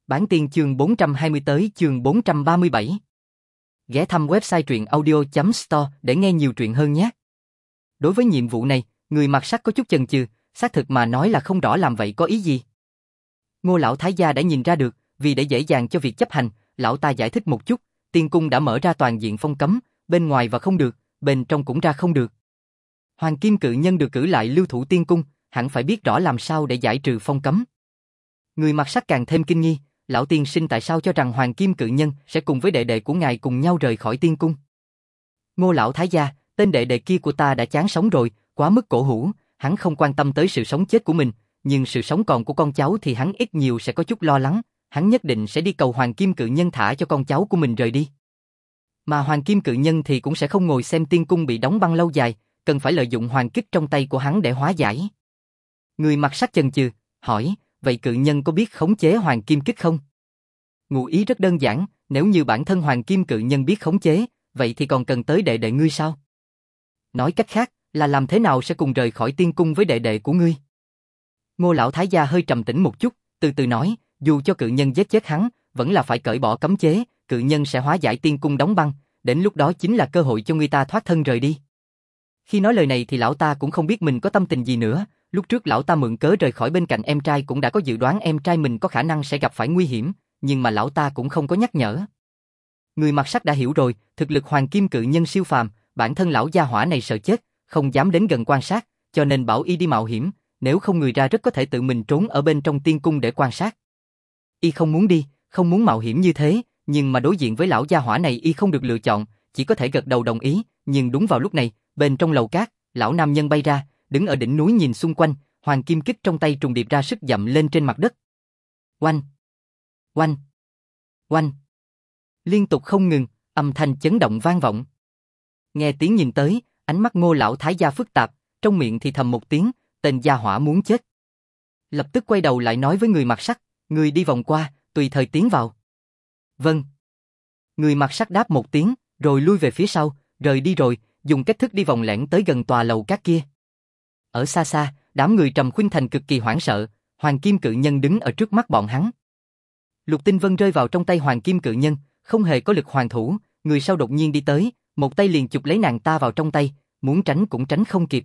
Bản tiên chương 420 tới chương 437. Ghé thăm website truyệnaudio.store để nghe nhiều truyện hơn nhé. Đối với nhiệm vụ này, người mặc sắt có chút chần chừ, xác thực mà nói là không rõ làm vậy có ý gì. Ngô lão thái gia đã nhìn ra được, vì để dễ dàng cho việc chấp hành, lão ta giải thích một chút, tiên cung đã mở ra toàn diện phong cấm, bên ngoài vào không được, bên trong cũng ra không được. Hoàng kim cự nhân được cử lại lưu thủ tiên cung, hẳn phải biết rõ làm sao để giải trừ phong cấm. Người mặc sắt càng thêm kinh nghi, lão tiên sinh tại sao cho rằng Hoàng kim cự nhân sẽ cùng với đệ đệ của ngài cùng nhau rời khỏi tiên cung? Ngô lão thái gia, tên đệ đệ kia của ta đã chán sống rồi, quá mức cổ hủ, hắn không quan tâm tới sự sống chết của mình, nhưng sự sống còn của con cháu thì hắn ít nhiều sẽ có chút lo lắng, hắn nhất định sẽ đi cầu Hoàng kim cự nhân thả cho con cháu của mình rời đi. Mà Hoàng kim cự nhân thì cũng sẽ không ngồi xem tiên cung bị đóng băng lâu dài, cần phải lợi dụng hoàng kích trong tay của hắn để hóa giải. Người mặc sắt chần chừ, hỏi, vậy cự nhân có biết khống chế hoàng kim kích không? Ngụ ý rất đơn giản, nếu như bản thân hoàng kim cự nhân biết khống chế, vậy thì còn cần tới đệ đệ ngươi sao? Nói cách khác, là làm thế nào sẽ cùng rời khỏi tiên cung với đệ đệ của ngươi? Ngô lão thái gia hơi trầm tĩnh một chút, từ từ nói, dù cho cự nhân giết chết hắn, vẫn là phải cởi bỏ cấm chế, cự nhân sẽ hóa giải tiên cung đóng băng, đến lúc đó chính là cơ hội cho người ta thoát thân rời đi. Khi nói lời này thì lão ta cũng không biết mình có tâm tình gì nữa, lúc trước lão ta mượn cớ rời khỏi bên cạnh em trai cũng đã có dự đoán em trai mình có khả năng sẽ gặp phải nguy hiểm, nhưng mà lão ta cũng không có nhắc nhở. Người mặc sắt đã hiểu rồi, thực lực hoàng kim cự nhân siêu phàm, bản thân lão gia hỏa này sợ chết, không dám đến gần quan sát, cho nên bảo y đi mạo hiểm, nếu không người ra rất có thể tự mình trốn ở bên trong tiên cung để quan sát. Y không muốn đi, không muốn mạo hiểm như thế, nhưng mà đối diện với lão gia hỏa này y không được lựa chọn, chỉ có thể gật đầu đồng ý, nhưng đúng vào lúc này, bên trong lầu cát, lão nam nhân bay ra, đứng ở đỉnh núi nhìn xung quanh, hoàng kim kích trong tay trùng điệp ra sức dậm lên trên mặt đất. Oanh, oanh, oanh. Liên tục không ngừng, âm thanh chấn động vang vọng. Nghe tiếng nhìn tới, ánh mắt Ngô lão thái gia phức tạp, trong miệng thì thầm một tiếng, tên gia hỏa muốn chết. Lập tức quay đầu lại nói với người mặc sắt, người đi vòng qua, tùy thời tiến vào. Vâng. Người mặc sắt đáp một tiếng, rồi lui về phía sau, rời đi rồi, dùng cách thức đi vòng lẻn tới gần tòa lầu cát kia. Ở xa xa, đám người Trầm Khuynh Thành cực kỳ hoảng sợ, Hoàng kim cự nhân đứng ở trước mắt bọn hắn. Lục Tinh Vân rơi vào trong tay Hoàng kim cự nhân, không hề có lực hoàn thủ, người sau đột nhiên đi tới, một tay liền chụp lấy nàng ta vào trong tay, muốn tránh cũng tránh không kịp.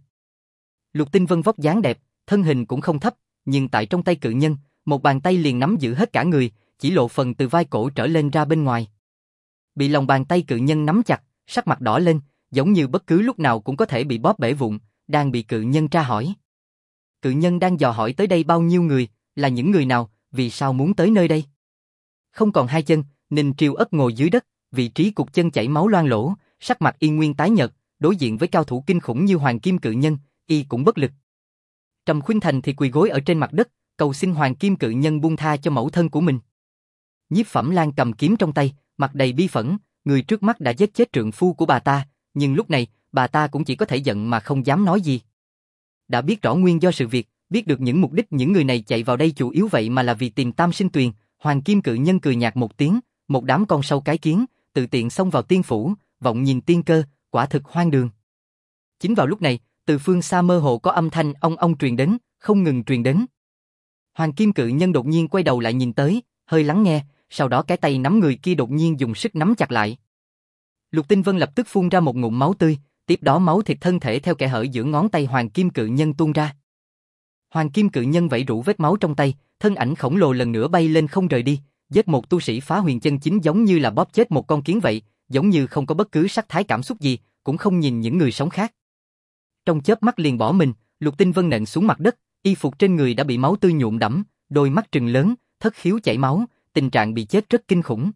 Lục Tinh Vân vóc dáng đẹp, thân hình cũng không thấp, nhưng tại trong tay cự nhân, một bàn tay liền nắm giữ hết cả người, chỉ lộ phần từ vai cổ trở lên ra bên ngoài. Bị lòng bàn tay cự nhân nắm chặt, sắc mặt đỏ lên, giống như bất cứ lúc nào cũng có thể bị bóp bể vụn, đang bị cự nhân tra hỏi. Cự nhân đang dò hỏi tới đây bao nhiêu người, là những người nào, vì sao muốn tới nơi đây? Không còn hai chân, Ninh Triều Ất ngồi dưới đất, vị trí cụt chân chảy máu loang lỗ, sắc mặt y nguyên tái nhợt, đối diện với cao thủ kinh khủng như Hoàng kim cự nhân, y cũng bất lực. Trầm Khuynh Thành thì quỳ gối ở trên mặt đất, cầu xin Hoàng kim cự nhân buông tha cho mẫu thân của mình. Nhiếp Phẩm Lan cầm kiếm trong tay, mặt đầy bi phẫn, người trước mắt đã giết chết trượng phu của bà ta, nhưng lúc này, bà ta cũng chỉ có thể giận mà không dám nói gì. Đã biết rõ nguyên do sự việc, biết được những mục đích những người này chạy vào đây chủ yếu vậy mà là vì tìm Tam Sinh Tuyền, Hoàng kim cự nhân cười nhạt một tiếng, một đám con sâu cái kiến, tự tiện xông vào tiên phủ, vọng nhìn tiên cơ, quả thực hoang đường. Chính vào lúc này, từ phương xa mơ hồ có âm thanh ong ong truyền đến, không ngừng truyền đến. Hoàng kim cự nhân đột nhiên quay đầu lại nhìn tới, hơi lắng nghe, sau đó cái tay nắm người kia đột nhiên dùng sức nắm chặt lại. Lục Tinh Vân lập tức phun ra một ngụm máu tươi, tiếp đó máu thịt thân thể theo kẽ hở giữa ngón tay Hoàng kim cự nhân tuôn ra. Hoàng kim cự nhân vẫy rũ vết máu trong tay, thân ảnh khổng lồ lần nữa bay lên không rời đi, giết một tu sĩ phá huyền chân chính giống như là bóp chết một con kiến vậy, giống như không có bất cứ sắc thái cảm xúc gì, cũng không nhìn những người sống khác. Trong chớp mắt liền bỏ mình, Lục Tinh Vân nện xuống mặt đất, y phục trên người đã bị máu tươi nhuộm đẫm, đôi mắt trừng lớn, thất khiếu chảy máu, tình trạng bị chết rất kinh khủng.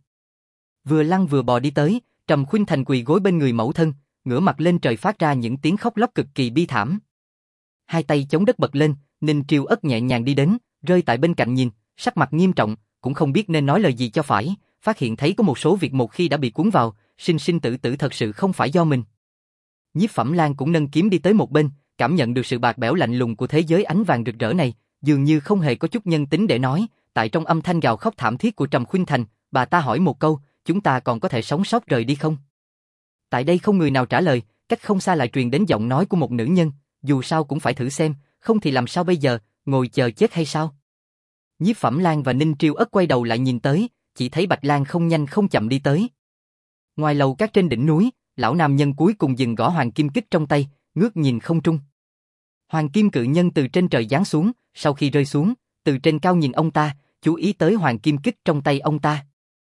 Vừa lăn vừa bò đi tới, Trầm Khuynh Thành quỳ gối bên người mẫu thân, ngửa mặt lên trời phát ra những tiếng khóc lóc cực kỳ bi thảm. Hai tay chống đất bật lên, Ninh Triều Ất nhẹ nhàng đi đến, rơi tại bên cạnh nhìn, sắc mặt nghiêm trọng, cũng không biết nên nói lời gì cho phải, phát hiện thấy có một số việc một khi đã bị cuốn vào, sinh sinh tử tử thật sự không phải do mình. Nhiếp Phẩm Lan cũng nâng kiếm đi tới một bên, cảm nhận được sự bạc bẽo lạnh lùng của thế giới ánh vàng rực rỡ này, dường như không hề có chút nhân tính để nói, tại trong âm thanh gào khóc thảm thiết của Trầm Khuynh Thành, bà ta hỏi một câu, chúng ta còn có thể sống sót rời đi không? Tại đây không người nào trả lời, cách không xa lại truyền đến giọng nói của một nữ nhân, dù sao cũng phải thử xem, không thì làm sao bây giờ, ngồi chờ chết hay sao? Nhiếp Phẩm Lan và Ninh Triêu Ất quay đầu lại nhìn tới, chỉ thấy Bạch Lan không nhanh không chậm đi tới. Ngoài lầu các trên đỉnh núi, lão nam nhân cuối cùng dừng gõ hoàng kim kích trong tay, ngước nhìn không trung. Hoàng kim cự nhân từ trên trời giáng xuống, sau khi rơi xuống, từ trên cao nhìn ông ta, chú ý tới hoàng kim kích trong tay ông ta.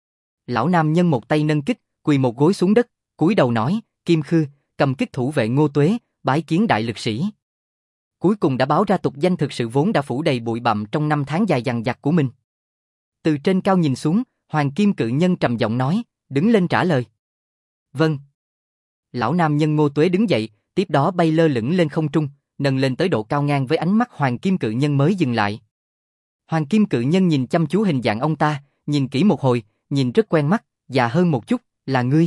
Lão nam nhân một tay nâng kích, quỳ một gối xuống đất, cúi đầu nói, Kim Khư, cầm kích thủ vệ Ngô Tuế, bái kiến đại lực sĩ. Cuối cùng đã báo ra tục danh thực sự vốn đã phủ đầy bụi bặm trong năm tháng dài dằng dặc của mình. Từ trên cao nhìn xuống, hoàng kim cự nhân trầm giọng nói, đứng lên trả lời. Vâng. Lão nam nhân Ngô Tuế đứng dậy, tiếp đó bay lơ lửng lên không trung, nâng lên tới độ cao ngang với ánh mắt hoàng kim cự nhân mới dừng lại. Hoàng kim cự nhân nhìn chăm chú hình dạng ông ta, nhìn kỹ một hồi, nhìn rất quen mắt, già hơn một chút, là ngươi.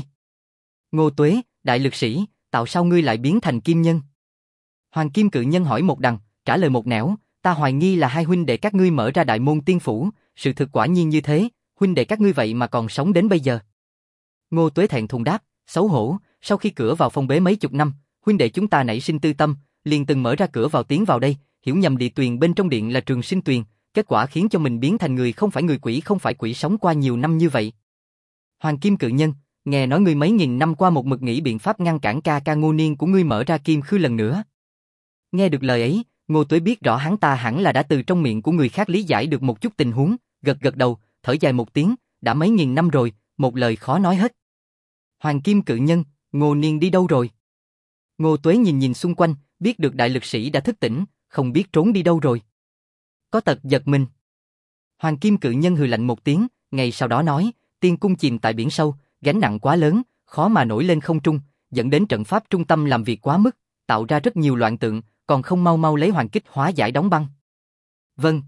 Ngô Tuế, đại lực sĩ, tại sao ngươi lại biến thành kim nhân? Hoàng kim cự nhân hỏi một đằng, trả lời một nẻo, ta hoài nghi là hai huynh đệ các ngươi mở ra đại môn tiên phủ, sự thực quả nhiên như thế, huynh đệ các ngươi vậy mà còn sống đến bây giờ. Ngô Tuế thẹn thùng đáp, xấu hổ, sau khi cửa vào phong bế mấy chục năm, huynh đệ chúng ta nảy sinh tư tâm, liền từng mở ra cửa vào tiến vào đây, hiểu nhầm địa tuyền bên trong điện là Trường Sinh Tuyền, kết quả khiến cho mình biến thành người không phải quỷ sống qua nhiều năm như vậy. Hoàng kim cự nhân, nghe nói ngươi mấy nghìn năm qua một mực nghĩ biện pháp ngăn cản ca ca Ngô Niên của ngươi mở ra Kim Khư lần nữa. Nghe được lời ấy, Ngô Tuế biết rõ hắn ta hẳn là đã từ trong miệng của người khác lý giải được một chút tình huống, gật gật đầu, thở dài một tiếng, đã mấy nghìn năm rồi, một lời khó nói hết. Hoàng kim cự nhân, Ngô Niên đi đâu rồi? Ngô Tuế nhìn xung quanh, biết được đại lực sĩ đã thức tỉnh, không biết trốn đi đâu rồi. Có tật giật mình. Hoàng kim cự nhân hừ lạnh một tiếng, ngày sau đó nói, tiên cung chìm tại biển sâu, gánh nặng quá lớn, khó mà nổi lên không trung, dẫn đến trận pháp trung tâm làm việc quá mức, tạo ra rất nhiều loạn tượng, còn không mau mau lấy hoàng kích hóa giải đóng băng. Vâng.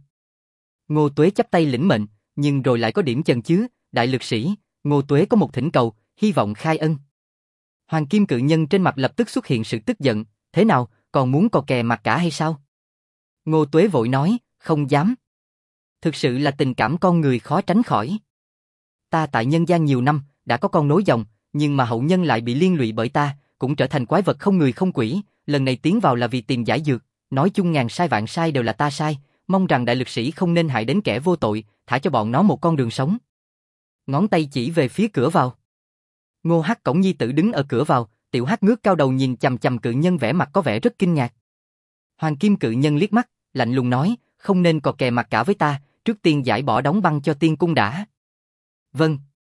Ngô Tuế chắp tay lĩnh mệnh, nhưng rồi lại có điểm chần chừ, đại lực sĩ, Ngô Tuế có một thỉnh cầu, hy vọng khai ân. Hoàng kim cự nhân trên mặt lập tức xuất hiện sự tức giận, thế nào, còn muốn cò kè mặt cả hay sao? Ngô Tuế vội nói, không dám. Thực sự là tình cảm con người khó tránh khỏi. Ta tại nhân gian nhiều năm, đã có con nối dòng, nhưng mà hậu nhân lại bị liên lụy bởi ta, cũng trở thành quái vật không người không quỷ, lần này tiến vào là vì tìm giải dược, nói chung ngàn sai vạn sai đều là ta sai, mong rằng đại lực sĩ không nên hại đến kẻ vô tội, thả cho bọn nó một con đường sống. Ngón tay chỉ về phía cửa vào. Ngô Hắc Cổng nhi tử đứng ở cửa vào, Tiểu Hắc ngước cao đầu nhìn chằm chằm cự nhân vẻ mặt có vẻ rất kinh ngạc. Hoàng kim cự nhân liếc mắt, lạnh lùng nói, không nên cò kè mặt cả với ta, trước tiên giải bỏ đóng băng cho tiên cung đã. Vâng.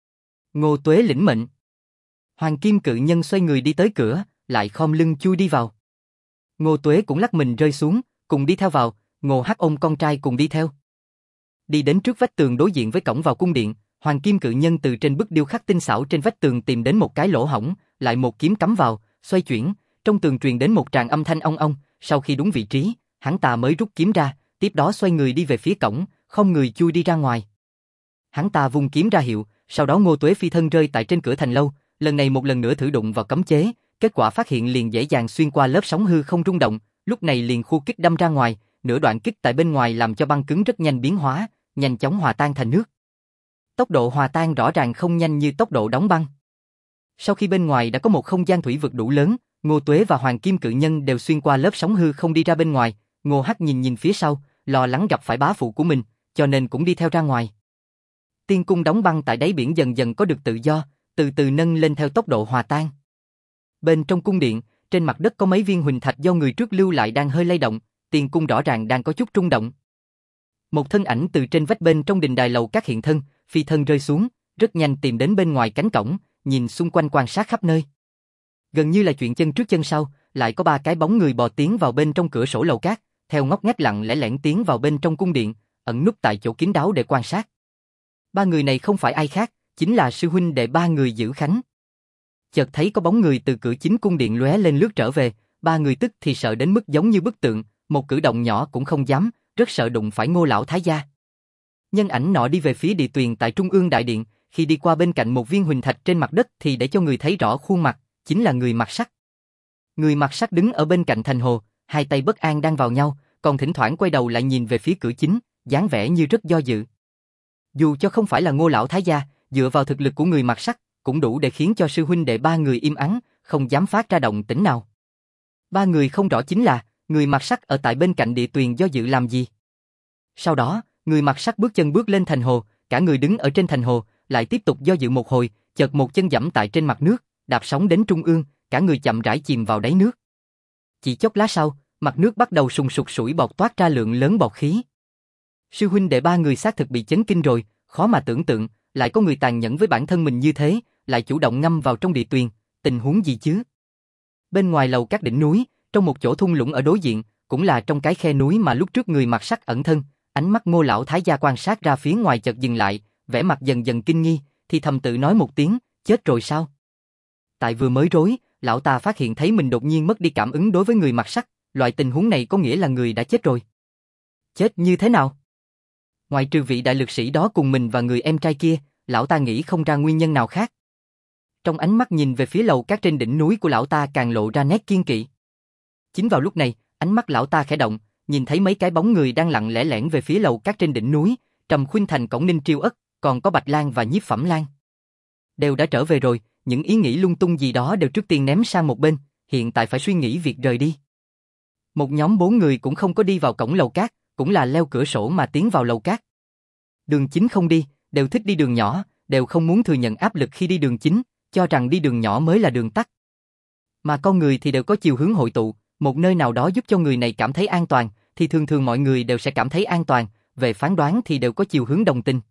Ngô Tuế lĩnh mệnh. Hoàng kim cự nhân xoay người đi tới cửa, lại khom lưng chui đi vào. Ngô Tuế cũng lắc mình rơi xuống, cùng đi theo vào, Ngô Hắc ôm con trai cùng đi theo. Đi đến trước vách tường đối diện với cổng vào cung điện, Hoàng kim cự nhân từ trên bức điêu khắc tinh xảo trên vách tường tìm đến một cái lỗ hổng, lại một kiếm cắm vào, xoay chuyển, trong tường truyền đến một tràng âm thanh ong ong, sau khi đúng vị trí, hắn ta mới rút kiếm ra, tiếp đó xoay người đi về phía cổng, không người chui đi ra ngoài. Hắn ta vung kiếm ra hiệu, sau đó Ngô Tuế phi thân rơi tại trên cửa thành lâu, lần này một lần nữa thử đụng vào cấm chế, kết quả phát hiện liền dễ dàng xuyên qua lớp sóng hư không rung động, lúc này liền khu kích đâm ra ngoài, nửa đoạn kích tại bên ngoài làm cho băng cứng rất nhanh biến hóa, nhanh chóng hòa tan thành nước. Tốc độ hòa tan rõ ràng không nhanh như tốc độ đóng băng. Sau khi bên ngoài đã có một không gian thủy vực đủ lớn, Ngô Tuế và Hoàng kim cự nhân đều xuyên qua lớp sóng hư không đi ra bên ngoài, Ngô Hắc nhìn phía sau, lo lắng gặp phải bá phụ của mình, cho nên cũng đi theo ra ngoài. Tiên cung đóng băng tại đáy biển dần dần có được tự do, từ từ nâng lên theo tốc độ hòa tan. Bên trong cung điện, trên mặt đất có mấy viên huỳnh thạch do người trước lưu lại đang hơi lay động, tiên cung rõ ràng đang có chút rung động. Một thân ảnh từ trên vách bên trong đình đài lầu các hiện thân, phi thân rơi xuống, rất nhanh tìm đến bên ngoài cánh cổng, nhìn xung quanh quan sát khắp nơi. Gần như là chuyện chân trước chân sau, lại có ba cái bóng người bò tiến vào bên trong cửa sổ lầu cát, theo ngóc ngách lặng lẽ lẻn tiến vào bên trong cung điện, ẩn núp tại chỗ kín đáo để quan sát. Ba người này không phải ai khác, chính là sư huynh đệ ba người giữ khánh. Chợt thấy có bóng người từ cửa chính cung điện lóe lên lướt trở về, ba người tức thì sợ đến mức giống như bức tượng, một cử động nhỏ cũng không dám, rất sợ đụng phải Ngô lão thái gia. Nhân ảnh nọ đi về phía địa tuyền tại trung ương đại điện, khi đi qua bên cạnh một viên huỳnh thạch trên mặt đất thì để cho người thấy rõ khuôn mặt, chính là người mặc sắt. Người mặc sắt đứng ở bên cạnh thành hồ, hai tay bất an đang vào nhau, còn thỉnh thoảng quay đầu lại nhìn về phía cửa chính, dáng vẻ như rất do dự. Dù cho không phải là Ngô lão thái gia, dựa vào thực lực của người mặc sắt, cũng đủ để khiến cho sư huynh đệ ba người im ắng, không dám phát ra động tĩnh nào. Ba người không rõ chính là người mặc sắt ở tại bên cạnh địa tuyền do dự làm gì. Sau đó, người mặc sắt bước chân bước lên thành hồ, cả người đứng ở trên thành hồ, lại tiếp tục do dự một hồi, chợt một chân giẫm tại trên mặt nước, đạp sóng đến trung ương, cả người chậm rãi chìm vào đáy nước. Chỉ chốc lát sau, mặt nước bắt đầu sùng sục sủi bọt toát ra lượng lớn bọt khí. Sư huynh đệ ba người xác thực bị chấn kinh rồi, khó mà tưởng tượng, lại có người tàn nhẫn với bản thân mình như thế, lại chủ động ngâm vào trong địa tuyền, tình huống gì chứ? Bên ngoài lầu các đỉnh núi, trong một chỗ thung lũng ở đối diện, cũng là trong cái khe núi mà lúc trước người mặc sắt ẩn thân, ánh mắt Ngô lão thái gia quan sát ra phía ngoài chợt dừng lại, vẻ mặt dần dần kinh nghi, thì thầm tự nói một tiếng, chết rồi sao? Tại vừa mới rối, lão ta phát hiện thấy mình đột nhiên mất đi cảm ứng đối với người mặc sắt, loại tình huống này có nghĩa là người đã chết rồi. Chết như thế nào? Ngoại trừ vị đại lực sĩ đó cùng mình và người em trai kia, lão ta nghĩ không ra nguyên nhân nào khác. Trong ánh mắt nhìn về phía lầu các trên đỉnh núi của lão ta càng lộ ra nét kiên kỵ. Chính vào lúc này, ánh mắt lão ta khẽ động, nhìn thấy mấy cái bóng người đang lặng lẽ lẻn về phía lầu các trên đỉnh núi, Trầm Khuynh Thành, Cổng Ninh Triêu Ất, còn có Bạch Lang và Nhiếp Phẩm Lang. Đều đã trở về rồi, những ý nghĩ lung tung gì đó đều trước tiên ném sang một bên, hiện tại phải suy nghĩ việc rời đi. Một nhóm 4 người cũng không có đi vào cổng lầu các, cũng là leo cửa sổ mà tiến vào lầu các. Đường chính không đi, đều thích đi đường nhỏ, đều không muốn thừa nhận áp lực khi đi đường chính, cho rằng đi đường nhỏ mới là đường tắt. Mà con người thì đều có chiều hướng hội tụ, một nơi nào đó giúp cho người này cảm thấy an toàn, thì thường thường mọi người đều sẽ cảm thấy an toàn, về phán đoán thì đều có chiều hướng đồng tình.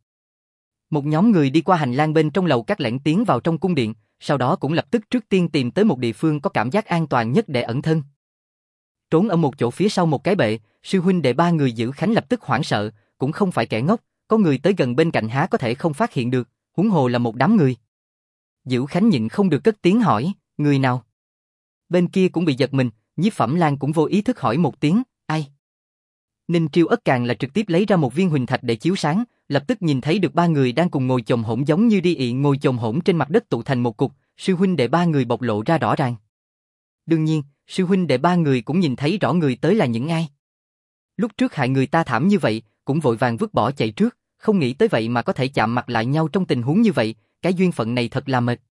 Một nhóm người đi qua hành lang bên trong lầu các lẻn tiến vào trong cung điện, sau đó cũng lập tức trước tiên tìm tới một địa phương có cảm giác an toàn nhất để ẩn thân. Trốn ở một chỗ phía sau một cái bệ, sư huynh đệ ba người Giữ Khánh lập tức hoảng sợ, cũng không phải kẻ ngốc, có người tới gần bên cạnh há có thể không phát hiện được, huống hồ là một đám người. Giữ Khánh nhịn không được cất tiếng hỏi, người nào? Bên kia cũng bị giật mình, Nhiếp Phẩm Lang cũng vô ý thức hỏi một tiếng, ai? Ninh Triêu Ất càng là trực tiếp lấy ra một viên huỳnh thạch để chiếu sáng, lập tức nhìn thấy được ba người đang cùng ngồi chồm hổm giống như đi ị ngồi chồm hổm trên mặt đất tụ thành một cục, sư huynh đệ ba người bộc lộ ra rõ ràng. Đương nhiên, sư huynh đệ ba người cũng nhìn thấy rõ người tới là những ai. Lúc trước hại người ta thảm như vậy, cũng vội vàng vứt bỏ chạy trước, không nghĩ tới vậy mà có thể chạm mặt lại nhau trong tình huống như vậy, cái duyên phận này thật là mệt.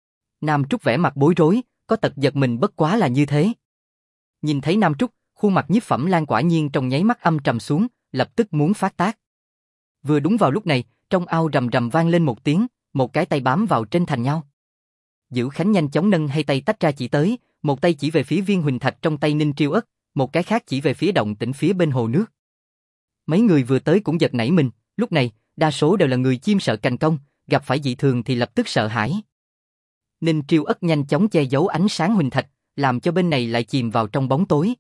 Nam Trúc vẻ mặt bối rối, có tật giật mình bất quá là như thế. Nhìn thấy Nam Trúc, khuôn mặt Nhiếp Phẩm Lang quả nhiên trong nháy mắt âm trầm xuống, lập tức muốn phát tác. Vừa đúng vào lúc này, trong ao rầm rầm vang lên một tiếng, một cái tay bám vào trên thành nhau. Giữ Khánh nhanh chóng nâng hai tay tách ra chỉ tới, một tay chỉ về phía viên huỳnh thạch trong tay Ninh Triêu Ất, một cái khác chỉ về phía động tĩnh phía bên hồ nước. Mấy người vừa tới cũng giật nảy mình, lúc này, đa số đều là người chim sợ cành cong, gặp phải dị thường thì lập tức sợ hãi. Ninh Triêu Ất nhanh chóng che giấu ánh sáng huỳnh thạch, làm cho bên này lại chìm vào trong bóng tối.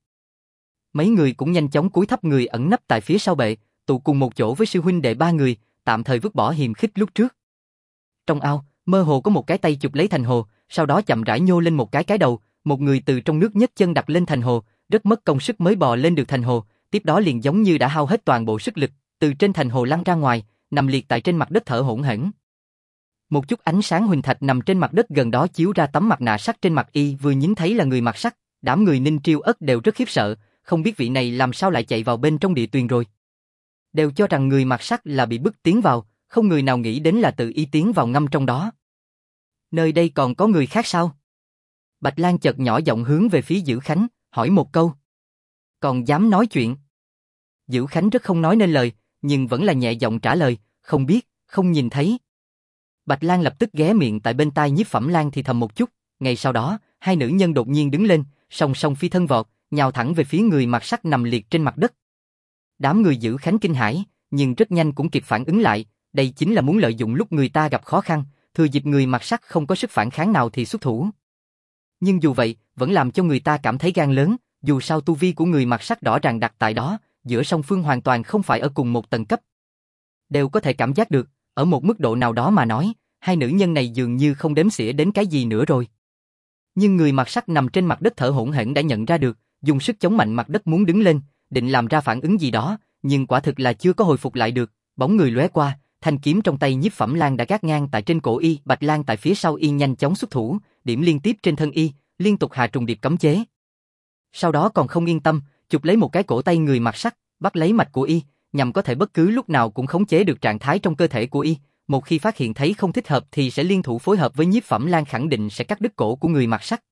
Mấy người cũng nhanh chóng cúi thấp người ẩn nấp tại phía sau bệ, tụ cùng một chỗ với sư huynh đệ ba người, tạm thời vứt bỏ hiềm khích lúc trước. Trong ao, mơ hồ có một cái tay chụp lấy thành hồ, sau đó chậm rãi nhô lên một cái đầu, một người từ trong nước nhấc chân đặt lên thành hồ, rất mất công sức mới bò lên được thành hồ, tiếp đó liền giống như đã hao hết toàn bộ sức lực, từ trên thành hồ lăn ra ngoài, nằm liệt tại trên mặt đất thở hổn hển. Một chút ánh sáng huỳnh thạch nằm trên mặt đất gần đó chiếu ra tấm mặt nạ sắt trên mặt y, vừa nhìn thấy là người mặc sắt, đám người Ninh Triêu Ất đều rất khiếp sợ, không biết vị này làm sao lại chạy vào bên trong địa tuyền rồi. Đều cho rằng người mặc sắt là bị bức tiến vào, không người nào nghĩ đến là tự y tiến vào ngâm trong đó. Nơi đây còn có người khác sao? Bạch Lang chợt nhỏ giọng hướng về phía Giữ Khánh, hỏi một câu. Còn dám nói chuyện? Giữ Khánh rất không nói nên lời, nhưng vẫn là nhẹ giọng trả lời, không biết, không nhìn thấy. Bạch Lang lập tức ghé miệng tại bên tai Nhiếp Phẩm Lang thì thầm một chút, ngay sau đó, hai nữ nhân đột nhiên đứng lên, song song phi thân vọt, nhào thẳng về phía người mặc sắt nằm liệt trên mặt đất. Đám người Giữ Khánh kinh hãi, nhưng rất nhanh cũng kịp phản ứng lại, đây chính là muốn lợi dụng lúc người ta gặp khó khăn, thừa dịp người mặc sắt không có sức phản kháng nào thì xuất thủ. Nhưng dù vậy, vẫn làm cho người ta cảm thấy gan lớn, dù sao tu vi của người mặc sắt rõ ràng đặt tại đó, giữa song phương hoàn toàn không phải ở cùng một tầng cấp. Đều có thể cảm giác được, ở một mức độ nào đó mà nói, hai nữ nhân này dường như không đếm xỉa đến cái gì nữa rồi. Nhưng người mặc sắt nằm trên mặt đất thở hổn hển đã nhận ra được, dùng sức chống mạnh mặt đất muốn đứng lên, định làm ra phản ứng gì đó, nhưng quả thực là chưa có hồi phục lại được, bóng người lóe qua, thanh kiếm trong tay Nhiếp Phẩm Lang đã gác ngang tại trên cổ y, Bạch Lang tại phía sau y nhanh chóng xuất thủ, điểm liên tiếp trên thân y, liên tục hạ trùng điệp cấm chế. Sau đó còn không yên tâm, chụp lấy một cái cổ tay người mặc sắt, bắt lấy mạch của y, nhằm có thể bất cứ lúc nào cũng khống chế được trạng thái trong cơ thể của y, một khi phát hiện thấy không thích hợp thì sẽ liên thủ phối hợp với Nhiếp Phẩm Lang, khẳng định sẽ cắt đứt cổ của người mặc sắt.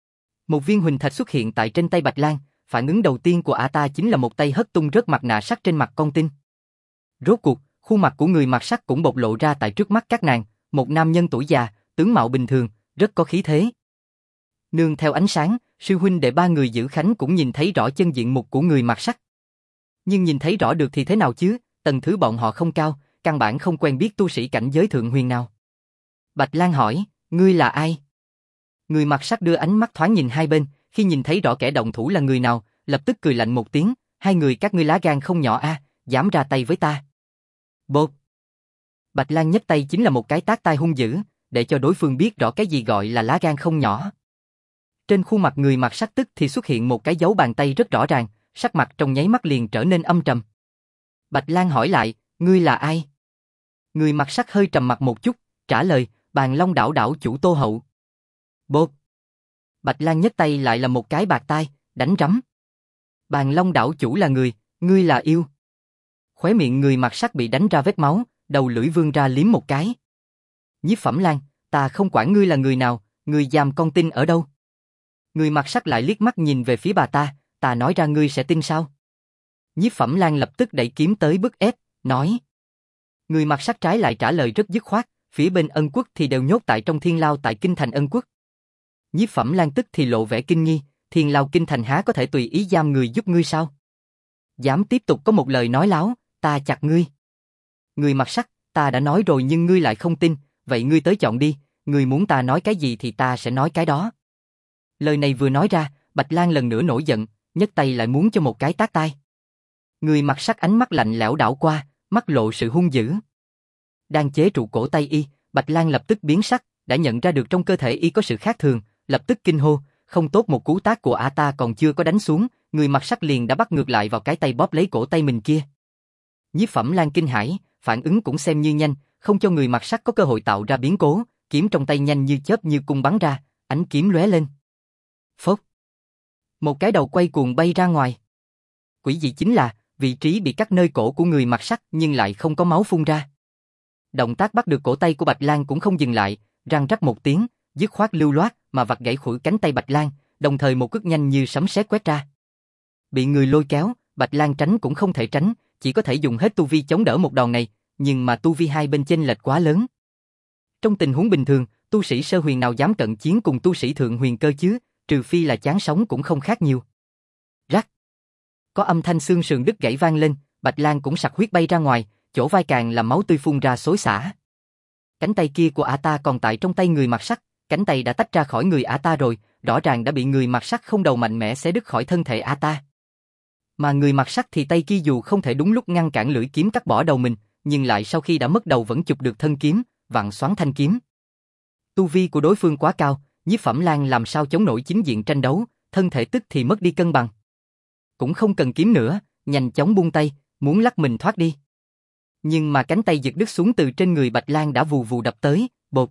Một viên huỳnh thạch xuất hiện tại trên tay Bạch Lang, phản ứng đầu tiên của ả ta chính là một tay hất tung rớt mặt nạ sắt trên mặt con tin. Rốt cuộc, khuôn mặt của người mặc sắt cũng bộc lộ ra tại trước mắt các nàng, một nam nhân tuổi già, tướng mạo bình thường, rất có khí thế. Nương theo ánh sáng, sư huynh đệ ba người giữ khánh cũng nhìn thấy rõ chân diện mục của người mặc sắt. Nhưng nhìn thấy rõ được thì thế nào chứ, tầng thứ bọn họ không cao, căn bản không quen biết tu sĩ cảnh giới thượng huyền nào. Bạch Lan hỏi, ngươi là ai? Người mặc sắt đưa ánh mắt thoáng nhìn hai bên, khi nhìn thấy rõ kẻ động thủ là người nào, lập tức cười lạnh một tiếng, hai người các ngươi lá gan không nhỏ a, dám ra tay với ta. Bột. Bạch Lan nhấc tay chính là một cái tát tai hung dữ, để cho đối phương biết rõ cái gì gọi là lá gan không nhỏ. Trên khuôn mặt người mặc sắt tức thì xuất hiện một cái dấu bàn tay rất rõ ràng, sắc mặt trong nháy mắt liền trở nên âm trầm. Bạch Lan hỏi lại, ngươi là ai? Người mặc sắt hơi trầm mặt một chút, trả lời, Bàn Long đảo đảo chủ Tô Hậu. Bột. Bạch Lan nhấc tay lại là một cái bạt tai, đánh rắm. Bàn Long đảo chủ là người, ngươi là yêu. Khóe miệng người mặc sắt bị đánh ra vết máu, đầu lưỡi vươn ra liếm một cái. Nhiếp Phẩm Lan, ta không quản ngươi là người nào, ngươi giam con tin ở đâu? Người mặc sắt lại liếc mắt nhìn về phía bà ta nói ra ngươi sẽ tin sao? Nhiếp Phẩm Lan lập tức đẩy kiếm tới bức ép, nói. Người mặc sắt trái lại trả lời rất dứt khoát, phía bên Ân Quốc thì đều nhốt tại trong thiên lao tại kinh thành Ân Quốc. Nhiếp Phẩm Lan tức thì lộ vẻ kinh nghi, thiên lao kinh thành há có thể tùy ý giam người giúp ngươi sao? Dám tiếp tục có một lời nói láo, ta chặt ngươi. Người mặc sắt, ta đã nói rồi nhưng ngươi lại không tin, vậy ngươi tới chọn đi, ngươi muốn ta nói cái gì thì ta sẽ nói cái đó. Lời này vừa nói ra, Bạch Lan lần nữa nổi giận, nhấc tay lại muốn cho một cái tát tai. Người mặc sắt ánh mắt lạnh lẽo đảo qua, mắt lộ sự hung dữ. Đang chế trụ cổ tay y, Bạch Lan lập tức biến sắc, đã nhận ra được trong cơ thể y có sự khác thường, lập tức kinh hô, không tốt, một cú tát của ả ta còn chưa có đánh xuống, người mặc sắt liền đã bắt ngược lại vào cái tay bóp lấy cổ tay mình kia. Nhiếp Phẩm Lan kinh hãi, phản ứng cũng xem như nhanh, không cho người mặc sắt có cơ hội tạo ra biến cố, kiếm trong tay nhanh như chớp như cung bắn ra, ánh kiếm lóe lên. Phốc. Một cái đầu quay cuồng bay ra ngoài. Quỷ dị chính là, vị trí bị cắt nơi cổ của người mặc sắt nhưng lại không có máu phun ra. Động tác bắt được cổ tay của Bạch Lan cũng không dừng lại, răng rắc một tiếng, dứt khoát lưu loát mà vạch gãy khuỷu cánh tay Bạch Lan, đồng thời một cước nhanh như sấm sét quét ra. Bị người lôi kéo, Bạch Lan tránh cũng không thể tránh, chỉ có thể dùng hết tu vi chống đỡ một đòn này, nhưng mà tu vi hai bên chênh lệch quá lớn. Trong tình huống bình thường, tu sĩ sơ huyền nào dám cận chiến cùng tu sĩ thượng huyền cơ chứ, trừ phi là chán sống cũng không khác nhiều. Rắc. Có âm thanh xương sườn đứt gãy vang lên, Bạch Lan cũng sặc huyết bay ra ngoài, chỗ vai càng làm máu tươi phun ra xối xả. Cánh tay kia của ả ta còn tại trong tay người mặc sắt, cánh tay đã tách ra khỏi người ả ta rồi, rõ ràng đã bị người mặc sắt không đầu mạnh mẽ xé đứt khỏi thân thể ả ta. Mà người mặc sắt thì tay kia dù không thể đúng lúc ngăn cản lưỡi kiếm cắt bỏ đầu mình, nhưng lại sau khi đã mất đầu vẫn chụp được thân kiếm, vặn xoắn thanh kiếm. Tu vi của đối phương quá cao, Nhiếp Phẩm Lan làm sao chống nổi chính diện tranh đấu, thân thể tức thì mất đi cân bằng. Cũng không cần kiếm nữa, nhanh chóng buông tay, muốn lắc mình thoát đi. Nhưng mà cánh tay giật đứt xuống từ trên người Bạch Lan đã vù vù đập tới, bột.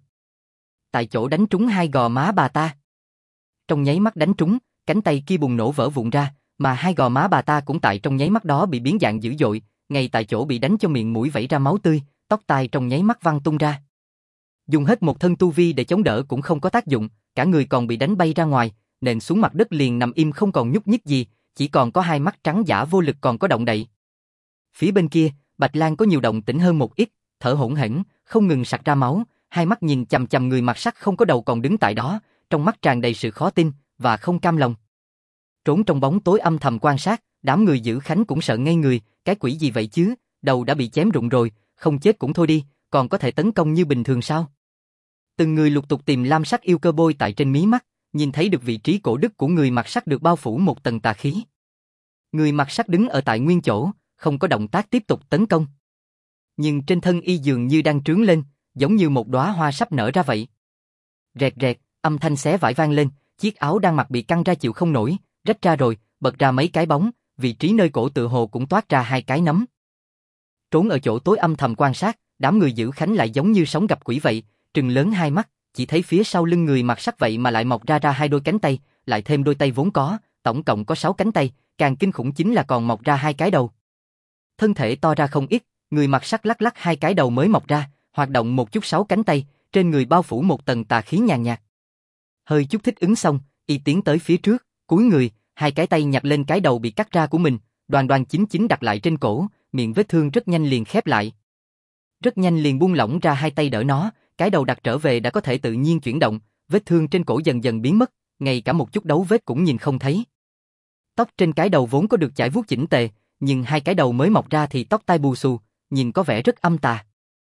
Tại chỗ đánh trúng hai gò má bà ta. Trong nháy mắt đánh trúng, cánh tay kia bùng nổ vỡ vụn ra, mà hai gò má bà ta cũng tại trong nháy mắt đó bị biến dạng dữ dội, ngay tại chỗ bị đánh cho miệng mũi vẩy ra máu tươi, tóc tai trong nháy mắt văng tung ra. Dùng hết một thân tu vi để chống đỡ cũng không có tác dụng, cả người còn bị đánh bay ra ngoài, nện xuống mặt đất liền nằm im không còn nhúc nhích gì, chỉ còn có hai mắt trắng dã vô lực còn có động đậy. Phía bên kia, Bạch Lan có nhiều động tĩnh hơn một ít, thở hổn hển, không ngừng sặc ra máu, hai mắt nhìn chằm chằm người mặc sắt không có đầu còn đứng tại đó, trong mắt tràn đầy sự khó tin và không cam lòng. Trốn trong bóng tối âm thầm quan sát, đám người giữ khánh cũng sợ ngây người, cái quỷ gì vậy chứ, đầu đã bị chém rụng rồi, không chết cũng thôi đi, còn có thể tấn công như bình thường sao? Từng người lục tục tìm lam sắc yêu cơ bôi tại trên mí mắt, nhìn thấy được vị trí cổ đức của người mặc sắt được bao phủ một tầng tà khí. Người mặc sắt đứng ở tại nguyên chỗ, không có động tác tiếp tục tấn công. Nhưng trên thân y dường như đang trướng lên, giống như một đóa hoa sắp nở ra vậy. Rẹt rẹt, âm thanh xé vải vang lên, chiếc áo đang mặc bị căng ra chịu không nổi, rách ra rồi, bật ra mấy cái bóng, vị trí nơi cổ tựa hồ cũng toát ra hai cái nấm. Trốn ở chỗ tối âm thầm quan sát, đám người giữ khánh lại giống như sóng gặp quỷ vậy, trừng lớn hai mắt, chỉ thấy phía sau lưng người mặc sắt vậy mà lại mọc ra hai đôi cánh tay, lại thêm đôi tay vốn có, tổng cộng có 6 cánh tay, càng kinh khủng chính là còn mọc ra hai cái đầu. Thân thể to ra không ít, người mặc sắt lắc lắc hai cái đầu mới mọc ra, hoạt động một chút 6 cánh tay, trên người bao phủ một tầng tà khí nhàn nhạt. Hơi chút thích ứng xong, y tiến tới phía trước, cúi người, hai cái tay nhặt lên cái đầu bị cắt ra của mình, đoan đoan chính chính đặt lại trên cổ, miệng vết thương rất nhanh liền khép lại. Rất nhanh liền buông lỏng ra hai tay đỡ nó, cái đầu đặt trở về đã có thể tự nhiên chuyển động, vết thương trên cổ dần dần biến mất, ngay cả một chút dấu vết cũng nhìn không thấy. Tóc trên cái đầu vốn có được chải vuốt chỉnh tề, nhưng hai cái đầu mới mọc ra thì tóc tai bù xù, nhìn có vẻ rất âm tà.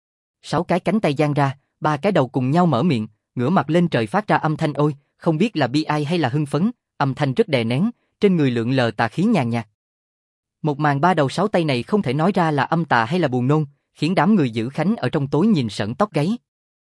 6 cái cánh tay giang ra, 3 cái đầu cùng nhau mở miệng, ngửa mặt lên trời phát ra âm thanh ôi, không biết là bi ai hay là hưng phấn, âm thanh rất đè nén, trên người lượn lờ tà khí nhàn nhạt. Một màn 3 đầu 6 tay này không thể nói ra là âm tà hay là buồn nôn, khiến đám người giữ khánh ở trong tối nhìn sởn tóc gáy.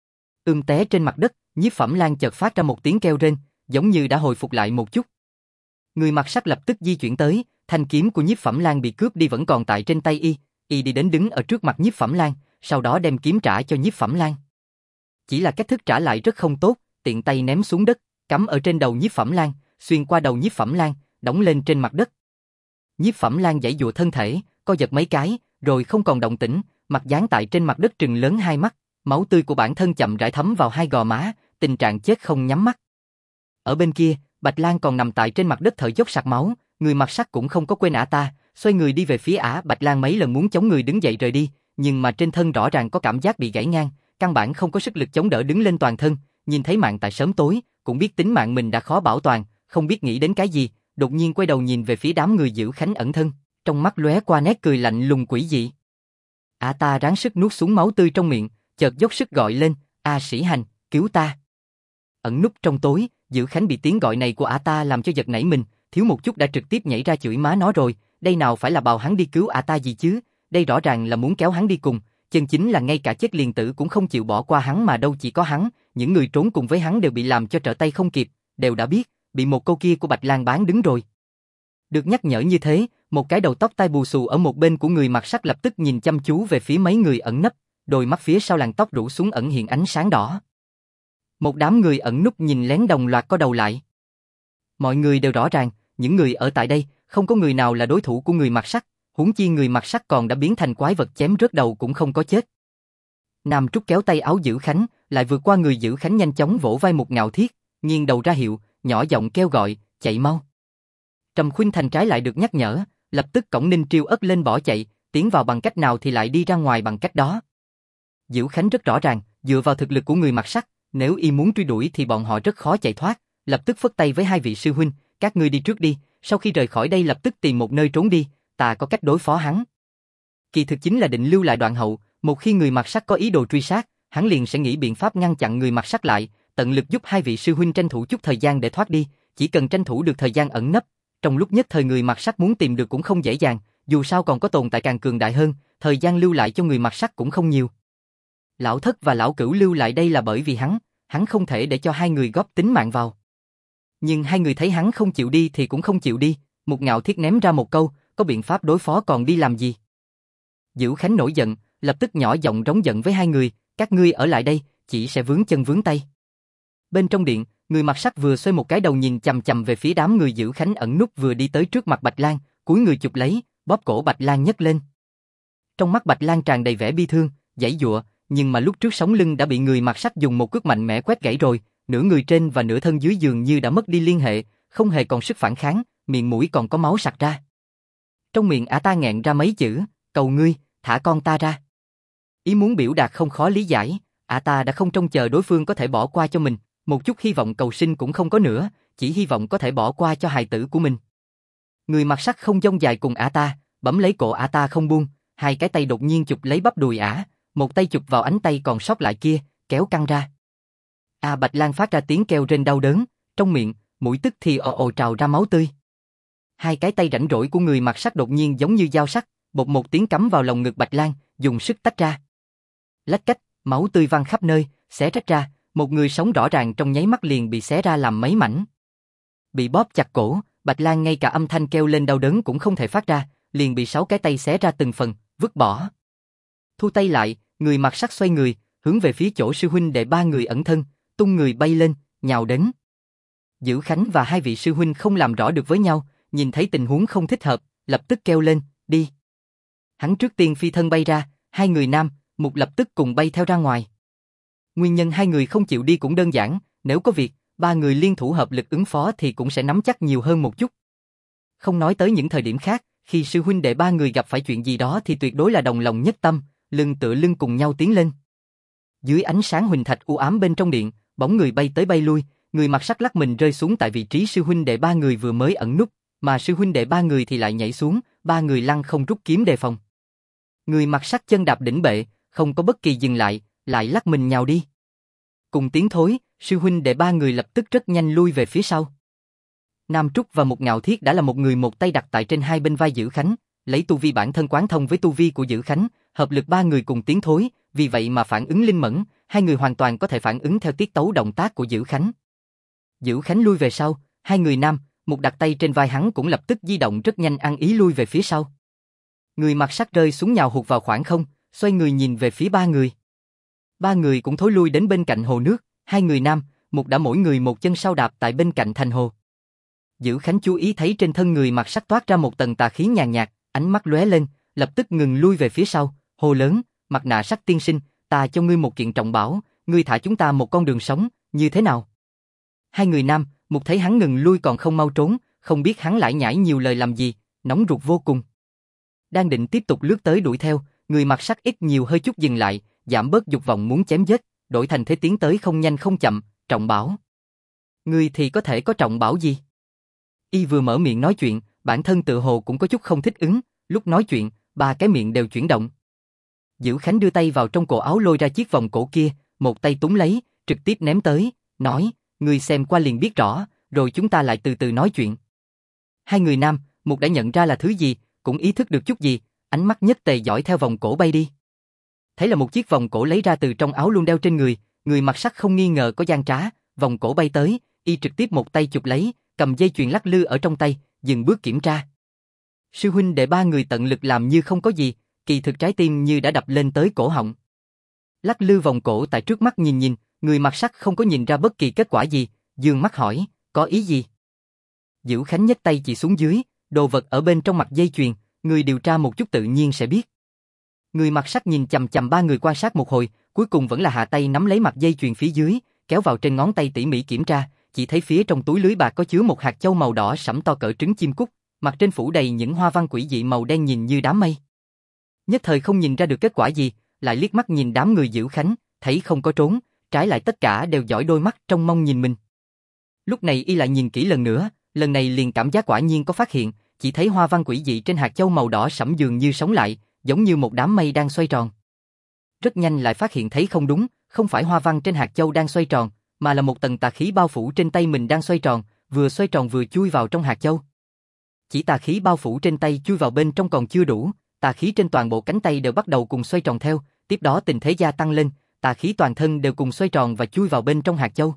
Té trên mặt đất, Nhiếp Phẩm Lan chợt phát ra một tiếng kêu rên, giống như đã hồi phục lại một chút. Người mặc sắt lập tức di chuyển tới, thanh kiếm của Nhiếp Phẩm Lan bị cướp đi vẫn còn tại trên tay y đi đến đứng ở trước mặt Nhiếp Phẩm Lan, sau đó đem kiếm trả cho Nhiếp Phẩm Lan. Chỉ là cách thức trả lại rất không tốt, tiện tay ném xuống đất, cắm ở trên đầu Nhiếp Phẩm Lan, xuyên qua đầu Nhiếp Phẩm Lan, đóng lên trên mặt đất. Nhiếp Phẩm Lan giãy giụa thân thể, co giật mấy cái, rồi không còn động tĩnh, mặt dán tại trên mặt đất trừng lớn hai mắt, máu tươi của bản thân chậm rãi thấm vào hai gò má, tình trạng chết không nhắm mắt. Ở bên kia, Bạch Lan còn nằm tại trên mặt đất thở dốc sặc máu, người mặc sắt cũng không có quên ả ta, xoay người đi về phía ả. Bạch Lan mấy lần muốn chống người đứng dậy rời đi, nhưng mà trên thân rõ ràng có cảm giác bị gãy ngang, căn bản không có sức lực chống đỡ đứng lên toàn thân, nhìn thấy mạng tại sớm tối, cũng biết tính mạng mình đã khó bảo toàn, không biết nghĩ đến cái gì, đột nhiên quay đầu nhìn về phía đám người giữ khánh ẩn thân, trong mắt lóe qua nét cười lạnh lùng quỷ dị. Ả ta ráng sức nuốt xuống máu tươi trong miệng, chợt dốc sức gọi lên, "A Sĩ Hành, cứu ta!" Ẩn núp trong tối, Giữ Khánh bị tiếng gọi này của ả ta làm cho giật nảy mình, thiếu một chút đã trực tiếp nhảy ra chửi má nó rồi, đây nào phải là bào hắn đi cứu ả ta gì chứ, đây rõ ràng là muốn kéo hắn đi cùng, chân chính là ngay cả chết liền tử cũng không chịu bỏ qua hắn mà đâu chỉ có hắn, những người trốn cùng với hắn đều bị làm cho trở tay không kịp, đều đã biết, bị một câu kia của Bạch Lan bán đứng rồi. Được nhắc nhở như thế, một cái đầu tóc tai bù xù ở một bên của người mặc sắt lập tức nhìn chăm chú về phía mấy người ẩn nấp, đôi mắt phía sau làn tóc rủ xuống ẩn hiện ánh sáng đỏ. Một đám người ẩn núp nhìn lén đồng loạt co đầu lại. Mọi người đều rõ ràng, những người ở tại đây, không có người nào là đối thủ của người mặc sắt, huống chi người mặc sắt còn đã biến thành quái vật chém rớt đầu cũng không có chết. Nam Trúc kéo tay áo Giữ Khánh, lại vượt qua người Giữ Khánh nhanh chóng vỗ vai một Ngạo Thiết, nghiêng đầu ra hiệu, nhỏ giọng kêu gọi, chạy mau. Trầm Khuynh Thành trái lại được nhắc nhở, lập tức cổng Ninh Triêu ất lên bỏ chạy, tiến vào bằng cách nào thì lại đi ra ngoài bằng cách đó. Giữ Khánh rất rõ ràng, dựa vào thực lực của người mặc sắt, nếu y muốn truy đuổi thì bọn họ rất khó chạy thoát, lập tức phất tay với hai vị sư huynh, các ngươi đi trước đi, sau khi rời khỏi đây lập tức tìm một nơi trốn đi, ta có cách đối phó hắn. Kỳ thực chính là định lưu lại đoạn hậu, một khi người mặc sắt có ý đồ truy sát, hắn liền sẽ nghĩ biện pháp ngăn chặn người mặc sắt lại, tận lực giúp hai vị sư huynh tranh thủ chút thời gian để thoát đi, chỉ cần tranh thủ được thời gian ẩn nấp, trong lúc nhất thời người mặc sắt muốn tìm được cũng không dễ dàng, dù sao còn có tồn tại càng cường đại hơn, thời gian lưu lại cho người mặc sắt cũng không nhiều. Lão Thất và Lão Cửu lưu lại đây là bởi vì hắn không thể để cho hai người góp tính mạng vào. Nhưng hai người thấy hắn không chịu đi thì cũng không chịu đi, một Ngạo Thiết ném ra một câu, có biện pháp đối phó còn đi làm gì. Giữ Khánh nổi giận, lập tức nhỏ giọng rống giận với hai người, các ngươi ở lại đây, chỉ sẽ vướng chân vướng tay. Bên trong điện, người mặc sắt vừa xoay một cái đầu nhìn chằm chằm về phía đám người Giữ Khánh ẩn núp vừa đi tới trước mặt Bạch Lan, cúi người chụp lấy, bóp cổ Bạch Lan nhấc lên. Trong mắt Bạch Lan tràn đầy vẻ bi thương, giãy giụa, nhưng mà lúc trước sống lưng đã bị người mặc sắt dùng một cước mạnh mẽ quét gãy rồi, nửa người trên và nửa thân dưới dường như đã mất đi liên hệ, không hề còn sức phản kháng, miệng mũi còn có máu sặc ra. Trong miệng ả ta nghẹn ra mấy chữ, cầu ngươi, thả con ta ra. Ý muốn biểu đạt không khó lý giải, ả ta đã không trông chờ đối phương có thể bỏ qua cho mình, một chút hy vọng cầu sinh cũng không có nữa, chỉ hy vọng có thể bỏ qua cho hài tử của mình. Người mặc sắt không dông dài cùng ả ta, bấm lấy cổ ả ta không buông, hai cái tay đột nhiên chụp lấy bắp đùi ả, một tay chụp vào ánh tay còn sót lại kia, kéo căng ra. Bạch Lan phát ra tiếng kêu rên đau đớn, trong miệng, mũi tức thì ồ ồ trào ra máu tươi. Hai cái tay rảnh rỗi của người mặc sắt đột nhiên giống như dao sắc, bột một tiếng cắm vào lồng ngực Bạch Lan, dùng sức tách ra. Lách cách, máu tươi văng khắp nơi, xé rách ra, một người sống rõ ràng trong nháy mắt liền bị xé ra làm mấy mảnh. Bị bóp chặt cổ, Bạch Lan ngay cả âm thanh kêu lên đau đớn cũng không thể phát ra, liền bị 6 cái tay xé ra từng phần, vứt bỏ. Thu tay lại, người mặc sắt xoay người, hướng về phía chỗ sư huynh đệ 3 người ẩn thân, tung người bay lên, nhào đến. Giữ Khánh và hai vị sư huynh không làm rõ được với nhau, nhìn thấy tình huống không thích hợp, lập tức kêu lên, đi. Hắn trước tiên phi thân bay ra, hai người nam, Mục lập tức cùng bay theo ra ngoài. Nguyên nhân hai người không chịu đi cũng đơn giản, nếu có việc, 3 người liên thủ hợp lực ứng phó thì cũng sẽ nắm chắc nhiều hơn một chút. Không nói tới những thời điểm khác, khi sư huynh đệ ba người gặp phải chuyện gì đó thì tuyệt đối là đồng lòng nhất tâm, lưng tựa lưng cùng nhau tiến lên. Dưới ánh sáng huỳnh thạch u ám bên trong điện, bóng người bay tới bay lui, người mặc sắt lắc mình rơi xuống tại vị trí sư huynh đệ ba người vừa mới ẩn núp, mà sư huynh đệ ba người thì lại nhảy xuống, ba người lăng không rút kiếm đề phòng. Người mặc sắt chân đạp đỉnh bệ, không có bất kỳ dừng lại, lại lắc mình nhào đi. Cùng tiếng thối, sư huynh đệ ba người lập tức rất nhanh lui về phía sau. Nam Trúc và Mục Ngạo Thiết đã là một người một tay đặt tại trên hai bên vai Dữ Khánh, lấy tu vi bản thân quán thông với tu vi của Dữ Khánh, hợp lực ba người cùng tiến thối, vì vậy mà phản ứng linh mẫn, hai người hoàn toàn có thể phản ứng theo tiết tấu động tác của Dữ Khánh. Dữ Khánh lui về sau, hai người nam, Mục đặt tay trên vai hắn cũng lập tức di động rất nhanh ăn ý lui về phía sau. Người mặc sắt rơi xuống nhào hụt vào khoảng không, xoay người nhìn về phía ba người. Ba người cũng thối lui đến bên cạnh hồ nước, hai người nam, Mục đã mỗi người một chân sau đạp tại bên cạnh thành hồ. Dữ Khánh chú ý thấy trên thân người mặc sắt toát ra một tầng tà khí nhàn nhạt, ánh mắt lóe lên, lập tức ngừng lui về phía sau, hô lớn, mặt nạ sắt tiên sinh, ta cho ngươi một kiện trọng bảo, ngươi thả chúng ta một con đường sống, như thế nào? Hai người nam, Mục thấy hắn ngừng lui còn không mau trốn, không biết hắn lải nhải nhiều lời làm gì, nóng ruột vô cùng. Đang định tiếp tục lướt tới đuổi theo, người mặc sắt ít nhiều hơi chút dừng lại, giảm bớt dục vọng muốn chém giết, đổi thành thế tiến tới không nhanh không chậm, trọng bảo. Ngươi thì có thể có trọng bảo gì? Y vừa mở miệng nói chuyện, bản thân tự hồ cũng có chút không thích ứng, lúc nói chuyện, ba cái miệng đều chuyển động. Dữ Khánh đưa tay vào trong cổ áo lôi ra chiếc vòng cổ kia, một tay túm lấy, trực tiếp ném tới, nói, ngươi xem qua liền biết rõ, rồi chúng ta lại từ từ nói chuyện. Hai người nam, Mục đã nhận ra là thứ gì, cũng ý thức được chút gì, ánh mắt nhất tề dõi theo vòng cổ bay đi. Thấy là một chiếc vòng cổ lấy ra từ trong áo luôn đeo trên người mặc sắt không nghi ngờ có gian trá, vòng cổ bay tới, y trực tiếp một tay chụp lấy, cầm dây chuyền lắc lư ở trong tay, dừng bước kiểm tra. Sư huynh đệ ba người tận lực làm như không có gì, kỳ thực trái tim như đã đập lên tới cổ họng. Lắc lư vòng cổ tại trước mắt nhìn, người mặc sắt không có nhìn ra bất kỳ kết quả gì, dương mắt hỏi, có ý gì? Dữ Khánh nhấc tay chỉ xuống dưới, đồ vật ở bên trong mặt dây chuyền, người điều tra một chút tự nhiên sẽ biết. Người mặc sắt nhìn chằm chằm ba người quan sát một hồi, cuối cùng vẫn là hạ tay nắm lấy mặt dây chuyền phía dưới, kéo vào trên ngón tay tỉ mỉ kiểm tra, chỉ thấy phía trong túi lưới bạc có chứa một hạt châu màu đỏ sẫm to cỡ trứng chim cút, mặt trên phủ đầy những hoa văn quỷ dị màu đen nhìn như đám mây. Nhất thời không nhìn ra được kết quả gì, lại liếc mắt nhìn đám người Dữ Khánh, thấy không có trốn, trái lại tất cả đều dõi đôi mắt trông mong nhìn mình. Lúc này y lại nhìn kỹ lần nữa, lần này liền cảm giác quả nhiên có phát hiện, chỉ thấy hoa văn quỷ dị trên hạt châu màu đỏ sẫm dường như sống lại, giống như một đám mây đang xoay tròn. Rất nhanh lại phát hiện thấy không đúng, không phải hoa văn trên hạt châu đang xoay tròn, mà là một tầng tà khí bao phủ trên tay mình đang xoay tròn vừa chui vào trong hạt châu. Chỉ tà khí bao phủ trên tay chui vào bên trong còn chưa đủ, tà khí trên toàn bộ cánh tay đều bắt đầu cùng xoay tròn theo, tiếp đó tình thế gia tăng lên, tà khí toàn thân đều cùng xoay tròn và chui vào bên trong hạt châu.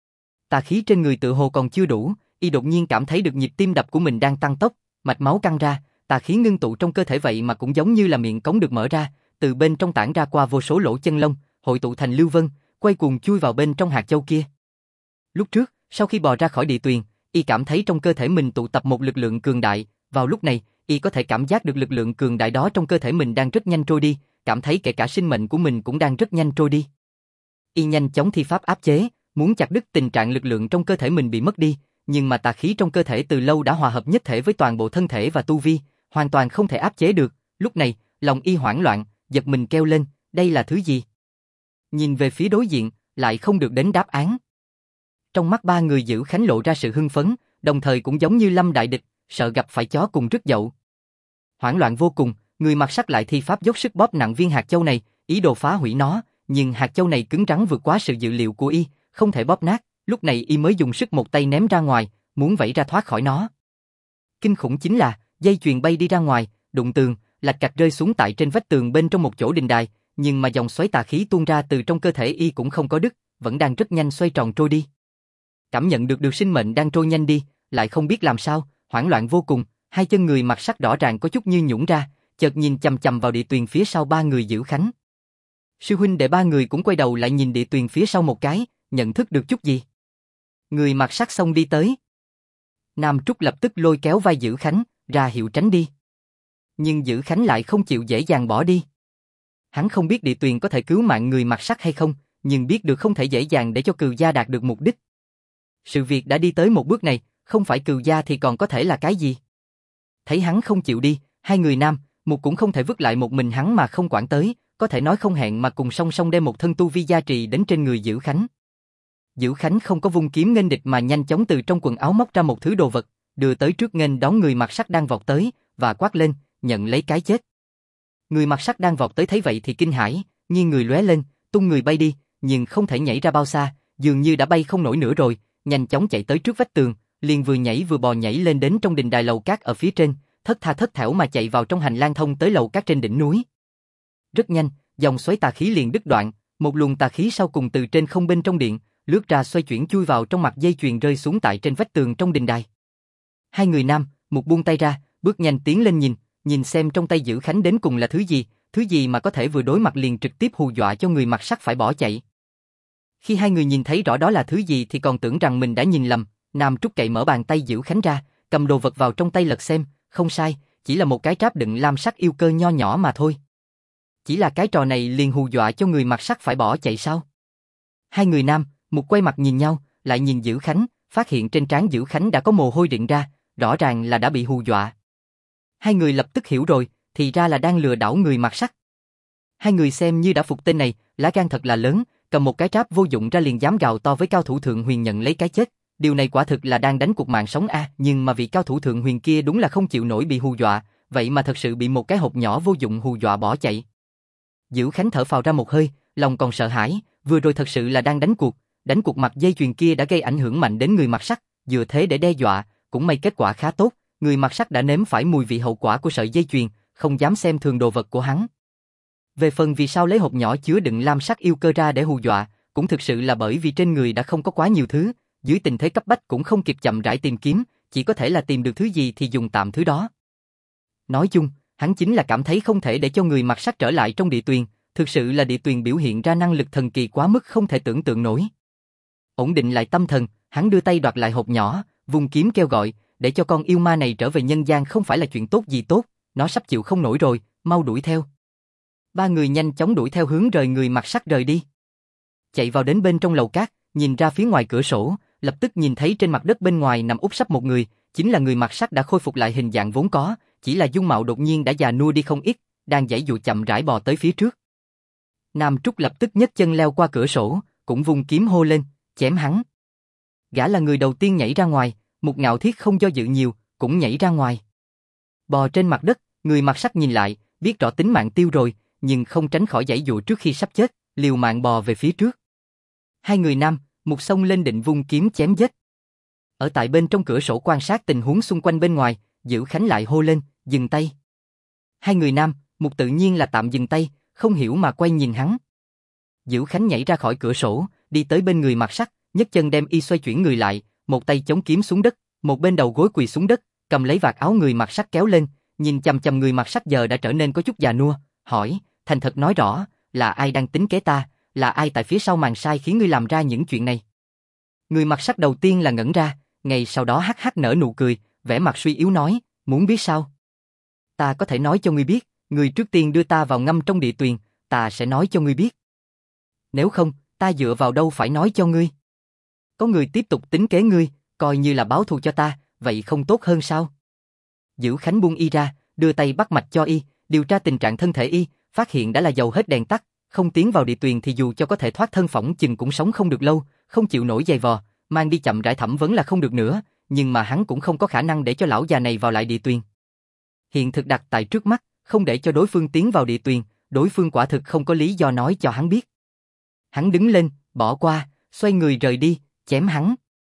Tà khí trên người tự hồ còn chưa đủ, y đột nhiên cảm thấy được nhịp tim đập của mình đang tăng tốc, mạch máu căng ra, tà khí ngưng tụ trong cơ thể vậy mà cũng giống như là miệng cống được mở ra, từ bên trong tản ra qua vô số lỗ chân lông, hội tụ thành lưu vân, quay cuồng chui vào bên trong hạt châu kia. Lúc trước, sau khi bò ra khỏi địa tuyền, y cảm thấy trong cơ thể mình tụ tập một lực lượng cường đại, vào lúc này, y có thể cảm giác được lực lượng cường đại đó trong cơ thể mình đang rất nhanh trôi đi, cảm thấy kể cả sinh mệnh của mình cũng đang rất nhanh trôi đi. Y nhanh chóng thi pháp áp chế, muốn chặt đứt tình trạng lực lượng trong cơ thể mình bị mất đi, nhưng mà tà khí trong cơ thể từ lâu đã hòa hợp nhất thể với toàn bộ thân thể và tu vi, hoàn toàn không thể áp chế được. Lúc này, lòng y hoảng loạn, giật mình kêu lên, đây là thứ gì? Nhìn về phía đối diện, lại không được đến đáp án. Trong mắt ba người Dữ Khánh lộ ra sự hưng phấn, đồng thời cũng giống như lâm đại địch, sợ gặp phải chó cùng rứt dậu. Hoảng loạn vô cùng, người mặc sắt lại thi pháp dốc sức bóp nặng viên hạt châu này, ý đồ phá hủy nó, nhưng hạt châu này cứng rắn vượt quá sự dự liệu của y, không thể bóp nát, lúc này y mới dùng sức một tay ném ra ngoài, muốn vẫy ra thoát khỏi nó. Kinh khủng chính là, dây chuyền bay đi ra ngoài, đụng tường, lạch cạch rơi xuống tại trên vách tường bên trong một chỗ đình đài, nhưng mà dòng xoáy tà khí tuôn ra từ trong cơ thể y cũng không có đứt, vẫn đang rất nhanh xoay tròn trôi đi. Cảm nhận được sinh mệnh đang trôi nhanh đi, lại không biết làm sao, hoảng loạn vô cùng, hai chân người mặc sắt rõ ràng có chút như nhũn ra, chợt nhìn chằm chằm vào địa tuyền phía sau ba người Dữ Khánh. Sư huynh đệ ba người cũng quay đầu lại nhìn địa tuyền phía sau một cái, nhận thức được chút gì. Người mặc sắt xông đi tới. Nam Trúc lập tức lôi kéo vai Dữ Khánh, ra hiệu tránh đi. Nhưng Dữ Khánh lại không chịu dễ dàng bỏ đi. Hắn không biết địa tuyền có thể cứu mạng người mặc sắt hay không, nhưng biết được không thể dễ dàng để cho Cừu gia đạt được mục đích. Sự việc đã đi tới một bước này, không phải Cừu gia thì còn có thể là cái gì? Thấy hắn không chịu đi, hai người nam, một cũng không thể vứt lại một mình hắn mà không quản tới, có thể nói không hẹn mà cùng song song đem một thân tu vi gia trì đến trên người Dữ Khánh. Dữ Khánh không có vung kiếm nghênh địch mà nhanh chóng từ trong quần áo móc ra một thứ đồ vật, đưa tới trước nghênh đón người mặc sắt đang vọt tới, và quát lên, nhận lấy cái chết. Người mặc sắt đang vọt tới thấy vậy thì kinh hãi, nghiêng người lóe lên, tung người bay đi, nhưng không thể nhảy ra bao xa, dường như đã bay không nổi nữa rồi, nhanh chóng chạy tới trước vách tường, liền vừa nhảy vừa bò nhảy lên đến trong đình đài lầu cát ở phía trên, thất tha thất thểu mà chạy vào trong hành lang thông tới lầu cát trên đỉnh núi. Rất nhanh, dòng xoáy tà khí liền đứt đoạn, một luồng tà khí sau cùng từ trên không bên trong điện, lướt ra xoay chuyển chui vào trong mặt dây chuyền rơi xuống tại trên vách tường trong đình đài. Hai người nam, một buông tay ra, bước nhanh tiến lên nhìn xem trong tay Dữ Khánh đến cùng là thứ gì mà có thể vừa đối mặt liền trực tiếp hù dọa cho người mặc sắt phải bỏ chạy. Khi hai người nhìn thấy rõ đó là thứ gì thì còn tưởng rằng mình đã nhìn lầm, Nam Trúc cậy mở bàn tay Dữ Khánh ra, cầm đồ vật vào trong tay lật xem, không sai, chỉ là một cái tráp đựng lam sắc yêu cơ nho nhỏ mà thôi. Chỉ là cái trò này liền hù dọa cho người mặc sắt phải bỏ chạy sao? Hai người nam, một quay mặt nhìn nhau, lại nhìn Dữ Khánh, phát hiện trên trán Dữ Khánh đã có mồ hôi rịn ra, rõ ràng là đã bị hù dọa. Hai người lập tức hiểu rồi, thì ra là đang lừa đảo người mặc sắt. Hai người xem như đã phục tên này, lá gan thật là lớn, cầm một cái tráp vô dụng ra liền dám gào to với cao thủ thượng huyền nhận lấy cái chết. Điều này quả thực là đang đánh cuộc mạng sống a, nhưng mà vị cao thủ thượng huyền kia đúng là không chịu nổi bị hù dọa, vậy mà thật sự bị một cái hộp nhỏ vô dụng hù dọa bỏ chạy. Dữ Khánh thở phào ra một hơi, lòng còn sợ hãi, vừa rồi thật sự là đang đánh cuộc mặt dây chuyền kia đã gây ảnh hưởng mạnh đến người mặc sắt, vừa thế để đe dọa, cũng may kết quả khá tốt, người mặc sắt đã nếm phải mùi vị hậu quả của sợi dây chuyền, không dám xem thường đồ vật của hắn. Về phần vì sao lấy hộp nhỏ chứa đựng lam sắc yêu cơ ra để hù dọa, cũng thực sự là bởi vì trên người đã không có quá nhiều thứ, dưới tình thế cấp bách cũng không kịp chậm rãi tìm kiếm, chỉ có thể là tìm được thứ gì thì dùng tạm thứ đó. Nói chung, hắn chính là cảm thấy không thể để cho người mặc sắt trở lại trong địa tuyền, thực sự là địa tuyền biểu hiện ra năng lực thần kỳ quá mức không thể tưởng tượng nổi. Ổn định lại tâm thần, hắn đưa tay đoạt lại hộp nhỏ, vung kiếm kêu gọi, để cho con yêu ma này trở về nhân gian không phải là chuyện tốt gì tốt, nó sắp chịu không nổi rồi, mau đuổi theo. Ba người nhanh chóng đuổi theo hướng rời người mặc sắt rời đi. Chạy vào đến bên trong lầu cát, nhìn ra phía ngoài cửa sổ, lập tức nhìn thấy trên mặt đất bên ngoài nằm úp sấp một người, chính là người mặc sắt đã khôi phục lại hình dạng vốn có, chỉ là dung mạo đột nhiên đã già nua đi không ít, đang giãy dụa chậm rãi bò tới phía trước. Nam Trúc lập tức nhấc chân leo qua cửa sổ, cũng vung kiếm hô lên, chém hắn. Gã là người đầu tiên nhảy ra ngoài, một Ngạo Thiết không do dự nhiều, cũng nhảy ra ngoài. Bò trên mặt đất, người mặc sắt nhìn lại, biết rõ tính mạng tiêu rồi, nhưng không tránh khỏi giãy dụa trước khi sắp chết, liều mạng bò về phía trước. Hai người nam, một xông lên định vung kiếm chém giết. Ở tại bên trong cửa sổ quan sát tình huống xung quanh bên ngoài, Dữ Khánh lại hô lên, dừng tay. Hai người nam, một tự nhiên là tạm dừng tay, không hiểu mà quay nhìn hắn. Dữ Khánh nhảy ra khỏi cửa sổ, đi tới bên người mặc sắt, nhấc chân đem y xoay chuyển người lại, một tay chống kiếm xuống đất, một bên đầu gối quỳ xuống đất, cầm lấy vạt áo người mặc sắt kéo lên, nhìn chằm chằm người mặc sắt giờ đã trở nên có chút già nua, hỏi, thành thật nói rõ, là ai đang tính kế ta, là ai tại phía sau màn sai khiến ngươi làm ra những chuyện này? Người mặc sắt đầu tiên là ngẩn ra, ngay sau đó hắc hắc nở nụ cười, vẻ mặt suy yếu nói, muốn biết sao? Ta có thể nói cho ngươi biết, ngươi trước tiên đưa ta vào ngâm trong địa tuyền, ta sẽ nói cho ngươi biết. Nếu không, ta dựa vào đâu phải nói cho ngươi? Có người tiếp tục tính kế ngươi, coi như là báo thù cho ta, vậy không tốt hơn sao? Dữ Khánh buông y ra, đưa tay bắt mạch cho y, điều tra tình trạng thân thể y, phát hiện đã là dầu hết đèn tắt, không tiến vào địa tuyền thì dù cho có thể thoát thân phỏng chừng cũng sống không được lâu, không chịu nổi giày vò, mang đi chậm rãi thẩm vấn là không được nữa, nhưng mà hắn cũng không có khả năng để cho lão già này vào lại địa tuyền. Hiện thực đặt tại trước mắt, không để cho đối phương tiến vào địa tuyền, đối phương quả thực không có lý do nói cho hắn biết. Hắn đứng lên, bỏ qua, xoay người rời đi, chém hắn.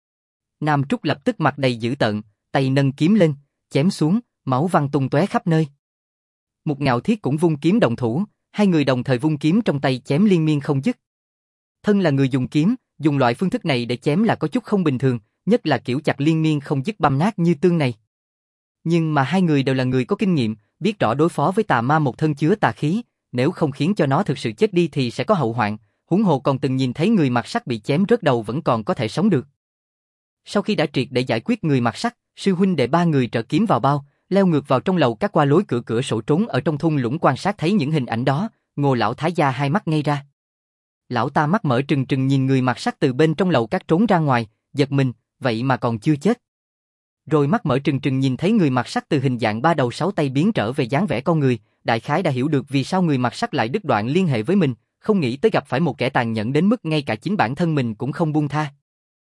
Nam Trúc lập tức mặt đầy dữ tợn, tay nâng kiếm lên, chém xuống, máu văng tung tóe khắp nơi. Một Ngạo Thiết cũng vung kiếm đồng thủ, hai người đồng thời vung kiếm trong tay chém liên miên không dứt. Thân là người dùng kiếm, dùng loại phương thức này để chém là có chút không bình thường, nhất là kiểu chặt liên miên không dứt băm nát như tương này. Nhưng mà hai người đều là người có kinh nghiệm, biết rõ đối phó với tà ma một thân chứa tà khí, nếu không khiến cho nó thực sự chết đi thì sẽ có hậu hoạn, huống hồ còn từng nhìn thấy người mặc sắt bị chém rớt đầu vẫn còn có thể sống được. Sau khi đã triệt để giải quyết người mặc sắt, sư huynh đệ ba người trợ kiếm vào bao, leo ngược vào trong lầu các qua lối cửa sổ trốn ở trong thung lũng quan sát thấy những hình ảnh đó, Ngô lão thái gia hai mắt ngây ra. Lão ta mắt mở trừng trừng nhìn người mặc sắt từ bên trong lầu các trốn ra ngoài, giật mình, vậy mà còn chưa chết. Rồi mắt mở trừng trừng nhìn thấy người mặc sắt từ hình dạng ba đầu sáu tay biến trở về dáng vẻ con người, đại khái đã hiểu được vì sao người mặc sắt lại đứt đoạn liên hệ với mình, không nghĩ tới gặp phải một kẻ tàn nhẫn đến mức ngay cả chính bản thân mình cũng không buông tha.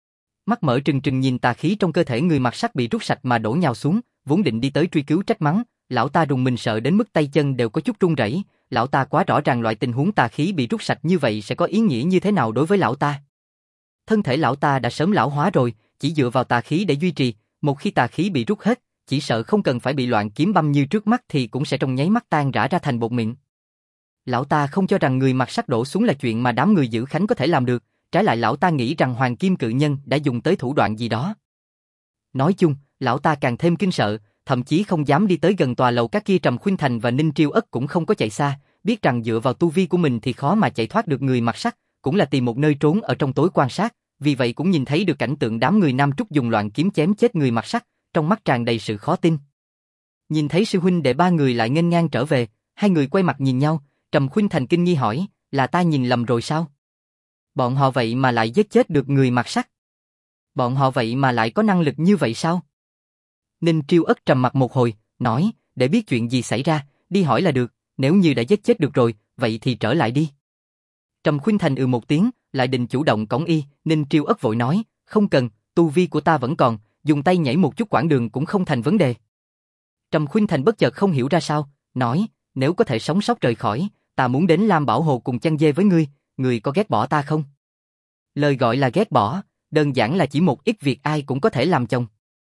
Mắt mở trừng trừng nhìn tà khí trong cơ thể người mặc sắt bị rút sạch mà đổ nhào xuống, vốn định đi tới truy cứu trách mắng, lão ta rùng mình sợ đến mức tay chân đều có chút run rẩy, lão ta quá rõ ràng loại tình huống tà khí bị rút sạch như vậy sẽ có ý nghĩa như thế nào đối với lão ta. Thân thể lão ta đã sớm lão hóa rồi, chỉ dựa vào tà khí để duy trì, một khi tà khí bị rút hết, chỉ sợ không cần phải bị loạn kiếm băm như trước mắt thì cũng sẽ trong nháy mắt tan rã ra thành bột mịn. Lão ta không cho rằng người mặc sắt đổ xuống là chuyện mà đám người giữ Khánh có thể làm được, trái lại lão ta nghĩ rằng Hoàng Kim Cự Nhân đã dùng tới thủ đoạn gì đó. Nói chung, lão ta càng thêm kinh sợ, thậm chí không dám đi tới gần tòa lầu các kia. Trầm Khuynh Thành và Ninh Triêu Ất cũng không có chạy xa, biết rằng dựa vào tu vi của mình thì khó mà chạy thoát được người mặc sắt, cũng là tìm một nơi trốn ở trong tối quan sát, vì vậy cũng nhìn thấy được cảnh tượng đám người Nam Trúc dùng loạn kiếm chém chết người mặc sắt, trong mắt tràn đầy sự khó tin. Nhìn thấy sư huynh đệ ba người lại nghênh ngang trở về, hai người quay mặt nhìn nhau, Trầm Khuynh Thành kinh nghi hỏi, là ta nhìn lầm rồi sao? Bọn họ vậy mà lại giết chết được người mặc sắt? Bọn họ vậy mà lại có năng lực như vậy sao? Ninh Triêu Ất trầm mặt một hồi, nói, để biết chuyện gì xảy ra, đi hỏi là được, nếu như đã giết chết được rồi, vậy thì trở lại đi. Trầm Khuynh Thành một tiếng, lại định chủ động cõng y, Ninh Triêu Ất vội nói, không cần, tu vi của ta vẫn còn, dùng tay nhảy một chút quãng đường cũng không thành vấn đề. Trầm Khuynh Thành bất chợt không hiểu ra sao, nói, nếu có thể sống sót rời khỏi, ta muốn đến Lam Bảo Hồ cùng chăn dê với ngươi, ngươi có ghét bỏ ta không? Lời gọi là ghét bỏ, đơn giản là chỉ một ít việc ai cũng có thể làm chồng.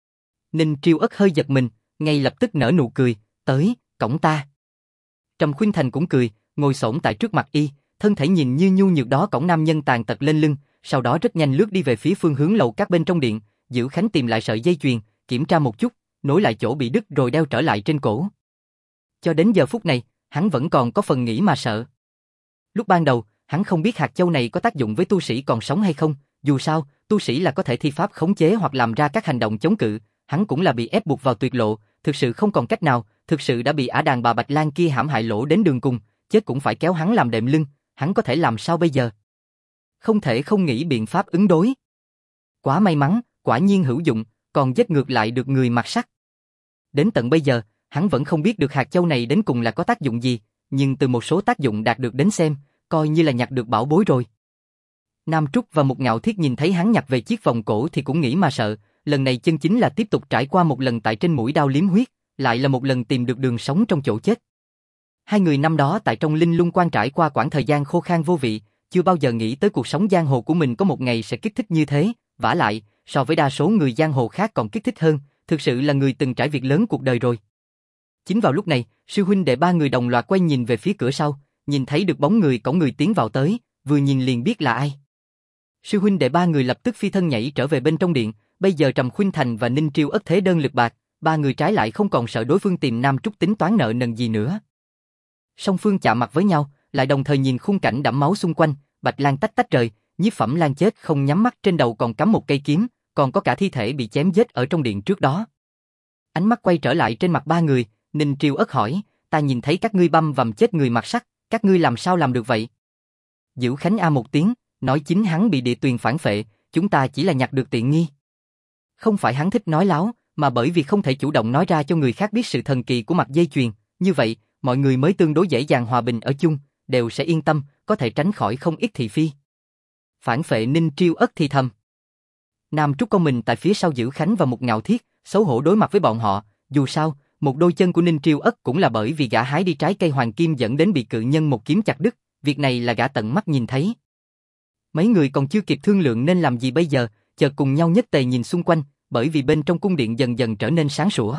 Ninh Triêu Ất hơi giật mình, ngay lập tức nở nụ cười, tới, cõng ta. Trầm Khuynh Thành cũng cười, ngồi xổm tại trước mặt y, thân thể nhìn như nhu nhược đó cõng nam nhân tàn tật lên lưng, sau đó rất nhanh lướt đi về phía phương hướng lầu các bên trong điện, Dữ Khánh tìm lại sợi dây chuyền, kiểm tra một chút, nối lại chỗ bị đứt rồi đeo trở lại trên cổ. Cho đến giờ phút này, hắn vẫn còn có phần nghĩ mà sợ. Lúc ban đầu, hắn không biết hạt châu này có tác dụng với tu sĩ còn sống hay không, dù sao, tu sĩ là có thể thi pháp khống chế hoặc làm ra các hành động chống cự, hắn cũng là bị ép buộc vào tuyệt lộ, thực sự không còn cách nào, thực sự đã bị ả đàn bà Bạch Lan kia hãm hại lỗ đến đường cùng, chết cũng phải kéo hắn làm đệm lưng, hắn có thể làm sao bây giờ? Không thể không nghĩ biện pháp ứng đối. Quá may mắn, quả nhiên hữu dụng, còn giết ngược lại được người mặc sắt. Đến tận bây giờ, hắn vẫn không biết được hạt châu này đến cùng là có tác dụng gì, nhưng từ một số tác dụng đạt được đến xem, coi như là nhặt được bảo bối rồi. Nam Trúc và Mục Ngạo Thiết nhìn thấy hắn nhặt về chiếc vòng cổ thì cũng nghĩ mà sợ, lần này chân chính là tiếp tục trải qua một lần tại trên mũi đao liếm huyết, lại là một lần tìm được đường sống trong chỗ chết. Hai người năm đó tại trong Linh Lung Quan trải qua quãng thời gian khô khan vô vị, chưa bao giờ nghĩ tới cuộc sống giang hồ của mình có một ngày sẽ kích thích như thế, vả lại, so với đa số người giang hồ khác còn kích thích hơn, thực sự là người từng trải việc lớn cuộc đời rồi. Chính vào lúc này, sư huynh đệ ba người đồng loạt quay nhìn về phía cửa sau, nhìn thấy được bóng người cõng người tiến vào tới, vừa nhìn liền biết là ai. Sư huynh đệ ba người lập tức phi thân nhảy trở về bên trong điện, bây giờ Trầm Khuynh Thành và Ninh Triêu Ất thế đơn lực bạc, ba người trái lại không còn sợ đối phương tìm Nam Trúc tính toán nợ nần gì nữa. Song phương chạm mặt với nhau, lại đồng thời nhìn khung cảnh đẫm máu xung quanh, Bạch Lan tách tách rời, Nhiếp Phẩm Lan chết không nhắm mắt, trên đầu còn cắm một cây kiếm, còn có cả thi thể bị chém giết ở trong điện trước đó. Ánh mắt quay trở lại trên mặt ba người, Ninh Triêu Ất hỏi, ta nhìn thấy các ngươi băm vằm chết người mặc sắt, các ngươi làm sao làm được vậy? Dữ Khánh a một tiếng, nói chính hắn bị địa tuyền phản phệ, chúng ta chỉ là nhặt được tiện nghi. Không phải hắn thích nói láo, mà bởi vì không thể chủ động nói ra cho người khác biết sự thần kỳ của mặt dây chuyền, như vậy, mọi người mới tương đối dễ dàng hòa bình ở chung, đều sẽ yên tâm, có thể tránh khỏi không ít thị phi. Phản phệ, Ninh Triêu Ất thì thầm. Nam Trúc công mình tại phía sau Dữ Khánh và Mục Ngạo Thiết, xấu hổ đối mặt với bọn họ, dù sao, một đôi chân của Ninh Triêu Ất cũng là bởi vì gã hái đi trái cây hoàng kim dẫn đến bị cự nhân một kiếm chặt đứt, việc này là gã tận mắt nhìn thấy. Mấy người còn chưa kịp thương lượng nên làm gì bây giờ, chợt cùng nhau nhất tề nhìn xung quanh, bởi vì bên trong cung điện dần dần trở nên sáng sủa.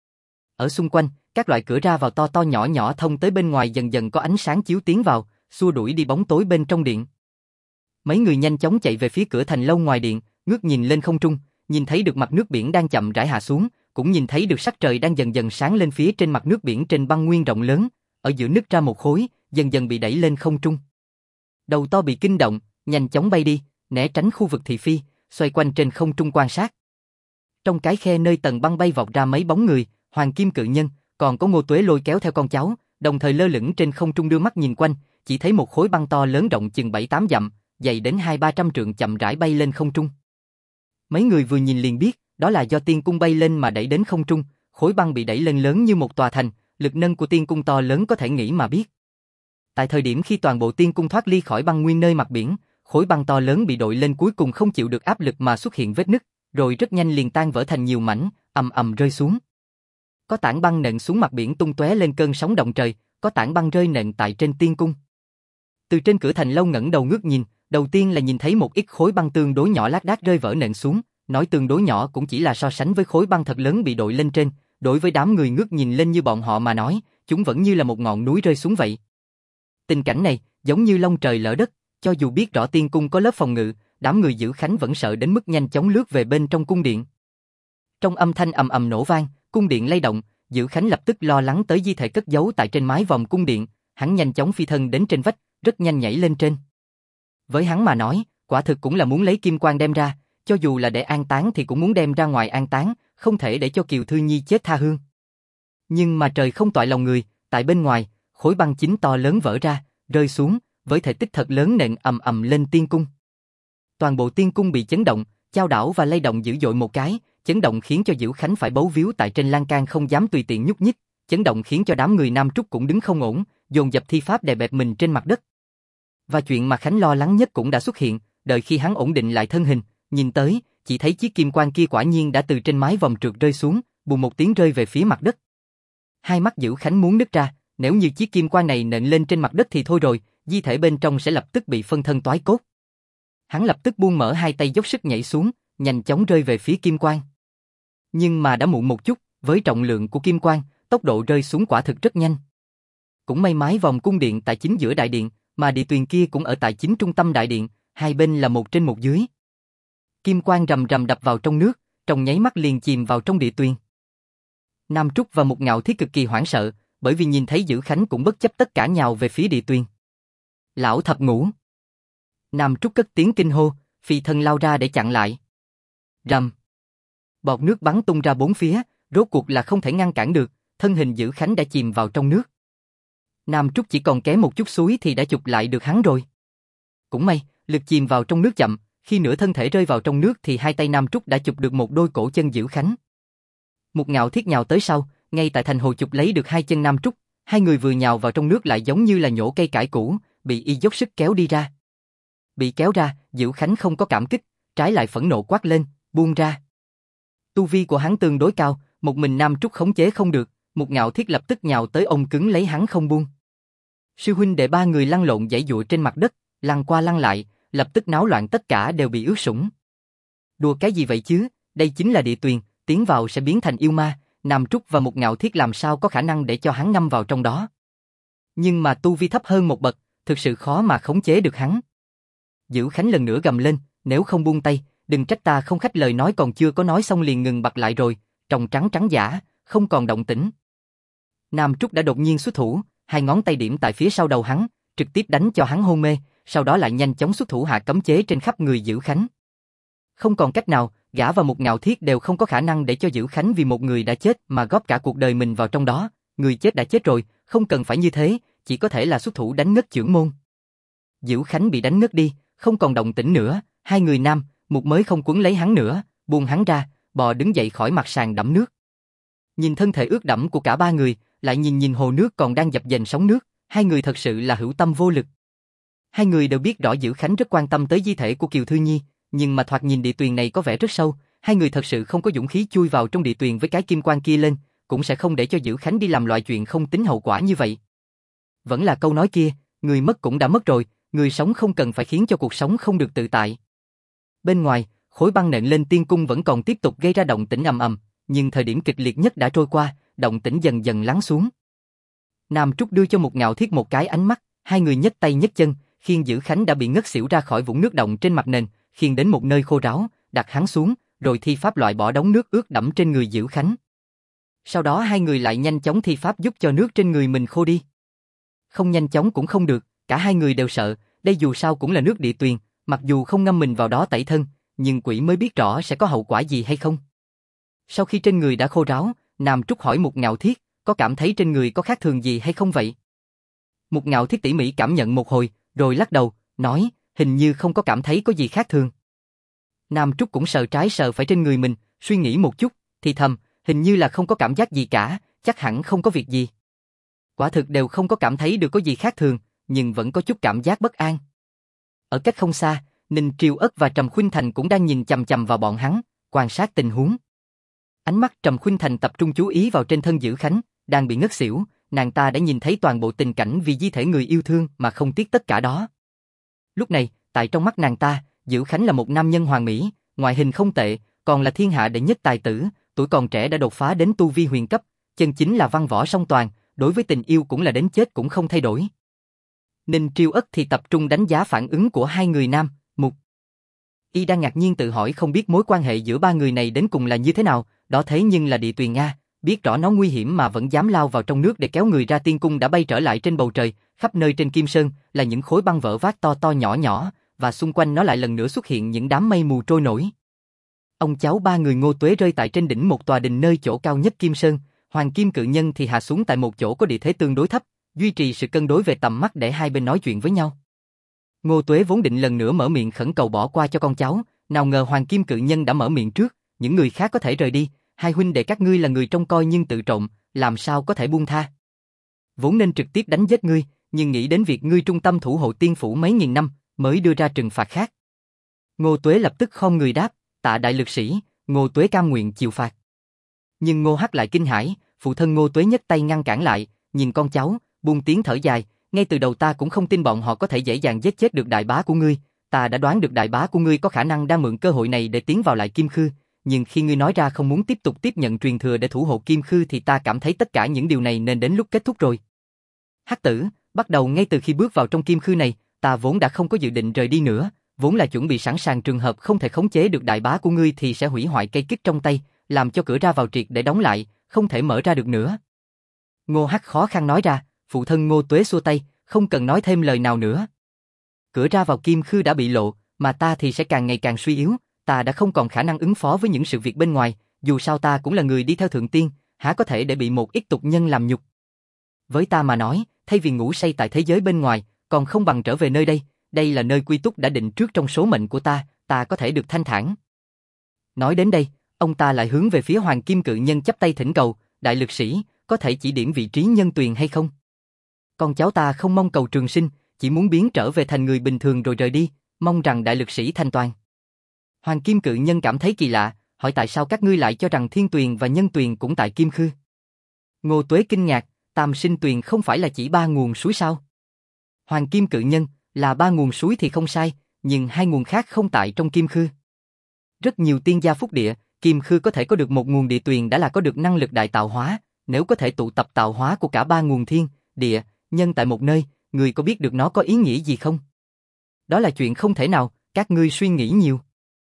Ở xung quanh, các loại cửa ra vào to to nhỏ nhỏ thông tới bên ngoài dần dần có ánh sáng chiếu tiến vào, xua đuổi đi bóng tối bên trong điện. Mấy người nhanh chóng chạy về phía cửa thành lâu ngoài điện, ngước nhìn lên không trung, nhìn thấy được mặt nước biển đang chậm rãi hạ xuống, cũng nhìn thấy được sắc trời đang dần dần sáng lên phía trên mặt nước biển trên băng nguyên rộng lớn, ở giữa nứt ra một khối, dần dần bị đẩy lên không trung. Đầu to bị kinh động, nhanh chóng bay đi, né tránh khu vực thị phi, xoay quanh trên không trung quan sát. Trong cái khe nơi tầng băng bay vọt ra mấy bóng người, Hoàng Kim Cự Nhân, còn có Ngô Tuế Lôi kéo theo con cháu, đồng thời lơ lửng trên không trung đưa mắt nhìn quanh, chỉ thấy một khối băng to lớn rộng chừng 7-8 dặm, dày đến 200-300 trượng chậm rãi bay lên không trung. Mấy người vừa nhìn liền biết, đó là do tiên cung bay lên mà đẩy đến không trung, khối băng bị đẩy lên lớn như một tòa thành, lực nâng của tiên cung to lớn có thể nghĩ mà biết. Tại thời điểm khi toàn bộ tiên cung thoát ly khỏi băng nguyên nơi mặt biển, khối băng to lớn bị đội lên cuối cùng không chịu được áp lực mà xuất hiện vết nứt, rồi rất nhanh liền tan vỡ thành nhiều mảnh, ầm ầm rơi xuống. Có tảng băng nện xuống mặt biển tung tóe lên cơn sóng động trời, có tảng băng rơi nện tại trên tiên cung. Từ trên cửa thành lâu ngẩng đầu ngước nhìn, đầu tiên là nhìn thấy một ít khối băng tương đối nhỏ lác đác rơi vỡ nện xuống, nói tương đối nhỏ cũng chỉ là so sánh với khối băng thật lớn bị đội lên trên, đối với đám người ngước nhìn lên như bọn họ mà nói, chúng vẫn như là một ngọn núi rơi xuống vậy. Tình cảnh này, giống như long trời lỡ đất, cho dù biết rõ tiên cung có lớp phòng ngự, đám người giữ khánh vẫn sợ đến mức nhanh chóng lướt về bên trong cung điện. Trong âm thanh ầm ầm nổ vang, cung điện lay động, giữ khánh lập tức lo lắng tới di thể cất giấu tại trên mái vòm cung điện, hắn nhanh chóng phi thân đến trên vách, rất nhanh nhảy lên trên. Với hắn mà nói, quả thực cũng là muốn lấy kim quang đem ra, cho dù là để an táng thì cũng muốn đem ra ngoài an táng, không thể để cho Kiều Thư Nhi chết tha hương. Nhưng mà trời không toại lòng người, tại bên ngoài, khối băng chính to lớn vỡ ra, rơi xuống, với thể tích thật lớn nện ầm ầm lên tiên cung. Toàn bộ tiên cung bị chấn động, chao đảo và lay động dữ dội một cái, chấn động khiến cho Dữ Khánh phải bấu víu tại trên lan can không dám tùy tiện nhúc nhích, chấn động khiến cho đám người Nam Trúc cũng đứng không ổn, dồn dập thi pháp đè bẹp mình trên mặt đất. Và chuyện mà Khánh lo lắng nhất cũng đã xuất hiện, đợi khi hắn ổn định lại thân hình, nhìn tới, chỉ thấy chiếc kim quan kia quả nhiên đã từ trên mái vòm trượt rơi xuống, bùm một tiếng rơi về phía mặt đất. Hai mắt Dữ Khánh muốn nứt ra, nếu như chiếc kim quan này nện lên trên mặt đất thì thôi rồi, di thể bên trong sẽ lập tức bị phân thân toái cốt. Hắn lập tức buông mở hai tay dốc sức nhảy xuống, nhanh chóng rơi về phía kim quan. Nhưng mà đã muộn một chút, với trọng lượng của kim quan, tốc độ rơi xuống quả thực rất nhanh. Cũng may mái vòm cung điện tại chính giữa đại điện, mà địa tuyền kia cũng ở tại chính trung tâm đại điện, hai bên là một trên một dưới. Kim quang rầm rầm đập vào trong nước, trong nháy mắt liền chìm vào trong địa tuyền. Nam Trúc và Mục Ngạo Thiết cực kỳ hoảng sợ, bởi vì nhìn thấy Dữ Khánh cũng bất chấp tất cả nhào về phía địa tuyền. Lão thập ngũ. Nam Trúc cất tiếng kinh hô, phi thân lao ra để chặn lại. Rầm. Bọt nước bắn tung ra bốn phía, rốt cuộc là không thể ngăn cản được, thân hình Dữ Khánh đã chìm vào trong nước. Nam Trúc chỉ còn kém một chút suối thì đã chụp lại được hắn rồi. Cũng may, lực chìm vào trong nước chậm, khi nửa thân thể rơi vào trong nước thì hai tay Nam Trúc đã chụp được một đôi cổ chân Dữ Khánh. Mục Ngạo Thiết nhào tới sau, ngay tại thành hồ chụp lấy được hai chân Nam Trúc, hai người vừa nhào vào trong nước lại giống như là nhổ cây cải cũ, bị y dốc sức kéo đi ra. Bị kéo ra, Dữ Khánh không có cảm kích, trái lại phẫn nộ quát lên, buông ra. Tu vi của hắn tương đối cao, một mình Nam Trúc khống chế không được, Mục Ngạo Thiết lập tức nhào tới ôm cứng lấy hắn không buông. Sư huynh đệ ba người lăn lộn giãy giụa trên mặt đất, lăn qua lăn lại, lập tức náo loạn tất cả đều bị ướt sũng. Đùa cái gì vậy chứ, đây chính là địa tuyền, tiến vào sẽ biến thành yêu ma, Nam Trúc và Mục Ngạo Thiết làm sao có khả năng để cho hắn ngâm vào trong đó. Nhưng mà tu vi thấp hơn một bậc, thực sự khó mà khống chế được hắn. Dữ Khánh lần nữa gầm lên, nếu không buông tay, đừng trách ta không khách, lời nói còn chưa có nói xong liền ngừng bặt lại rồi, tròng trắng trắng giả, không còn động tĩnh. Nam Trúc đã đột nhiên xuất thủ, hai ngón tay điểm tại phía sau đầu hắn, trực tiếp đánh cho hắn hôn mê, sau đó lại nhanh chóng xuất thủ hạ cấm chế trên khắp người Dữ Khánh. Không còn cách nào, gã và Mục Ngạo Thiết đều không có khả năng để cho Dữ Khánh vì một người đã chết mà góp cả cuộc đời mình vào trong đó, người chết đã chết rồi, không cần phải như thế, chỉ có thể là xuất thủ đánh ngất chưởng môn. Dữ Khánh bị đánh ngất đi, không còn động tĩnh nữa, hai người Nam, Mục mới không quấn lấy hắn nữa, buông hắn ra, bò đứng dậy khỏi mặt sàn đẫm nước. Nhìn thân thể ướt đẫm của cả ba người, lại nhìn hồ nước còn đang dập dềnh sóng nước, hai người thật sự là hữu tâm vô lực. Hai người đều biết rõ Dữ Khánh rất quan tâm tới di thể của Kiều Thư Nhi, nhưng mà thoạt nhìn địa tuyền này có vẻ rất sâu, hai người thật sự không có dũng khí chui vào trong địa tuyền với cái kim quan kia lên, cũng sẽ không để cho Dữ Khánh đi làm loại chuyện không tính hậu quả như vậy. Vẫn là câu nói kia, người mất cũng đã mất rồi, người sống không cần phải khiến cho cuộc sống không được tự tại. Bên ngoài, khối băng nện lên tiên cung vẫn còn tiếp tục gây ra động tĩnh ầm ầm, nhưng thời điểm kịch liệt nhất đã trôi qua, động tĩnh dần dần lắng xuống. Nam Trúc đưa cho Mục Ngạo Thiết một cái ánh mắt, hai người nhấc tay nhấc chân, khiêng Dữ Khánh đã bị ngất xỉu ra khỏi vũng nước động trên mặt nền, khiêng đến một nơi khô ráo, đặt hắn xuống, rồi thi pháp loại bỏ đống nước ướt đẫm trên người Dữ Khánh. Sau đó hai người lại nhanh chóng thi pháp giúp cho nước trên người mình khô đi. Không nhanh chóng cũng không được, cả hai người đều sợ, đây dù sao cũng là nước địa tuyền, mặc dù không ngâm mình vào đó tẩy thân, nhưng quỷ mới biết rõ sẽ có hậu quả gì hay không. Sau khi trên người đã khô ráo, Nam Trúc hỏi Mục Ngạo Thiết, có cảm thấy trên người có khác thường gì hay không vậy? Mục Ngạo Thiết tỉ mỉ cảm nhận một hồi, rồi lắc đầu, nói, hình như không có cảm thấy có gì khác thường. Nam Trúc cũng sờ trái sờ phải trên người mình, suy nghĩ một chút, thì thầm, hình như là không có cảm giác gì cả, chắc hẳn không có việc gì. Quả thực đều không có cảm thấy được có gì khác thường, nhưng vẫn có chút cảm giác bất an. Ở cách không xa, Ninh Triều Ất và Trầm Khuynh Thành cũng đang nhìn chằm chằm vào bọn hắn, quan sát tình huống. Ánh mắt Trầm Khuynh Thành tập trung chú ý vào trên thân Dữ Khánh, đang bị ngất xỉu, nàng ta đã nhìn thấy toàn bộ tình cảnh vì di thể người yêu thương mà không tiếc tất cả đó. Lúc này, tại trong mắt nàng ta, Dữ Khánh là một nam nhân hoàn mỹ, ngoại hình không tệ, còn là thiên hạ đệ nhất tài tử, tuổi còn trẻ đã đột phá đến tu vi huyền cấp, chân chính là văn võ song toàn, đối với tình yêu cũng là đến chết cũng không thay đổi. Ninh Triều Ất thì tập trung đánh giá phản ứng của hai người nam, Mục. Y đang ngạc nhiên tự hỏi không biết mối quan hệ giữa ba người này đến cùng là như thế nào, đó thế nhưng là Địa Tuyền Nga, biết rõ nó nguy hiểm mà vẫn dám lao vào trong nước để kéo người ra tiên cung đã bay trở lại trên bầu trời, khắp nơi trên Kim Sơn là những khối băng vỡ vát to to nhỏ nhỏ, và xung quanh nó lại lần nữa xuất hiện những đám mây mù trôi nổi. Ông cháu ba người Ngô Tuế rơi tại trên đỉnh một tòa đình nơi chỗ cao nhất Kim Sơn, Hoàng Kim Cự Nhân thì hạ xuống tại một chỗ có địa thế tương đối thấp, duy trì sự cân đối về tầm mắt để hai bên nói chuyện với nhau. Ngô Tuế vốn định lần nữa mở miệng khẩn cầu bỏ qua cho con cháu, nào ngờ Hoàng Kim Cự Nhân đã mở miệng trước, những người khác có thể rời đi, hai huynh đệ các ngươi là người trông coi nhưng tự trộm, làm sao có thể buông tha. Vốn nên trực tiếp đánh giết ngươi, nhưng nghĩ đến việc ngươi trung tâm thủ hộ tiên phủ mấy nghìn năm, mới đưa ra trừng phạt khác. Ngô Tuế lập tức khom người đáp, tạ đại lực sĩ, Ngô Tuế cam nguyện chịu phạt. Nhưng Ngô Hắc lại kinh hãi, phụ thân Ngô Tuế nhấc tay ngăn cản lại, nhìn con cháu, buông tiếng thở dài, ngay từ đầu ta cũng không tin bọn họ có thể dễ dàng giết chết được đại bá của ngươi, ta đã đoán được đại bá của ngươi có khả năng đang mượn cơ hội này để tiến vào lại Kim Khư, nhưng khi ngươi nói ra không muốn tiếp tục tiếp nhận truyền thừa để thủ hộ Kim Khư thì ta cảm thấy tất cả những điều này nên đến lúc kết thúc rồi. Hắc tử, bắt đầu ngay từ khi bước vào trong Kim Khư này, ta vốn đã không có dự định rời đi nữa, vốn là chuẩn bị sẵn sàng trường hợp không thể khống chế được đại bá của ngươi thì sẽ hủy hoại cây kích trong tay, làm cho cửa ra vào triệt để đóng lại, không thể mở ra được nữa. Ngô Hắc khó khăn nói ra, phụ thân Ngô Tuế xua tay, không cần nói thêm lời nào nữa. Cửa ra vào Kim Khư đã bị lộ, mà ta thì sẽ càng ngày càng suy yếu, ta đã không còn khả năng ứng phó với những sự việc bên ngoài, dù sao ta cũng là người đi theo thượng tiên, há có thể để bị một ít tục nhân làm nhục. Với ta mà nói, thay vì ngủ say tại thế giới bên ngoài, còn không bằng trở về nơi đây, đây là nơi quy túc đã định trước trong số mệnh của ta có thể được thanh thản. Nói đến đây, ông ta lại hướng về phía Hoàng Kim Cự Nhân chắp tay thỉnh cầu, đại lực sĩ, có thể chỉ điểm vị trí nhân tuyền hay không? Con cháu ta không mong cầu trường sinh, chỉ muốn biến trở về thành người bình thường rồi rời đi, mong rằng đại lực sĩ thanh toàn. Hoàng Kim Cự Nhân cảm thấy kỳ lạ, hỏi tại sao các ngươi lại cho rằng thiên tuyền và nhân tuyền cũng tại Kim Khư? Ngô Tuế kinh ngạc, tam sinh tuyền không phải là chỉ 3 nguồn suối sao? Hoàng Kim Cự Nhân, là 3 nguồn suối thì không sai, nhưng 2 nguồn khác không tại trong Kim Khư. Rất nhiều tiên gia phúc địa, Kim Khư có thể có được một nguồn địa tuyền đã là có được năng lực đại tạo hóa, nếu có thể tụ tập tạo hóa của cả 3 nguồn thiên, địa, nhân tại một nơi, người có biết được nó có ý nghĩa gì không? Đó là chuyện không thể nào, các ngươi suy nghĩ nhiều.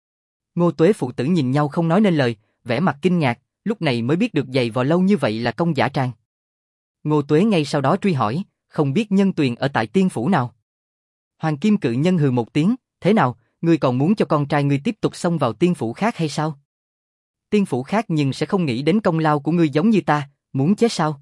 Ngô Tuế phụ tử nhìn nhau không nói nên lời, vẻ mặt kinh ngạc, lúc này mới biết được dày vò lâu như vậy là công giả tràng. Ngô Tuế ngay sau đó truy hỏi, không biết nhân tuyền ở tại tiên phủ nào? Hoàng Kim Cự Nhân hừ một tiếng, thế nào, ngươi còn muốn cho con trai ngươi tiếp tục xông vào tiên phủ khác hay sao? Tiên phủ khác nhưng sẽ không nghĩ đến công lao của ngươi giống như ta, muốn chết sao?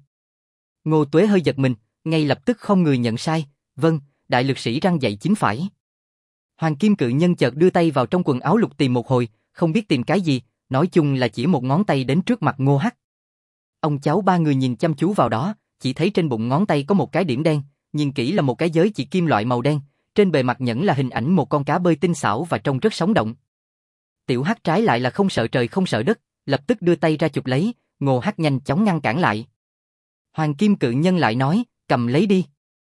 Ngô Tuế hơi giật mình, ngay lập tức không người nhận sai, vâng, đại lực sĩ răng dạy chính phải. Hoàng Kim Cự Nhân chợt đưa tay vào trong quần áo lục tìm một hồi, không biết tìm cái gì, nói chung là chỉ một ngón tay đến trước mặt Ngô Hắc. Ông cháu ba người nhìn chăm chú vào đó, chỉ thấy trên bụng ngón tay có một cái điểm đen, nhìn kỹ là một cái giới chỉ kim loại màu đen, trên bề mặt nhẫn là hình ảnh một con cá bơi tinh xảo và trông rất sống động. Tiểu Hắc trái lại là không sợ trời không sợ đất, lập tức đưa tay ra chụp lấy, Ngô Hắc nhanh chóng ngăn cản lại. Hoàng Kim Cự Nhân lại nói, cầm lấy đi.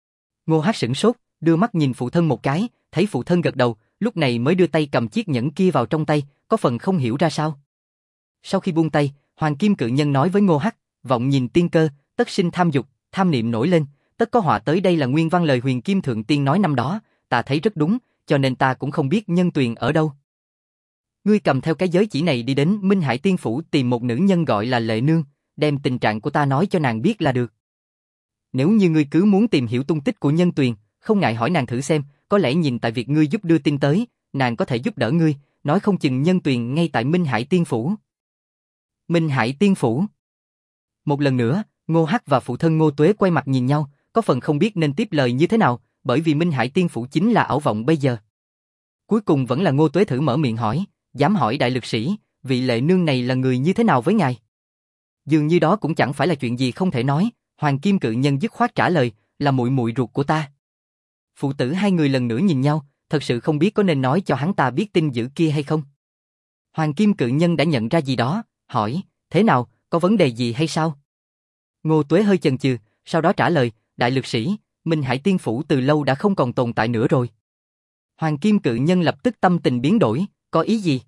Ngô Hắc sửng sốt, đưa mắt nhìn phụ thân một cái, thấy phụ thân gật đầu, lúc này mới đưa tay cầm chiếc nhẫn kia vào trong tay, có phần không hiểu ra sao. Sau khi buông tay, Hoàng Kim Cự Nhân nói với Ngô Hắc, vọng nhìn tiên cơ, tất sinh tham dục, tham niệm nổi lên, tất có họa tới đây là nguyên văn lời Huyền Kim Thượng Tiên nói năm đó, ta thấy rất đúng, cho nên ta cũng không biết nhân tuyền ở đâu. Ngươi cầm theo cái giới chỉ này đi đến Minh Hải Tiên Phủ tìm một nữ nhân gọi là Lệ Nương, đem tình trạng của ta nói cho nàng biết là được. Nếu như ngươi cứ muốn tìm hiểu tung tích của nhân tuyền, không ngại hỏi nàng thử xem, có lẽ nhìn tại việc ngươi giúp đưa tin tới, nàng có thể giúp đỡ ngươi, nói không chừng nhân tuyền ngay tại Minh Hải Tiên Phủ. Minh Hải Tiên Phủ. Một lần nữa, Ngô Hắc và phụ thân Ngô Tuế quay mặt nhìn nhau, có phần không biết nên tiếp lời như thế nào, bởi vì Minh Hải Tiên Phủ chính là ảo vọng bây giờ. Cuối cùng vẫn là Ngô Tuế thử mở miệng hỏi, dám hỏi đại lực sĩ, vị lệ nương này là người như thế nào với ngài? Dường như đó cũng chẳng phải là chuyện gì không thể nói, Hoàng Kim Cự Nhân dứt khoát trả lời, là muội muội ruột của ta. Phụ tử hai người lần nữa nhìn nhau, thật sự không biết có nên nói cho hắn ta biết tin dữ kia hay không. Hoàng Kim Cự Nhân đã nhận ra gì đó, hỏi, thế nào, có vấn đề gì hay sao? Ngô Tuế hơi chần chừ, sau đó trả lời, đại lực sĩ, Minh Hải Tiên Phủ từ lâu đã không còn tồn tại nữa rồi. Hoàng Kim Cự Nhân lập tức tâm tình biến đổi, có ý gì?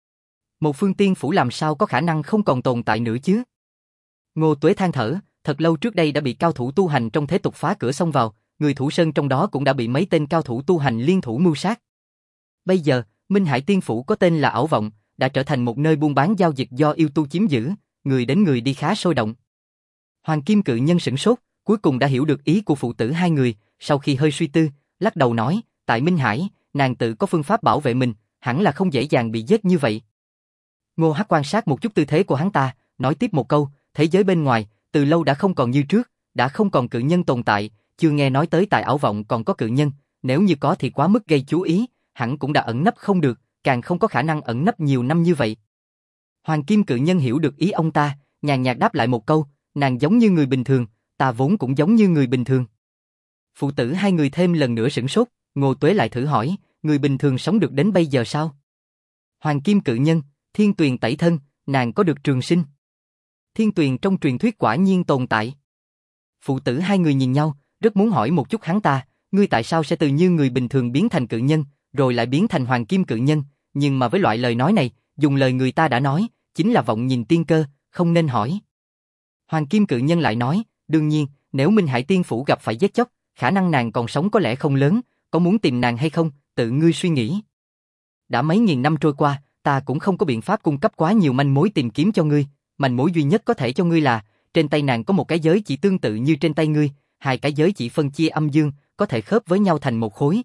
Một phương tiên phủ làm sao có khả năng không còn tồn tại nữa chứ? Ngô Tuế than thở, thật lâu trước đây đã bị cao thủ tu hành trong thế tục phá cửa xông vào, người thủ sơn trong đó cũng đã bị mấy tên cao thủ tu hành liên thủ mưu sát. Bây giờ, Minh Hải Tiên Phủ có tên là Ảo Vọng, đã trở thành một nơi buôn bán giao dịch do yêu tu chiếm giữ, người đến người đi khá sôi động. Hoàng Kim Cự Nhân sửng sốt, cuối cùng đã hiểu được ý của phụ tử hai người, sau khi hơi suy tư, lắc đầu nói, tại Minh Hải, nàng tự có phương pháp bảo vệ mình, hẳn là không dễ dàng bị giết như vậy. Ngô Hắc quan sát một chút tư thế của hắn ta, nói tiếp một câu, thế giới bên ngoài, từ lâu đã không còn như trước, đã không còn cự nhân tồn tại, chưa nghe nói tới tại Ảo Vọng còn có cự nhân, nếu như có thì quá mức gây chú ý, hẳn cũng đã ẩn nấp không được, càng không có khả năng ẩn nấp nhiều năm như vậy. Hoàng Kim Cự Nhân hiểu được ý ông ta, nhàn nhạt đáp lại một câu, nàng giống như người bình thường, ta vốn cũng giống như người bình thường. Phụ tử hai người thêm lần nữa sửng sốt, Ngô Tuế lại thử hỏi, người bình thường sống được đến bây giờ sao? Hoàng Kim Cự Nhân, Thiên Tuyền tẩy thân, nàng có được trường sinh. Thiên Tuyền trong truyền thuyết quả nhiên tồn tại. Phụ tử hai người nhìn nhau, rất muốn hỏi một chút hắn ta, ngươi tại sao sẽ từ như người bình thường biến thành cự nhân, rồi lại biến thành Hoàng Kim Cự Nhân, nhưng mà với loại lời nói này, dùng lời người ta đã nói, chính là vọng nhìn tiên cơ, không nên hỏi. Hoàng Kim Cự Nhân lại nói, đương nhiên, nếu Minh Hải Tiên Phủ gặp phải giết chóc, khả năng nàng còn sống có lẽ không lớn, có muốn tìm nàng hay không, tự ngươi suy nghĩ. Đã mấy nghìn năm trôi qua, ta cũng không có biện pháp cung cấp quá nhiều manh mối tìm kiếm cho ngươi, manh mối duy nhất có thể cho ngươi là, trên tay nàng có một cái giới chỉ tương tự như trên tay ngươi, hai cái giới chỉ phân chia âm dương, có thể khớp với nhau thành một khối.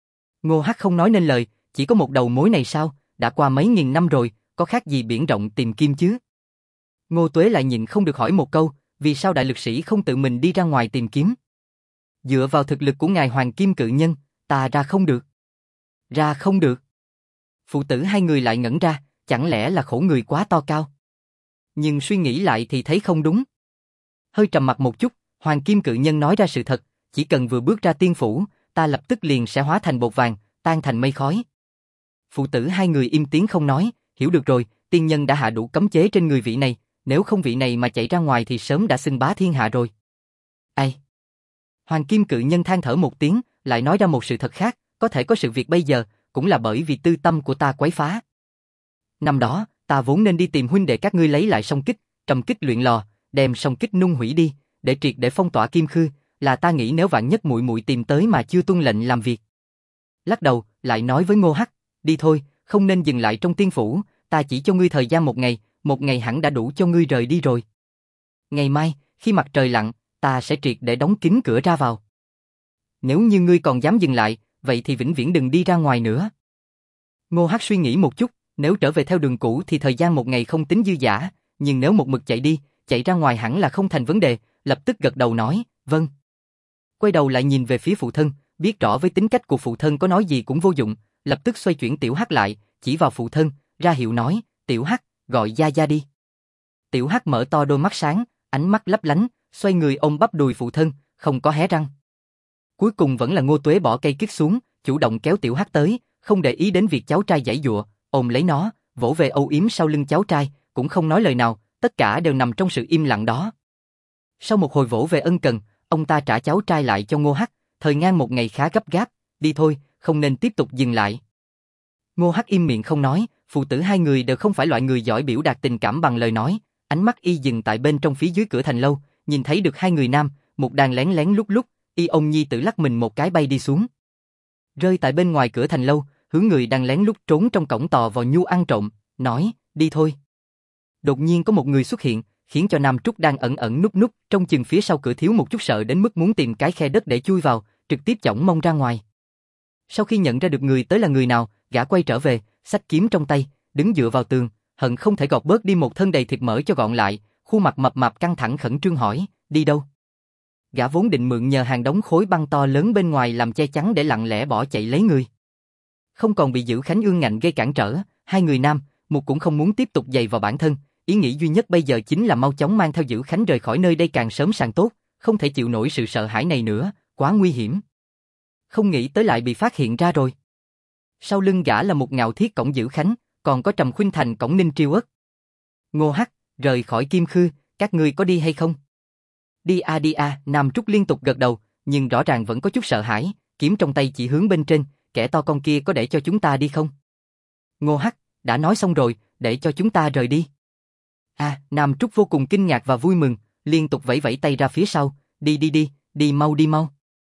Ngô Hắc không nói nên lời, chỉ có một đầu mối này sao, đã qua mấy nghìn năm rồi, có khác gì biển rộng tìm kim chứ? Ngô Tuế lại nhịn không được hỏi một câu, vì sao đại lực sĩ không tự mình đi ra ngoài tìm kiếm? Dựa vào thực lực của ngài Hoàng Kim Cự Nhân, ta ra không được. Ra không được. Phụ tử hai người lại ngẩn ra, chẳng lẽ là khổ người quá to cao? Nhưng suy nghĩ lại thì thấy không đúng. Hơi trầm mặt một chút, Hoàng Kim Cự Nhân nói ra sự thật, chỉ cần vừa bước ra tiên phủ, ta lập tức liền sẽ hóa thành bột vàng, tan thành mây khói. Phụ tử hai người im tiếng không nói, hiểu được rồi, tiên nhân đã hạ đủ cấm chế trên người vị này, nếu không vị này mà chạy ra ngoài thì sớm đã xưng bá thiên hạ rồi. Ai? Hoàng Kim Cự Nhân than thở một tiếng, lại nói ra một sự thật khác, có thể có sự việc bây giờ, cũng là bởi vì tư tâm của ta quấy phá. Năm đó, ta vốn nên đi tìm huynh đệ các ngươi lấy lại song kích, trầm kích luyện lò, đem song kích nung hủy đi, để triệt để phong tỏa Kim Khư, là ta nghĩ nếu vạn nhất muội muội tìm tới mà chưa tuân lệnh làm việc. Lắc đầu, lại nói với Ngô Hắc, đi thôi, không nên dừng lại trong tiên phủ, ta chỉ cho ngươi thời gian một ngày hẳn đã đủ cho ngươi rời đi rồi. Ngày mai, khi mặt trời lặn, ta sẽ triệt để đóng kín cửa ra vào. Nếu như ngươi còn dám dừng lại, vậy thì vĩnh viễn đừng đi ra ngoài nữa. Ngô Hắc suy nghĩ một chút, nếu trở về theo đường cũ thì thời gian một ngày không tính dư dả, nhưng nếu một mực chạy đi, chạy ra ngoài hẳn là không thành vấn đề, lập tức gật đầu nói, vâng. Quay đầu lại nhìn về phía phụ thân, biết rõ với tính cách của phụ thân có nói gì cũng vô dụng, lập tức xoay chuyển Tiểu Hắc lại, chỉ vào phụ thân, ra hiệu nói, Tiểu Hắc, gọi Gia Gia đi. Tiểu Hắc mở to đôi mắt sáng, ánh mắt lấp lánh, xoay người ôm bắp đùi phụ thân, không có hé răng. Cuối cùng vẫn là Ngô Tuế bỏ cây kiết xuống, chủ động kéo Tiểu Hắc tới, không để ý đến việc cháu trai giãy giụa, ôm lấy nó, vỗ về âu yếm sau lưng cháu trai, cũng không nói lời nào, tất cả đều nằm trong sự im lặng đó. Sau một hồi vỗ về ân cần, ông ta trả cháu trai lại cho Ngô Hắc, thời gian một ngày khá gấp gáp, đi thôi, không nên tiếp tục dừng lại. Ngô Hắc im miệng không nói, phụ tử hai người đều không phải loại người giỏi biểu đạt tình cảm bằng lời nói, ánh mắt y dừng tại bên trong phía dưới cửa thành lâu, nhìn thấy được hai người nam, một đàn lén lén lúc lúc, y ông nhi tử lắc mình một cái bay đi xuống. Rơi tại bên ngoài cửa thành lâu, hướng người đang lén lút trốn trong cổng tò vào nhu ăn trộm, nói, đi thôi. Đột nhiên có một người xuất hiện, khiến cho Nam Trúc đang ẩn ẩn núp núp trong chừng phía sau cửa thiếu một chút sợ đến mức muốn tìm cái khe đất để chui vào, trực tiếp chổng mông ra ngoài. Sau khi nhận ra được người tới là người nào, gã quay trở về, xách kiếm trong tay, đứng dựa vào tường, hận không thể gọt bớt đi một thân đầy thịt mỡ cho gọn lại, khuôn mặt mập mạp căng thẳng khẩn trương hỏi, đi đâu? Gã vốn định mượn nhờ hàng đống khối băng to lớn bên ngoài làm che chắn để lặng lẽ bỏ chạy lấy người. Không còn bị Dữ Khánh Ương ngạnh gây cản trở, hai người nam, Mục cũng không muốn tiếp tục dày vào bản thân, ý nghĩ duy nhất bây giờ chính là mau chóng mang theo Dữ Khánh rời khỏi nơi đây càng sớm càng tốt, không thể chịu nổi sự sợ hãi này nữa, quá nguy hiểm. Không nghĩ tới lại bị phát hiện ra rồi. Sau lưng gã là một Ngạo Thiết cổng Dữ Khánh, còn có Trầm Khuynh Thành cổng Ninh Triêu Ất. Ngô Hắc, rời khỏi Kim Khư, các ngươi có đi hay không? Đi à, Nam Trúc liên tục gật đầu, nhưng rõ ràng vẫn có chút sợ hãi, kiếm trong tay chỉ hướng bên trên, kẻ to con kia có để cho chúng ta đi không? Ngô Hắc, đã nói xong rồi, để cho chúng ta rời đi. Nam Trúc vô cùng kinh ngạc và vui mừng, liên tục vẫy vẫy tay ra phía sau, đi mau.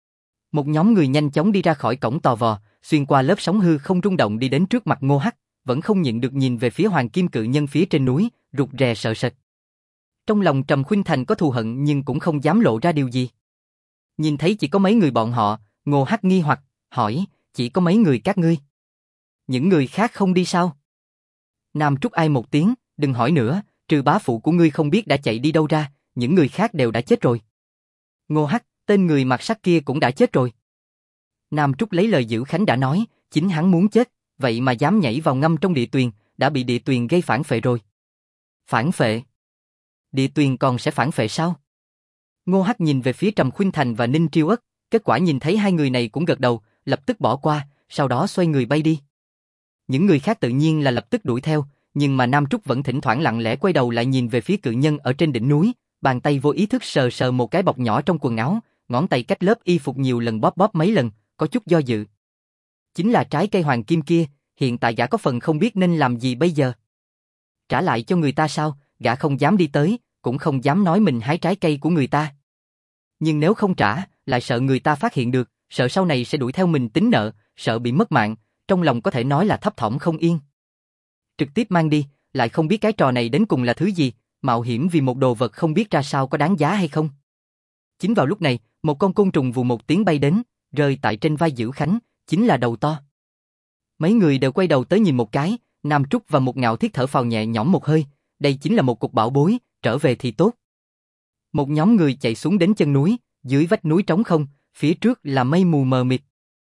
Một nhóm người nhanh chóng đi ra khỏi cổng tò vò, xuyên qua lớp sóng hư không rung động đi đến trước mặt Ngô Hắc, vẫn không nhịn được nhìn về phía Hoàng Kim Cự Nhân phía trên núi, rụt rè sợ sệt. Trong lòng Trầm Khuynh Thành có thù hận nhưng cũng không dám lộ ra điều gì. Nhìn thấy chỉ có mấy người bọn họ, Ngô Hắc nghi hoặc, hỏi, chỉ có mấy người các ngươi? Những người khác không đi sao? Nam Trúc ai một tiếng, đừng hỏi nữa, trừ bá phụ của ngươi không biết đã chạy đi đâu ra, những người khác đều đã chết rồi. Ngô Hắc, tên người mặc sắt kia cũng đã chết rồi. Nam Trúc lấy lời Dữ Khánh đã nói, chính hắn muốn chết, vậy mà dám nhảy vào ngâm trong địa tuyền, đã bị địa tuyền gây phản phệ rồi. Phản phệ? Địa tuyền còn sẽ phản phệ sao? Ngô Hắc nhìn về phía Trầm Khuynh Thành và Ninh Triêu Ất, kết quả nhìn thấy hai người này cũng gật đầu, lập tức bỏ qua, sau đó xoay người bay đi. Những người khác tự nhiên là lập tức đuổi theo, nhưng mà Nam Trúc vẫn thỉnh thoảng lặng lẽ quay đầu lại nhìn về phía cự nhân ở trên đỉnh núi, bàn tay vô ý thức sờ sờ một cái bọc nhỏ trong quần áo, ngón tay cách lớp y phục nhiều lần bóp mấy lần, có chút do dự. Chính là trái cây hoàng kim kia, hiện tại gã có phần không biết nên làm gì bây giờ. Trả lại cho người ta sao, gã không dám đi tới, cũng không dám nói mình hái trái cây của người ta. Nhưng nếu không trả, lại sợ người ta phát hiện được, sợ sau này sẽ đuổi theo mình tính nợ, sợ bị mất mạng, trong lòng có thể nói là thấp thỏm không yên. Trực tiếp mang đi, lại không biết cái trò này đến cùng là thứ gì, mạo hiểm vì một đồ vật không biết ra sao có đáng giá hay không. Chính vào lúc này, một con côn trùng vù một tiếng bay đến, rơi tại trên vai Dữ Khánh, chính là đầu to. Mấy người đều quay đầu tới nhìn một cái, Nam Trúc và một Ngạo Thiết thở phào nhẹ nhõm một hơi, đây chính là một cục bảo bối, trở về thì tốt. Một nhóm người chạy xuống đến chân núi, dưới vách núi trống không, phía trước là mây mù mờ mịt.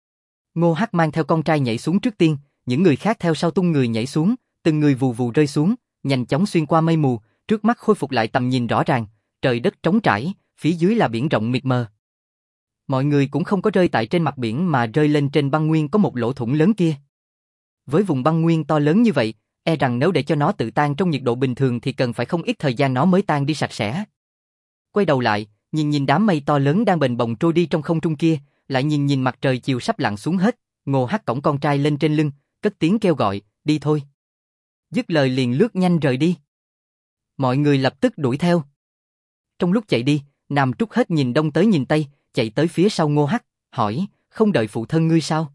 Ngô Hắc mang theo con trai nhảy xuống trước tiên, những người khác theo sau tung người nhảy xuống, từng người vù vù rơi xuống, nhanh chóng xuyên qua mây mù, trước mắt khôi phục lại tầm nhìn rõ ràng, trời đất trống trải, phía dưới là biển rộng mịt mờ. Mọi người cũng không có rơi tại trên mặt biển mà rơi lên trên băng nguyên có một lỗ thủng lớn kia. Với vùng băng nguyên to lớn như vậy, e rằng nếu để cho nó tự tan trong nhiệt độ bình thường thì cần phải không ít thời gian nó mới tan đi sạch sẽ. Quay đầu lại, nhìn đám mây to lớn đang bềnh bồng trôi đi trong không trung kia, lại nhìn mặt trời chiều sắp lặn xuống hết, Ngô Hắc cõng con trai lên trên lưng, cất tiếng kêu gọi, đi thôi. Dứt lời liền lướt nhanh rời đi. Mọi người lập tức đuổi theo. Trong lúc chạy đi, Nam Trúc hết nhìn đông tới nhìn tây, chạy tới phía sau Ngô Hắc, hỏi, không đợi phụ thân ngươi sao?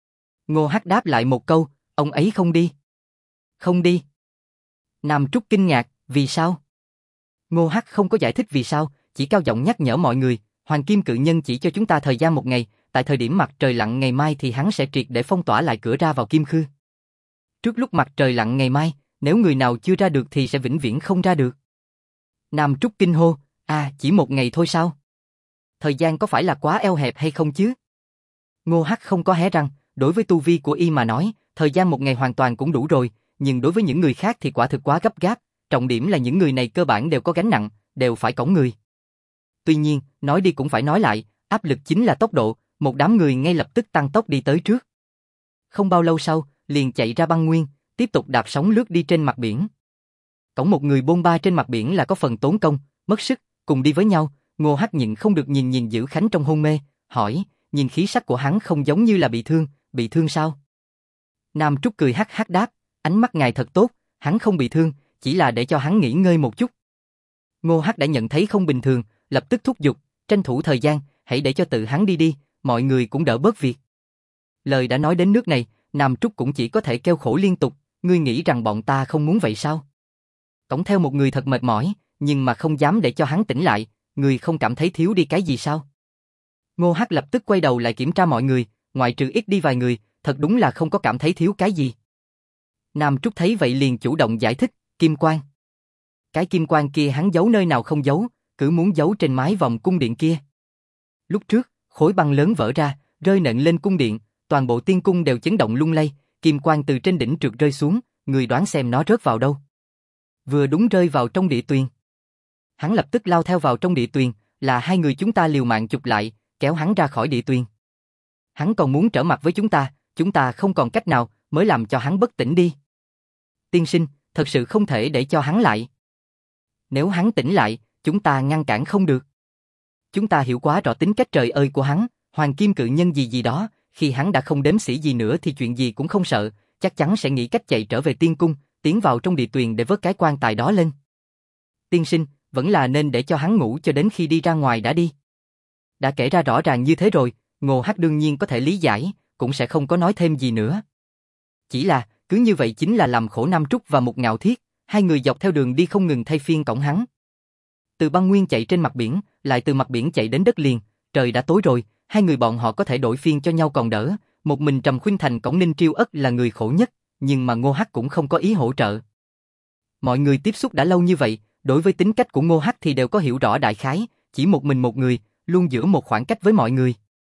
Ngô Hắc đáp lại một câu, ông ấy không đi. Không đi. Nam Trúc kinh ngạc, vì sao? Ngô Hắc không có giải thích vì sao, chỉ cao giọng nhắc nhở mọi người, Hoàng Kim Cự Nhân chỉ cho chúng ta thời gian một ngày, tại thời điểm mặt trời lặn ngày mai thì hắn sẽ triệt để phong tỏa lại cửa ra vào Kim Khư. Trước lúc mặt trời lặn ngày mai, nếu người nào chưa ra được thì sẽ vĩnh viễn không ra được. Nam Trúc kinh hô, chỉ một ngày thôi sao? Thời gian có phải là quá eo hẹp hay không chứ? Ngô Hắc không có hé răng, đối với tu vi của y mà nói, thời gian một ngày hoàn toàn cũng đủ rồi, nhưng đối với những người khác thì quả thực quá gấp gáp, trọng điểm là những người này cơ bản đều có gánh nặng, đều phải cõng người. Tuy nhiên, nói đi cũng phải nói lại, áp lực chính là tốc độ, một đám người ngay lập tức tăng tốc đi tới trước. Không bao lâu sau, liền chạy ra băng nguyên, tiếp tục đạp sóng lướt đi trên mặt biển. Cõng một người bôn ba trên mặt biển là có phần tốn công, mất sức, cùng đi với nhau, Ngô Hắc nhịn không được nhìn Dữ Khánh trong hôn mê, hỏi, nhìn khí sắc của hắn không giống như là bị thương sao? Nam Trúc cười hắc hắc đáp, ánh mắt ngài thật tốt, hắn không bị thương, chỉ là để cho hắn nghỉ ngơi một chút. Ngô Hắc đã nhận thấy không bình thường, lập tức thúc giục, tranh thủ thời gian, hãy để cho tự hắn đi, mọi người cũng đỡ bớt việc. Lời đã nói đến nước này, Nam Trúc cũng chỉ có thể kêu khổ liên tục, ngươi nghĩ rằng bọn ta không muốn vậy sao? Cõng theo một người thật mệt mỏi, nhưng mà không dám để cho hắn tỉnh lại, người không cảm thấy thiếu đi cái gì sao? Ngô Hắc lập tức quay đầu lại kiểm tra mọi người, ngoại trừ ít đi vài người, thật đúng là không có cảm thấy thiếu cái gì. Nam Trúc thấy vậy liền chủ động giải thích, kim quang. Cái kim quang kia hắn giấu nơi nào không giấu, cứ muốn giấu trên mái vòng cung điện kia. Lúc trước, khối băng lớn vỡ ra, rơi nện lên cung điện, toàn bộ tiên cung đều chấn động lung lay, kim quang từ trên đỉnh trượt rơi xuống, người đoán xem nó rớt vào đâu. Vừa đúng rơi vào trong địa tuyền. Hắn lập tức lao theo vào trong địa tuyền, là hai người chúng ta liều mạng chụp lại, kéo hắn ra khỏi địa tuyền. Hắn còn muốn trở mặt với chúng ta không còn cách nào, mới làm cho hắn bất tỉnh đi. Tiên sinh, thật sự không thể để cho hắn lại. Nếu hắn tỉnh lại, chúng ta ngăn cản không được. Chúng ta hiểu quá rõ tính cách trời ơi của hắn, hoàng kim cự nhân gì gì đó, khi hắn đã không đếm xỉa gì nữa thì chuyện gì cũng không sợ, chắc chắn sẽ nghĩ cách chạy trở về tiên cung, tiến vào trong địa tuyền để vớt cái quan tài đó lên. Tiên sinh, vẫn là nên để cho hắn ngủ cho đến khi đi ra ngoài đã đi. Đã kể ra rõ ràng như thế rồi, Ngô Hắc đương nhiên có thể lý giải, cũng sẽ không có nói thêm gì nữa. Chỉ là, cứ như vậy chính là làm khổ Nam Trúc và Mục Ngạo Thiết, hai người dọc theo đường đi không ngừng thay phiên cõng hắn. Từ băng nguyên chạy trên mặt biển, lại từ mặt biển chạy đến đất liền, trời đã tối rồi, hai người bọn họ có thể đổi phiên cho nhau còn đỡ, một mình Trầm Khuynh Thành cõng Ninh Triêu Ất là người khổ nhất, nhưng mà Ngô Hắc cũng không có ý hỗ trợ. Mọi người tiếp xúc đã lâu như vậy, đối với tính cách của Ngô Hắc thì đều có hiểu rõ đại khái, chỉ một mình một người, luôn giữ một khoảng cách với mọi người.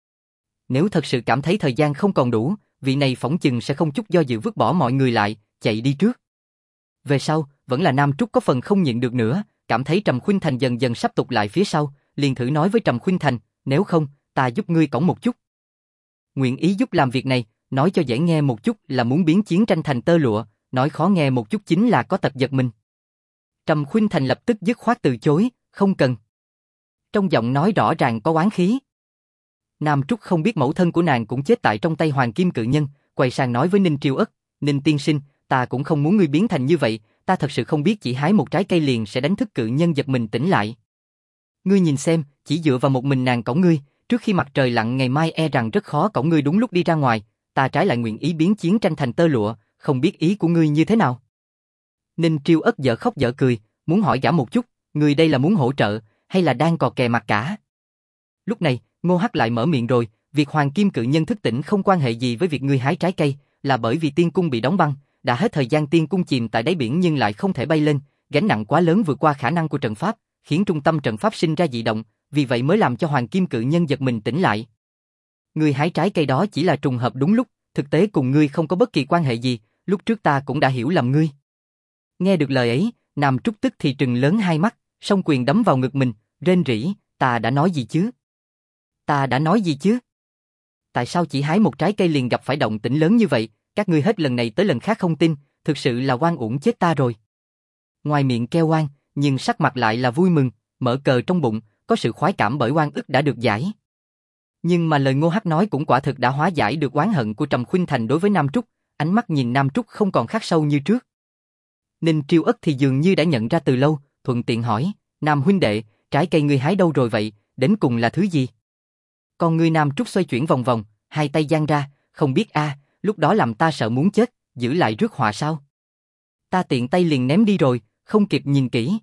Nếu thật sự cảm thấy thời gian không còn đủ, vị này phỏng chừng sẽ không chút do dự vứt bỏ mọi người lại, chạy đi trước. Về sau, vẫn là Nam Trúc có phần không nhịn được nữa, cảm thấy Trầm Khuynh Thành dần dần sắp tụt lại phía sau, liền thử nói với Trầm Khuynh Thành, nếu không, ta giúp ngươi cõng một chút. Nguyện ý giúp làm việc này, nói cho dễ nghe một chút là muốn biến chiến tranh thành tơ lụa, nói khó nghe một chút chính là có tật giật mình. Trầm Khuynh Thành lập tức dứt khoát từ chối, không cần. Trong giọng nói rõ ràng có oán khí. Nam Trúc không biết mẫu thân của nàng cũng chết tại trong tay Hoàng Kim Cự Nhân, quay sang nói với Ninh Triêu Ất, Ninh tiên sinh, ta cũng không muốn ngươi biến thành như vậy, ta thật sự không biết chỉ hái một trái cây liền sẽ đánh thức cự nhân giật mình tỉnh lại. Ngươi nhìn xem, chỉ dựa vào một mình nàng cõng ngươi, trước khi mặt trời lặn ngày mai e rằng rất khó cõng ngươi đúng lúc đi ra ngoài, ta trái lại nguyện ý biến chiến tranh thành tơ lụa, không biết ý của ngươi như thế nào. Ninh Triêu Ất dở khóc dở cười, muốn hỏi gã một chút, ngươi đây là muốn hỗ trợ, hay là đang cò kè mặt cả. Lúc này, Ngô Hắc lại mở miệng rồi, việc Hoàng Kim Cự Nhân thức tỉnh không quan hệ gì với việc ngươi hái trái cây, là bởi vì tiên cung bị đóng băng, đã hết thời gian tiên cung chìm tại đáy biển nhưng lại không thể bay lên, gánh nặng quá lớn vượt qua khả năng của trận pháp, khiến trung tâm trận pháp sinh ra dị động, vì vậy mới làm cho Hoàng Kim Cự Nhân giật mình tỉnh lại. Ngươi hái trái cây đó chỉ là trùng hợp đúng lúc, thực tế cùng ngươi không có bất kỳ quan hệ gì, lúc trước ta cũng đã hiểu lầm ngươi. Nghe được lời ấy, Nam Trúc tức thì trừng lớn hai mắt, song quyền đấm vào ngực mình, rên rỉ, ta đã nói gì chứ? Ta đã nói gì chứ? Tại sao chỉ hái một trái cây liền gặp phải động tĩnh lớn như vậy, các ngươi hết lần này tới lần khác không tin, thực sự là oan uổng chết ta rồi. Ngoài miệng kêu oan, nhưng sắc mặt lại là vui mừng, mở cờ trong bụng, có sự khoái cảm bởi oan ức đã được giải. Nhưng mà lời Ngô Hắc nói cũng quả thực đã hóa giải được oán hận của Trầm Khuynh Thành đối với Nam Trúc, ánh mắt nhìn Nam Trúc không còn khắc sâu như trước. Ninh Triêu Ất thì dường như đã nhận ra từ lâu, thuận tiện hỏi, Nam huynh đệ, trái cây ngươi hái đâu rồi vậy, đến cùng là thứ gì? Con ngươi Nam Trúc xoay chuyển vòng vòng, hai tay giang ra, không biết lúc đó làm ta sợ muốn chết, giữ lại rước họa sao? Ta tiện tay liền ném đi rồi, không kịp nhìn kỹ.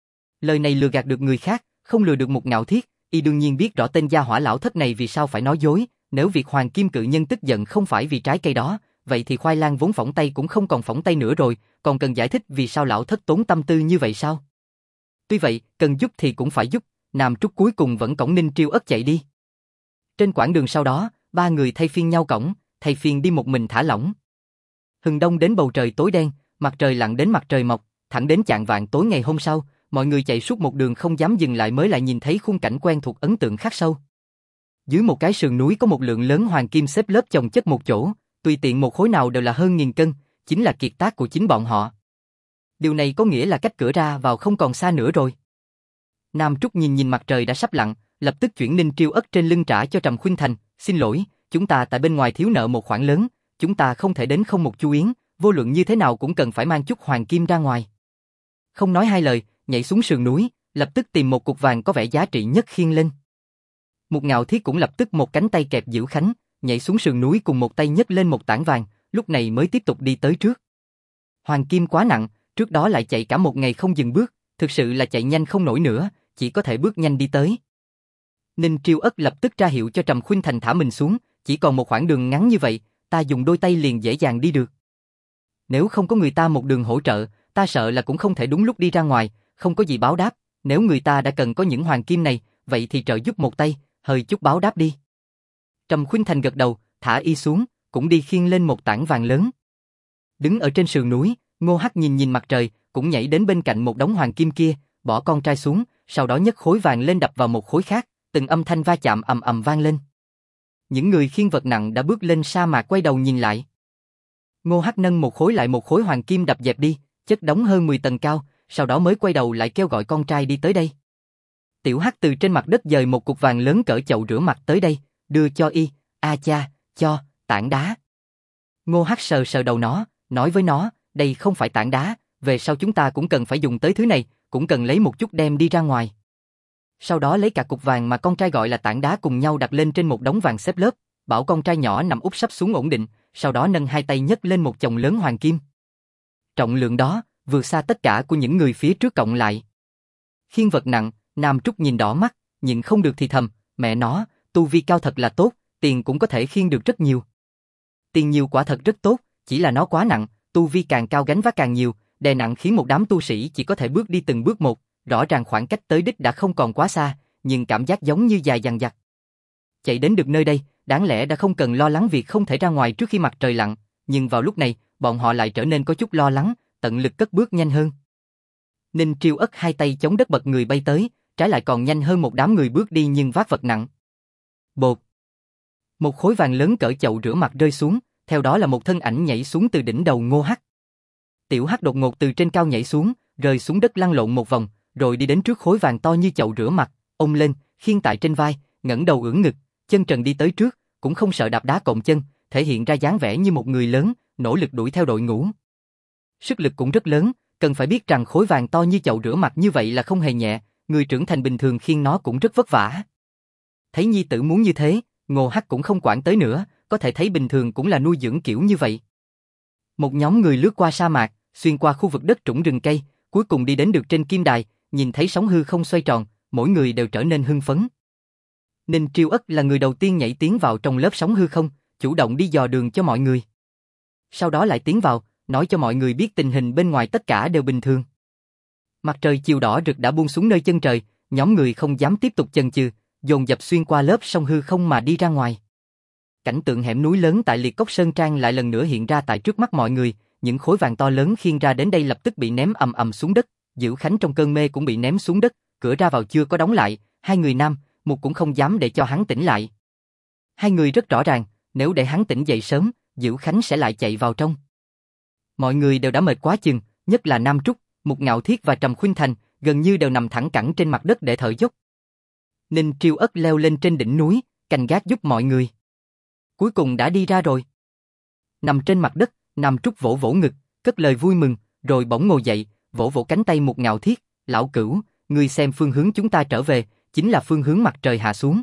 Lời này lừa gạt được người khác, không lừa được Mục Ngạo Thiết, y đương nhiên biết rõ tên gia hỏa lão thất này vì sao phải nói dối, nếu việc Hoàng Kim Cự Nhân tức giận không phải vì trái cây đó, vậy thì khoai lang vốn phỏng tay cũng không còn phỏng tay nữa rồi, còn cần giải thích vì sao lão thất tốn tâm tư như vậy sao? Tuy vậy, cần giúp thì cũng phải giúp, Nam Trúc cuối cùng vẫn cõng Ninh Triêu Ất chạy đi. Trên quãng đường sau đó, ba người thay phiên nhau cõng, thay phiên đi một mình thả lỏng. Hừng đông đến bầu trời tối đen, mặt trời lặn đến mặt trời mọc, thẳng đến chạng vạng tối ngày hôm sau, mọi người chạy suốt một đường không dám dừng lại mới lại nhìn thấy khung cảnh quen thuộc ấn tượng khắc sâu. Dưới một cái sườn núi có một lượng lớn hoàng kim xếp lớp chồng chất một chỗ, tùy tiện một khối nào đều là hơn 1000 cân, chính là kiệt tác của chính bọn họ. Điều này có nghĩa là cách cửa ra vào không còn xa nữa rồi. Nam Trúc nhìn mặt trời đã sắp lặn, lập tức chuyển Ninh Triêu Ất trên lưng trả cho Trầm Khuynh Thành, xin lỗi, chúng ta tại bên ngoài thiếu nợ một khoản lớn, chúng ta không thể đến không một chu yến, vô luận như thế nào cũng cần phải mang chút hoàng kim ra ngoài. Không nói hai lời, nhảy xuống sườn núi, lập tức tìm một cục vàng có vẻ giá trị nhất khiêng lên. Mục Ngạo Thiết cũng lập tức một cánh tay kẹp giữ Khánh, nhảy xuống sườn núi cùng một tay nhấc lên một tảng vàng, lúc này mới tiếp tục đi tới trước. Hoàng kim quá nặng, trước đó lại chạy cả một ngày không dừng bước, thực sự là chạy nhanh không nổi nữa, chỉ có thể bước nhanh đi tới. Ninh Triêu Ất lập tức ra hiệu cho Trầm Khuynh Thành thả mình xuống, chỉ còn một khoảng đường ngắn như vậy, ta dùng đôi tay liền dễ dàng đi được. Nếu không có người ta một đường hỗ trợ, ta sợ là cũng không thể đúng lúc đi ra ngoài, không có gì báo đáp, nếu người ta đã cần có những hoàng kim này, vậy thì trợ giúp một tay, hơi chút báo đáp đi. Trầm Khuynh Thành gật đầu, thả y xuống, cũng đi khiêng lên một tảng vàng lớn. Đứng ở trên sườn núi, Ngô Hắc nhìn nhìn mặt trời, cũng nhảy đến bên cạnh một đống hoàng kim kia, bỏ con trai xuống, sau đó nhấc khối vàng lên đập vào một khối khác, từng âm thanh va chạm ầm ầm vang lên. Những người khiêng vật nặng đã bước lên sa mạc quay đầu nhìn lại. Ngô Hắc nâng một khối lại một khối hoàng kim đập dẹp đi, chất đống hơn 10 tầng cao, sau đó mới quay đầu lại kêu gọi con trai đi tới đây. Tiểu Hắc từ trên mặt đất dời một cục vàng lớn cỡ chậu rửa mặt tới đây, đưa cho y, a cha, cho, tảng đá. Ngô Hắc sờ sờ đầu nó, nói với nó, đây không phải tảng đá, về sau chúng ta cũng cần phải dùng tới thứ này, cũng cần lấy một chút đem đi ra ngoài. Sau đó lấy cả cục vàng mà con trai gọi là tảng đá cùng nhau đặt lên trên một đống vàng xếp lớp, bảo con trai nhỏ nằm úp sấp xuống ổn định, sau đó nâng hai tay nhấc lên một chồng lớn hoàng kim. Trọng lượng đó, vượt xa tất cả của những người phía trước cộng lại. Khiêng vật nặng, Nam Trúc nhìn đỏ mắt, nhịn không được thì thầm, mẹ nó, tu vi cao thật là tốt, tiền cũng có thể khiêng được rất nhiều. Tiền nhiều quả thật rất tốt, chỉ là nó quá nặng, tu vi càng cao gánh vác càng nhiều, đè nặng khiến một đám tu sĩ chỉ có thể bước đi từng bước một, rõ ràng khoảng cách tới đích đã không còn quá xa, nhưng cảm giác giống như dài dằng dặc. Chạy đến được nơi đây, đáng lẽ đã không cần lo lắng việc không thể ra ngoài trước khi mặt trời lặn, nhưng vào lúc này, bọn họ lại trở nên có chút lo lắng, tận lực cất bước nhanh hơn. Ninh Triêu Ất hai tay chống đất bật người bay tới, trái lại còn nhanh hơn một đám người bước đi nhưng vác vật nặng. Bột. Một khối vàng lớn cỡ chậu rửa mặt rơi xuống, theo đó là một thân ảnh nhảy xuống từ đỉnh đầu Ngô Hắc. Tiểu Hắc đột ngột từ trên cao nhảy xuống, rơi xuống đất lăn lộn một vòng, rồi đi đến trước khối vàng to như chậu rửa mặt, ôm lên, khiêng tại trên vai, ngẩng đầu ưỡn ngực, chân trần đi tới trước, cũng không sợ đạp đá cộm chân, thể hiện ra dáng vẻ như một người lớn, nỗ lực đuổi theo đội ngũ. Sức lực cũng rất lớn, cần phải biết rằng khối vàng to như chậu rửa mặt như vậy là không hề nhẹ, người trưởng thành bình thường khiêng nó cũng rất vất vả. Thấy nhi tử muốn như thế, Ngô Hắc cũng không quản tới nữa, có thể thấy bình thường cũng là nuôi dưỡng kiểu như vậy. Một nhóm người lướt qua sa mạc, xuyên qua khu vực đất trũng rừng cây, cuối cùng đi đến được trên kim đài, nhìn thấy sóng hư không xoay tròn, mỗi người đều trở nên hưng phấn. Ninh Triêu Ất là người đầu tiên nhảy tiến vào trong lớp sóng hư không, chủ động đi dò đường cho mọi người. Sau đó lại tiến vào, nói cho mọi người biết tình hình bên ngoài tất cả đều bình thường. Mặt trời chiều đỏ rực đã buông xuống nơi chân trời, nhóm người không dám tiếp tục chần chừ, dồn dập xuyên qua lớp sông hư không mà đi ra ngoài. Cảnh tượng hẻm núi lớn tại Liệt Cốc Sơn Trang lại lần nữa hiện ra tại trước mắt mọi người, những khối vàng to lớn khiêng ra đến đây lập tức bị ném ầm ầm xuống đất, Dữ Khánh trong cơn mê cũng bị ném xuống đất, cửa ra vào chưa có đóng lại, hai người nam, một cũng không dám để cho hắn tỉnh lại. Hai người rất rõ ràng, nếu để hắn tỉnh dậy sớm, Dữ Khánh sẽ lại chạy vào trong. Mọi người đều đã mệt quá chừng, nhất là Nam Trúc, Mục Ngạo Thiết và Trầm Khuynh Thành, gần như đều nằm thẳng cẳng trên mặt đất để thở dốc. Ninh Triêu Ất leo lên trên đỉnh núi, canh gác giúp mọi người. Cuối cùng đã đi ra rồi. Nằm trên mặt đất, Nam Trúc vỗ vỗ ngực, cất lời vui mừng, rồi bỗng ngồi dậy, vỗ vỗ cánh tay Mục Ngạo Thiết, lão cửu, ngươi xem phương hướng chúng ta trở về, chính là phương hướng mặt trời hạ xuống.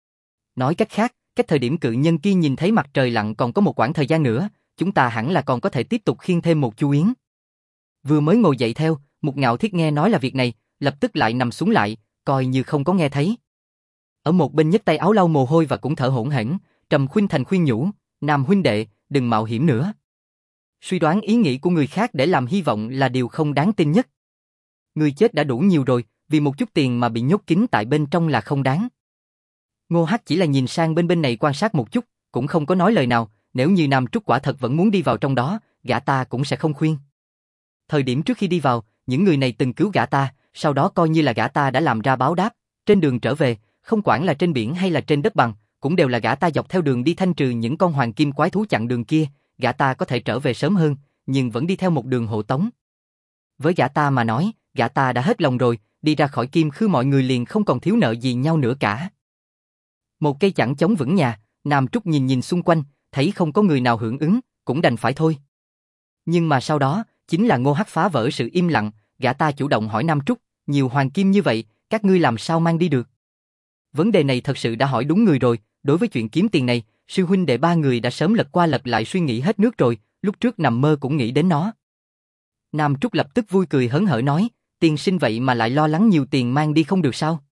Nói cách khác, cách thời điểm cự nhân kia nhìn thấy mặt trời lặn còn có một quãng thời gian nữa, chúng ta hẳn là còn có thể tiếp tục khiêng thêm một chu yến. Vừa mới ngồi dậy theo, Mục Ngạo Thiết nghe nói là việc này, lập tức lại nằm xuống lại, coi như không có nghe thấy. Ở một bên nhấc tay áo lau mồ hôi và cũng thở hổn hển, Trầm Khuynh Thành khuyên nhủ, Nam huynh đệ, đừng mạo hiểm nữa. Suy đoán ý nghĩ của người khác để làm hy vọng là điều không đáng tin nhất. Người chết đã đủ nhiều rồi, vì một chút tiền mà bị nhốt kín tại bên trong là không đáng. Ngô Hắc chỉ là nhìn sang bên này quan sát một chút, cũng không có nói lời nào, nếu như Nam Trúc quả thật vẫn muốn đi vào trong đó, gã ta cũng sẽ không khuyên. Thời điểm trước khi đi vào, những người này từng cứu gã ta, sau đó coi như là gã ta đã làm ra báo đáp, trên đường trở về, không quản là trên biển hay là trên đất bằng, cũng đều là gã ta dọc theo đường đi thanh trừ những con hoàng kim quái thú chặn đường kia, gã ta có thể trở về sớm hơn, nhưng vẫn đi theo một đường hộ tống. Với gã ta mà nói, gã ta đã hết lòng rồi, đi ra khỏi Kim Khư mọi người liền không còn thiếu nợ gì nhau nữa cả. Một cây chẵn chống vững nhà, Nam Trúc nhìn nhìn xung quanh, thấy không có người nào hưởng ứng, cũng đành phải thôi. Nhưng mà sau đó, chính là Ngô Hắc phá vỡ sự im lặng, gã ta chủ động hỏi Nam Trúc, nhiều hoàng kim như vậy, các ngươi làm sao mang đi được? Vấn đề này thật sự đã hỏi đúng người rồi, đối với chuyện kiếm tiền này, sư huynh đệ ba người đã sớm lật qua lật lại suy nghĩ hết nước rồi, lúc trước nằm mơ cũng nghĩ đến nó. Nam Trúc lập tức vui cười hớn hở nói, tiền sinh vậy mà lại lo lắng nhiều tiền mang đi không được sao?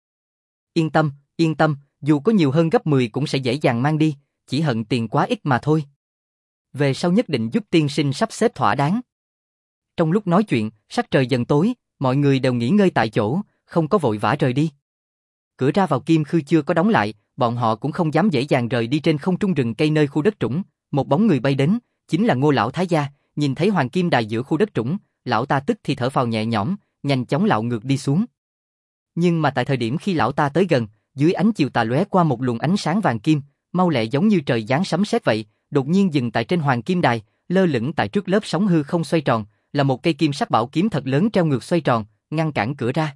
Yên tâm, dù có nhiều hơn gấp 10 cũng sẽ dễ dàng mang đi, chỉ hận tiền quá ít mà thôi. Về sau nhất định giúp tiên sinh sắp xếp thỏa đáng. Trong lúc nói chuyện, sắc trời dần tối, mọi người đều nghỉ ngơi tại chỗ, không có vội vã rời đi. Cửa ra vào Kim Khư chưa có đóng lại, bọn họ cũng không dám dễ dàng rời đi trên không trung rừng cây nơi khu đất trũng, một bóng người bay đến, chính là Ngô lão thái gia, Nhìn thấy hoàng kim đài giữa khu đất trũng, lão ta tức thì thở phào nhẹ nhõm, nhanh chóng lạo ngược đi xuống. Nhưng mà tại thời điểm khi lão ta tới gần, dưới ánh chiều tà lóe qua một luồng ánh sáng vàng kim, mau lẹ giống như trời giáng sấm sét vậy, đột nhiên dừng tại trên hoàng kim đài, lơ lửng tại trước lớp sóng hư không xoay tròn, là một cây kim sắc bảo kiếm thật lớn treo ngược xoay tròn, ngăn cản cửa ra.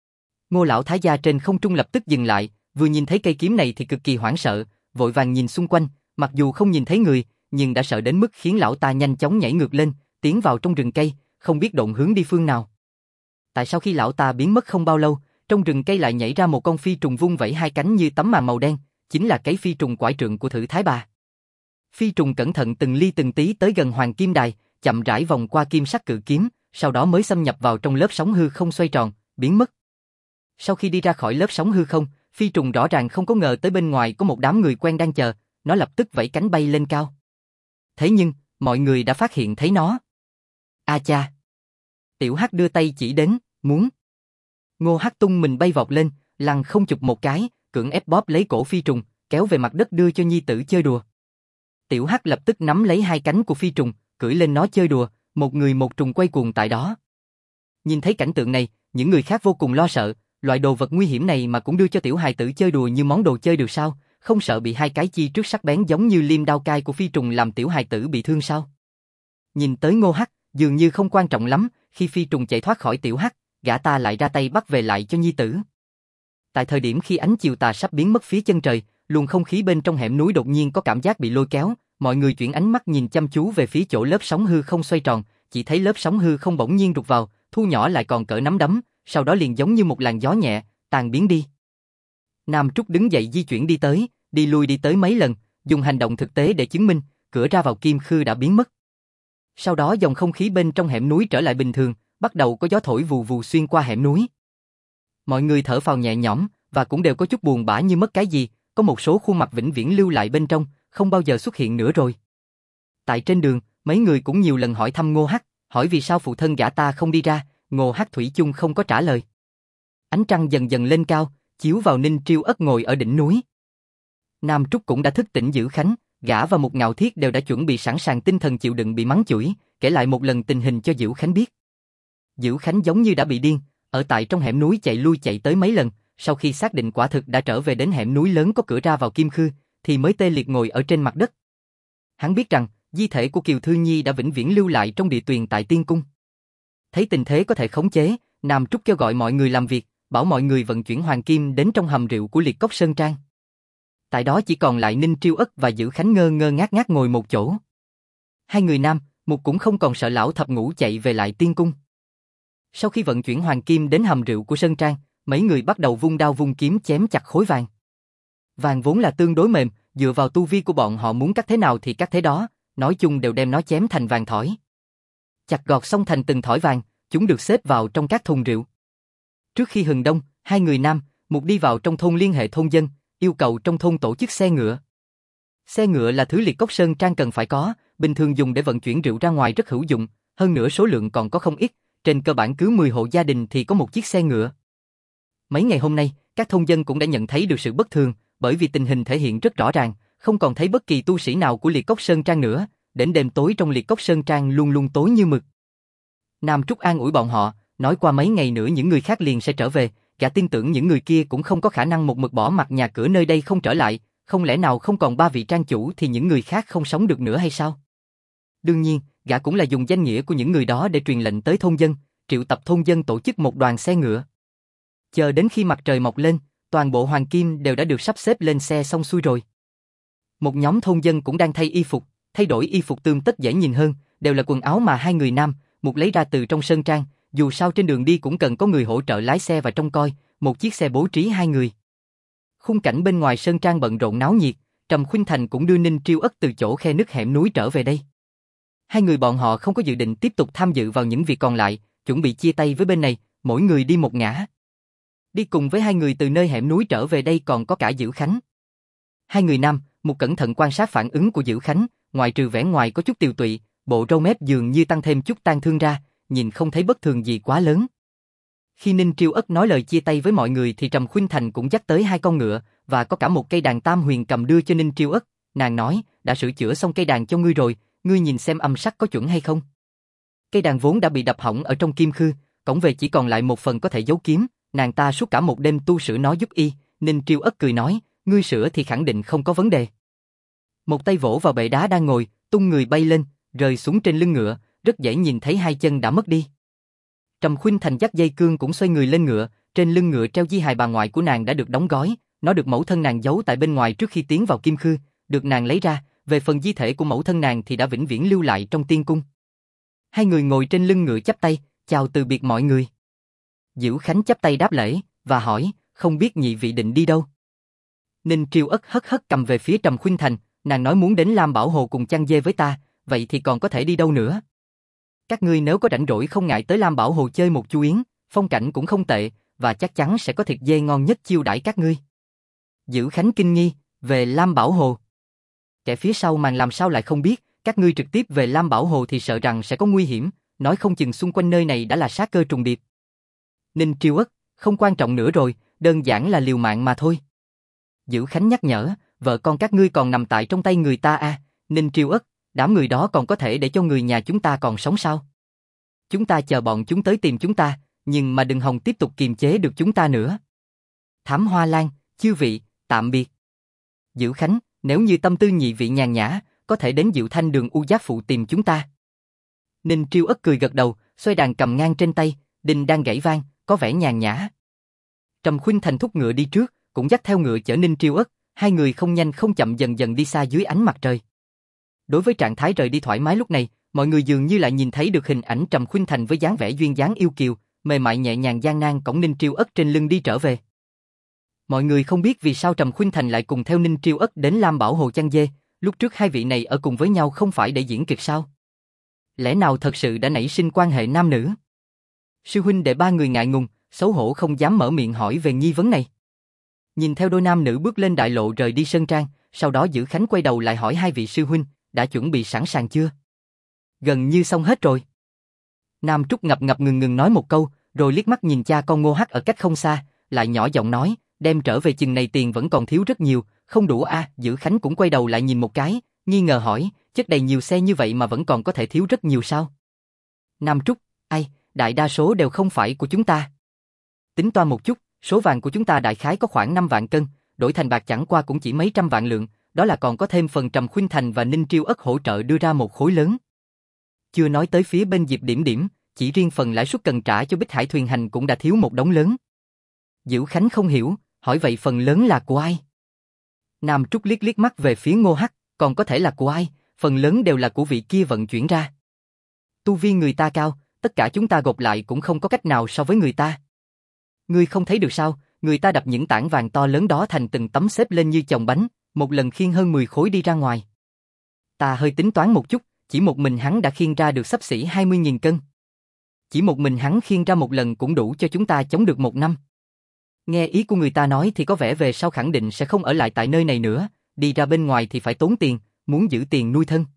Ngô lão thái gia trên không trung lập tức dừng lại, vừa nhìn thấy cây kiếm này thì cực kỳ hoảng sợ, vội vàng nhìn xung quanh, mặc dù không nhìn thấy người, nhưng đã sợ đến mức khiến lão ta nhanh chóng nhảy ngược lên, tiến vào trong rừng cây, không biết độn hướng đi phương nào. Tại sao khi lão ta biến mất không bao lâu, trong rừng cây lại nhảy ra một con phi trùng vung vẩy hai cánh như tấm màn màu đen, chính là cái phi trùng quải trượng của Thử Thái Bà. Phi trùng cẩn thận từng ly từng tí tới gần hoàng kim đài, chậm rãi vòng qua kim sắc cự kiếm, sau đó mới xâm nhập vào trong lớp sóng hư không xoay tròn, biến mất. Sau khi đi ra khỏi lớp sóng hư không, phi trùng rõ ràng không có ngờ tới bên ngoài có một đám người quen đang chờ, nó lập tức vẫy cánh bay lên cao. Thế nhưng, mọi người đã phát hiện thấy nó. A cha! Tiểu Hắc đưa tay chỉ đến, muốn. Ngô Hắc tung mình bay vọt lên, lăng không chụp một cái, cưỡng ép bóp lấy cổ phi trùng, kéo về mặt đất đưa cho nhi tử chơi đùa. Tiểu Hắc lập tức nắm lấy hai cánh của phi trùng, cưỡi lên nó chơi đùa, một người một trùng quay cuồng tại đó. Nhìn thấy cảnh tượng này, những người khác vô cùng lo sợ, loại đồ vật nguy hiểm này mà cũng đưa cho tiểu hài tử chơi đùa như món đồ chơi được sao, không sợ bị hai cái chi trước sắc bén giống như liêm đao cai của phi trùng làm tiểu hài tử bị thương sao? Nhìn tới Ngô Hắc, dường như không quan trọng lắm, khi phi trùng chạy thoát khỏi tiểu Hắc, gã ta lại ra tay bắt về lại cho nhi tử. Tại thời điểm khi ánh chiều tà sắp biến mất phía chân trời, luồng không khí bên trong hẻm núi đột nhiên có cảm giác bị lôi kéo, mọi người chuyển ánh mắt nhìn chăm chú về phía chỗ lớp sóng hư không xoay tròn, chỉ thấy lớp sóng hư không bỗng nhiên rụt vào, thu nhỏ lại còn cỡ nắm đấm, sau đó liền giống như một làn gió nhẹ, tan biến đi. Nam Trúc đứng dậy di chuyển đi tới, đi lui đi tới mấy lần, dùng hành động thực tế để chứng minh, cửa ra vào kim khư đã biến mất. Sau đó dòng không khí bên trong hẻm núi trở lại bình thường, bắt đầu có gió thổi vù vù xuyên qua hẻm núi. Mọi người thở phào nhẹ nhõm, và cũng đều có chút buồn bã như mất cái gì, có một số khuôn mặt vĩnh viễn lưu lại bên trong, không bao giờ xuất hiện nữa rồi. Tại trên đường, mấy người cũng nhiều lần hỏi thăm Ngô Hắc, hỏi vì sao phụ thân gã ta không đi ra, Ngô Hắc thủy chung không có trả lời. Ánh trăng dần dần lên cao, chiếu vào Ninh Triêu Ất ngồi ở đỉnh núi. Nam Trúc cũng đã thức tỉnh Dữ Khánh, gã và Mục Ngạo Thiết đều đã chuẩn bị sẵn sàng tinh thần chịu đựng bị mắng chửi, kể lại một lần tình hình cho Dữ Khánh biết. Dữ Khánh giống như đã bị điên, ở tại trong hẻm núi chạy lui chạy tới mấy lần, sau khi xác định quả thực đã trở về đến hẻm núi lớn có cửa ra vào kim khư, thì mới tê liệt ngồi ở trên mặt đất. Hắn biết rằng, di thể của Kiều Thư Nhi đã vĩnh viễn lưu lại trong địa tuyền tại Tiên Cung. Thấy tình thế có thể khống chế, Nam Trúc kêu gọi mọi người làm việc, bảo mọi người vận chuyển hoàng kim đến trong hầm rượu của Liệt Cốc Sơn Trang. Tại đó chỉ còn lại Ninh Triêu Ất và Dữ Khánh ngơ ngơ ngác ngác ngồi một chỗ. Hai người Nam, Mục cũng không còn sợ lão thập ngũ chạy về lại Tiên Cung. Sau khi vận chuyển hoàng kim đến hầm rượu của Sơn Trang, mấy người bắt đầu vung đao vung kiếm chém chặt khối vàng. Vàng vốn là tương đối mềm, dựa vào tu vi của bọn họ muốn cắt thế nào thì cắt thế đó, nói chung đều đem nó chém thành vàng thỏi. Chặt gọt xong thành từng thỏi vàng, chúng được xếp vào trong các thùng rượu. Trước khi hừng đông, hai người Nam, Mục đi vào trong thôn liên hệ thôn dân, yêu cầu trong thôn tổ chức xe ngựa. Xe ngựa là thứ Liệt Cốc Sơn Trang cần phải có, bình thường dùng để vận chuyển rượu ra ngoài rất hữu dụng, hơn nữa số lượng còn có không ít, trên cơ bản cứ 10 hộ gia đình thì có một chiếc xe ngựa. Mấy ngày hôm nay, các thôn dân cũng đã nhận thấy được sự bất thường, bởi vì tình hình thể hiện rất rõ ràng, không còn thấy bất kỳ tu sĩ nào của Liệt Cốc Sơn Trang nữa, đến đêm tối trong Liệt Cốc Sơn Trang luôn luôn tối như mực. Nam Trúc an ủi bọn họ, nói qua mấy ngày nữa những người khác liền sẽ trở về, gã tin tưởng những người kia cũng không có khả năng một mực bỏ mặt nhà cửa nơi đây không trở lại, không lẽ nào không còn ba vị trang chủ thì những người khác không sống được nữa hay sao? Đương nhiên, gã cũng là dùng danh nghĩa của những người đó để truyền lệnh tới thôn dân, triệu tập thôn dân tổ chức một đoàn xe ngựa. Chờ đến khi mặt trời mọc lên, toàn bộ hoàng kim đều đã được sắp xếp lên xe xong xuôi rồi. Một nhóm thôn dân cũng đang thay y phục, thay đổi y phục tươm tất dễ nhìn hơn, đều là quần áo mà hai người Nam, Mục lấy ra từ trong sơn trang, dù sao trên đường đi cũng cần có người hỗ trợ lái xe và trông coi, một chiếc xe bố trí hai người. Khung cảnh bên ngoài sơn trang bận rộn náo nhiệt, Trầm Khuynh Thành cũng đưa Ninh Triêu Ất từ chỗ khe nứt hẻm núi trở về đây. Hai người bọn họ không có dự định tiếp tục tham dự vào những việc còn lại, chuẩn bị chia tay với bên này, mỗi người đi một ngả. Đi cùng với hai người từ nơi hẻm núi trở về đây còn có cả Dữ Khánh. Hai người Nam, Mục cẩn thận quan sát phản ứng của Dữ Khánh, ngoại trừ vẻ ngoài có chút tiều tụy, bộ râu mép dường như tăng thêm chút tang thương ra, nhìn không thấy bất thường gì quá lớn. Khi Ninh Triêu Ất nói lời chia tay với mọi người thì Trầm Khuynh Thành cũng dắt tới hai con ngựa, và có cả một cây đàn tam huyền cầm đưa cho Ninh Triêu Ất, nàng nói, đã sửa chữa xong cây đàn cho ngươi rồi, ngươi nhìn xem âm sắc có chuẩn hay không. Cây đàn vốn đã bị đập hỏng ở trong kim khư, cổng về chỉ còn lại một phần có thể giấu kiếm, nàng ta suốt cả một đêm tu sửa nó giúp y, Ninh Triêu Ất cười nói, ngươi sửa thì khẳng định không có vấn đề. Một tay vỗ vào bệ đá đang ngồi, tung người bay lên, rơi xuống trên lưng ngựa, rất dễ nhìn thấy hai chân đã mất đi. Trầm Khuynh Thành dắt dây cương cũng xoay người lên ngựa, trên lưng ngựa treo di hài bà ngoại của nàng đã được đóng gói, nó được mẫu thân nàng giấu tại bên ngoài trước khi tiến vào kim khư, được nàng lấy ra, về phần di thể của mẫu thân nàng thì đã vĩnh viễn lưu lại trong tiên cung. Hai người ngồi trên lưng ngựa chắp tay, chào từ biệt mọi người. Dữu Khánh chắp tay đáp lễ, và hỏi, không biết nhị vị định đi đâu? Ninh Triêu Ất hất hất cầm về phía Trầm Khuynh Thành, nàng nói muốn đến Lam Bảo Hồ cùng chăn dê với ta, vậy thì còn có thể đi đâu nữa? Các ngươi nếu có rảnh rỗi không ngại tới Lam Bảo Hồ chơi một chuyến, phong cảnh cũng không tệ, và chắc chắn sẽ có thịt dê ngon nhất chiêu đãi các ngươi. Dữu Khánh kinh nghi, về Lam Bảo Hồ. Kẻ phía sau màn làm sao lại không biết, các ngươi trực tiếp về Lam Bảo Hồ thì sợ rằng sẽ có nguy hiểm, nói không chừng xung quanh nơi này đã là sát cơ trùng điệp. Ninh Triêu Ất, không quan trọng nữa rồi, đơn giản là liều mạng mà thôi. Dữu Khánh nhắc nhở, vợ con các ngươi còn nằm tại trong tay người ta à, Ninh Triêu Ất, đám người đó còn có thể để cho người nhà chúng ta còn sống sao? Chúng ta chờ bọn chúng tới tìm chúng ta, nhưng mà đừng hòng tiếp tục kiềm chế được chúng ta nữa. Thám Hoa Lan, chư vị, tạm biệt. Dữu Khánh, nếu như tâm tư nhị vị nhàn nhã, có thể đến Diệu Thanh đường U Giác Phụ tìm chúng ta. Ninh Triêu Ất cười gật đầu, xoay đàn cầm ngang trên tay, đình đang gãy vang, có vẻ nhàn nhã. Trầm Khuynh Thành thúc ngựa đi trước, cũng dắt theo ngựa chở Ninh Triêu Ất, hai người không nhanh không chậm dần dần đi xa dưới ánh mặt trời. Đối với trạng thái rời đi thoải mái lúc này, mọi người dường như lại nhìn thấy được hình ảnh Trầm Khuynh Thành với dáng vẻ duyên dáng yêu kiều, mềm mại nhẹ nhàng gian nan cõng Ninh Triêu Ất trên lưng đi trở về. Mọi người không biết vì sao Trầm Khuynh Thành lại cùng theo Ninh Triêu Ất đến Lam Bảo Hồ chăn dê, lúc trước hai vị này ở cùng với nhau không phải để diễn kịch sao? Lẽ nào thật sự đã nảy sinh quan hệ nam nữ? Sư huynh đệ ba người ngại ngùng, xấu hổ không dám mở miệng hỏi về nghi vấn này. Nhìn theo đôi nam nữ bước lên đại lộ rời đi sơn trang, sau đó Dữ Khánh quay đầu lại hỏi hai vị sư huynh, đã chuẩn bị sẵn sàng chưa? Gần như xong hết rồi. Nam Trúc ngập ngập ngừng nói một câu, rồi liếc mắt nhìn cha con Ngô Hắc ở cách không xa, lại nhỏ giọng nói, đem trở về chừng này tiền vẫn còn thiếu rất nhiều, không đủ à? Dữ Khánh cũng quay đầu lại nhìn một cái, nghi ngờ hỏi, chất đầy nhiều xe như vậy mà vẫn còn có thể thiếu rất nhiều sao? Nam Trúc, ai, đại đa số đều không phải của chúng ta. Tính toán một chút, số vàng của chúng ta đại khái có khoảng 5 vạn cân, đổi thành bạc chẳng qua cũng chỉ mấy trăm vạn lượng, đó là còn có thêm phần Trầm Khuynh Thành và Ninh Triêu Ất hỗ trợ đưa ra một khối lớn. Chưa nói tới phía bên Diệp Điểm Điểm, chỉ riêng phần lãi suất cần trả cho Bích Hải thuyền hành cũng đã thiếu một đống lớn. Dữu Khánh không hiểu, hỏi vậy phần lớn là của ai? Nam Trúc liếc liếc mắt về phía Ngô Hắc, còn có thể là của ai? Phần lớn đều là của vị kia vận chuyển ra. Tu vi người ta cao, tất cả chúng ta gộp lại cũng không có cách nào so với người ta. Ngươi không thấy được sao, người ta đập những tảng vàng to lớn đó thành từng tấm xếp lên như chồng bánh, một lần khiêng hơn 10 khối đi ra ngoài. Ta hơi tính toán một chút, chỉ một mình hắn đã khiêng ra được xấp xỉ 20.000 cân. Chỉ một mình hắn khiêng ra một lần cũng đủ cho chúng ta chống được một năm. Nghe ý của người ta nói thì có vẻ về sau khẳng định sẽ không ở lại tại nơi này nữa, đi ra bên ngoài thì phải tốn tiền, muốn giữ tiền nuôi thân.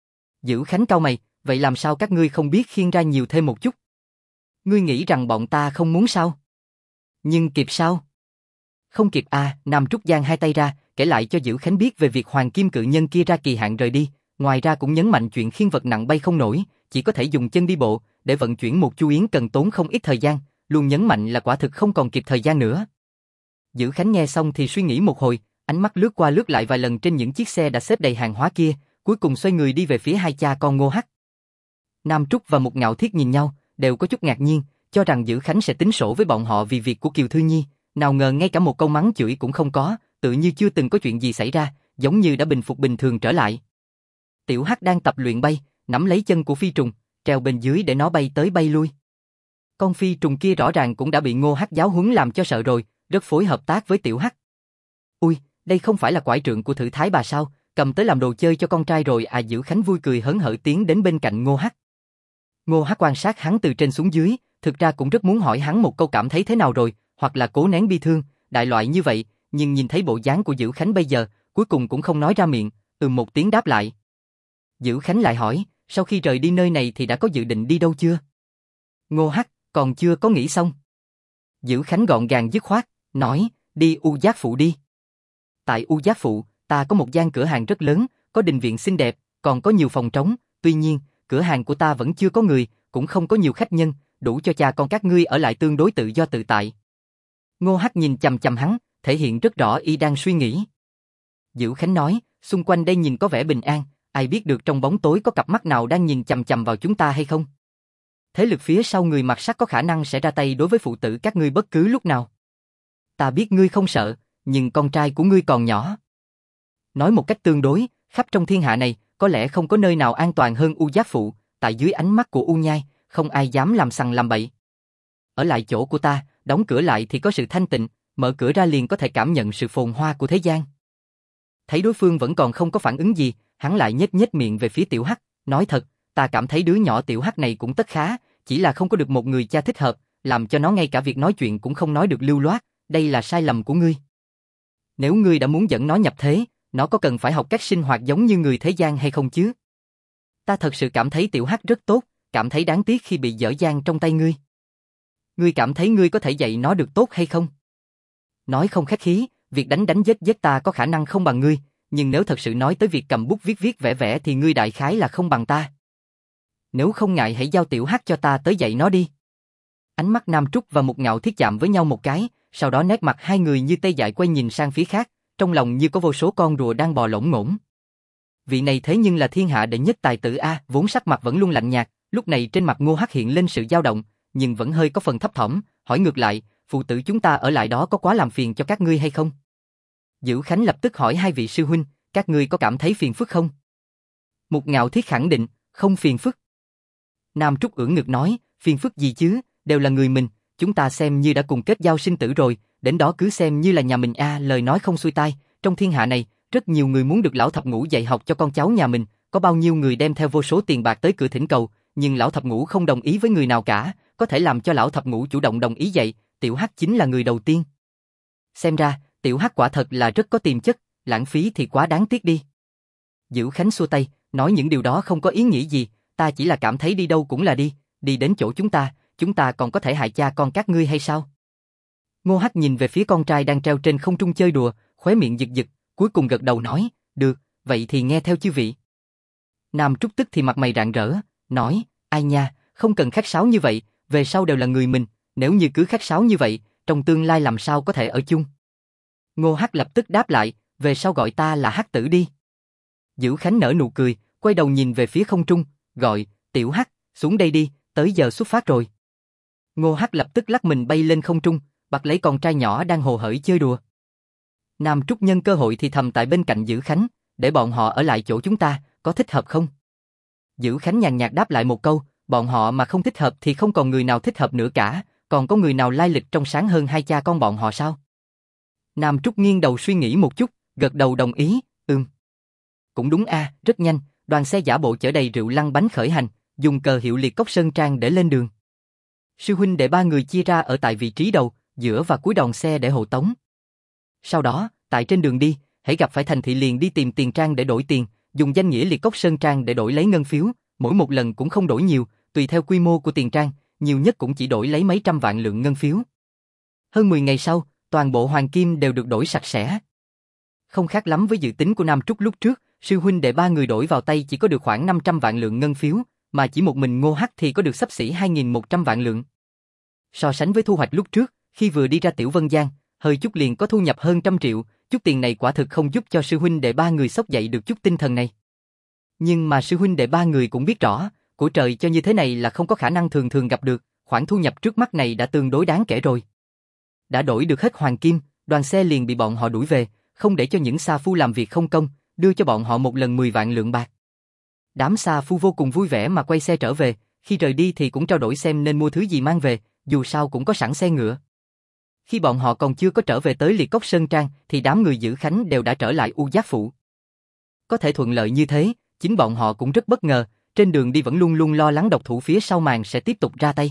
Dữ Khánh cau mày, vậy làm sao các ngươi không biết khiêng ra nhiều thêm một chút? Ngươi nghĩ rằng bọn ta không muốn sao? Nhưng kịp sao? Không kịp à? Nam Trúc giang hai tay ra, kể lại cho Dữ Khánh biết về việc Hoàng Kim Cự Nhân kia ra kỳ hạn rời đi, ngoài ra cũng nhấn mạnh chuyện khiêng vật nặng bay không nổi, chỉ có thể dùng chân đi bộ, để vận chuyển một chu yến cần tốn không ít thời gian, luôn nhấn mạnh là quả thực không còn kịp thời gian nữa. Dữ Khánh nghe xong thì suy nghĩ một hồi, ánh mắt lướt qua lướt lại vài lần trên những chiếc xe đã xếp đầy hàng hóa kia, cuối cùng xoay người đi về phía hai cha con Ngô Hắc. Nam Trúc và Mục Ngạo Thiết nhìn nhau, đều có chút ngạc nhiên, cho rằng Dữ Khánh sẽ tính sổ với bọn họ vì việc của Kiều Thư Nhi, nào ngờ ngay cả một câu mắng chửi cũng không có, tự như chưa từng có chuyện gì xảy ra, giống như đã bình phục bình thường trở lại. Tiểu Hắc đang tập luyện bay, nắm lấy chân của phi trùng, treo bên dưới để nó bay tới bay lui. Con phi trùng kia rõ ràng cũng đã bị Ngô Hắc giáo huấn làm cho sợ rồi, rất phối hợp tác với Tiểu Hắc. Ui, đây không phải là quải trượng của Thử Thái bà sao, cầm tới làm đồ chơi cho con trai rồi à? Dữ Khánh vui cười hớn hở tiến đến bên cạnh Ngô Hắc. Ngô Hắc quan sát hắn từ trên xuống dưới, thực ra cũng rất muốn hỏi hắn một câu cảm thấy thế nào rồi, hoặc là cố nén bi thương, đại loại như vậy, nhưng nhìn thấy bộ dáng của Dữ Khánh bây giờ, cuối cùng cũng không nói ra miệng, một tiếng đáp lại. Dữ Khánh lại hỏi, sau khi rời đi nơi này thì đã có dự định đi đâu chưa? Ngô Hắc, còn chưa có nghĩ xong. Dữ Khánh gọn gàng dứt khoát, nói, đi U Giác Phụ đi. Tại U Giác Phụ, ta có một gian cửa hàng rất lớn, có đình viện xinh đẹp, còn có nhiều phòng trống, tuy nhiên, cửa hàng của ta vẫn chưa có người, cũng không có nhiều khách nhân, đủ cho cha con các ngươi ở lại tương đối tự do tự tại. Ngô Hắc nhìn chằm chằm hắn, thể hiện rất rõ y đang suy nghĩ. Dữ Khánh nói, xung quanh đây nhìn có vẻ bình an, ai biết được trong bóng tối có cặp mắt nào đang nhìn chằm chằm vào chúng ta hay không? Thế lực phía sau người mặc sắt có khả năng sẽ ra tay đối với phụ tử các ngươi bất cứ lúc nào. Ta biết ngươi không sợ, nhưng con trai của ngươi còn nhỏ. Nói một cách tương đối, khắp trong thiên hạ này, có lẽ không có nơi nào an toàn hơn U Giác Phụ, tại dưới ánh mắt của U Nhai, không ai dám làm sằng làm bậy. Ở lại chỗ của ta, đóng cửa lại thì có sự thanh tịnh, mở cửa ra liền có thể cảm nhận sự phồn hoa của thế gian. Thấy đối phương vẫn còn không có phản ứng gì, hắn lại nhếch nhếch miệng về phía Tiểu Hắc, nói thật, ta cảm thấy đứa nhỏ Tiểu Hắc này cũng tất khá, chỉ là không có được một người cha thích hợp, làm cho nó ngay cả việc nói chuyện cũng không nói được lưu loát, đây là sai lầm của ngươi. Nếu ngươi đã muốn dẫn nó nhập thế, nó có cần phải học cách sinh hoạt giống như người thế gian hay không chứ? Ta thật sự cảm thấy Tiểu Hắc rất tốt, cảm thấy đáng tiếc khi bị dở dang trong tay ngươi. Ngươi cảm thấy ngươi có thể dạy nó được tốt hay không? Nói không khách khí, việc đánh đánh giết giết ta có khả năng không bằng ngươi, nhưng nếu thật sự nói tới việc cầm bút viết viết vẽ vẽ thì ngươi đại khái là không bằng ta. Nếu không ngại hãy giao Tiểu Hắc cho ta tới dạy nó đi. Ánh mắt Nam Trúc và Mục Ngạo Thiết chạm với nhau một cái, sau đó nét mặt hai người như tê dại quay nhìn sang phía khác, trong lòng như có vô số con rùa đang bò lổn ngổn. Vị này thế nhưng là thiên hạ đệ nhất tài tử a, vốn sắc mặt vẫn luôn lạnh nhạt, lúc này trên mặt Ngô Hắc hiện lên sự dao động, nhưng vẫn hơi có phần thấp thỏm, hỏi ngược lại, phụ tử chúng ta ở lại đó có quá làm phiền cho các ngươi hay không? Dữ Khánh lập tức hỏi hai vị sư huynh, các ngươi có cảm thấy phiền phức không? Mục Ngạo Thiết khẳng định, không phiền phức. Nam Trúc ưỡn ngực nói, phiền phức gì chứ, đều là người mình, chúng ta xem như đã cùng kết giao sinh tử rồi, đến đó cứ xem như là nhà mình a. Lời nói không xuôi tai, trong thiên hạ này, rất nhiều người muốn được lão thập ngũ dạy học cho con cháu nhà mình, có bao nhiêu người đem theo vô số tiền bạc tới cửa thỉnh cầu, nhưng lão thập ngũ không đồng ý với người nào cả, có thể làm cho lão thập ngũ chủ động đồng ý dạy, Tiểu Hắc chính là người đầu tiên. Xem ra, Tiểu Hắc quả thật là rất có tiềm chất, lãng phí thì quá đáng tiếc đi. Dữ Khánh xua tay, nói những điều đó không có ý nghĩa gì, ta chỉ là cảm thấy đi đâu cũng là đi đến chỗ chúng ta còn có thể hại cha con các ngươi hay sao? Ngô Hắc nhìn về phía con trai đang treo trên không trung chơi đùa, khóe miệng giật giật, cuối cùng gật đầu nói, được, vậy thì nghe theo chư vị. Nam Trúc tức thì mặt mày rạng rỡ, nói, ai nha, không cần khách sáo như vậy, về sau đều là người mình, nếu như cứ khách sáo như vậy, trong tương lai làm sao có thể ở chung. Ngô Hắc lập tức đáp lại, về sau gọi ta là Hắc tử đi. Dữ Khánh nở nụ cười, quay đầu nhìn về phía không trung, gọi, Tiểu Hắc, xuống đây đi, tới giờ xuất phát rồi. Ngô Hắc lập tức lắc mình bay lên không trung, bắt lấy con trai nhỏ đang hồ hởi chơi đùa. Nam Trúc nhân cơ hội thì thầm tại bên cạnh Dữ Khánh, để bọn họ ở lại chỗ chúng ta, có thích hợp không? Dữ Khánh nhàn nhạt đáp lại một câu, bọn họ mà không thích hợp thì không còn người nào thích hợp nữa cả, còn có người nào lai lịch trong sáng hơn hai cha con bọn họ sao? Nam Trúc nghiêng đầu suy nghĩ một chút, gật đầu đồng ý, cũng đúng a, rất nhanh, đoàn xe giả bộ chở đầy rượu lăn bánh khởi hành, dùng cờ hiệu Liệt Cốc Sơn Trang để lên đường. Sư huynh đệ ba người chia ra ở tại vị trí đầu, giữa và cuối đoàn xe để hộ tống. Sau đó, tại trên đường đi, hãy gặp phải thành thị liền đi tìm tiền trang để đổi tiền, dùng danh nghĩa Liệt Cốc Sơn Trang để đổi lấy ngân phiếu, mỗi một lần cũng không đổi nhiều, tùy theo quy mô của tiền trang, nhiều nhất cũng chỉ đổi lấy mấy trăm vạn lượng ngân phiếu. Hơn 10 ngày sau, toàn bộ hoàng kim đều được đổi sạch sẽ. Không khác lắm với dự tính của Nam Trúc lúc trước, sư huynh đệ ba người đổi vào tay chỉ có được khoảng 500 vạn lượng ngân phiếu, mà chỉ một mình Ngô Hắc thì có được xấp xỉ 2.100 vạn lượng. So sánh với thu hoạch lúc trước, khi vừa đi ra Tiểu Vân Giang, hơi chút liền có thu nhập hơn 100 triệu, chút tiền này quả thực không giúp cho sư huynh đệ ba người xốc dậy được chút tinh thần này. Nhưng mà sư huynh đệ ba người cũng biết rõ, của trời cho như thế này là không có khả năng thường thường gặp được, khoản thu nhập trước mắt này đã tương đối đáng kể rồi. Đã đổi được hết hoàng kim, đoàn xe liền bị bọn họ đuổi về, không để cho những sa phu làm việc không công, đưa cho bọn họ một lần 10 vạn lượng bạc. Đám sa phu vô cùng vui vẻ mà quay xe trở về, khi rời đi thì cũng trao đổi xem nên mua thứ gì mang về, dù sao cũng có sẵn xe ngựa. Khi bọn họ còn chưa có trở về tới Liệt Cốc Sơn Trang thì đám người Dữ Khánh đều đã trở lại U Giác Phủ. Có thể thuận lợi như thế, chính bọn họ cũng rất bất ngờ, trên đường đi vẫn luôn luôn lo lắng độc thủ phía sau màn sẽ tiếp tục ra tay.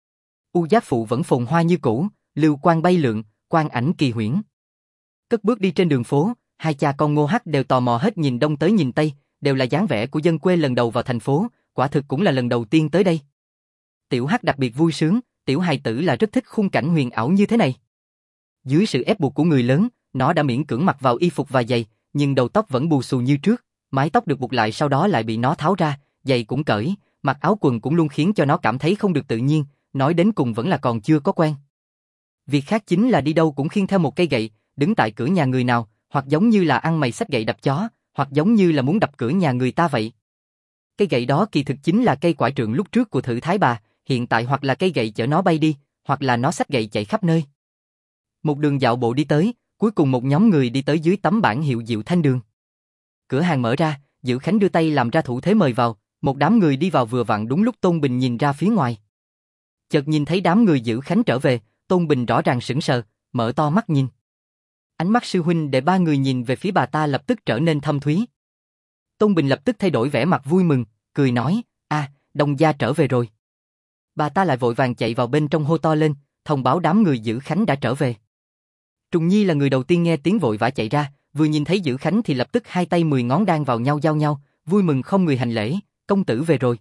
U Giác Phủ vẫn phồn hoa như cũ, lưu quang bay lượn, quang ảnh kỳ huyễn. Cất bước đi trên đường phố, hai cha con Ngô Hắc đều tò mò hết nhìn đông tới nhìn tây, đều là dáng vẻ của dân quê lần đầu vào thành phố, quả thực cũng là lần đầu tiên tới đây. Tiểu Hắc đặc biệt vui sướng, tiểu hài tử là rất thích khung cảnh huyền ảo như thế này. Dưới sự ép buộc của người lớn, nó đã miễn cưỡng mặc vào y phục và giày, nhưng đầu tóc vẫn bù xù như trước, mái tóc được buộc lại sau đó lại bị nó tháo ra, giày cũng cởi, mặc áo quần cũng luôn khiến cho nó cảm thấy không được tự nhiên, nói đến cùng vẫn là còn chưa có quen. Việc khác chính là đi đâu cũng khiêng theo một cây gậy, đứng tại cửa nhà người nào, hoặc giống như là ăn mày xách gậy đập chó, hoặc giống như là muốn đập cửa nhà người ta vậy. Cây gậy đó kỳ thực chính là cây quải trượng lúc trước của Thử Thái Bà, hiện tại hoặc là cây gậy chở nó bay đi, hoặc là nó xách gậy chạy khắp nơi. Một đường dạo bộ đi tới, cuối cùng một nhóm người đi tới dưới tấm bảng hiệu Diệu Thanh Đường. Cửa hàng mở ra, Diệu Khánh đưa tay làm ra thủ thế mời vào, một đám người đi vào vừa vặn đúng lúc Tôn Bình nhìn ra phía ngoài. Chợt nhìn thấy đám người Diệu Khánh trở về, Tôn Bình rõ ràng sững sờ, mở to mắt nhìn. Ánh mắt sư huynh để ba người nhìn về phía bà ta lập tức trở nên thâm thúy. Tôn Bình lập tức thay đổi vẻ mặt vui mừng, cười nói, Đông gia trở về rồi. Bà ta lại vội vàng chạy vào bên trong hô to lên, thông báo đám người Dữ Khánh đã trở về. Trùng Nhi là người đầu tiên nghe tiếng vội vã chạy ra, vừa nhìn thấy Dữ Khánh thì lập tức hai tay 10 ngón đan vào nhau giao nhau, vui mừng không người hành lễ, công tử về rồi.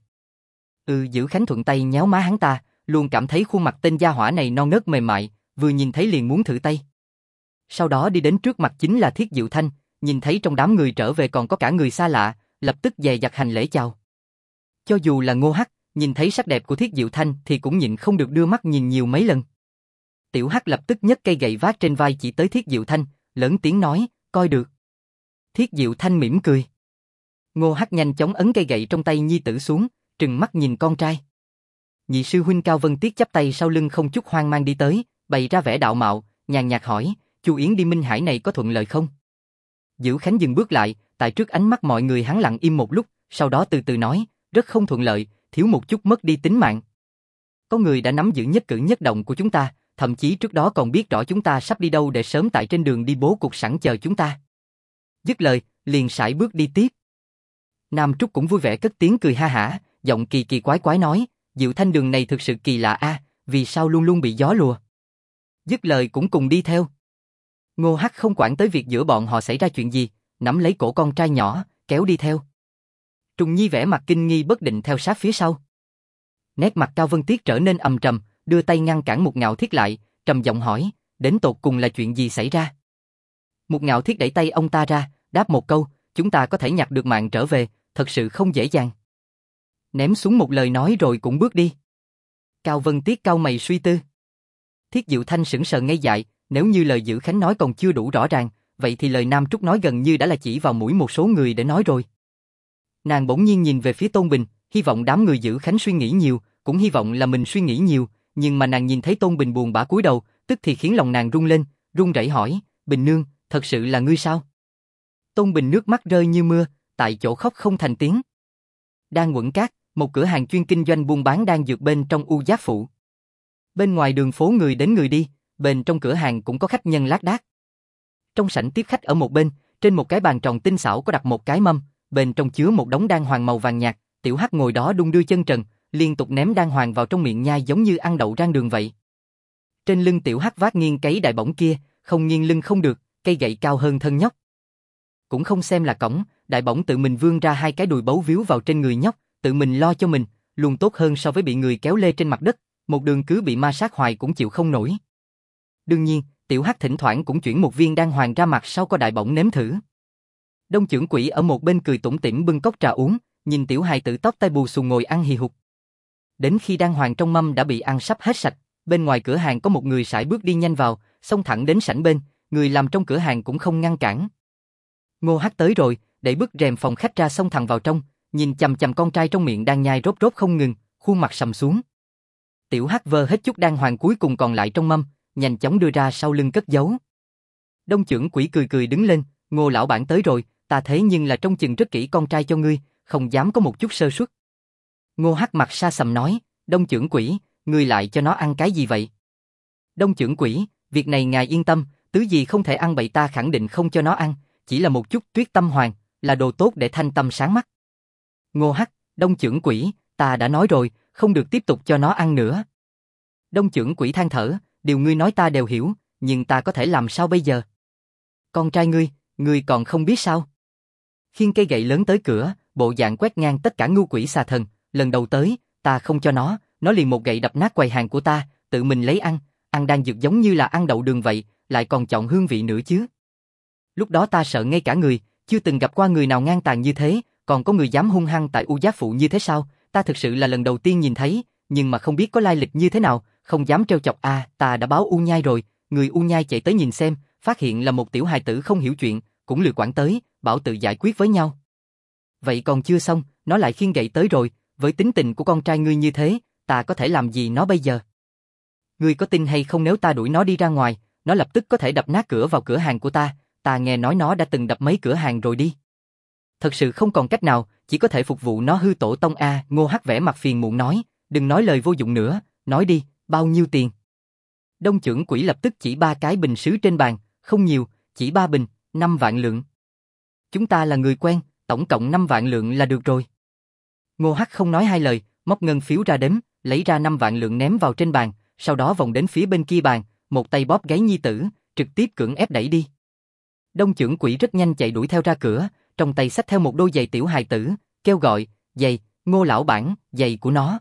Dữ Khánh thuận tay nhéo má hắn ta, luôn cảm thấy khuôn mặt tên gia hỏa này non nớt mềm mại, vừa nhìn thấy liền muốn thử tay. Sau đó đi đến trước mặt chính là Thiết Diệu Thanh, nhìn thấy trong đám người trở về còn có cả người xa lạ, lập tức dè dặt hành lễ chào. Cho dù là Ngô Hắc, nhìn thấy sắc đẹp của Thiết Diệu Thanh thì cũng nhịn không được đưa mắt nhìn nhiều mấy lần. Tiểu Hắc lập tức nhấc cây gậy vác trên vai chỉ tới Thiết Diệu Thanh, lớn tiếng nói, coi được. Thiết Diệu Thanh mỉm cười. Ngô Hắc nhanh chóng ấn cây gậy trong tay nhi tử xuống, trừng mắt nhìn con trai. Nhị sư huynh Cao Vân Tiết chắp tay sau lưng không chút hoang mang đi tới, bày ra vẻ đạo mạo, nhàn nhạt hỏi, Chu Yến đi Minh Hải này có thuận lợi không? Dữ Khánh dừng bước lại, tại trước ánh mắt mọi người hắn lặng im một lúc, sau đó từ từ nói, rất không thuận lợi, thiếu một chút mất đi tính mạng. Có người đã nắm giữ nhất cử nhất động của chúng ta, thậm chí trước đó còn biết rõ chúng ta sắp đi đâu để sớm tại trên đường đi bố cục sẵn chờ chúng ta. Dứt lời, liền sải bước đi tiếp. Nam Trúc cũng vui vẻ cất tiếng cười ha hả, giọng kỳ kỳ quái quái nói, Diệu Thanh đường này thực sự kỳ lạ vì sao luôn luôn bị gió lùa. Dứt lời cũng cùng đi theo. Ngô Hắc không quản tới việc giữa bọn họ xảy ra chuyện gì, nắm lấy cổ con trai nhỏ, kéo đi theo. Trùng Nhi vẻ mặt kinh nghi bất định theo sát phía sau. Nét mặt Cao Vân Tiết trở nên âm trầm, đưa tay ngăn cản Một Ngạo Thiết lại, trầm giọng hỏi, đến tột cùng là chuyện gì xảy ra? Một Ngạo Thiết đẩy tay ông ta ra, đáp một câu, chúng ta có thể nhặt được mạng trở về, thật sự không dễ dàng. Ném xuống một lời nói rồi cũng bước đi. Cao Vân Tiết cau mày suy tư. Thiết Diệu Thanh sững sờ ngây dại, nếu như lời Dữ Khánh nói còn chưa đủ rõ ràng, vậy thì lời Nam Trúc nói gần như đã là chỉ vào mũi một số người để nói rồi. Nàng bỗng nhiên nhìn về phía Tôn Bình, hy vọng đám người Dữ Khánh suy nghĩ nhiều, cũng hy vọng là mình suy nghĩ nhiều, nhưng mà nàng nhìn thấy Tôn Bình buồn bã cúi đầu, tức thì khiến lòng nàng rung lên, run rẩy hỏi, Bình nương, thật sự là ngươi sao? Tôn Bình nước mắt rơi như mưa, tại chỗ khóc không thành tiếng. Đang Quận Cát, một cửa hàng chuyên kinh doanh buôn bán đan dược bên trong U Giác Phủ. Bên ngoài đường phố người đến người đi, bên trong cửa hàng cũng có khách nhân lác đác. Trong sảnh tiếp khách ở một bên, trên một cái bàn tròn tinh xảo có đặt một cái mâm, bên trong chứa một đống đan hoàng màu vàng nhạt, Tiểu Hắc ngồi đó đung đưa chân trần, liên tục ném đan hoàng vào trong miệng nhai giống như ăn đậu rang đường vậy. Trên lưng Tiểu Hắc vác nghiêng cấy đại bổng kia, không nghiêng lưng không được, cây gậy cao hơn thân nhóc. Cũng không xem là cõng, đại bổng tự mình vươn ra hai cái đùi bấu víu vào trên người nhóc, tự mình lo cho mình, luôn tốt hơn so với bị người kéo lê trên mặt đất, một đường cứ bị ma sát hoài cũng chịu không nổi. Đương nhiên, Tiểu Hắc thỉnh thoảng cũng chuyển một viên đan hoàng ra mặt sau có đại bổng nếm thử. Đông trưởng quỷ ở một bên cười tủm tỉm bưng cốc trà uống, nhìn tiểu hài tử tóc tai bù xù ngồi ăn hì hục. Đến khi đan hoàng trong mâm đã bị ăn sắp hết sạch, bên ngoài cửa hàng có một người sải bước đi nhanh vào, xông thẳng đến sảnh bên, người làm trong cửa hàng cũng không ngăn cản. Ngô Hắc tới rồi, đẩy bức rèm phòng khách ra xông thẳng vào trong, nhìn chằm chằm con trai trong miệng đang nhai rốt rốt không ngừng, khuôn mặt sầm xuống. Tiểu Hắc vơ hết chút đan hoàng cuối cùng còn lại trong mâm, nhanh chóng đưa ra sau lưng cất giấu. Đông trưởng quỷ cười cười đứng lên, Ngô lão bản tới rồi, ta thế nhưng là trông chừng rất kỹ con trai cho ngươi, không dám có một chút sơ suất. Ngô Hắc mặt sa sầm nói, Đông trưởng quỷ, ngươi lại cho nó ăn cái gì vậy? Đông trưởng quỷ, việc này ngài yên tâm, tứ gì không thể ăn bậy ta khẳng định không cho nó ăn, chỉ là một chút tuyết tâm hoàng, là đồ tốt để thanh tâm sáng mắt. Ngô Hắc, Đông trưởng quỷ, ta đã nói rồi, không được tiếp tục cho nó ăn nữa. Đông trưởng quỷ than thở, điều ngươi nói ta đều hiểu, nhưng ta có thể làm sao bây giờ? Con trai ngươi còn không biết sao? Khiêng cây gậy lớn tới cửa, bộ dạng quét ngang tất cả ngưu quỷ xà thần, lần đầu tới, ta không cho nó liền một gậy đập nát quầy hàng của ta, tự mình lấy ăn đan dược giống như là ăn đậu đường vậy, lại còn chọn hương vị nữa chứ. Lúc đó ta sợ ngay cả người, chưa từng gặp qua người nào ngang tàn như thế, còn có người dám hung hăng tại U Giác Phụ như thế sao? Ta thực sự là lần đầu tiên nhìn thấy, nhưng mà không biết có lai lịch như thế nào, không dám trêu chọc ta đã báo U Nhai rồi, người U Nhai chạy tới nhìn xem, phát hiện là một tiểu hài tử không hiểu chuyện, cũng lười quản tới, bảo tự giải quyết với nhau. Vậy còn chưa xong, nó lại khiêng gậy tới rồi, với tính tình của con trai ngươi như thế, ta có thể làm gì nó bây giờ? Ngươi có tin hay không nếu ta đuổi nó đi ra ngoài, nó lập tức có thể đập nát cửa vào cửa hàng của ta nghe nói nó đã từng đập mấy cửa hàng rồi đi. Thật sự không còn cách nào, chỉ có thể phục vụ nó hư tổ tông Ngô Hắc vẻ mặt phiền muộn nói, đừng nói lời vô dụng nữa, nói đi, bao nhiêu tiền? Đông trưởng quỹ lập tức chỉ 3 cái bình sứ trên bàn, không nhiều, chỉ 3 bình, 5 vạn lượng. Chúng ta là người quen, tổng cộng 5 vạn lượng là được rồi. Ngô Hắc không nói hai lời, móc ngân phiếu ra đếm, lấy ra 5 vạn lượng ném vào trên bàn, sau đó vòng đến phía bên kia bàn, một tay bóp gáy nhi tử, trực tiếp cưỡng ép đẩy đi. Đông trưởng quỹ rất nhanh chạy đuổi theo ra cửa, trong tay xách theo một đôi giày tiểu hài tử, kêu gọi, giày, Ngô lão bản, giày của nó.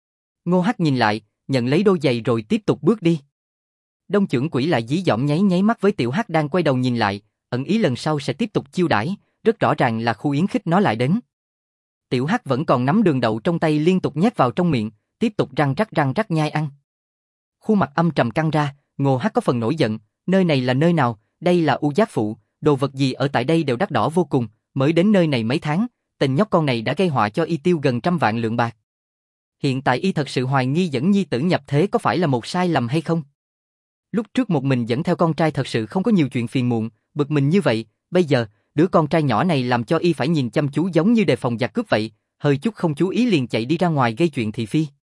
Ngô Hắc nhìn lại, nhận lấy đôi giày rồi tiếp tục bước đi. Đông trưởng quỹ lại dí dỏm nháy nháy mắt với tiểu Hắc đang quay đầu nhìn lại, ẩn ý lần sau sẽ tiếp tục chiêu đãi, rất rõ ràng là khu yến khích nó lại đến. Tiểu Hắc vẫn còn nắm đường đậu trong tay liên tục nhét vào trong miệng, tiếp tục răng rắc nhai ăn. Khuôn mặt âm trầm căng ra, Ngô Hắc có phần nổi giận, nơi này là nơi nào, đây là U Giác Phụ, đồ vật gì ở tại đây đều đắt đỏ vô cùng, mới đến nơi này mấy tháng, tên nhóc con này đã gây họa cho y tiêu gần 100 vạn lượng bạc. Hiện tại y thật sự hoài nghi dẫn nhi tử nhập thế có phải là một sai lầm hay không? Lúc trước một mình dẫn theo con trai thật sự không có nhiều chuyện phiền muộn, bực mình như vậy, bây giờ, đứa con trai nhỏ này làm cho y phải nhìn chăm chú giống như đề phòng giặc cướp vậy, hơi chút không chú ý liền chạy đi ra ngoài gây chuyện thị phi.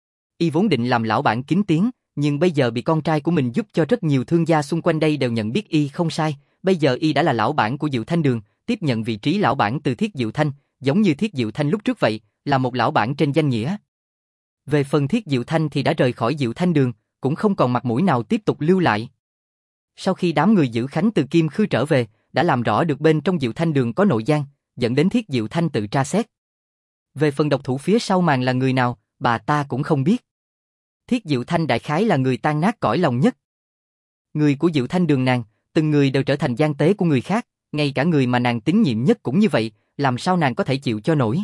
Y vốn định làm lão bản kín tiếng, nhưng bây giờ bị con trai của mình giúp cho rất nhiều thương gia xung quanh đây đều nhận biết y không sai, bây giờ y đã là lão bản của Diệu Thanh Đường, tiếp nhận vị trí lão bản từ Thiết Diệu Thanh, giống như Thiết Diệu Thanh lúc trước vậy, là một lão bản trên danh nghĩa. Về phần Thiết Diệu Thanh thì đã rời khỏi Diệu Thanh Đường, cũng không còn mặt mũi nào tiếp tục lưu lại. Sau khi đám người giữ Khánh từ Kim Khư trở về, đã làm rõ được bên trong Diệu Thanh Đường có nội gian, dẫn đến Thiết Diệu Thanh tự tra xét. Về phần độc thủ phía sau màn là người nào, bà ta cũng không biết. Thiết Diệu Thanh đại khái là người tan nát cõi lòng nhất. Người của Diệu Thanh Đường nàng, từng người đều trở thành gian tế của người khác, ngay cả người mà nàng tín nhiệm nhất cũng như vậy, làm sao nàng có thể chịu cho nổi.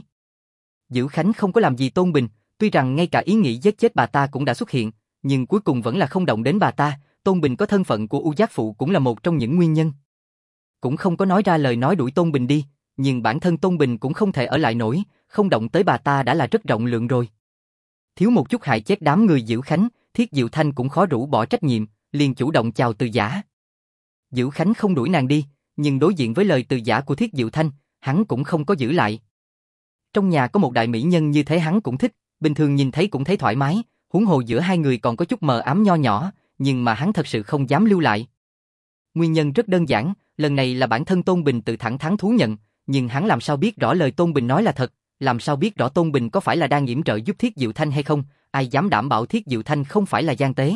Giữ Khánh không có làm gì Tôn Bình, tuy rằng ngay cả ý nghĩ giết chết bà ta cũng đã xuất hiện, nhưng cuối cùng vẫn là không động đến bà ta, Tôn Bình có thân phận của U Giác Phụ cũng là một trong những nguyên nhân. Cũng không có nói ra lời nói đuổi Tôn Bình đi, nhưng bản thân Tôn Bình cũng không thể ở lại nổi, không động tới bà ta đã là rất rộng lượng rồi. Thiếu một chút hại chết đám người Giữ Khánh, Thiết Diệu Thanh cũng khó rũ bỏ trách nhiệm, liền chủ động chào Từ Giả. Giữ Khánh không đuổi nàng đi, nhưng đối diện với lời Từ Giả của Thiết Diệu Thanh, hắn cũng không có giữ lại. Trong nhà có một đại mỹ nhân như thế hắn cũng thích, bình thường nhìn thấy cũng thấy thoải mái, huống hồ giữa hai người còn có chút mờ ám nho nhỏ, nhưng mà hắn thật sự không dám lưu lại. Nguyên nhân rất đơn giản, lần này là bản thân Tôn Bình tự thẳng thắn thú nhận, nhưng hắn làm sao biết rõ lời Tôn Bình nói là thật, làm sao biết rõ Tôn Bình có phải là đang yểm trợ giúp Thiết Diệu Thanh hay không, ai dám đảm bảo Thiết Diệu Thanh không phải là gian tế.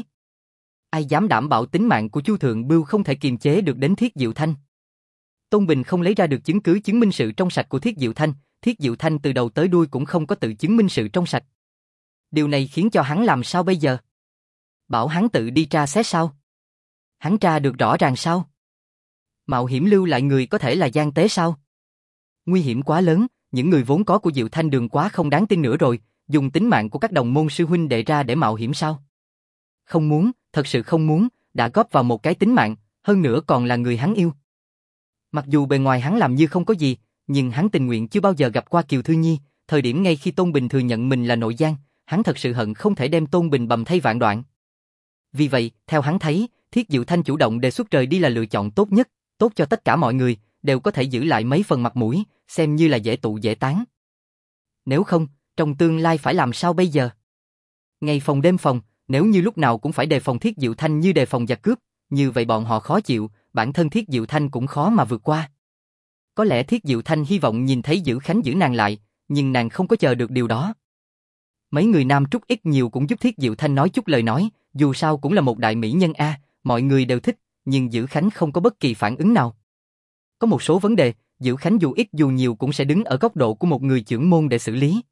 Ai dám đảm bảo tính mạng của Chu Thượng Bưu không thể kiềm chế được đến Thiết Diệu Thanh. Tôn Bình không lấy ra được chứng cứ chứng minh sự trong sạch của Thiết Diệu Thanh, Thiết Diệu Thanh từ đầu tới đuôi cũng không có tự chứng minh sự trong sạch. Điều này khiến cho hắn làm sao bây giờ? Bảo hắn tự đi tra xét sao? Hắn tra được rõ ràng sao? Mạo hiểm lưu lại người có thể là gian tế sao? Nguy hiểm quá lớn, những người vốn có của Diệu Thanh Đường quá không đáng tin nữa rồi, dùng tính mạng của các đồng môn sư huynh đệ ra để mạo hiểm sao? Không muốn, thật sự không muốn, đã góp vào một cái tính mạng, hơn nữa còn là người hắn yêu. Mặc dù bề ngoài hắn làm như không có gì, nhưng hắn tình nguyện chưa bao giờ gặp qua Kiều Thư Nhi, thời điểm ngay khi Tôn Bình thừa nhận mình là nội gian, hắn thật sự hận không thể đem Tôn Bình bầm thay vạn đoạn. Vì vậy, theo hắn thấy, Thiết Diệu Thanh chủ động đề xuất rời đi là lựa chọn tốt nhất, tốt cho tất cả mọi người, đều có thể giữ lại mấy phần mặt mũi, xem như là dễ tụ dễ tán. Nếu không, trong tương lai phải làm sao bây giờ? Ngày phòng đêm phòng, nếu như lúc nào cũng phải đề phòng Thiết Diệu Thanh như đề phòng giặc cướp, như vậy bọn họ khó chịu, bản thân Thiết Diệu Thanh cũng khó mà vượt qua. Có lẽ Thiết Diệu Thanh hy vọng nhìn thấy Giữ Khánh giữ nàng lại, nhưng nàng không có chờ được điều đó. Mấy người nam trúc ít nhiều cũng giúp Thiết Diệu Thanh nói chút lời nói, dù sao cũng là một đại mỹ nhân mọi người đều thích, nhưng Giữ Khánh không có bất kỳ phản ứng nào. Có một số vấn đề, Giữ Khánh dù ít dù nhiều cũng sẽ đứng ở góc độ của một người trưởng môn để xử lý.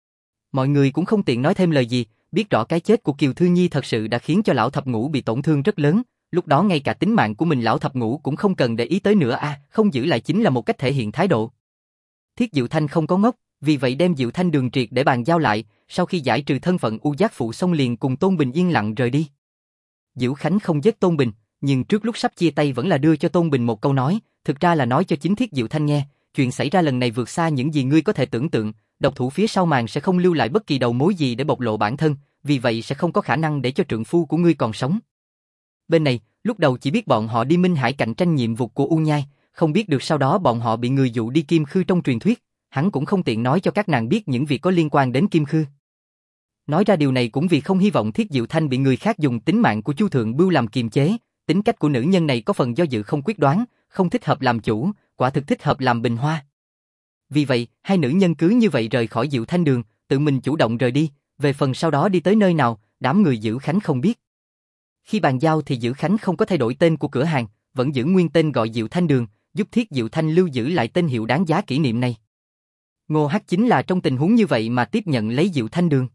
Mọi người cũng không tiện nói thêm lời gì, biết rõ cái chết của Kiều Thư Nhi thật sự đã khiến cho lão thập ngũ bị tổn thương rất lớn, lúc đó ngay cả tính mạng của mình lão thập ngũ cũng không cần để ý tới nữa không giữ lại chính là một cách thể hiện thái độ. Thiết Diệu Thanh không có ngốc, vì vậy đem Diệu Thanh Đường triệt để bàn giao lại, sau khi giải trừ thân phận U Giác Phụ xong liền cùng Tôn Bình yên lặng rời đi. Diệu Khánh không giết Tôn Bình, nhưng trước lúc sắp chia tay vẫn là đưa cho Tôn Bình một câu nói, thực ra là nói cho chính Thiết Diệu Thanh nghe, chuyện xảy ra lần này vượt xa những gì ngươi có thể tưởng tượng, độc thủ phía sau màn sẽ không lưu lại bất kỳ đầu mối gì để bộc lộ bản thân, vì vậy sẽ không có khả năng để cho trượng phu của ngươi còn sống. Bên này, lúc đầu chỉ biết bọn họ đi Minh Hải cạnh tranh nhiệm vụ của U Nhai, không biết được sau đó bọn họ bị người dụ đi Kim Khư trong truyền thuyết, hắn cũng không tiện nói cho các nàng biết những việc có liên quan đến Kim Khư. Nói ra điều này cũng vì không hy vọng Thiết Diệu Thanh bị người khác dùng tính mạng của Chu Thượng Bưu làm kiềm chế, tính cách của nữ nhân này có phần do dự không quyết đoán, không thích hợp làm chủ, quả thực thích hợp làm bình hoa. Vì vậy, hai nữ nhân cứ như vậy rời khỏi Diệu Thanh Đường, tự mình chủ động rời đi, về phần sau đó đi tới nơi nào, đám người Diệu Khánh không biết. Khi bàn giao thì Diệu Khánh không có thay đổi tên của cửa hàng, vẫn giữ nguyên tên gọi Diệu Thanh Đường, giúp Thiết Diệu Thanh lưu giữ lại tên hiệu đáng giá kỷ niệm này. Ngô Hắc chính là trong tình huống như vậy mà tiếp nhận lấy Diệu Thanh Đường.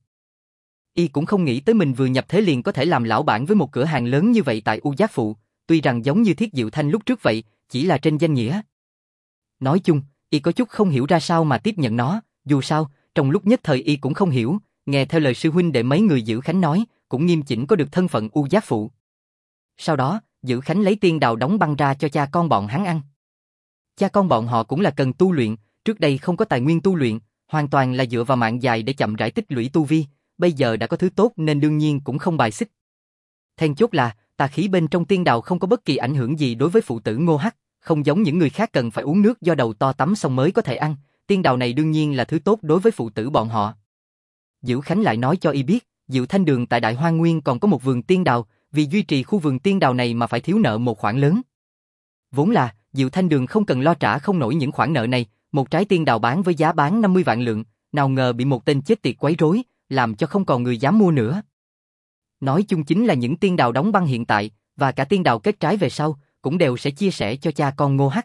Y cũng không nghĩ tới mình vừa nhập thế liền có thể làm lão bản với một cửa hàng lớn như vậy tại U Giác Phụ, tuy rằng giống như Thiết Diệu Thanh lúc trước vậy, chỉ là trên danh nghĩa. Nói chung, Y có chút không hiểu ra sao mà tiếp nhận nó, dù sao, trong lúc nhất thời Y cũng không hiểu, nghe theo lời sư huynh đệ mấy người Diệu Khánh nói, cũng nghiêm chỉnh có được thân phận U Giác Phụ. Sau đó, Diệu Khánh lấy tiên đào đóng băng ra cho cha con bọn hắn ăn. Cha con bọn họ cũng là cần tu luyện, trước đây không có tài nguyên tu luyện, hoàn toàn là dựa vào mạng dài để chậm rãi tích lũy tu vi, bây giờ đã có thứ tốt nên đương nhiên cũng không bài xích. Then chốt là, tà khí bên trong tiên đào không có bất kỳ ảnh hưởng gì đối với phụ tử Ngô Hắc, không giống những người khác cần phải uống nước do đầu to tắm xong mới có thể ăn, tiên đào này đương nhiên là thứ tốt đối với phụ tử bọn họ. Diệu Khánh lại nói cho Y biết, Diệu Thanh Đường tại Đại Hoang Nguyên còn có một vườn tiên đào, vì duy trì khu vườn tiên đào này mà phải thiếu nợ một khoản lớn. Vốn là, Diệu Thanh Đường không cần lo trả không nổi những khoản nợ này, một trái tiên đào bán với giá bán 50 vạn lượng, nào ngờ bị một tên chết tiệt quấy rối, làm cho không còn người dám mua nữa. Nói chung chính là những tiên đào đóng băng hiện tại, và cả tiên đào kết trái về sau, cũng đều sẽ chia sẻ cho cha con Ngô Hắc.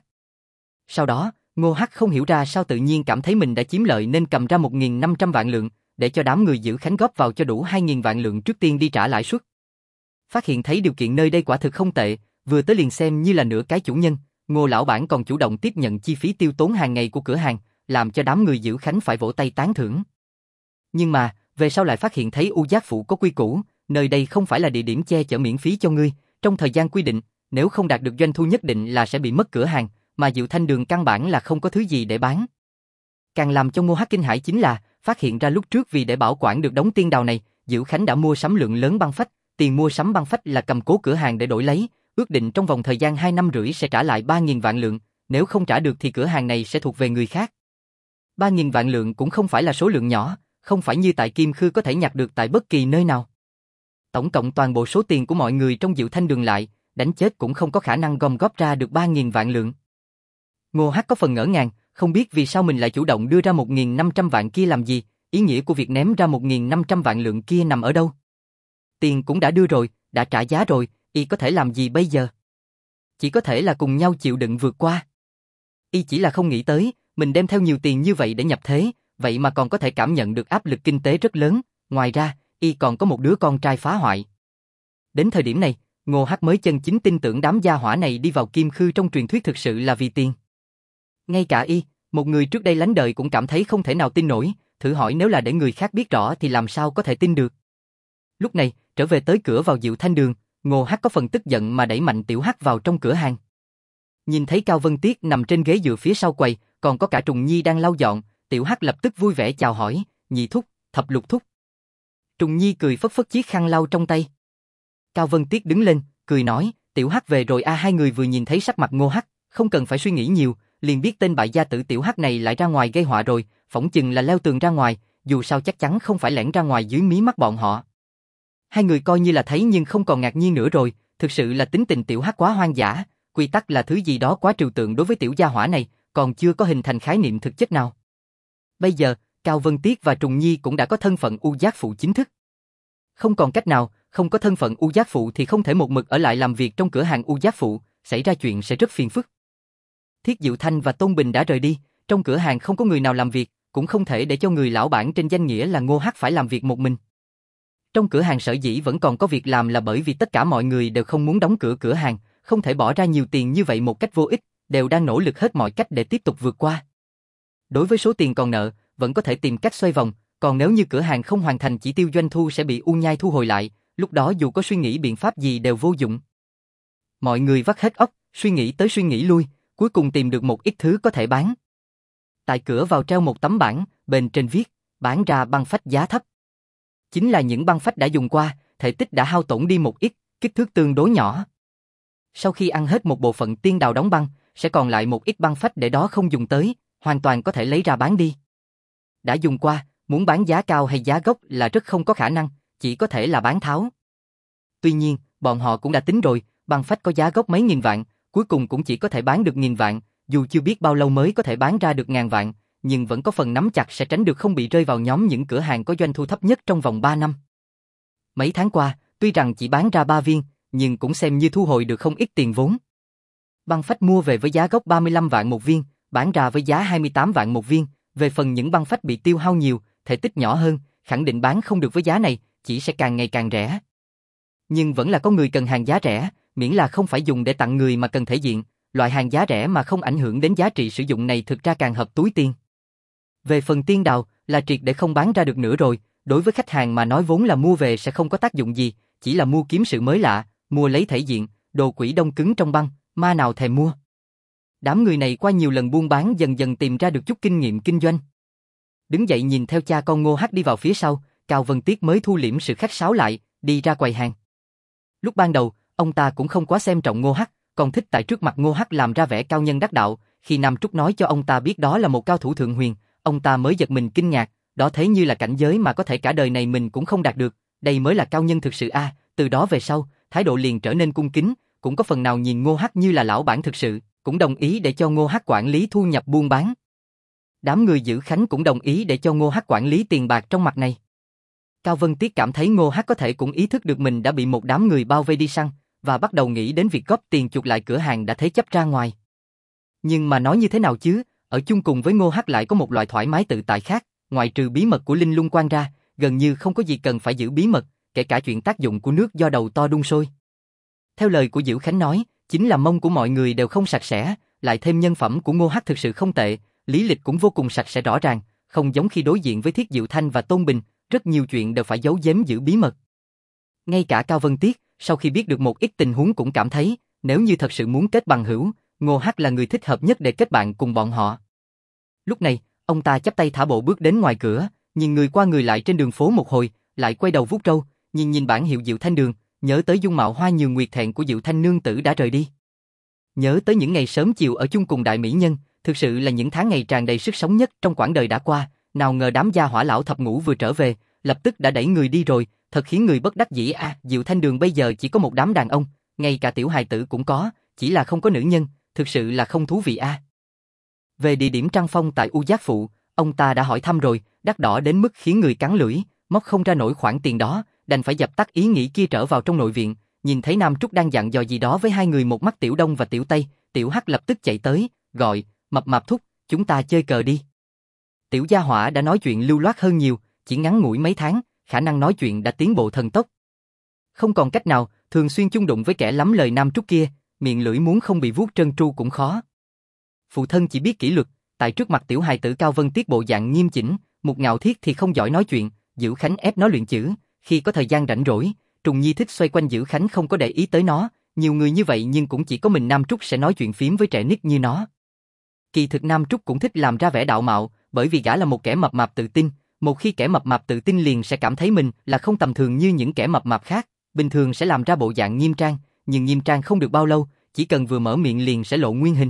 Sau đó, Ngô Hắc không hiểu ra sao tự nhiên cảm thấy mình đã chiếm lợi nên cầm ra 1.500 vạn lượng, để cho đám người Diệu Khánh góp vào cho đủ 2.000 vạn lượng trước tiên đi trả lãi suất. Phát hiện thấy điều kiện nơi đây quả thực không tệ, vừa tới liền xem như là nửa cái chủ nhân, Ngô lão bản còn chủ động tiếp nhận chi phí tiêu tốn hàng ngày của cửa hàng, làm cho đám người Diệu Khánh phải vỗ tay tán thưởng. Nhưng mà, về sau lại phát hiện thấy U Giác Phụ có quy củ, nơi đây không phải là địa điểm che chở miễn phí cho ngươi, trong thời gian quy định, nếu không đạt được doanh thu nhất định là sẽ bị mất cửa hàng, mà Diệu Thanh Đường căn bản là không có thứ gì để bán. Càng làm cho Ngô Hắc kinh hãi chính là, phát hiện ra lúc trước vì để bảo quản được đống tiên đào này, Diệu Khánh đã mua sắm lượng lớn băng phách, tiền mua sắm băng phách là cầm cố cửa hàng để đổi lấy, ước định trong vòng thời gian 2 năm rưỡi sẽ trả lại 3.000 vạn lượng, nếu không trả được thì cửa hàng này sẽ thuộc về người khác. 3.000 vạn lượng cũng không phải là số lượng nhỏ, không phải như tại Kim Khư có thể nhặt được tại bất kỳ nơi nào. Tổng cộng toàn bộ số tiền của mọi người trong Diệu Thanh Đường lại, đánh chết cũng không có khả năng gom góp ra được 3.000 vạn lượng. Ngô Hắc có phần ngỡ ngàng, không biết vì sao mình lại chủ động đưa ra 1.500 vạn kia làm gì, ý nghĩa của việc ném ra 1.500 vạn lượng kia nằm ở đâu. Tiền cũng đã đưa rồi, đã trả giá rồi, y có thể làm gì bây giờ? Chỉ có thể là cùng nhau chịu đựng vượt qua. Y chỉ là không nghĩ tới, mình đem theo nhiều tiền như vậy để nhập thế, vậy mà còn có thể cảm nhận được áp lực kinh tế rất lớn, ngoài ra, y còn có một đứa con trai phá hoại. Đến thời điểm này, Ngô Hắc mới chân chính tin tưởng đám gia hỏa này đi vào Kim Khư trong truyền thuyết thực sự là vì tiền. Ngay cả y, một người trước đây lánh đời cũng cảm thấy không thể nào tin nổi, thử hỏi nếu là để người khác biết rõ thì làm sao có thể tin được. Lúc này, trở về tới cửa vào Diệu Thanh Đường, Ngô Hắc có phần tức giận mà đẩy mạnh Tiểu Hắc vào trong cửa hàng. Nhìn thấy Cao Vân Tiết nằm trên ghế dựa phía sau quầy, còn có cả Trùng Nhi đang lau dọn, Tiểu Hắc lập tức vui vẻ chào hỏi, Nhị thúc, Thập Lục thúc. Trùng Nhi cười phất phất chiếc khăn lau trong tay. Cao Vân Tiết đứng lên, cười nói, Tiểu Hắc về rồi a. Hai người vừa nhìn thấy sắc mặt Ngô Hắc, không cần phải suy nghĩ nhiều, liền biết tên bại gia tử Tiểu Hắc này lại ra ngoài gây họa rồi, phỏng chừng là leo tường ra ngoài, dù sao chắc chắn không phải lẻn ra ngoài dưới mí mắt bọn họ. Hai người coi như là thấy nhưng không còn ngạc nhiên nữa rồi, thực sự là tính tình Tiểu Hắc quá hoang dã, quy tắc là thứ gì đó quá trừu tượng đối với tiểu gia hỏa này, còn chưa có hình thành khái niệm thực chất nào. Bây giờ, Cao Vân Tiết và Trùng Nhi cũng đã có thân phận U Giác Phụ chính thức. Không còn cách nào, không có thân phận U Giác Phụ thì không thể một mực ở lại làm việc trong cửa hàng U Giác Phụ, xảy ra chuyện sẽ rất phiền phức. Thiết Diệu Thanh và Tôn Bình đã rời đi, trong cửa hàng không có người nào làm việc, cũng không thể để cho người lão bản trên danh nghĩa là Ngô Hắc phải làm việc một mình. Trong cửa hàng sở dĩ vẫn còn có việc làm là bởi vì tất cả mọi người đều không muốn đóng cửa cửa hàng, không thể bỏ ra nhiều tiền như vậy một cách vô ích, đều đang nỗ lực hết mọi cách để tiếp tục vượt qua. Đối với số tiền còn nợ, vẫn có thể tìm cách xoay vòng, còn nếu như cửa hàng không hoàn thành chỉ tiêu doanh thu sẽ bị U Nhai thu hồi lại, lúc đó dù có suy nghĩ biện pháp gì đều vô dụng. Mọi người vắt hết óc, suy nghĩ tới suy nghĩ lui, cuối cùng tìm được một ít thứ có thể bán. Tại cửa vào treo một tấm bảng, bên trên viết, bán ra băng phách giá thấp. Chính là những băng phách đã dùng qua, thể tích đã hao tổn đi một ít, kích thước tương đối nhỏ. Sau khi ăn hết một bộ phận tiên đào đóng băng, sẽ còn lại một ít băng phách để đó không dùng tới, hoàn toàn có thể lấy ra bán đi. Đã dùng qua, muốn bán giá cao hay giá gốc là rất không có khả năng, chỉ có thể là bán tháo. Tuy nhiên, bọn họ cũng đã tính rồi, băng phách có giá gốc mấy nghìn vạn, cuối cùng cũng chỉ có thể bán được 1000 vạn, dù chưa biết bao lâu mới có thể bán ra được 1000 vạn, nhưng vẫn có phần nắm chặt sẽ tránh được không bị rơi vào nhóm những cửa hàng có doanh thu thấp nhất trong vòng 3 năm. Mấy tháng qua, tuy rằng chỉ bán ra 3 viên, nhưng cũng xem như thu hồi được không ít tiền vốn. Băng phách mua về với giá gốc 35 vạn một viên, bán ra với giá 28 vạn một viên, về phần những băng phách bị tiêu hao nhiều, thể tích nhỏ hơn, khẳng định bán không được với giá này, chỉ sẽ càng ngày càng rẻ. Nhưng vẫn là có người cần hàng giá rẻ, miễn là không phải dùng để tặng người mà cần thể diện, loại hàng giá rẻ mà không ảnh hưởng đến giá trị sử dụng này thực ra càng hợp túi tiền. Về phần tiên đào, là triệt để không bán ra được nữa rồi, đối với khách hàng mà nói vốn là mua về sẽ không có tác dụng gì, chỉ là mua kiếm sự mới lạ, mua lấy thể diện, đồ quỷ đông cứng trong băng, ma nào thèm mua. Đám người này qua nhiều lần buôn bán dần dần tìm ra được chút kinh nghiệm kinh doanh. Đứng dậy nhìn theo cha con Ngô Hắc đi vào phía sau, Cao Vân Tiết mới thu liễm sự khách sáo lại, đi ra quầy hàng. Lúc ban đầu, ông ta cũng không quá xem trọng Ngô Hắc, còn thích tại trước mặt Ngô Hắc làm ra vẻ cao nhân đắc đạo, khi Nam Trúc nói cho ông ta biết đó là một cao thủ thượng huyền, ông ta mới giật mình kinh ngạc, đó thế như là cảnh giới mà có thể cả đời này mình cũng không đạt được, đây mới là cao nhân thực sự a. Từ đó về sau, thái độ liền trở nên cung kính, cũng có phần nào nhìn Ngô Hắc như là lão bản thực sự, cũng đồng ý để cho Ngô Hắc quản lý thu nhập buôn bán. Đám người giữ Khánh cũng đồng ý để cho Ngô Hắc quản lý tiền bạc trong mặt này. Cao Vân Tiết cảm thấy Ngô Hắc có thể cũng ý thức được mình đã bị một đám người bao vây đi săn, và bắt đầu nghĩ đến việc góp tiền chuộc lại cửa hàng đã thế chấp ra ngoài. Nhưng mà nói như thế nào chứ, ở chung cùng với Ngô Hắc lại có một loại thoải mái tự tại khác, ngoại trừ bí mật của Linh Lung Quan ra, gần như không có gì cần phải giữ bí mật, kể cả chuyện tác dụng của nước do đầu to đun sôi. Theo lời của Diệu Khánh nói, chính là mông của mọi người đều không sạch sẽ, lại thêm nhân phẩm của Ngô Hắc thực sự không tệ, lý lịch cũng vô cùng sạch sẽ rõ ràng, không giống khi đối diện với Thiết Diệu Thanh và Tôn Bình, rất nhiều chuyện đều phải giấu giếm giữ bí mật. Ngay cả Cao Vân Tiết, sau khi biết được một ít tình huống cũng cảm thấy, nếu như thật sự muốn kết bằng hữu, Ngô Hắc là người thích hợp nhất để kết bạn cùng bọn họ. Lúc này, ông ta chắp tay thả bộ bước đến ngoài cửa, nhìn người qua người lại trên đường phố một hồi, lại quay đầu vuốt râu, nhìn bảng hiệu Diệu Thanh Đường, nhớ tới dung mạo hoa nhường nguyệt thẹn của Diệu Thanh nương tử đã rời đi. Nhớ tới những ngày sớm chiều ở chung cùng đại mỹ nhân, thực sự là những tháng ngày tràn đầy sức sống nhất trong quãng đời đã qua, nào ngờ đám gia hỏa lão thập ngũ vừa trở về, lập tức đã đẩy người đi rồi, thật khiến người bất đắc dĩ a. Diệu Thanh Đường bây giờ chỉ có một đám đàn ông, ngay cả tiểu hài tử cũng có, chỉ là không có nữ nhân, thực sự là không thú vị a. Về địa điểm Trăng Phong tại U Giác Phụ, ông ta đã hỏi thăm rồi, đắt đỏ đến mức khiến người cắn lưỡi, móc không ra nổi khoản tiền đó, đành phải dập tắt ý nghĩ kia trở vào trong nội viện, nhìn thấy Nam Trúc đang dặn dò gì đó với hai người một mắt Tiểu Đông và Tiểu Tây, Tiểu Hắc lập tức chạy tới, gọi, mập mạp thúc, chúng ta chơi cờ đi. Tiểu gia hỏa đã nói chuyện lưu loát hơn nhiều, chỉ ngắn ngủi mấy tháng, khả năng nói chuyện đã tiến bộ thần tốc. Không còn cách nào, thường xuyên chung đụng với kẻ lắm lời Nam Trúc kia, miệng lưỡi muốn không bị vuốt trơn tru cũng khó. Phụ thân chỉ biết kỷ luật, tại trước mặt tiểu hài tử Cao Vân Tiết bộ dạng nghiêm chỉnh, Mục Ngạo Thiết thì không giỏi nói chuyện, Dữ Khánh ép nó luyện chữ, khi có thời gian rảnh rỗi, Trùng Nhi thích xoay quanh Dữ Khánh không có để ý tới nó, nhiều người như vậy nhưng cũng chỉ có mình Nam Trúc sẽ nói chuyện phím với trẻ nít như nó. Kỳ thực Nam Trúc cũng thích làm ra vẻ đạo mạo, bởi vì gã là một kẻ mập mạp tự tin, một khi kẻ mập mạp tự tin liền sẽ cảm thấy mình là không tầm thường như những kẻ mập mạp khác, bình thường sẽ làm ra bộ dạng nghiêm trang, nhưng nghiêm trang không được bao lâu, chỉ cần vừa mở miệng liền sẽ lộ nguyên hình.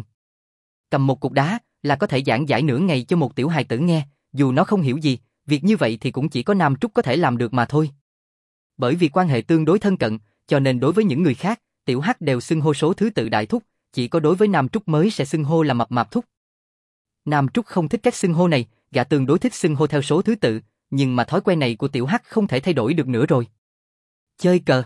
Cầm một cục đá là có thể giảng giải nửa ngày cho một tiểu hài tử nghe, dù nó không hiểu gì, việc như vậy thì cũng chỉ có Nam Trúc có thể làm được mà thôi. Bởi vì quan hệ tương đối thân cận, cho nên đối với những người khác, tiểu Hắc đều xưng hô số thứ tự đại thúc, chỉ có đối với Nam Trúc mới sẽ xưng hô là mập mạp thúc. Nam Trúc không thích cách xưng hô này, gã tương đối thích xưng hô theo số thứ tự, nhưng mà thói quen này của tiểu Hắc không thể thay đổi được nữa rồi. Chơi cờ.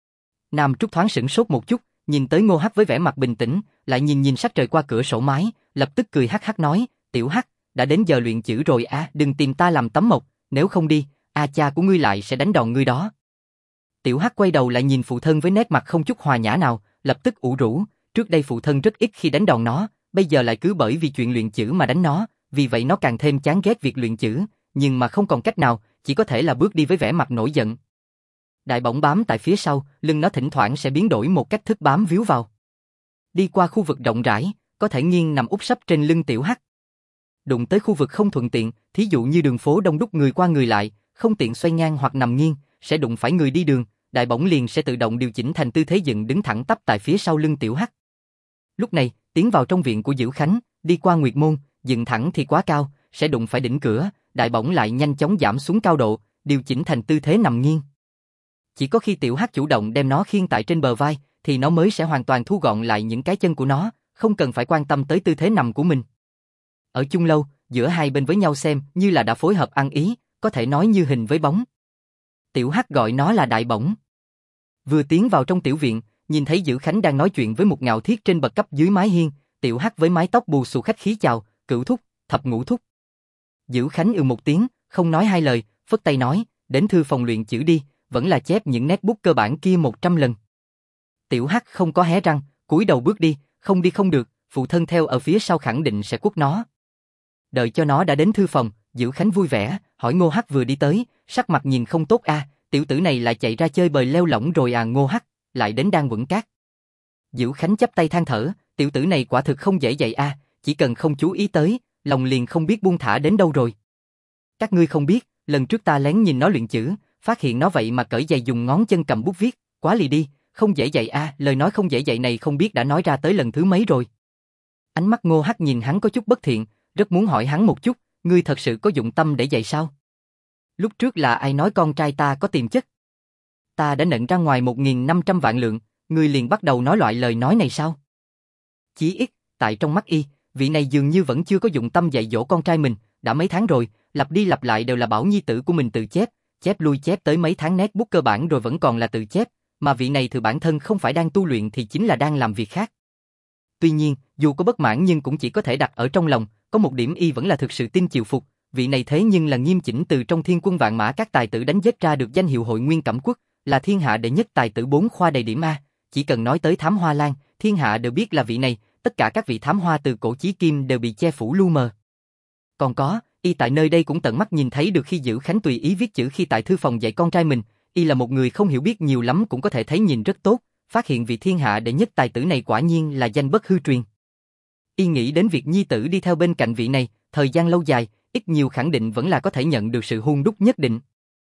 Nam Trúc thoáng sửng sốt một chút, nhìn tới Ngô Hắc với vẻ mặt bình tĩnh, lại nhìn sắc trời qua cửa sổ mái, lập tức cười hắc hắc nói, tiểu Hắc, đã đến giờ luyện chữ rồi à, đừng tìm ta làm tấm mộc, nếu không đi, cha của ngươi lại sẽ đánh đòn ngươi đó. Tiểu Hắc quay đầu lại nhìn phụ thân với nét mặt không chút hòa nhã nào, lập tức ủ rũ, trước đây phụ thân rất ít khi đánh đòn nó, bây giờ lại cứ bởi vì chuyện luyện chữ mà đánh nó, vì vậy nó càng thêm chán ghét việc luyện chữ, nhưng mà không còn cách nào, chỉ có thể là bước đi với vẻ mặt nổi giận. Đại bổng bám tại phía sau, lưng nó thỉnh thoảng sẽ biến đổi một cách thức bám víu vào. Đi qua khu vực rộng rãi, có thể nghiêng nằm úp sấp trên lưng Tiểu Hắc. Đụng tới khu vực không thuận tiện, thí dụ như đường phố đông đúc người qua người lại, không tiện xoay ngang hoặc nằm nghiêng, sẽ đụng phải người đi đường, đại bổng liền sẽ tự động điều chỉnh thành tư thế dựng đứng thẳng tắp tại phía sau lưng Tiểu Hắc. Lúc này, tiến vào trong viện của Dữ Khánh, đi qua Nguyệt Môn, dựng thẳng thì quá cao, sẽ đụng phải đỉnh cửa, đại bổng lại nhanh chóng giảm xuống cao độ, điều chỉnh thành tư thế nằm nghiêng. Chỉ có khi Tiểu Hắc chủ động đem nó khiêng tại trên bờ vai, thì nó mới sẽ hoàn toàn thu gọn lại những cái chân của nó, không cần phải quan tâm tới tư thế nằm của mình. Ở chung lâu, giữa hai bên với nhau xem như là đã phối hợp ăn ý, có thể nói như hình với bóng. Tiểu Hắc gọi nó là đại bổng. Vừa tiến vào trong tiểu viện, nhìn thấy Dữ Khánh đang nói chuyện với một Ngạo Thiết trên bậc cấp dưới mái hiên, Tiểu Hắc với mái tóc bù xù khách khí chào, Cửu thúc, Thập Ngũ thúc. Dữ Khánh một tiếng, không nói hai lời, phất tay nói, đến thư phòng luyện chữ đi, vẫn là chép những nét bút cơ bản kia 100 lần. Tiểu Hắc không có hé răng, cúi đầu bước đi, không đi không được, phụ thân theo ở phía sau khẳng định sẽ quất nó. Đợi cho nó đã đến thư phòng, Dữ Khánh vui vẻ, hỏi Ngô Hắc vừa đi tới, sắc mặt nhìn không tốt a, tiểu tử này lại chạy ra chơi bời leo lỏng rồi à. Ngô Hắc, lại đến đang quẩn cát. Dữ Khánh chắp tay than thở, tiểu tử này quả thực không dễ dạy a, chỉ cần không chú ý tới, lòng liền không biết buông thả đến đâu rồi. Các ngươi không biết, lần trước ta lén nhìn nó luyện chữ, phát hiện nó vậy mà cởi giày dùng ngón chân cầm bút viết, quá lì đi, không dễ dạy a, lời nói không dễ dạy này không biết đã nói ra tới lần thứ mấy rồi. Ánh mắt Ngô Hắc nhìn hắn có chút bất thiện, rất muốn hỏi hắn một chút, ngươi thật sự có dụng tâm để dạy sao? Lúc trước là ai nói con trai ta có tiềm chất? Ta đã nện ra ngoài 1.500 vạn lượng, ngươi liền bắt đầu nói loại lời nói này sao? Chí ít, tại trong mắt y, vị này dường như vẫn chưa có dụng tâm dạy dỗ con trai mình, đã mấy tháng rồi, lặp đi lặp lại đều là bảo nhi tử của mình tự chép, chép lui chép tới mấy tháng nét bút cơ bản rồi vẫn còn là tự chép, mà vị này từ bản thân không phải đang tu luyện thì chính là đang làm việc khác. Tuy nhiên, dù có bất mãn nhưng cũng chỉ có thể đặt ở trong lòng, có một điểm y vẫn là thực sự tin chịu phục, vị này thế nhưng là nghiêm chỉnh từ trong Thiên Quân Vạn Mã các tài tử đánh giết ra được danh hiệu Hội Nguyên Cẩm Quốc, là thiên hạ đệ nhất tài tử 4 khoa đầy điểm A, chỉ cần nói tới Thám Hoa Lan, thiên hạ đều biết là vị này, tất cả các vị thám hoa từ cổ chí kim đều bị che phủ lu mờ. Còn có, y tại nơi đây cũng tận mắt nhìn thấy được khi Dữ Khánh tùy ý viết chữ khi tại thư phòng dạy con trai mình, y là một người không hiểu biết nhiều lắm cũng có thể thấy nhìn rất tốt, phát hiện vị thiên hạ đệ nhất tài tử này quả nhiên là danh bất hư truyền. Y nghĩ đến việc nhi tử đi theo bên cạnh vị này, thời gian lâu dài, ít nhiều khẳng định vẫn là có thể nhận được sự hun đúc nhất định.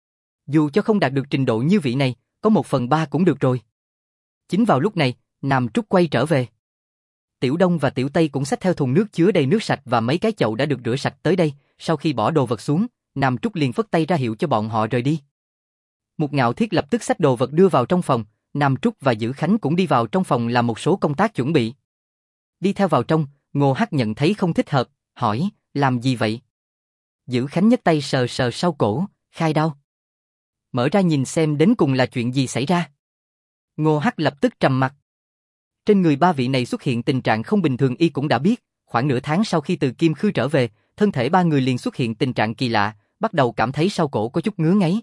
Dù cho không đạt được trình độ như vị này, có 1/3 cũng được rồi. Chính vào lúc này, Nam Trúc quay trở về. Tiểu Đông và Tiểu Tây cũng xách theo thùng nước chứa đầy nước sạch và mấy cái chậu đã được rửa sạch tới đây, sau khi bỏ đồ vật xuống, Nam Trúc liền phất tay ra hiệu cho bọn họ rời đi. Một Ngạo Thiết lập tức xách đồ vật đưa vào trong phòng, Nam Trúc và Dữ Khánh cũng đi vào trong phòng làm một số công tác chuẩn bị. Đi theo vào trong, Ngô Hắc nhận thấy không thích hợp, hỏi, làm gì vậy? Dữ Khánh nhấc tay sờ sờ sau cổ, khai đao. Mở ra nhìn xem đến cùng là chuyện gì xảy ra. Ngô Hắc lập tức trầm mặt. Trên người ba vị này xuất hiện tình trạng không bình thường y cũng đã biết, khoảng nửa tháng sau khi từ Kim Khư trở về, thân thể ba người liền xuất hiện tình trạng kỳ lạ, bắt đầu cảm thấy sau cổ có chút ngứa ngáy.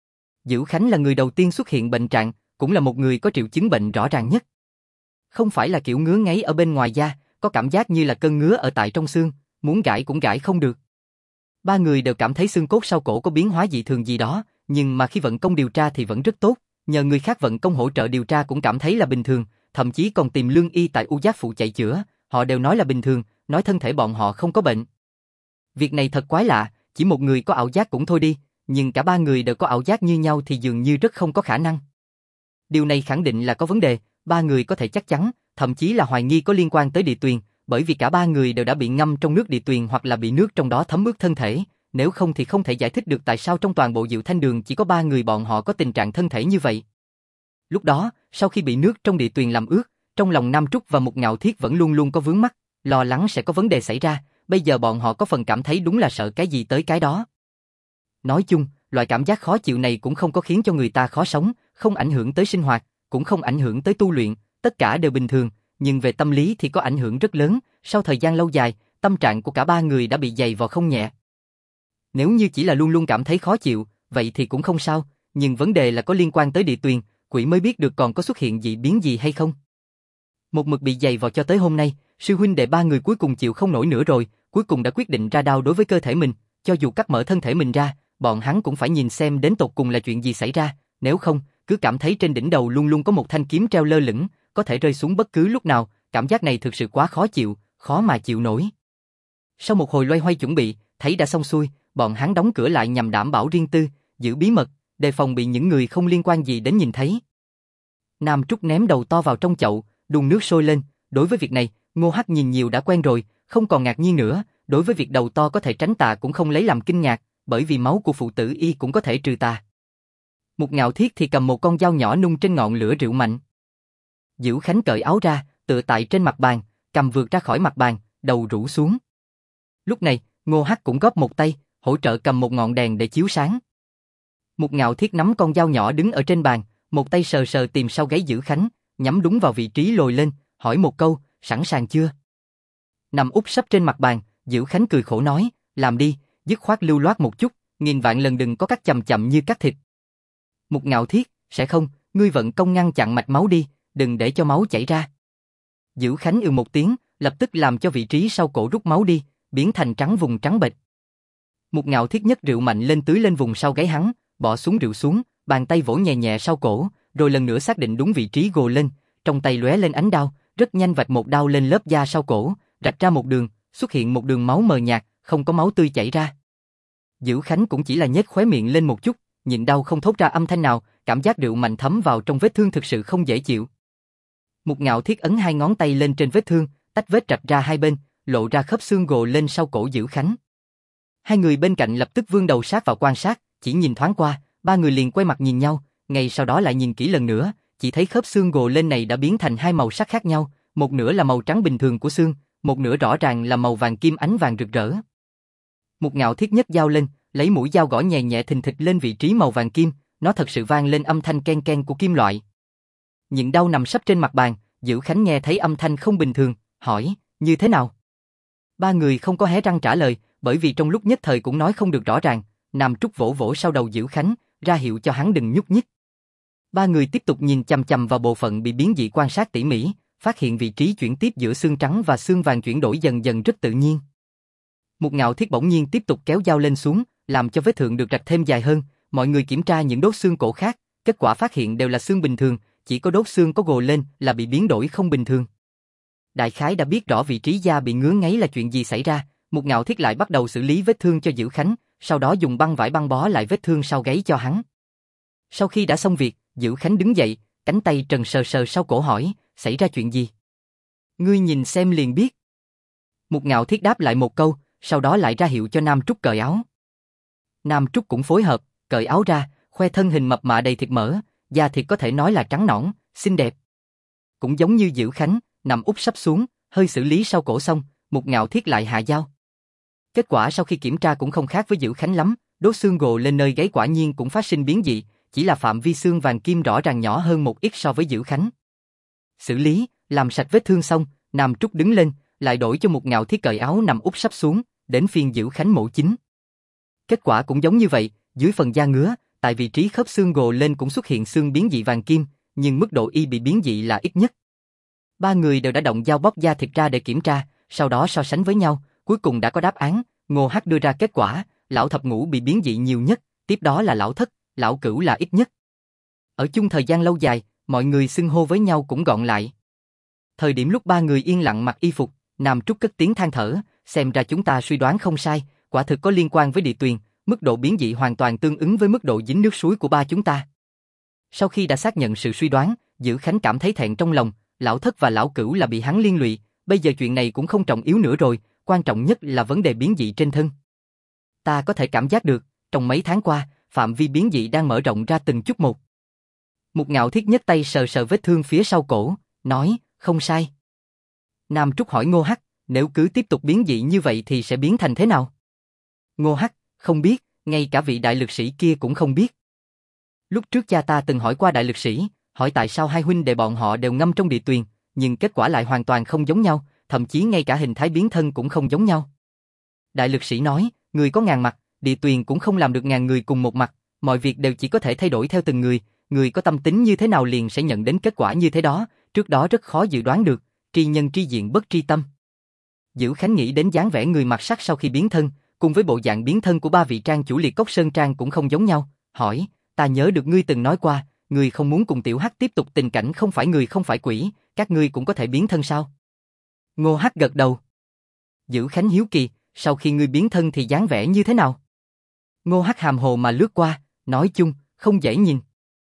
Dữ Khánh là người đầu tiên xuất hiện bệnh trạng, cũng là một người có triệu chứng bệnh rõ ràng nhất. Không phải là kiểu ngứa ngáy ở bên ngoài da, có cảm giác như là cơn ngứa ở tại trong xương, muốn gãi cũng gãi không được. Ba người đều cảm thấy xương cốt sau cổ có biến hóa dị thường gì đó, nhưng mà khi vận công điều tra thì vẫn rất tốt, nhờ người khác vận công hỗ trợ điều tra cũng cảm thấy là bình thường, thậm chí còn tìm lương y tại U Giác Phụ chạy chữa, họ đều nói là bình thường, nói thân thể bọn họ không có bệnh. Việc này thật quái lạ, chỉ một người có ảo giác cũng thôi đi, nhưng cả ba người đều có ảo giác như nhau thì dường như rất không có khả năng. Điều này khẳng định là có vấn đề, ba người có thể chắc chắn, thậm chí là hoài nghi có liên quan tới địa tuyền, bởi vì cả ba người đều đã bị ngâm trong nước địa tuyền hoặc là bị nước trong đó thấm ướt thân thể, nếu không thì không thể giải thích được tại sao trong toàn bộ Diệu Thanh Đường chỉ có ba người bọn họ có tình trạng thân thể như vậy. Lúc đó, sau khi bị nước trong địa tuyền làm ướt, trong lòng Nam Trúc và một Ngạo Thiết vẫn luôn luôn có vướng mắc, lo lắng sẽ có vấn đề xảy ra, bây giờ bọn họ có phần cảm thấy đúng là sợ cái gì tới cái đó. Nói chung, loại cảm giác khó chịu này cũng không có khiến cho người ta khó sống, không ảnh hưởng tới sinh hoạt, cũng không ảnh hưởng tới tu luyện, tất cả đều bình thường, nhưng về tâm lý thì có ảnh hưởng rất lớn, sau thời gian lâu dài, tâm trạng của cả ba người đã bị dày vò không nhẹ. Nếu như chỉ là luôn luôn cảm thấy khó chịu, vậy thì cũng không sao, nhưng vấn đề là có liên quan tới địa tuyền, quỷ mới biết được còn có xuất hiện dị biến gì hay không. Một mực bị dày vò cho tới hôm nay, sư huynh đệ ba người cuối cùng chịu không nổi nữa rồi, cuối cùng đã quyết định ra đao đối với cơ thể mình, cho dù cắt mở thân thể mình ra, bọn hắn cũng phải nhìn xem đến tột cùng là chuyện gì xảy ra, nếu không, cứ cảm thấy trên đỉnh đầu luôn luôn có một thanh kiếm treo lơ lửng, có thể rơi xuống bất cứ lúc nào, cảm giác này thực sự quá khó chịu, khó mà chịu nổi. Sau một hồi loay hoay chuẩn bị, thấy đã xong xuôi, bọn hắn đóng cửa lại nhằm đảm bảo riêng tư, giữ bí mật, đề phòng bị những người không liên quan gì đến nhìn thấy. Nam Trúc ném đầu to vào trong chậu, đun nước sôi lên, đối với việc này, Ngô Hắc nhìn nhiều đã quen rồi, không còn ngạc nhiên nữa, đối với việc đầu to có thể tránh tà cũng không lấy làm kinh ngạc, bởi vì máu của phụ tử y cũng có thể trừ tà. Một Ngạo Thiết thì cầm một con dao nhỏ nung trên ngọn lửa rượu mạnh. Dữu Khánh cởi áo ra, tựa tại trên mặt bàn, cầm vượt ra khỏi mặt bàn, đầu rũ xuống. Lúc này, Ngô Hắc cũng góp một tay, hỗ trợ cầm một ngọn đèn để chiếu sáng. Một Ngạo Thiết nắm con dao nhỏ đứng ở trên bàn, một tay sờ sờ tìm sau gáy Dữu Khánh, nhắm đúng vào vị trí lồi lên, hỏi một câu, sẵn sàng chưa? Nằm úp sấp trên mặt bàn, Dữu Khánh cười khổ nói, làm đi, dứt khoát lưu loát một chút, nghìn vạn lần đừng có cắt chậm chậm như cắt thịt. Một Ngạo Thiết, sẽ không, ngươi vận công ngăn chặn mạch máu đi, đừng để cho máu chảy ra. Dữu Khánh một tiếng, lập tức làm cho vị trí sau cổ rút máu đi, biến thành trắng vùng trắng bệch. Một Ngạo Thiết nhấc rượu mạnh lên tưới lên vùng sau gáy hắn, bỏ xuống rượu xuống, bàn tay vỗ nhẹ nhẹ sau cổ, rồi lần nữa xác định đúng vị trí gồ lên, trong tay lóe lên ánh đao, rất nhanh vạch một đao lên lớp da sau cổ, rạch ra một đường, xuất hiện một đường máu mờ nhạt, không có máu tươi chảy ra. Dữu Khánh cũng chỉ là nhếch khóe miệng lên một chút, nhịn đau không thốt ra âm thanh nào, cảm giác rượu mạnh thấm vào trong vết thương thực sự không dễ chịu. Một Ngạo Thiết ấn hai ngón tay lên trên vết thương, tách vết rạch ra hai bên, lộ ra khớp xương gồ lên sau cổ Dữu Khánh. Hai người bên cạnh lập tức vươn đầu sát vào quan sát, chỉ nhìn thoáng qua, ba người liền quay mặt nhìn nhau, ngay sau đó lại nhìn kỹ lần nữa, chỉ thấy khớp xương gồ lên này đã biến thành hai màu sắc khác nhau, một nửa là màu trắng bình thường của xương, một nửa rõ ràng là màu vàng kim ánh vàng rực rỡ. Một Ngạo Thiết nhấc dao lên, lấy mũi dao gõ nhẹ nhẹ thình thịch lên vị trí màu vàng kim, nó thật sự vang lên âm thanh ken ken của kim loại. Nhịn đau nằm sấp trên mặt bàn, Dữu Khánh nghe thấy âm thanh không bình thường, hỏi, như thế nào? Ba người không có hé răng trả lời, bởi vì trong lúc nhất thời cũng nói không được rõ ràng. Nam Trúc vỗ vỗ sau đầu Dữu Khánh, ra hiệu cho hắn đừng nhúc nhích. Ba người tiếp tục nhìn chằm chằm vào bộ phận bị biến dị quan sát tỉ mỉ, phát hiện vị trí chuyển tiếp giữa xương trắng và xương vàng chuyển đổi dần dần rất tự nhiên. Một Ngạo Thiết bỗng nhiên tiếp tục kéo dao lên xuống, làm cho vết thương được rạch thêm dài hơn. Mọi người kiểm tra những đốt xương cổ khác, kết quả phát hiện đều là xương bình thường, chỉ có đốt xương có gồ lên là bị biến đổi không bình thường. Đại khái đã biết rõ vị trí da bị ngứa ngáy là chuyện gì xảy ra, Một Ngạo Thiết lại bắt đầu xử lý vết thương cho Dữu Khánh, sau đó dùng băng vải băng bó lại vết thương sau gáy cho hắn. Sau khi đã xong việc, Dữu Khánh đứng dậy, cánh tay trần sờ sờ sau cổ hỏi, xảy ra chuyện gì? Ngươi nhìn xem liền biết. Một Ngạo Thiết đáp lại một câu, sau đó lại ra hiệu cho Nam Trúc cởi áo. Nam Trúc cũng phối hợp, cởi áo ra, khoe thân hình mập mạ đầy thịt mỡ, da thịt có thể nói là trắng nõn, xinh đẹp. Cũng giống như Dữu Khánh, nằm úp sấp xuống, hơi xử lý sau cổ xong, Một Ngạo Thiết lại hạ dao. Kết quả sau khi kiểm tra cũng không khác với Dữu Khánh lắm, đốt xương gồ lên nơi gáy quả nhiên cũng phát sinh biến dị, chỉ là phạm vi xương vàng kim rõ ràng nhỏ hơn một ít so với Dữu Khánh. Xử lý, làm sạch vết thương xong, Nam Trúc đứng lên, lại đổi cho Một Ngạo Thiết cởi áo nằm úp sấp xuống, đến phiên Dữu Khánh mổ chính. Kết quả cũng giống như vậy, dưới phần da ngứa, tại vị trí khớp xương gồ lên cũng xuất hiện xương biến dị vàng kim, nhưng mức độ y bị biến dị là ít nhất. Ba người đều đã động dao bóc da thịt ra để kiểm tra, sau đó so sánh với nhau, cuối cùng đã có đáp án. Ngô Hắc đưa ra kết quả, lão thập ngũ bị biến dị nhiều nhất, tiếp đó là lão thất, lão cửu là ít nhất. Ở chung thời gian lâu dài, mọi người xưng hô với nhau cũng gọn lại. Thời điểm lúc ba người yên lặng mặc y phục, Nam Trúc cất tiếng than thở, xem ra chúng ta suy đoán không sai, quả thực có liên quan với địa tuyền, mức độ biến dị hoàn toàn tương ứng với mức độ dính nước suối của ba chúng ta. Sau khi đã xác nhận sự suy đoán, Dữu Khánh cảm thấy thẹn trong lòng, lão thất và lão cửu là bị hắn liên lụy, bây giờ chuyện này cũng không trọng yếu nữa rồi, quan trọng nhất là vấn đề biến dị trên thân. Ta có thể cảm giác được, trong mấy tháng qua, phạm vi biến dị đang mở rộng ra từng chút một. Một Ngạo Thiết nhấc tay sờ sờ vết thương phía sau cổ, nói, không sai. Nam Trúc hỏi Ngô Hắc, nếu cứ tiếp tục biến dị như vậy thì sẽ biến thành thế nào? Ngô Hắc, không biết, ngay cả vị đại lực sĩ kia cũng không biết. Lúc trước cha ta từng hỏi qua đại lực sĩ, hỏi tại sao hai huynh đệ bọn họ đều ngâm trong địa tuyền, nhưng kết quả lại hoàn toàn không giống nhau, thậm chí ngay cả hình thái biến thân cũng không giống nhau. Đại lực sĩ nói, người có ngàn mặt, địa tuyền cũng không làm được ngàn người cùng một mặt, mọi việc đều chỉ có thể thay đổi theo từng người có tâm tính như thế nào liền sẽ nhận đến kết quả như thế đó, trước đó rất khó dự đoán được, tri nhân tri diện bất tri tâm. Dữ Khánh nghĩ đến dáng vẻ người mặc sắt sau khi biến thân, cùng với bộ dạng biến thân của ba vị trang chủ Liệt Cốc Sơn Trang cũng không giống nhau, hỏi, ta nhớ được ngươi từng nói qua, ngươi không muốn cùng Tiểu Hắc tiếp tục tình cảnh không phải người không phải quỷ, các ngươi cũng có thể biến thân sao? Ngô Hắc gật đầu. Dữ Khánh hiếu kỳ, sau khi ngươi biến thân thì dáng vẻ như thế nào? Ngô Hắc hàm hồ mà lướt qua, nói chung, không dễ nhìn.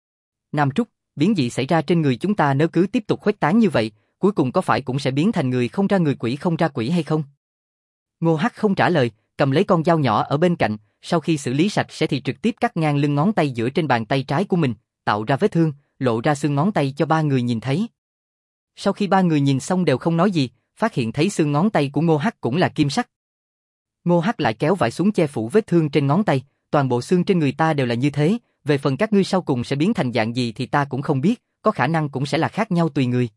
Nam Trúc, biến dị xảy ra trên người chúng ta nếu cứ tiếp tục khuếch tán như vậy, cuối cùng có phải cũng sẽ biến thành người không ra người quỷ không ra quỷ hay không? Ngô Hắc không trả lời, cầm lấy con dao nhỏ ở bên cạnh, sau khi xử lý sạch sẽ thì trực tiếp cắt ngang lưng ngón tay giữa trên bàn tay trái của mình, tạo ra vết thương, lộ ra xương ngón tay cho ba người nhìn thấy. Sau khi ba người nhìn xong đều không nói gì, phát hiện thấy xương ngón tay của Ngô Hắc cũng là kim sắc. Ngô Hắc lại kéo vải xuống che phủ vết thương trên ngón tay, toàn bộ xương trên người ta đều là như thế, về phần các ngươi sau cùng sẽ biến thành dạng gì thì ta cũng không biết, có khả năng cũng sẽ là khác nhau tùy người.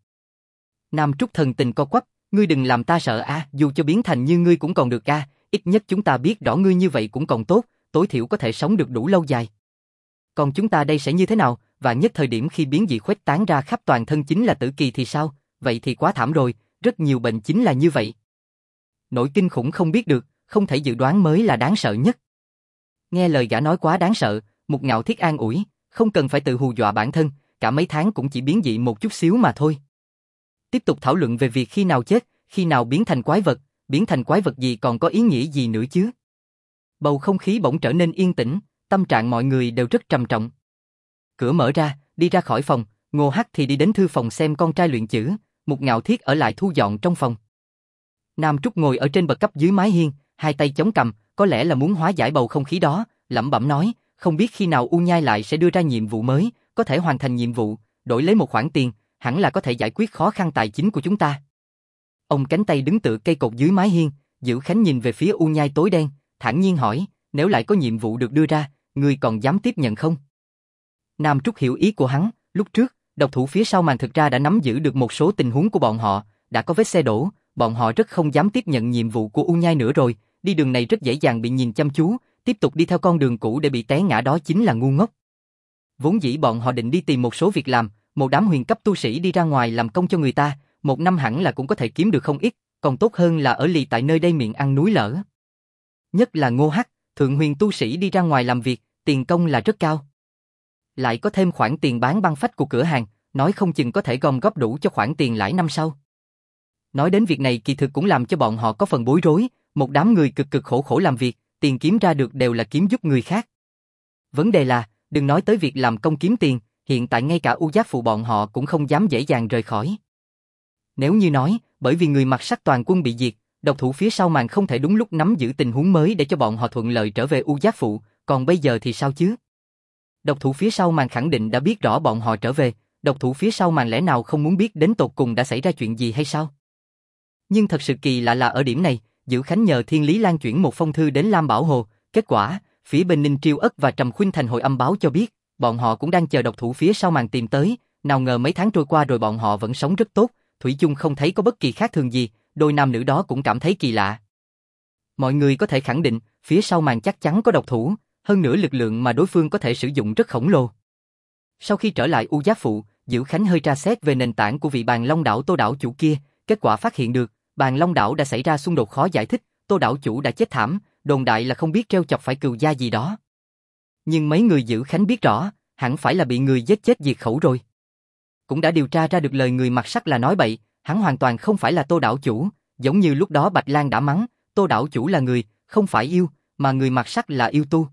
Nam Trúc thần tình co quắp, ngươi đừng làm ta sợ a, dù cho biến thành như ngươi cũng còn được a, ít nhất chúng ta biết rõ ngươi như vậy cũng còn tốt, tối thiểu có thể sống được đủ lâu dài. Còn chúng ta đây sẽ như thế nào, và nhất thời điểm khi biến dị khuếch tán ra khắp toàn thân chính là tử kỳ thì sao, vậy thì quá thảm rồi, rất nhiều bệnh chính là như vậy. Nỗi kinh khủng không biết được, không thể dự đoán mới là đáng sợ nhất. Nghe lời gã nói quá đáng sợ, Mục Ngạo Thiết an ủi, không cần phải tự hù dọa bản thân, cả mấy tháng cũng chỉ biến dị một chút xíu mà thôi. Tiếp tục thảo luận về việc khi nào chết, khi nào biến thành quái vật gì còn có ý nghĩa gì nữa chứ. Bầu không khí bỗng trở nên yên tĩnh, tâm trạng mọi người đều rất trầm trọng. Cửa mở ra, đi ra khỏi phòng, Ngô Hắc thì đi đến thư phòng xem con trai luyện chữ, Mục Ngạo Thiết ở lại thu dọn trong phòng. Nam Trúc ngồi ở trên bậc cấp dưới mái hiên, hai tay chống cằm, có lẽ là muốn hóa giải bầu không khí đó, lẩm bẩm nói, không biết khi nào U Nhai lại sẽ đưa ra nhiệm vụ mới, có thể hoàn thành nhiệm vụ, đổi lấy một khoản tiền, hẳn là có thể giải quyết khó khăn tài chính của chúng ta. Ông cánh tay đứng tựa cây cột dưới mái hiên, Dữ Khánh nhìn về phía U Nhai tối đen, thản nhiên hỏi, nếu lại có nhiệm vụ được đưa ra, ngươi còn dám tiếp nhận không? Nam Trúc hiểu ý của hắn, lúc trước, độc thủ phía sau màn thực ra đã nắm giữ được một số tình huống của bọn họ, đã có vết xe đổ, bọn họ rất không dám tiếp nhận nhiệm vụ của U Nhai nữa rồi, đi đường này rất dễ dàng bị nhìn chăm chú, tiếp tục đi theo con đường cũ để bị té ngã đó chính là ngu ngốc. Vốn dĩ bọn họ định đi tìm một số việc làm, một đám huyền cấp tu sĩ đi ra ngoài làm công cho người ta, một năm hẳn là cũng có thể kiếm được không ít, còn tốt hơn là ở lì tại nơi đây miệng ăn núi lở. Nhất là Ngô Hắc, thượng huyền tu sĩ đi ra ngoài làm việc, tiền công là rất cao. Lại có thêm khoản tiền bán băng phách của cửa hàng, nói không chừng có thể gom góp đủ cho khoản tiền lãi năm sau. Nói đến việc này kỳ thực cũng làm cho bọn họ có phần bối rối, một đám người cực cực khổ khổ làm việc, tiền kiếm ra được đều là kiếm giúp người khác. Vấn đề là, đừng nói tới việc làm công kiếm tiền, hiện tại ngay cả U Giác Phụ bọn họ cũng không dám dễ dàng rời khỏi. Nếu như nói, bởi vì người mặc sắt toàn quân bị diệt, độc thủ phía sau màn không thể đúng lúc nắm giữ tình huống mới để cho bọn họ thuận lợi trở về U Giác Phụ, còn bây giờ thì sao chứ? Độc thủ phía sau màn khẳng định đã biết rõ bọn họ trở về, độc thủ phía sau màn lẽ nào không muốn biết đến tột cùng đã xảy ra chuyện gì hay sao? Nhưng thật sự kỳ lạ là ở điểm này, Dữ Khánh nhờ Thiên Lý Lan chuyển một phong thư đến Lam Bảo Hồ, kết quả, phía bên Ninh Triêu Ất và Trầm Khuynh Thành hồi âm báo cho biết, bọn họ cũng đang chờ độc thủ phía sau màn tìm tới, nào ngờ mấy tháng trôi qua rồi bọn họ vẫn sống rất tốt, thủy chung không thấy có bất kỳ khác thường gì, đôi nam nữ đó cũng cảm thấy kỳ lạ. Mọi người có thể khẳng định, phía sau màn chắc chắn có độc thủ, hơn nữa lực lượng mà đối phương có thể sử dụng rất khổng lồ. Sau khi trở lại U Giác Phụ, Dữ Khánh hơi tra xét về nền tảng của vị Bàn Long Đảo Tô đảo chủ kia, kết quả phát hiện được, Bàn Long Đảo đã xảy ra xung đột khó giải thích, Tô đảo chủ đã chết thảm, đồn đại là không biết treo chọc phải cừu gia gì đó. Nhưng mấy người Dữ Khánh biết rõ, hẳn phải là bị người giết chết diệt khẩu rồi. Cũng đã điều tra ra được lời người mặc sắt là nói bậy, hắn hoàn toàn không phải là Tô đảo chủ, giống như lúc đó Bạch Lang đã mắng, Tô đảo chủ là người, không phải yêu, mà người mặc sắt là yêu tu.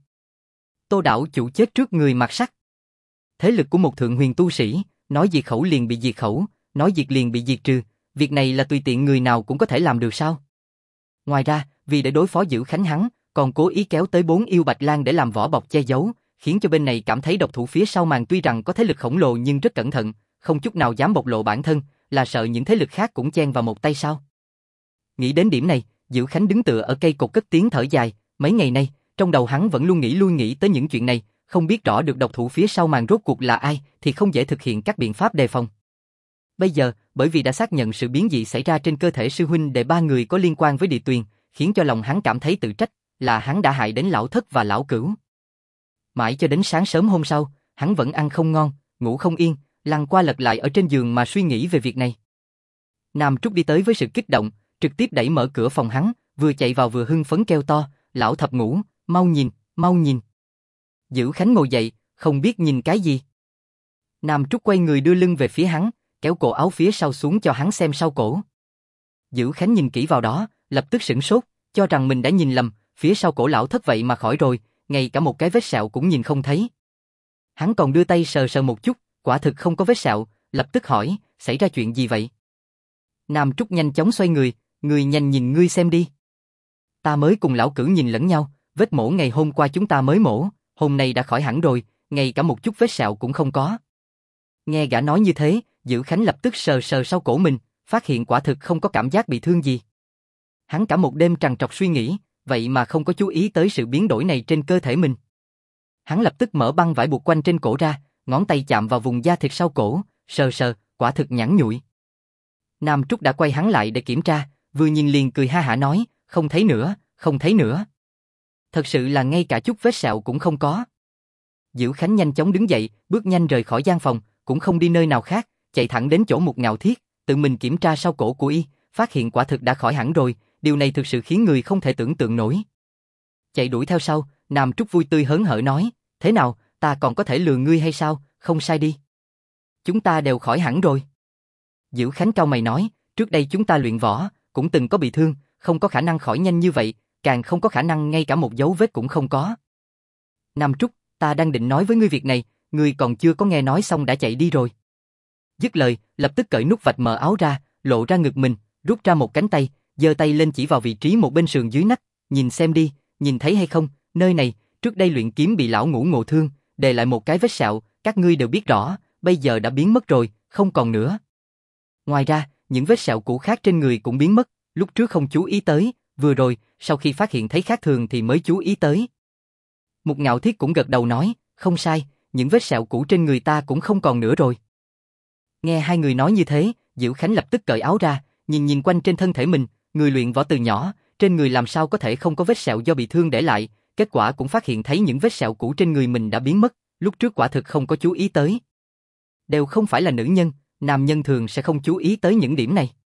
Tô đảo chủ chết trước người mặc sắt. Thế lực của một thượng huyền tu sĩ, nói diệt khẩu liền bị diệt khẩu, nói diệt liền bị diệt trừ, việc này là tùy tiện người nào cũng có thể làm được sao? Ngoài ra, vì để đối phó Dữ Khánh hắn, còn cố ý kéo tới 4 yêu Bạch Lang để làm vỏ bọc che giấu, khiến cho bên này cảm thấy độc thủ phía sau màn tuy rằng có thế lực khổng lồ nhưng rất cẩn thận, không chút nào dám bộc lộ bản thân, là sợ những thế lực khác cũng chen vào một tay sao? Nghĩ đến điểm này, Dữ Khánh đứng tựa ở cây cột cất tiếng thở dài, mấy ngày nay, trong đầu hắn vẫn luôn nghĩ lui nghĩ tới những chuyện này, không biết rõ được độc thủ phía sau màn rốt cuộc là ai thì không dễ thực hiện các biện pháp đề phòng. Bây giờ, bởi vì đã xác nhận sự biến dị xảy ra trên cơ thể sư huynh đệ ba người có liên quan với địa tuyền, khiến cho lòng hắn cảm thấy tự trách, là hắn đã hại đến lão thất và lão cửu. Mãi cho đến sáng sớm hôm sau, hắn vẫn ăn không ngon, ngủ không yên, lăn qua lật lại ở trên giường mà suy nghĩ về việc này. Nam Trúc đi tới với sự kích động, trực tiếp đẩy mở cửa phòng hắn, vừa chạy vào vừa hưng phấn kêu to, lão thập ngũ, mau nhìn, mau nhìn. Dữ Khánh ngồi dậy, không biết nhìn cái gì. Nam Trúc quay người đưa lưng về phía hắn, kéo cổ áo phía sau xuống cho hắn xem sau cổ. Dữ Khánh nhìn kỹ vào đó, lập tức sửng sốt, cho rằng mình đã nhìn lầm, phía sau cổ lão thất vậy mà khỏi rồi, ngay cả một cái vết sẹo cũng nhìn không thấy. Hắn còn đưa tay sờ sờ một chút, quả thực không có vết sẹo, lập tức hỏi, xảy ra chuyện gì vậy? Nam Trúc nhanh chóng xoay người, người nhanh nhìn ngươi xem đi. Ta mới cùng lão cửu nhìn lẫn nhau, vết mổ ngày hôm qua chúng ta mới mổ, hôm nay đã khỏi hẳn rồi, ngay cả một chút vết sẹo cũng không có. Nghe gã nói như thế, Dữ Khánh lập tức sờ sờ sau cổ mình, phát hiện quả thực không có cảm giác bị thương gì. Hắn cả một đêm trằn trọc suy nghĩ, vậy mà không có chú ý tới sự biến đổi này trên cơ thể mình. Hắn lập tức mở băng vải buộc quanh trên cổ ra, ngón tay chạm vào vùng da thịt sau cổ, sờ sờ, quả thực nhẵn nhụi. Nam Trúc đã quay hắn lại để kiểm tra, vừa nhìn liền cười ha hả nói, không thấy nữa, không thấy nữa. Thật sự là ngay cả chút vết sẹo cũng không có. Dữ Khánh nhanh chóng đứng dậy, bước nhanh rời khỏi gian phòng, cũng không đi nơi nào khác, chạy thẳng đến chỗ Mục Ngạo Thiết, tự mình kiểm tra sau cổ của y, phát hiện quả thực đã khỏi hẳn rồi, điều này thực sự khiến người không thể tưởng tượng nổi. Chạy đuổi theo sau, Nam Trúc vui tươi hớn hở nói, thế nào, ta còn có thể lừa ngươi hay sao, không sai đi. Chúng ta đều khỏi hẳn rồi. Dữ Khánh cau mày nói, trước đây chúng ta luyện võ, cũng từng có bị thương, không có khả năng khỏi nhanh như vậy, càng không có khả năng ngay cả một dấu vết cũng không có. Nam Trúc, ta đang định nói với ngươi việc này, ngươi còn chưa có nghe nói xong đã chạy đi rồi. Dứt lời, lập tức cởi nút vạch mở áo ra, lộ ra ngực mình, rút ra một cánh tay, giơ tay lên chỉ vào vị trí một bên sườn dưới nách, nhìn xem đi, nhìn thấy hay không, nơi này, trước đây luyện kiếm bị lão ngũ ngộ thương, để lại một cái vết sẹo, các ngươi đều biết rõ, bây giờ đã biến mất rồi, không còn nữa. Ngoài ra, những vết sẹo cũ khác trên người cũng biến mất, lúc trước không chú ý tới, vừa rồi, sau khi phát hiện thấy khác thường thì mới chú ý tới. Mục Ngạo Thiết cũng gật đầu nói, không sai, những vết sẹo cũ trên người ta cũng không còn nữa rồi. Nghe hai người nói như thế, Dữ Khánh lập tức cởi áo ra, nhìn nhìn quanh trên thân thể mình, người luyện võ từ nhỏ, trên người làm sao có thể không có vết sẹo do bị thương để lại, kết quả cũng phát hiện thấy những vết sẹo cũ trên người mình đã biến mất, lúc trước quả thực không có chú ý tới. Đều không phải là nữ nhân, nam nhân thường sẽ không chú ý tới những điểm này.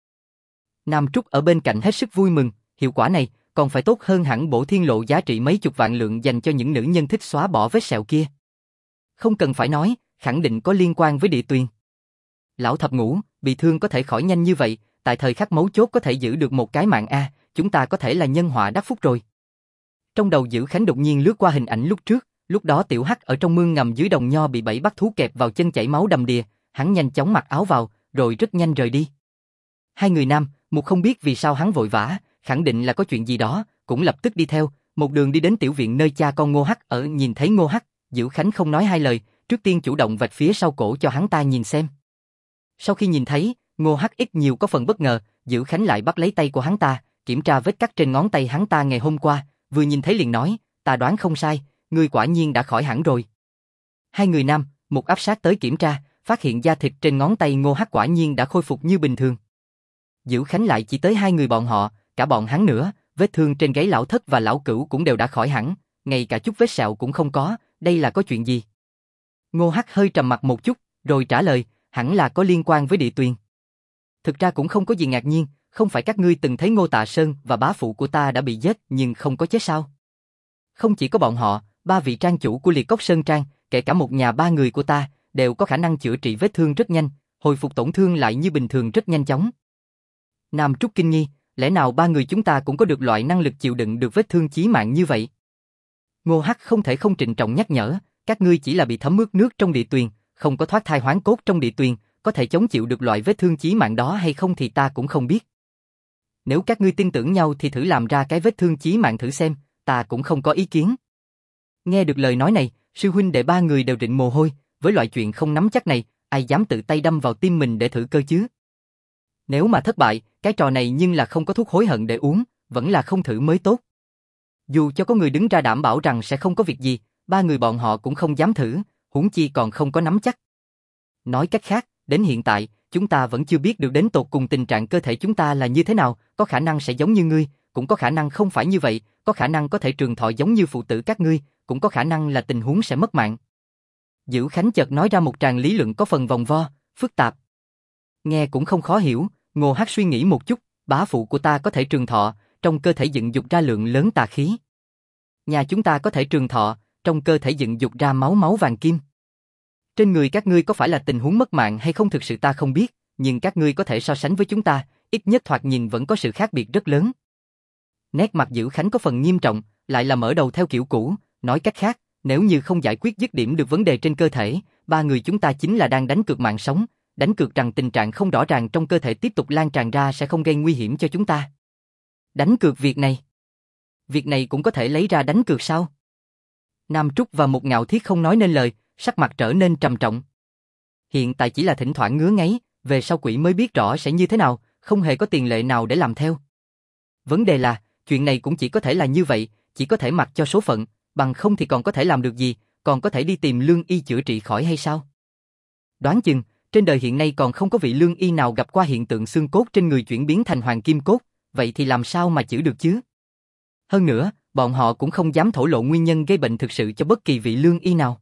Nam Trúc ở bên cạnh hết sức vui mừng, hiệu quả này còn phải tốt hơn hẳn bổ thiên lộ giá trị mấy chục vạn lượng dành cho những nữ nhân thích xóa bỏ vết sẹo kia. Không cần phải nói, khẳng định có liên quan với địa tuyền. Lão thập ngũ, bị thương có thể khỏi nhanh như vậy, tại thời khắc mấu chốt có thể giữ được một cái mạng a, chúng ta có thể là nhân họa đắc phúc rồi. Trong đầu Dữ Khánh đột nhiên lướt qua hình ảnh lúc trước, lúc đó Tiểu Hắc ở trong mương ngầm dưới đồng nho bị 7 bắt thú kẹp vào chân chảy máu đầm đìa, hắn nhanh chóng mặc áo vào, rồi rất nhanh rời đi. Hai người nam, một không biết vì sao hắn vội vã, khẳng định là có chuyện gì đó, cũng lập tức đi theo, một đường đi đến tiểu viện nơi cha con Ngô Hắc ở. Nhìn thấy Ngô Hắc, Dữ Khánh không nói hai lời, trước tiên chủ động vạch phía sau cổ cho hắn ta nhìn xem. Sau khi nhìn thấy, Ngô Hắc ít nhiều có phần bất ngờ, Dữ Khánh lại bắt lấy tay của hắn ta, kiểm tra vết cắt trên ngón tay hắn ta ngày hôm qua, vừa nhìn thấy liền nói, ta đoán không sai, ngươi quả nhiên đã khỏi hẳn rồi. Hai người nam, một áp sát tới kiểm tra, phát hiện da thịt trên ngón tay Ngô Hắc quả nhiên đã khôi phục như bình thường. Dữ Khánh lại chỉ tới hai người bọn họ, cả bọn hắn nữa, vết thương trên gáy lão thất và lão cửu cũng đều đã khỏi hẳn, ngay cả chút vết sẹo cũng không có, đây là có chuyện gì? Ngô Hắc hơi trầm mặt một chút, rồi trả lời, hẳn là có liên quan với địa tuyền. Thực ra cũng không có gì ngạc nhiên, không phải các ngươi từng thấy Ngô Tạ Sơn và bá phụ của ta đã bị giết nhưng không có chết sao? Không chỉ có bọn họ, ba vị trang chủ của Liệt Cốc Sơn Trang, kể cả một nhà ba người của ta, đều có khả năng chữa trị vết thương rất nhanh, hồi phục tổn thương lại như bình thường rất nhanh chóng. Nam Trúc kinh nghi, lẽ nào ba người chúng ta cũng có được loại năng lực chịu đựng được vết thương chí mạng như vậy? Ngô Hắc không thể không trịnh trọng nhắc nhở, các ngươi chỉ là bị thấm ướt nước trong địa tuyền, không có thoát thai hoán cốt trong địa tuyền, có thể chống chịu được loại vết thương chí mạng đó hay không thì ta cũng không biết. Nếu các ngươi tin tưởng nhau thì thử làm ra cái vết thương chí mạng thử xem, ta cũng không có ý kiến. Nghe được lời nói này, sư huynh đệ ba người đều rịn mồ hôi, với loại chuyện không nắm chắc này, ai dám tự tay đâm vào tim mình để thử cơ chứ? Nếu mà thất bại, cái trò này nhưng là không có thuốc hối hận để uống, vẫn là không thử mới tốt. Dù cho có người đứng ra đảm bảo rằng sẽ không có việc gì, ba người bọn họ cũng không dám thử, huống chi còn không có nắm chắc. Nói cách khác, đến hiện tại, chúng ta vẫn chưa biết được đến tột cùng tình trạng cơ thể chúng ta là như thế nào, có khả năng sẽ giống như ngươi, cũng có khả năng không phải như vậy, có khả năng có thể trường thọ giống như phụ tử các ngươi, cũng có khả năng là tình huống sẽ mất mạng. Dữ Khánh chợt nói ra một tràng lý luận có phần vòng vo, phức tạp. Nghe cũng không khó hiểu, Ngô Hắc suy nghĩ một chút, Bá phụ của ta có thể trường thọ, trong cơ thể dựng dục ra lượng lớn tà khí. Nhà chúng ta có thể trường thọ, trong cơ thể dựng dục ra máu vàng kim. Trên người các ngươi có phải là tình huống mất mạng hay không thực sự ta không biết, nhưng các ngươi có thể so sánh với chúng ta, ít nhất thoạt nhìn vẫn có sự khác biệt rất lớn. Nét mặt Dữ Khánh có phần nghiêm trọng, lại là mở đầu theo kiểu cũ, nói cách khác, nếu như không giải quyết dứt điểm được vấn đề trên cơ thể, ba người chúng ta chính là đang đánh cược mạng sống, đánh cược rằng tình trạng không rõ ràng trong cơ thể tiếp tục lan tràn ra sẽ không gây nguy hiểm cho chúng ta. Đánh cược việc này cũng có thể lấy ra đánh cược sao? Nam Trúc và Một Ngạo Thiết không nói nên lời, sắc mặt trở nên trầm trọng. Hiện tại chỉ là thỉnh thoảng ngứa ngáy, về sau quỷ mới biết rõ sẽ như thế nào, không hề có tiền lệ nào để làm theo. Vấn đề là, chuyện này cũng chỉ có thể là như vậy, chỉ có thể mặc cho số phận, bằng không thì còn có thể làm được gì, còn có thể đi tìm lương y chữa trị khỏi hay sao? Đoán chừng, trên đời hiện nay còn không có vị lương y nào gặp qua hiện tượng xương cốt trên người chuyển biến thành hoàng kim cốt, vậy thì làm sao mà chữa được chứ? Hơn nữa, bọn họ cũng không dám thổ lộ nguyên nhân gây bệnh thực sự cho bất kỳ vị lương y nào.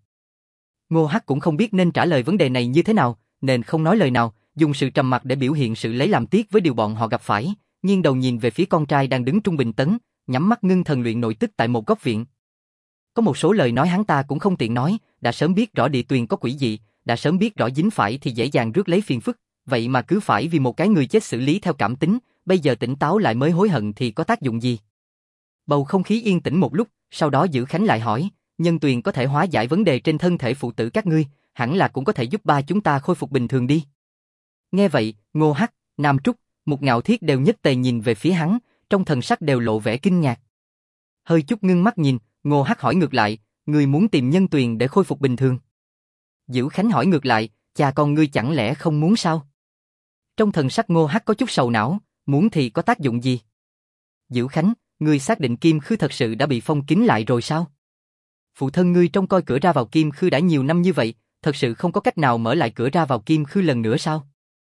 Ngô Hắc cũng không biết nên trả lời vấn đề này như thế nào, nên không nói lời nào, dùng sự trầm mặc để biểu hiện sự lấy làm tiếc với điều bọn họ gặp phải, nghiêng đầu nhìn về phía con trai đang đứng trung bình tấn, nhắm mắt ngưng thần luyện nội tức tại một góc viện. Có một số lời nói hắn ta cũng không tiện nói, đã sớm biết rõ địa tuyền có quỷ dị, đã sớm biết rõ dính phải thì dễ dàng rước lấy phiền phức, vậy mà cứ phải vì một cái người chết xử lý theo cảm tính, bây giờ tỉnh táo lại mới hối hận thì có tác dụng gì? Bầu không khí yên tĩnh một lúc, sau đó Dữ Khánh lại hỏi, nhân tuyền có thể hóa giải vấn đề trên thân thể phụ tử các ngươi, hẳn là cũng có thể giúp ba chúng ta khôi phục bình thường đi. Nghe vậy, Ngô Hắc, Nam Trúc, Một Ngạo Thiết đều nhất tề nhìn về phía hắn, trong thần sắc đều lộ vẻ kinh ngạc. Hơi chút ngưng mắt nhìn, Ngô Hắc hỏi ngược lại, ngươi muốn tìm nhân tuyền để khôi phục bình thường? Dữ Khánh hỏi ngược lại, cha con ngươi chẳng lẽ không muốn sao? Trong thần sắc Ngô Hắc có chút sầu não, muốn thì có tác dụng gì? Dữ Khánh, ngươi xác định Kim Khư thật sự đã bị phong kín lại rồi sao? Phụ thân ngươi trông coi cửa ra vào Kim Khư đã nhiều năm như vậy, thật sự không có cách nào mở lại cửa ra vào Kim Khư lần nữa sao?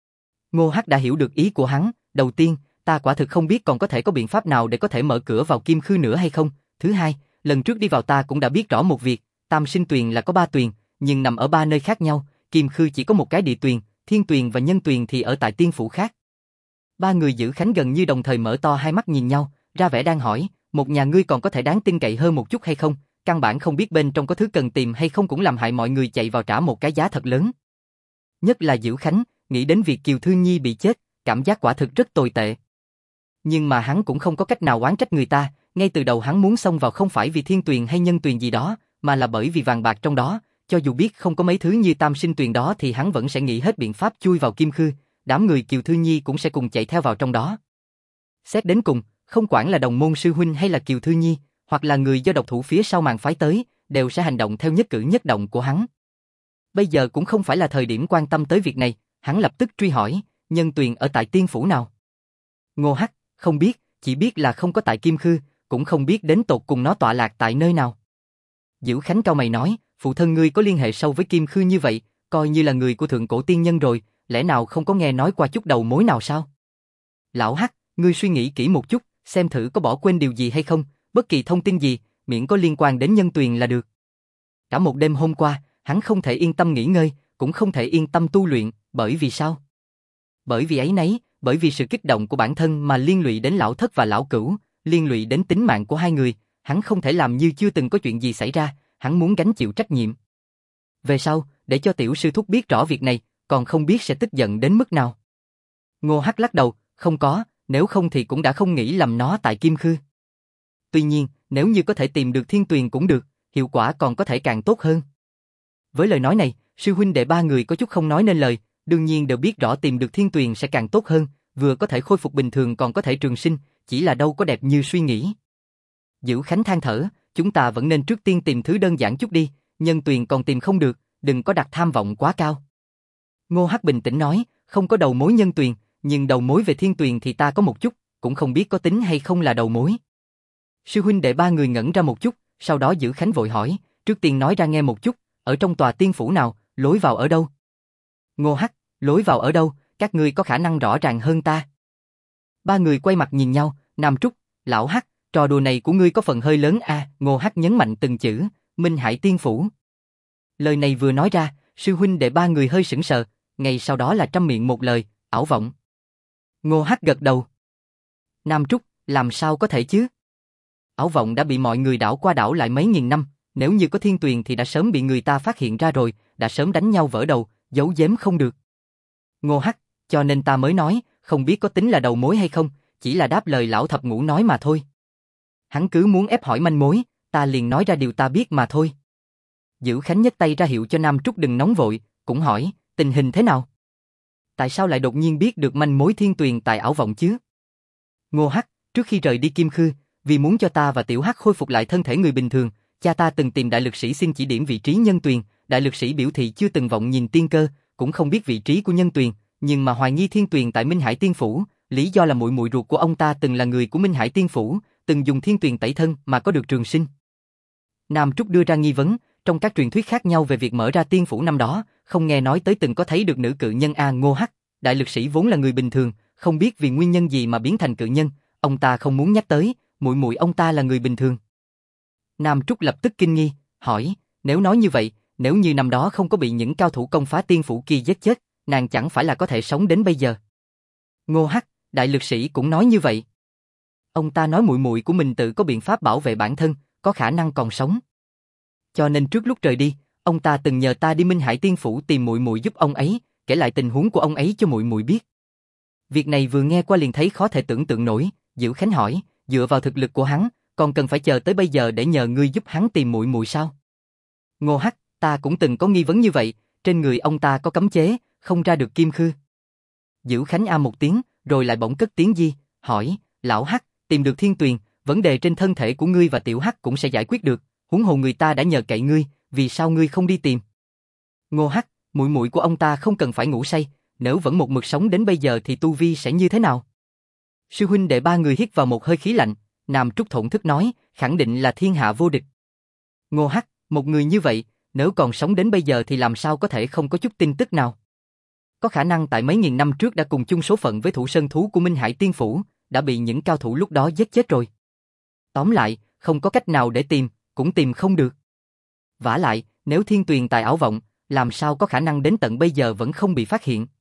Ngô Hắc đã hiểu được ý của hắn, đầu tiên, ta quả thực không biết còn có thể có biện pháp nào để có thể mở cửa vào Kim Khư nữa hay không. Thứ hai, lần trước đi vào ta cũng đã biết rõ một việc, Tam Sinh Tuyền là có 3 tuyền, nhưng nằm ở 3 nơi khác nhau, Kim Khư chỉ có một cái địa tuyền, thiên tuyền và nhân tuyền thì ở tại tiên phủ khác. Ba người Dữ Khánh gần như đồng thời mở to hai mắt nhìn nhau, ra vẻ đang hỏi, một nhà ngươi còn có thể đáng tin cậy hơn một chút hay không, căn bản không biết bên trong có thứ cần tìm hay không cũng làm hại mọi người chạy vào trả một cái giá thật lớn. Nhất là Dữ Khánh, nghĩ đến việc Kiều Thư Nhi bị chết, cảm giác quả thực rất tồi tệ. Nhưng mà hắn cũng không có cách nào oán trách người ta, ngay từ đầu hắn muốn xông vào không phải vì thiên tuyền hay nhân tuyền gì đó, mà là bởi vì vàng bạc trong đó, cho dù biết không có mấy thứ như Tam Sinh Tuyền đó thì hắn vẫn sẽ nghĩ hết biện pháp chui vào Kim Khư, đám người Kiều Thư Nhi cũng sẽ cùng chạy theo vào trong đó. Xét đến cùng, không quản là đồng môn sư huynh hay là Kiều Thư Nhi, hoặc là người do độc thủ phía sau màn phái tới, đều sẽ hành động theo nhất cử nhất động của hắn. Bây giờ cũng không phải là thời điểm quan tâm tới việc này, hắn lập tức truy hỏi, nhân tuyền ở tại tiên phủ nào? Ngô Hắc, không biết, chỉ biết là không có tại Kim Khư, cũng không biết đến tột cùng nó tọa lạc tại nơi nào. Dữ Khánh cau mày nói, phụ thân ngươi có liên hệ sâu với Kim Khư như vậy, coi như là người của thượng cổ tiên nhân rồi, lẽ nào không có nghe nói qua chút đầu mối nào sao? Lão Hắc, ngươi suy nghĩ kỹ một chút, xem thử có bỏ quên điều gì hay không, bất kỳ thông tin gì, miễn có liên quan đến nhân tuyền là được. Cả một đêm hôm qua, hắn không thể yên tâm nghỉ ngơi, cũng không thể yên tâm tu luyện, bởi vì sao? Bởi vì áy náy, bởi vì sự kích động của bản thân mà liên lụy đến lão thất và lão cửu, liên lụy đến tính mạng của hai người, hắn không thể làm như chưa từng có chuyện gì xảy ra, hắn muốn gánh chịu trách nhiệm. Về sau, để cho tiểu sư thúc biết rõ việc này, còn không biết sẽ tức giận đến mức nào. Ngô Hắc lắc đầu, không có, nếu không thì cũng đã không nghĩ lầm nó tại Kim Khư. Tuy nhiên, nếu như có thể tìm được thiên tuyền cũng được, hiệu quả còn có thể càng tốt hơn. Với lời nói này, sư huynh đệ ba người có chút không nói nên lời, đương nhiên đều biết rõ tìm được thiên tuyền sẽ càng tốt hơn, vừa có thể khôi phục bình thường còn có thể trường sinh, chỉ là đâu có đẹp như suy nghĩ. Dữ Khánh than thở, chúng ta vẫn nên trước tiên tìm thứ đơn giản chút đi, nhân tuyền còn tìm không được, đừng có đặt tham vọng quá cao. Ngô Hắc bình tĩnh nói, không có đầu mối nhân tuyền, nhưng đầu mối về thiên tuyền thì ta có một chút, cũng không biết có tính hay không là đầu mối. Sư huynh đệ ba người ngẩn ra một chút, sau đó Dữ Khánh vội hỏi, trước tiên nói ra nghe một chút, ở trong tòa tiên phủ nào, lối vào ở đâu? Ngô Hắc, lối vào ở đâu, các ngươi có khả năng rõ ràng hơn ta. Ba người quay mặt nhìn nhau, Nam Trúc, lão Hắc, trò đùa này của ngươi có phần hơi lớn a. Ngô Hắc nhấn mạnh từng chữ, Minh Hải tiên phủ. Lời này vừa nói ra, sư huynh đệ ba người hơi sững sờ, ngay sau đó là trăm miệng một lời, ảo vọng. Ngô Hắc gật đầu. Nam Trúc, làm sao có thể chứ? Ảo vọng đã bị mọi người đảo qua đảo lại mấy nghìn năm, nếu như có thiên tuyền thì đã sớm bị người ta phát hiện ra rồi, đã sớm đánh nhau vỡ đầu, giấu giếm không được. Ngô Hắc, cho nên ta mới nói, không biết có tính là đầu mối hay không, chỉ là đáp lời lão thập ngũ nói mà thôi. Hắn cứ muốn ép hỏi manh mối, ta liền nói ra điều ta biết mà thôi. Dữ Khánh nhấc tay ra hiệu cho Nam Trúc đừng nóng vội, cũng hỏi, tình hình thế nào? Tại sao lại đột nhiên biết được manh mối thiên tuyền tại ảo vọng chứ? Ngô Hắc, trước khi rời đi Kim Khư, vì muốn cho ta và Tiểu Hắc khôi phục lại thân thể người bình thường, cha ta từng tìm đại lực sĩ xin chỉ điểm vị trí nhân tuyền, đại lực sĩ biểu thị chưa từng vọng nhìn tiên cơ, cũng không biết vị trí của nhân tuyền, nhưng mà hoài nghi thiên tuyền tại Minh Hải Tiên Phủ, lý do là muội muội ruột của ông ta từng là người của Minh Hải Tiên Phủ, từng dùng thiên tuyền tẩy thân mà có được trường sinh. Nam Trúc đưa ra nghi vấn, trong các truyền thuyết khác nhau về việc mở ra tiên phủ năm đó, không nghe nói tới từng có thấy được nữ cự nhân Ngô Hắc, đại lực sĩ vốn là người bình thường, không biết vì nguyên nhân gì mà biến thành cự nhân, ông ta không muốn nhắc tới, muội muội ông ta là người bình thường. Nam Trúc lập tức kinh nghi, hỏi, nếu nói như vậy, nếu như năm đó không có bị những cao thủ công phá tiên phủ kia giết chết, nàng chẳng phải là có thể sống đến bây giờ. Ngô Hắc, đại lực sĩ cũng nói như vậy. Ông ta nói muội muội của mình tự có biện pháp bảo vệ bản thân, có khả năng còn sống. Cho nên trước lúc rời đi, ông ta từng nhờ ta đi Minh Hải Tiên Phủ tìm muội muội giúp ông ấy, kể lại tình huống của ông ấy cho muội muội biết. Việc này vừa nghe qua liền thấy khó thể tưởng tượng nổi, Dữ Khánh hỏi, dựa vào thực lực của hắn, còn cần phải chờ tới bây giờ để nhờ ngươi giúp hắn tìm muội muội sao? Ngô Hắc, ta cũng từng có nghi vấn như vậy, trên người ông ta có cấm chế, không ra được Kim Khư. Dữ Khánh một tiếng, rồi lại bỗng cất tiếng Di, hỏi, lão Hắc, tìm được thiên tuyền, vấn đề trên thân thể của ngươi và Tiểu Hắc cũng sẽ giải quyết được, huống hồ người ta đã nhờ cậy ngươi, vì sao ngươi không đi tìm? Ngô Hắc, muội muội của ông ta không cần phải ngủ say, nếu vẫn một mực sống đến bây giờ thì tu vi sẽ như thế nào? Sư huynh đệ ba người hít vào một hơi khí lạnh, Nam Trúc thổn thức nói, khẳng định là thiên hạ vô địch. Ngô Hắc, một người như vậy, nếu còn sống đến bây giờ thì làm sao có thể không có chút tin tức nào? Có khả năng tại mấy nghìn năm trước đã cùng chung số phận với thủ sơn thú của Minh Hải Tiên Phủ, đã bị những cao thủ lúc đó giết chết rồi. Tóm lại, không có cách nào để tìm, cũng tìm không được. Vả lại, nếu thiên tuyền tại ảo vọng, làm sao có khả năng đến tận bây giờ vẫn không bị phát hiện?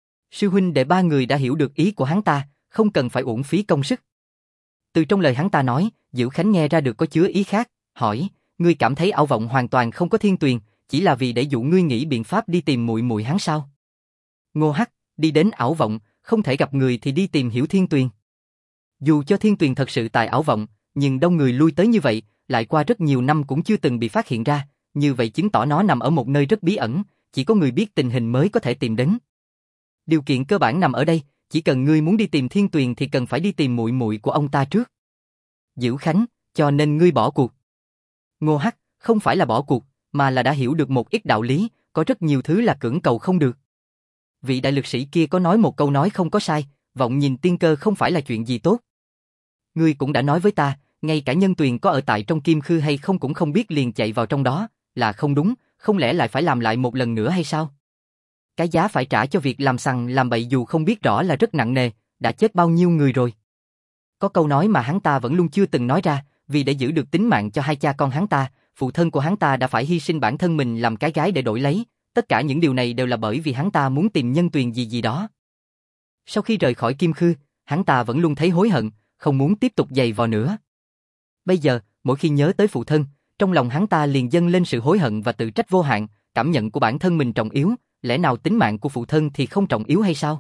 Sư huynh đệ ba người đã hiểu được ý của hắn ta, không cần phải uổng phí công sức. Từ trong lời hắn ta nói, Dữ Khánh nghe ra được có chứa ý khác, hỏi, ngươi cảm thấy ảo vọng hoàn toàn không có thiên tuyền, chỉ là vì để dụ ngươi nghĩ biện pháp đi tìm muội muội hắn sao? Ngô Hắc, đi đến ảo vọng, không thể gặp người thì đi tìm hiểu thiên tuyền. Dù cho thiên tuyền thật sự tại ảo vọng, nhưng đông người lui tới như vậy, lại qua rất nhiều năm cũng chưa từng bị phát hiện ra, như vậy chứng tỏ nó nằm ở một nơi rất bí ẩn, chỉ có người biết tình hình mới có thể tìm đến. Điều kiện cơ bản nằm ở đây, chỉ cần ngươi muốn đi tìm thiên tuyền thì cần phải đi tìm muội muội của ông ta trước. Dữ Khánh, cho nên ngươi bỏ cuộc. Ngô Hắc, không phải là bỏ cuộc, mà là đã hiểu được một ít đạo lý, có rất nhiều thứ là cưỡng cầu không được. Vị đại lực sĩ kia có nói một câu nói không có sai, vọng nhìn tiên cơ không phải là chuyện gì tốt. Ngươi cũng đã nói với ta, ngay cả nhân tuyền có ở tại trong Kim Khư hay không cũng không biết liền chạy vào trong đó, là không đúng, không lẽ lại phải làm lại một lần nữa hay sao? Cái giá phải trả cho việc làm sằng làm bậy dù không biết rõ là rất nặng nề, đã chết bao nhiêu người rồi. Có câu nói mà hắn ta vẫn luôn chưa từng nói ra, vì để giữ được tính mạng cho hai cha con hắn ta, phụ thân của hắn ta đã phải hy sinh bản thân mình làm cái gái để đổi lấy, tất cả những điều này đều là bởi vì hắn ta muốn tìm nhân tuyền gì gì đó. Sau khi rời khỏi Kim Khư, hắn ta vẫn luôn thấy hối hận, không muốn tiếp tục giày vò nữa. Bây giờ, mỗi khi nhớ tới phụ thân, trong lòng hắn ta liền dâng lên sự hối hận và tự trách vô hạn, cảm nhận của bản thân mình trọng yếu, lẽ nào tính mạng của phụ thân thì không trọng yếu hay sao?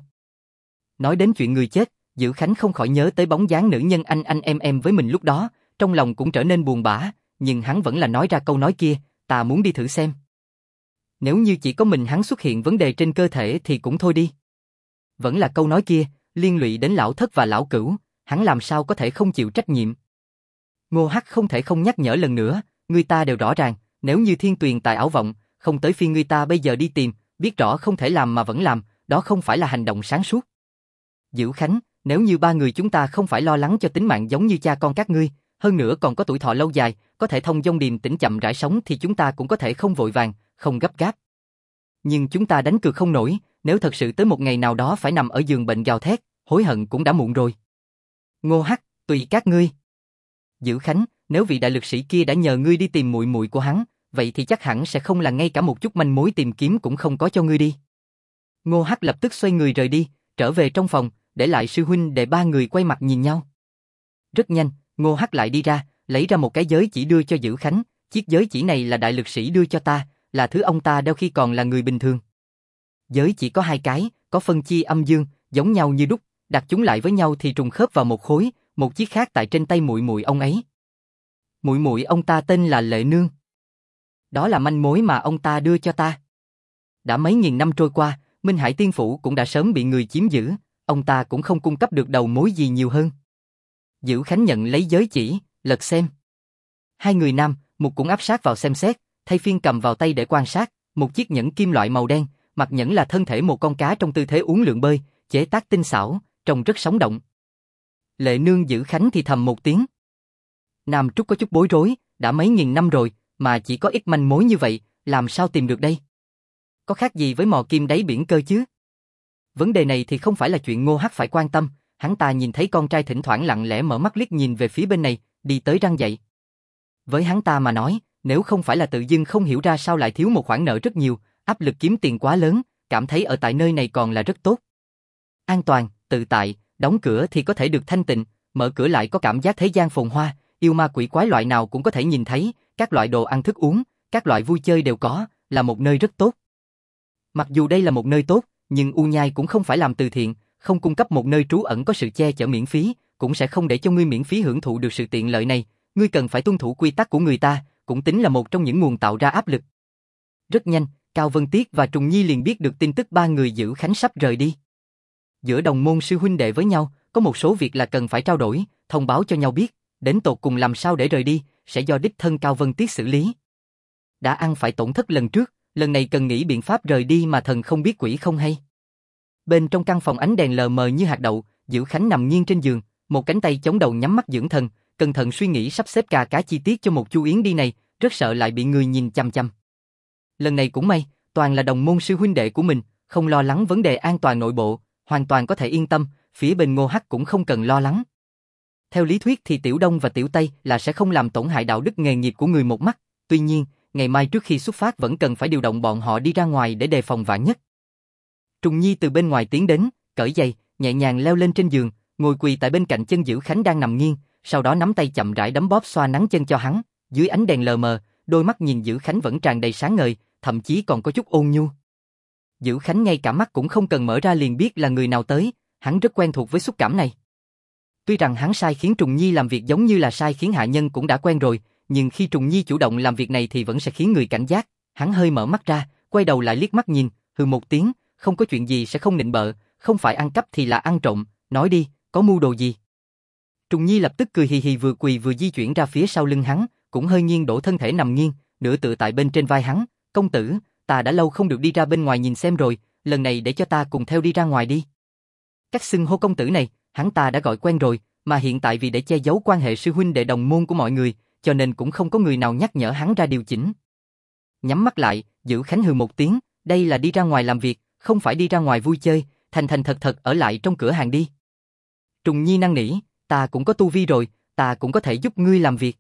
Nói đến chuyện người chết, Dữ Khánh không khỏi nhớ tới bóng dáng nữ nhân anh em với mình lúc đó, trong lòng cũng trở nên buồn bã, nhưng hắn vẫn là nói ra câu nói kia, ta muốn đi thử xem. Nếu như chỉ có mình hắn xuất hiện vấn đề trên cơ thể thì cũng thôi đi. Vẫn là câu nói kia, liên lụy đến lão thất và lão cửu, hắn làm sao có thể không chịu trách nhiệm. Ngô Hắc không thể không nhắc nhở lần nữa, người ta đều rõ ràng, nếu như thiên tuyền tại ảo vọng, không tới phiên người ta bây giờ đi tìm, biết rõ không thể làm mà vẫn làm, đó không phải là hành động sáng suốt. Dữ Khánh, nếu như ba người chúng ta không phải lo lắng cho tính mạng giống như cha con các ngươi, hơn nữa còn có tuổi thọ lâu dài, có thể thông dong điềm tĩnh chậm rãi sống thì chúng ta cũng có thể không vội vàng, không gấp gáp. Nhưng chúng ta đánh cược không nổi, nếu thật sự tới một ngày nào đó phải nằm ở giường bệnh gào thét, hối hận cũng đã muộn rồi. Ngô Hắc, tùy các ngươi. Dữ Khánh, nếu vị đại lực sĩ kia đã nhờ ngươi đi tìm muội muội của hắn, vậy thì chắc hẳn sẽ không là ngay cả một chút manh mối tìm kiếm cũng không có cho ngươi đi. Ngô Hắc lập tức xoay người rời đi, trở về trong phòng, để lại sư huynh đệ ba người quay mặt nhìn nhau. Rất nhanh, Ngô Hắc lại đi ra, lấy ra một cái giới chỉ đưa cho Dữ Khánh, chiếc giới chỉ này là đại lực sĩ đưa cho ta, là thứ ông ta đeo khi còn là người bình thường. Giới chỉ có hai cái, có phân chia âm dương, giống nhau như đúc, đặt chúng lại với nhau thì trùng khớp vào một khối, một chiếc khác tại trên tay muội muội ông ấy. Muội muội ông ta tên là Lệ Nương. Đó là manh mối mà ông ta đưa cho ta. Đã mấy nghìn năm trôi qua, Minh Hải Tiên Phủ cũng đã sớm bị người chiếm giữ, ông ta cũng không cung cấp được đầu mối gì nhiều hơn. Dữ Khánh nhận lấy giới chỉ, lật xem. Hai người nam, một cũng áp sát vào xem xét, thay phiên cầm vào tay để quan sát, một chiếc nhẫn kim loại màu đen, mặt nhẫn là thân thể một con cá trong tư thế uốn lượn bơi, chế tác tinh xảo, trông rất sống động. Lệ Nương Dữ Khánh thì thầm một tiếng. Nam Trúc có chút bối rối, đã mấy nghìn năm rồi, mà chỉ có ít manh mối như vậy, làm sao tìm được đây? Có khác gì với mò kim đáy biển cơ chứ? Vấn đề này thì không phải là chuyện Ngô Hắc phải quan tâm, hắn ta nhìn thấy con trai thỉnh thoảng lặng lẽ mở mắt liếc nhìn về phía bên này, đi tới răng dậy. Với hắn ta mà nói, nếu không phải là tự dưng không hiểu ra sao lại thiếu một khoản nợ rất nhiều, áp lực kiếm tiền quá lớn, cảm thấy ở tại nơi này còn là rất tốt. An toàn, tự tại, đóng cửa thì có thể được thanh tịnh, mở cửa lại có cảm giác thế gian phồn hoa, yêu ma quỷ quái loại nào cũng có thể nhìn thấy, các loại đồ ăn thức uống, các loại vui chơi đều có, là một nơi rất tốt. Mặc dù đây là một nơi tốt, nhưng U Nhai cũng không phải làm từ thiện, không cung cấp một nơi trú ẩn có sự che chở miễn phí, cũng sẽ không để cho ngươi miễn phí hưởng thụ được sự tiện lợi này, ngươi cần phải tuân thủ quy tắc của người ta, cũng tính là một trong những nguồn tạo ra áp lực. Rất nhanh, Cao Vân Tiết và Trùng Nhi liền biết được tin tức ba người Dữ Khánh sắp rời đi. Giữa đồng môn sư huynh đệ với nhau, có một số việc là cần phải trao đổi, thông báo cho nhau biết, đến tột cùng làm sao để rời đi, sẽ do đích thân Cao Vân Tiết xử lý. Đã ăn phải tổn thất lần trước, lần này cần nghĩ biện pháp rời đi mà thần không biết quỷ không hay. Bên trong căn phòng ánh đèn lờ mờ như hạt đậu, Dữ Khánh nằm nghiêng trên giường, một cánh tay chống đầu nhắm mắt dưỡng thần, cẩn thận suy nghĩ sắp xếp cá chi tiết cho một chu yến đi này, rất sợ lại bị người nhìn chằm chằm. Lần này cũng may, toàn là đồng môn sư huynh đệ của mình, không lo lắng vấn đề an toàn nội bộ, hoàn toàn có thể yên tâm, phía bên Ngô Hắc cũng không cần lo lắng. Theo lý thuyết thì Tiểu Đông và Tiểu Tây là sẽ không làm tổn hại đạo đức nghề nghiệp của người một mắt, tuy nhiên, ngày mai trước khi xuất phát vẫn cần phải điều động bọn họ đi ra ngoài để đề phòng vạn nhất. Trùng Nhi từ bên ngoài tiến đến, cởi giày, nhẹ nhàng leo lên trên giường, ngồi quỳ tại bên cạnh chân Dữ Khánh đang nằm nghiêng, sau đó nắm tay chậm rãi đấm bóp xoa nắn chân cho hắn, dưới ánh đèn lờ mờ, đôi mắt nhìn Dữ Khánh vẫn tràn đầy sáng ngời, thậm chí còn có chút ôn nhu. Dữ Khánh ngay cả mắt cũng không cần mở ra liền biết là người nào tới, hắn rất quen thuộc với xúc cảm này. Tuy rằng hắn sai khiến Trùng Nhi làm việc giống như là sai khiến hạ nhân cũng đã quen rồi, nhưng khi Trùng Nhi chủ động làm việc này thì vẫn sẽ khiến người cảnh giác. Hắn hơi mở mắt ra, quay đầu lại liếc mắt nhìn, hừ một tiếng, không có chuyện gì sẽ không nịnh bợ, không phải ăn cắp thì là ăn trộm, nói đi, có mưu đồ gì? Trùng Nhi lập tức cười hì hì vừa quỳ vừa di chuyển ra phía sau lưng hắn, cũng hơi nghiêng đổ thân thể nằm nghiêng, nửa tựa tại bên trên vai hắn, công tử, ta đã lâu không được đi ra bên ngoài nhìn xem rồi, lần này để cho ta cùng theo đi ra ngoài đi. Cách xưng hô công tử này, hắn ta đã gọi quen rồi, mà hiện tại vì để che giấu quan hệ sư huynh đệ đồng môn của mọi người, cho nên cũng không có người nào nhắc nhở hắn ra điều chỉnh. Nhắm mắt lại, Dữ Khánh hừ một tiếng, đây là đi ra ngoài làm việc, không phải đi ra ngoài vui chơi, thành thành thật thật ở lại trong cửa hàng đi. Trùng Nhi năn nỉ, ta cũng có tu vi rồi, ta cũng có thể giúp ngươi làm việc.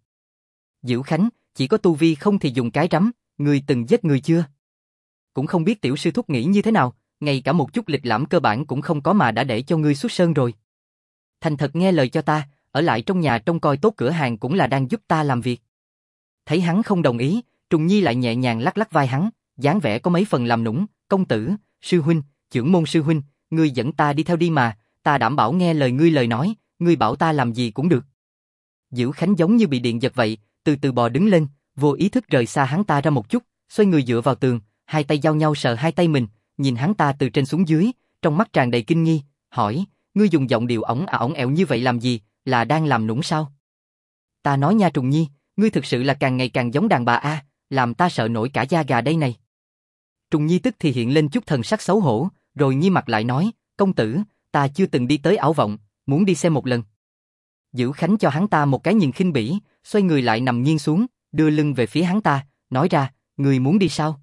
Dữ Khánh, chỉ có tu vi không thì dùng cái rắm, ngươi từng giết người chưa? Cũng không biết tiểu sư thúc nghĩ như thế nào, ngay cả một chút lịch lãm cơ bản cũng không có mà đã để cho ngươi xuất sơn rồi. Thành thật nghe lời cho ta, ở lại trong nhà trông coi tốt cửa hàng cũng là đang giúp ta làm việc. Thấy hắn không đồng ý, Trùng Nhi lại nhẹ nhàng lắc lắc vai hắn, dáng vẻ có mấy phần làm nũng, công tử, sư huynh, chưởng môn sư huynh, ngươi dẫn ta đi theo đi mà, ta đảm bảo nghe lời ngươi lời nói, ngươi bảo ta làm gì cũng được. Dữ Khánh giống như bị điện giật vậy, từ từ bò đứng lên, vô ý thức rời xa hắn ta ra một chút, xoay người dựa vào tường, hai tay giao nhau sờ hai tay mình, nhìn hắn ta từ trên xuống dưới, trong mắt tràn đầy kinh nghi, hỏi, ngươi dùng giọng điệu ỏng ẹo như vậy làm gì, là đang làm nũng sao? Ta nói nha Trùng Nhi, ngươi thực sự là càng ngày càng giống đàn bà a, làm ta sợ nổi cả da gà đây này. Trùng Nhi tức thì hiện lên chút thần sắc xấu hổ, rồi nghiêm mặt lại nói, công tử, ta chưa từng đi tới Ảo Vọng, muốn đi xem một lần. Dữ Khánh cho hắn ta một cái nhìn khinh bỉ, xoay người lại nằm nghiêng xuống, đưa lưng về phía hắn ta, nói ra, ngươi muốn đi sao?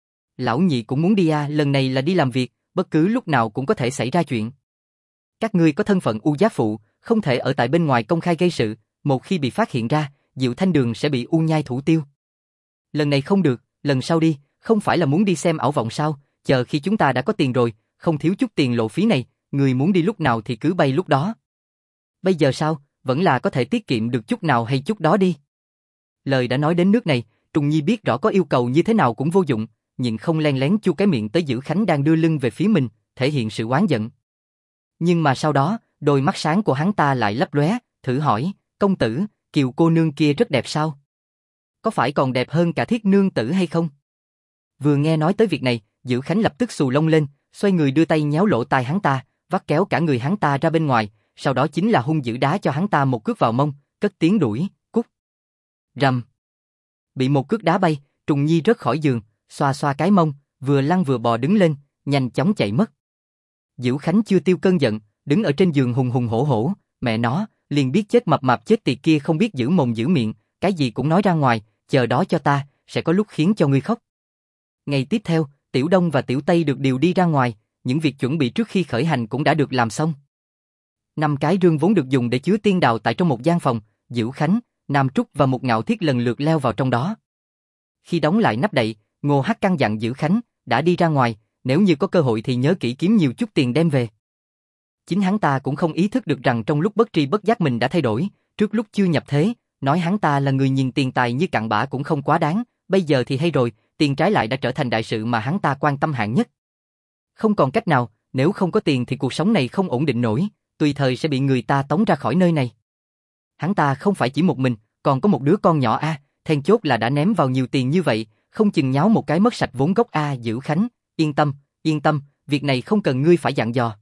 Lão nhị cũng muốn đi à, lần này là đi làm việc, bất cứ lúc nào cũng có thể xảy ra chuyện. Các ngươi có thân phận U Giá Phụ, không thể ở tại bên ngoài công khai gây sự, một khi bị phát hiện ra, Diệu Thanh Đường sẽ bị U Nhai thủ tiêu. Lần này không được, lần sau đi, không phải là muốn đi xem Ảo Vọng sao, chờ khi chúng ta đã có tiền rồi, không thiếu chút tiền lộ phí này, người muốn đi lúc nào thì cứ bay lúc đó. Bây giờ sao, vẫn là có thể tiết kiệm được chút nào hay chút đó đi. Lời đã nói đến nước này, Trùng Nhi biết rõ có yêu cầu như thế nào cũng vô dụng, nhưng không len lén chu cái miệng tới Dữ Khánh đang đưa lưng về phía mình, thể hiện sự oán giận. Nhưng mà sau đó, đôi mắt sáng của hắn ta lại lấp lóe, thử hỏi, công tử, Kiều cô nương kia rất đẹp sao? Có phải còn đẹp hơn cả Thiết nương tử hay không? Vừa nghe nói tới việc này, Dữ Khánh lập tức xù lông lên, xoay người đưa tay nhéo lỗ tai hắn ta, vắt kéo cả người hắn ta ra bên ngoài, sau đó chính là hung dữ đá cho hắn ta một cước vào mông, cất tiếng đuổi, cút. Rầm. Bị một cước đá bay, Trùng Nhi rớt khỏi giường, xoa xoa cái mông, vừa lăn vừa bò đứng lên, nhanh chóng chạy mất. Dữ Khánh chưa tiêu cơn giận, đứng ở trên giường hùng hùng hổ hổ, mẹ nó, liền biết chết mập mạp chết tiệt kia không biết giữ mồm giữ miệng, cái gì cũng nói ra ngoài, chờ đó cho ta, sẽ có lúc khiến cho ngươi khóc. Ngày tiếp theo, Tiểu Đông và Tiểu Tây được điều đi ra ngoài, những việc chuẩn bị trước khi khởi hành cũng đã được làm xong. 5 cái rương vốn được dùng để chứa tiên đào tại trong một gian phòng, Dữ Khánh, Nam Trúc và một Ngạo Thiết lần lượt leo vào trong đó. Khi đóng lại nắp đậy, Ngô Hắc căn dặn Dữ Khánh, đã đi ra ngoài, nếu như có cơ hội thì nhớ kỹ kiếm nhiều chút tiền đem về. Chính hắn ta cũng không ý thức được rằng trong lúc bất tri bất giác mình đã thay đổi, trước lúc chưa nhập thế, nói hắn ta là người nhìn tiền tài như cặn bã cũng không quá đáng, bây giờ thì hay rồi, tiền trái lại đã trở thành đại sự mà hắn ta quan tâm hạng nhất. Không còn cách nào, nếu không có tiền thì cuộc sống này không ổn định nổi, tùy thời sẽ bị người ta tống ra khỏi nơi này. Hắn ta không phải chỉ một mình, còn có một đứa con nhỏ then chốt là đã ném vào nhiều tiền như vậy, không chừng nháo một cái mất sạch vốn gốc Dữ Khánh, yên tâm, việc này không cần ngươi phải dặn dò.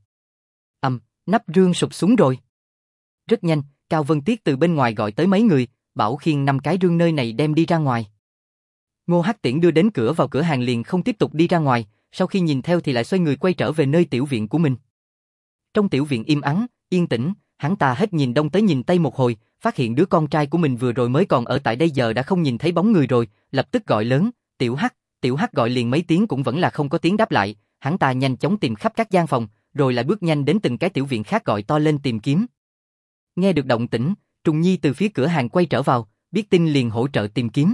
Nắp rương sụp xuống rồi. Rất nhanh, Cao Vân Tiết từ bên ngoài gọi tới mấy người, bảo khiêng 5 cái rương nơi này đem đi ra ngoài. Ngô Hắc Tiễn đưa đến cửa vào cửa hàng liền không tiếp tục đi ra ngoài, sau khi nhìn theo thì lại xoay người quay trở về nơi tiểu viện của mình. Trong tiểu viện im ắng, yên tĩnh, hắn ta hết nhìn đông tới nhìn tây một hồi, phát hiện đứa con trai của mình vừa rồi mới còn ở tại đây giờ đã không nhìn thấy bóng người rồi, lập tức gọi lớn, Tiểu Hắc gọi liền mấy tiếng cũng vẫn là không có tiếng đáp lại, hắn ta nhanh chóng tìm khắp các gian phòng, rồi lại bước nhanh đến từng cái tiểu viện khác gọi to lên tìm kiếm. Nghe được động tĩnh, Trùng Nhi từ phía cửa hàng quay trở vào, biết tin liền hỗ trợ tìm kiếm.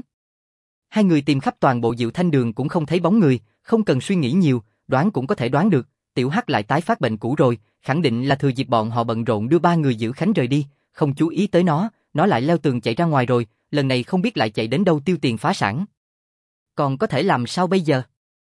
Hai người tìm khắp toàn bộ Diệu Thanh đường cũng không thấy bóng người, không cần suy nghĩ nhiều, đoán cũng có thể đoán được, Tiểu Hắc lại tái phát bệnh cũ rồi, khẳng định là thừa dịp bọn họ bận rộn đưa 3 người Dữ Khánh rời đi, không chú ý tới nó lại leo tường chạy ra ngoài rồi, lần này không biết lại chạy đến đâu tiêu tiền phá sản. Còn có thể làm sao bây giờ?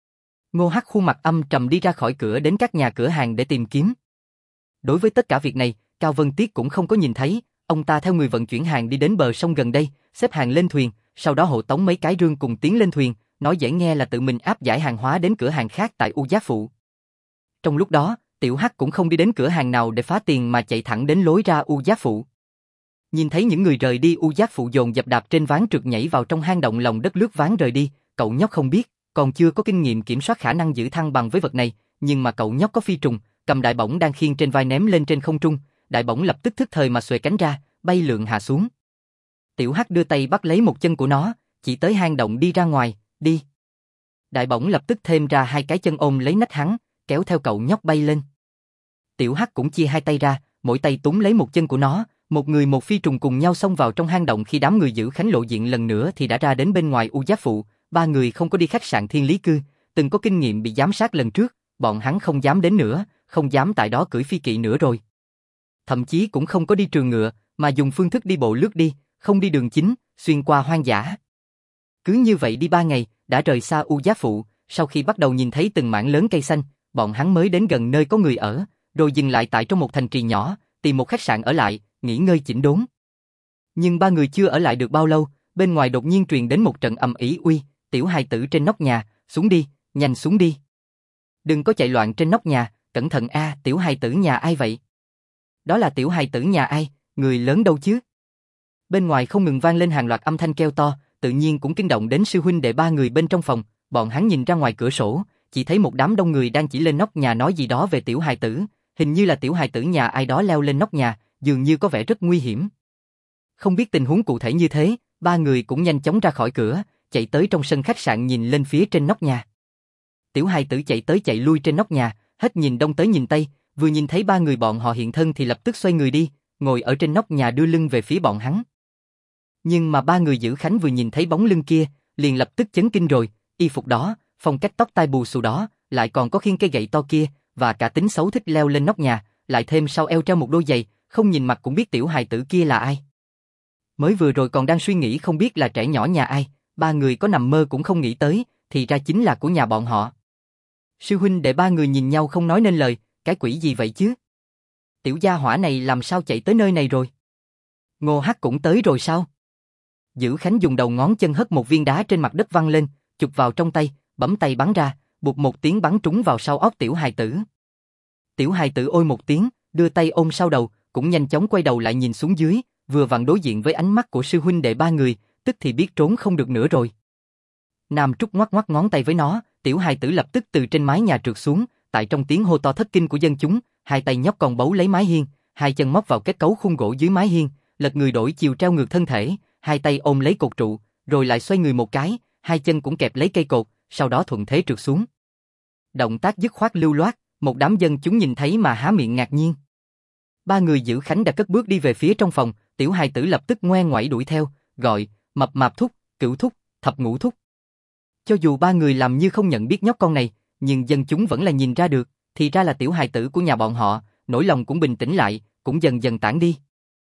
Ngô Hắc khuôn mặt âm trầm đi ra khỏi cửa đến các nhà cửa hàng để tìm kiếm. Đối với tất cả việc này, Cao Vân Tiết cũng không có nhìn thấy, ông ta theo người vận chuyển hàng đi đến bờ sông gần đây, xếp hàng lên thuyền, sau đó hộ tống mấy cái rương cùng tiến lên thuyền, nói dễ nghe là tự mình áp giải hàng hóa đến cửa hàng khác tại U Giác Phụ. Trong lúc đó, Tiểu Hắc cũng không đi đến cửa hàng nào để phá tiền mà chạy thẳng đến lối ra U Giác Phụ. Nhìn thấy những người rời đi U Giác Phụ dồn dập đạp trên ván trượt nhảy vào trong hang động lòng đất lướt ván rời đi, cậu nhóc không biết, còn chưa có kinh nghiệm kiểm soát khả năng giữ thăng bằng với vật này, nhưng mà cậu nhóc có phi trùng, cầm đại bổng đang khiêng trên vai ném lên trên không trung, đại bổng lập tức thức thời mà xuề cánh ra, bay lượn hạ xuống. Tiểu Hắc đưa tay bắt lấy một chân của nó, chỉ tới hang động đi ra ngoài, đi. Đại bổng lập tức thêm ra 2 cái chân ôm lấy nách hắn, kéo theo cậu nhóc bay lên. Tiểu Hắc cũng chia 2 tay ra, mỗi tay túm lấy một chân của nó, một người một phi trùng cùng nhau xông vào trong hang động. Khi đám người Dữ Khánh lộ diện lần nữa thì đã ra đến bên ngoài U Giác Phụ. 3 người không có đi khách sạn Thiên Lý Cư, từng có kinh nghiệm bị giám sát lần trước, bọn hắn không dám đến nữa, không dám tại đó cưỡi phi kỵ nữa rồi. Thậm chí cũng không có đi trường ngựa, mà dùng phương thức đi bộ lướt đi, không đi đường chính, xuyên qua hoang dã. Cứ như vậy đi 3 ngày, đã rời xa U Giác Phụ, sau khi bắt đầu nhìn thấy từng mảng lớn cây xanh, bọn hắn mới đến gần nơi có người ở, rồi dừng lại tại trong một thành trì nhỏ, tìm một khách sạn ở lại, nghỉ ngơi chỉnh đốn. Nhưng 3 người chưa ở lại được bao lâu, bên ngoài đột nhiên truyền đến một trận ầm ĩ. Uy, tiểu hài tử trên nóc nhà, xuống đi, nhanh xuống đi. Đừng có chạy loạn trên nóc nhà, cẩn thận tiểu hài tử nhà ai vậy? Đó là tiểu hài tử nhà ai, người lớn đâu chứ? Bên ngoài không ngừng vang lên hàng loạt âm thanh kêu to, tự nhiên cũng kinh động đến sư huynh đệ 3 người bên trong phòng, bọn hắn nhìn ra ngoài cửa sổ, chỉ thấy một đám đông người đang chỉ lên nóc nhà nói gì đó về tiểu hài tử, hình như là tiểu hài tử nhà ai đó leo lên nóc nhà, dường như có vẻ rất nguy hiểm. Không biết tình huống cụ thể như thế, 3 người cũng nhanh chóng ra khỏi cửa, chạy tới trong sân khách sạn nhìn lên phía trên nóc nhà. Tiểu hài tử chạy tới chạy lui trên nóc nhà, hết nhìn đông tới nhìn tây, vừa nhìn thấy 3 người bọn họ hiện thân thì lập tức xoay người đi, ngồi ở trên nóc nhà đưa lưng về phía bọn hắn. Nhưng mà 3 người Dữ Khánh vừa nhìn thấy bóng lưng kia, liền lập tức chấn kinh rồi, y phục đó, phong cách tóc tai bù xù đó, lại còn có khiêng cây gậy to kia, và cả tính xấu thích leo lên nóc nhà, lại thêm sau eo treo một đôi giày, không nhìn mặt cũng biết tiểu hài tử kia là ai. Mới vừa rồi còn đang suy nghĩ không biết là trẻ nhỏ nhà ai, ba người có nằm mơ cũng không nghĩ tới, thì ra chính là của nhà bọn họ. Sư huynh đệ ba người nhìn nhau không nói nên lời, cái quỷ gì vậy chứ? Tiểu gia hỏa này làm sao chạy tới nơi này rồi? Ngô Hắc cũng tới rồi sao? Dữ Khánh dùng đầu ngón chân hất một viên đá trên mặt đất văng lên, chụp vào trong tay, bấm tay bắn ra, bụp một tiếng bắn trúng vào sau óc tiểu hài tử. Tiểu hài tử ôi một tiếng, đưa tay ôm sau đầu, cũng nhanh chóng quay đầu lại nhìn xuống dưới, vừa vặn đối diện với ánh mắt của sư huynh đệ ba người, tức thì biết trốn không được nữa rồi. Nam Trúc ngoắc ngoắc ngón tay với nó, tiểu hài tử lập tức từ trên mái nhà trượt xuống, tại trong tiếng hô to thất kinh của dân chúng, hai tay nhóc còn bấu lấy mái hiên, hai chân móc vào kết cấu khung gỗ dưới mái hiên, lật người đổi chiều treo ngược thân thể, hai tay ôm lấy cột trụ, rồi lại xoay người một cái, hai chân cũng kẹp lấy cây cột, sau đó thuận thế trượt xuống. Động tác dứt khoát lưu loát, một đám dân chúng nhìn thấy mà há miệng ngạc nhiên. Ba người Dữ Khánh đã cất bước đi về phía trong phòng, tiểu hài tử lập tức ngoe ngoẩy đuổi theo, gọi, mập mạp thúc, cửu thúc, thập ngũ thúc. Cho dù ba người làm như không nhận biết nhóc con này, nhưng dân chúng vẫn là nhìn ra được, thì ra là tiểu hài tử của nhà bọn họ, nỗi lòng cũng bình tĩnh lại, cũng dần dần tản đi.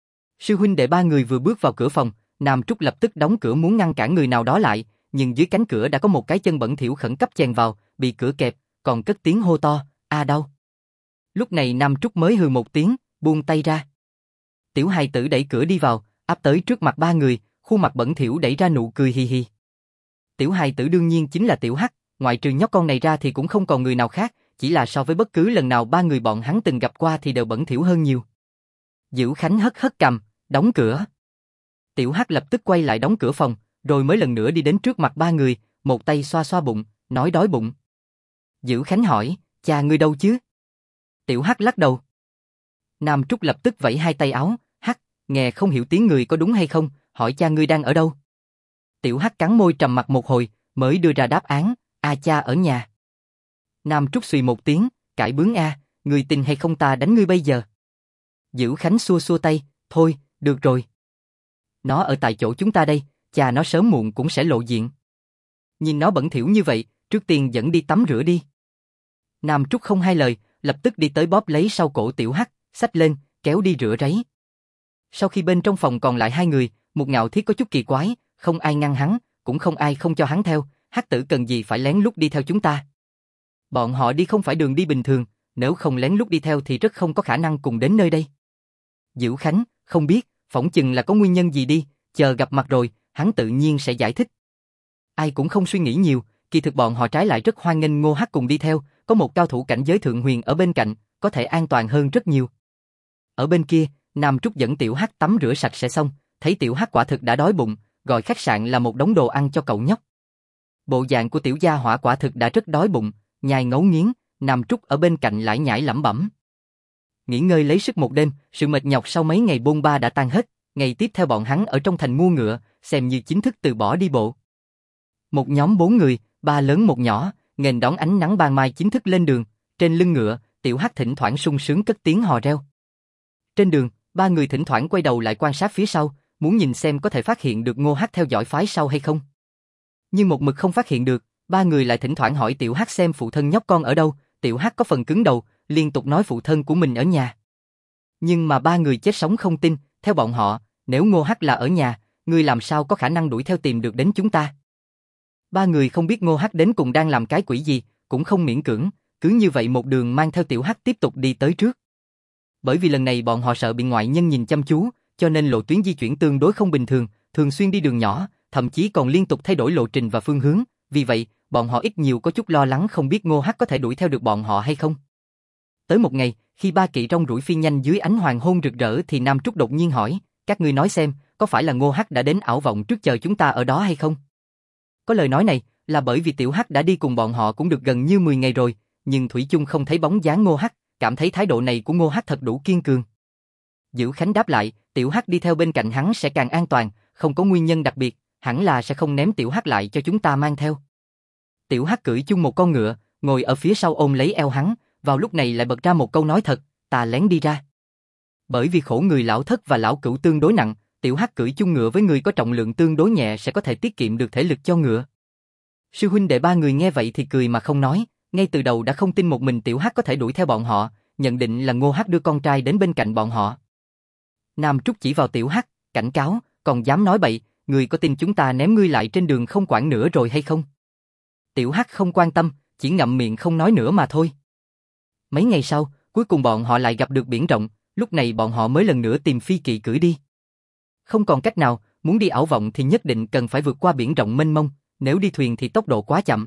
Sư huynh đệ ba người vừa bước vào cửa phòng, Nam Trúc lập tức đóng cửa muốn ngăn cản người nào đó lại, nhưng dưới cánh cửa đã có một cái chân bẩn thỉu khẩn cấp chèn vào, bị cửa kẹp, còn cất tiếng hô to, a đau. Lúc này Nam Trúc mới hừ một tiếng, buông tay ra. Tiểu hài tử đẩy cửa đi vào, áp tới trước mặt ba người, khuôn mặt bẩn thỉu đẩy ra nụ cười hì hì. Tiểu hài tử đương nhiên chính là Tiểu Hắc, ngoại trừ nhóc con này ra thì cũng không còn người nào khác, chỉ là so với bất cứ lần nào ba người bọn hắn từng gặp qua thì đều bẩn thỉu hơn nhiều. Dữ Khánh hất hất cằm, đóng cửa. Tiểu Hắc lập tức quay lại đóng cửa phòng, rồi mới lần nữa đi đến trước mặt ba người, một tay xoa xoa bụng, nói đói bụng. Dữ Khánh hỏi, cha ngươi đâu chứ? Tiểu Hắc lắc đầu. Nam Trúc lập tức vẫy hai tay áo, Hắc, nghe không hiểu tiếng người có đúng hay không, hỏi cha ngươi đang ở đâu? Tiểu Hắc cắn môi trầm mặc một hồi, mới đưa ra đáp án, cha ở nhà. Nam Trúc xùy một tiếng, cãi bướng ngươi tin hay không ta đánh ngươi bây giờ? Dữ Khánh xua xua tay, thôi, được rồi. Nó ở tại chỗ chúng ta đây, cha nó sớm muộn cũng sẽ lộ diện. Nhìn nó bẩn thỉu như vậy, trước tiên dẫn đi tắm rửa đi. Nam Trúc không hai lời, lập tức đi tới bóp lấy sau cổ Tiểu Hắc, xách lên, kéo đi rửa ráy. Sau khi bên trong phòng còn lại hai người, một Ngạo Thiết có chút kỳ quái, không ai ngăn hắn, cũng không ai không cho hắn theo, Hắc tử cần gì phải lén lút đi theo chúng ta. Bọn họ đi không phải đường đi bình thường, nếu không lén lút đi theo thì rất không có khả năng cùng đến nơi đây. Dữ Khánh, không biết, phỏng chừng là có nguyên nhân gì đi, chờ gặp mặt rồi, hắn tự nhiên sẽ giải thích. Ai cũng không suy nghĩ nhiều, kỳ thực bọn họ trái lại rất hoan nghênh Ngô Hắc cùng đi theo, có một cao thủ cảnh giới thượng huyền ở bên cạnh, có thể an toàn hơn rất nhiều. Ở bên kia, Nam Trúc dẫn Tiểu Hắc tắm rửa sạch sẽ xong, thấy Tiểu Hắc quả thực đã đói bụng, gọi khách sạn là một đống đồ ăn cho cậu nhóc. Bộ dạng của tiểu gia hỏa quả thực đã rất đói bụng, nhai ngấu nghiến, Nam Trúc ở bên cạnh lải nhải lẩm bẩm. Nghỉ ngơi lấy sức một đêm, sự mệt nhọc sau mấy ngày bôn ba đã tan hết, ngày tiếp theo bọn hắn ở trong thành mua ngựa, xem như chính thức từ bỏ đi bộ. Một nhóm 4 người, 3 lớn một nhỏ, nghênh đón ánh nắng ban mai chính thức lên đường, trên lưng ngựa, Tiểu Hắc thỉnh thoảng sung sướng cất tiếng hò reo. Trên đường, ba người thỉnh thoảng quay đầu lại quan sát phía sau, muốn nhìn xem có thể phát hiện được Ngô Hắc theo dõi phái sau hay không. Nhưng một mực không phát hiện được, ba người lại thỉnh thoảng hỏi Tiểu Hắc xem phụ thân nhóc con ở đâu, Tiểu Hắc có phần cứng đầu, liên tục nói phụ thân của mình ở nhà. Nhưng mà ba người chết sống không tin, theo bọn họ, nếu Ngô Hắc là ở nhà, người làm sao có khả năng đuổi theo tìm được đến chúng ta. Ba người không biết Ngô Hắc đến cùng đang làm cái quỷ gì, cũng không miễn cưỡng, cứ như vậy một đường mang theo Tiểu Hắc tiếp tục đi tới trước. Bởi vì lần này bọn họ sợ bị ngoại nhân nhìn chăm chú, cho nên lộ tuyến di chuyển tương đối không bình thường, thường xuyên đi đường nhỏ, thậm chí còn liên tục thay đổi lộ trình và phương hướng, vì vậy, bọn họ ít nhiều có chút lo lắng không biết Ngô Hắc có thể đuổi theo được bọn họ hay không. Tới một ngày, khi ba kỵ rong ruổi phi nhanh dưới ánh hoàng hôn rực rỡ thì Nam Trúc đột nhiên hỏi, các ngươi nói xem, có phải là Ngô Hắc đã đến ảo vọng trước chờ chúng ta ở đó hay không? Có lời nói này, là bởi vì Tiểu Hắc đã đi cùng bọn họ cũng được gần như 10 ngày rồi, nhưng thủy chung không thấy bóng dáng Ngô Hắc, cảm thấy thái độ này của Ngô Hắc thật đủ kiên cường. Dữ Khánh đáp lại, Tiểu Hắc đi theo bên cạnh hắn sẽ càng an toàn, không có nguyên nhân đặc biệt, hẳn là sẽ không ném Tiểu Hắc lại cho chúng ta mang theo. Tiểu Hắc cưỡi chung một con ngựa, ngồi ở phía sau ôm lấy eo hắn, vào lúc này lại bật ra một câu nói thật, ta lén đi ra. Bởi vì khổ người lão thất và lão cửu tương đối nặng, Tiểu Hắc cưỡi chung ngựa với người có trọng lượng tương đối nhẹ sẽ có thể tiết kiệm được thể lực cho ngựa. Sư huynh đệ ba người nghe vậy thì cười mà không nói, Ngay từ đầu đã không tin một mình Tiểu Hắc có thể đuổi theo bọn họ, nhận định là Ngô Hắc đưa con trai đến bên cạnh bọn họ. Nam Trúc chỉ vào Tiểu Hắc, cảnh cáo, còn dám nói bậy, ngươi có tin chúng ta ném ngươi lại trên đường không quản nữa rồi hay không? Tiểu Hắc không quan tâm, chỉ ngậm miệng không nói nữa mà thôi. Mấy ngày sau, cuối cùng bọn họ lại gặp được biển rộng, lúc này bọn họ mới lần nữa tìm phi kỵ cưỡi đi. Không còn cách nào, muốn đi ảo vọng thì nhất định cần phải vượt qua biển rộng mênh mông, nếu đi thuyền thì tốc độ quá chậm.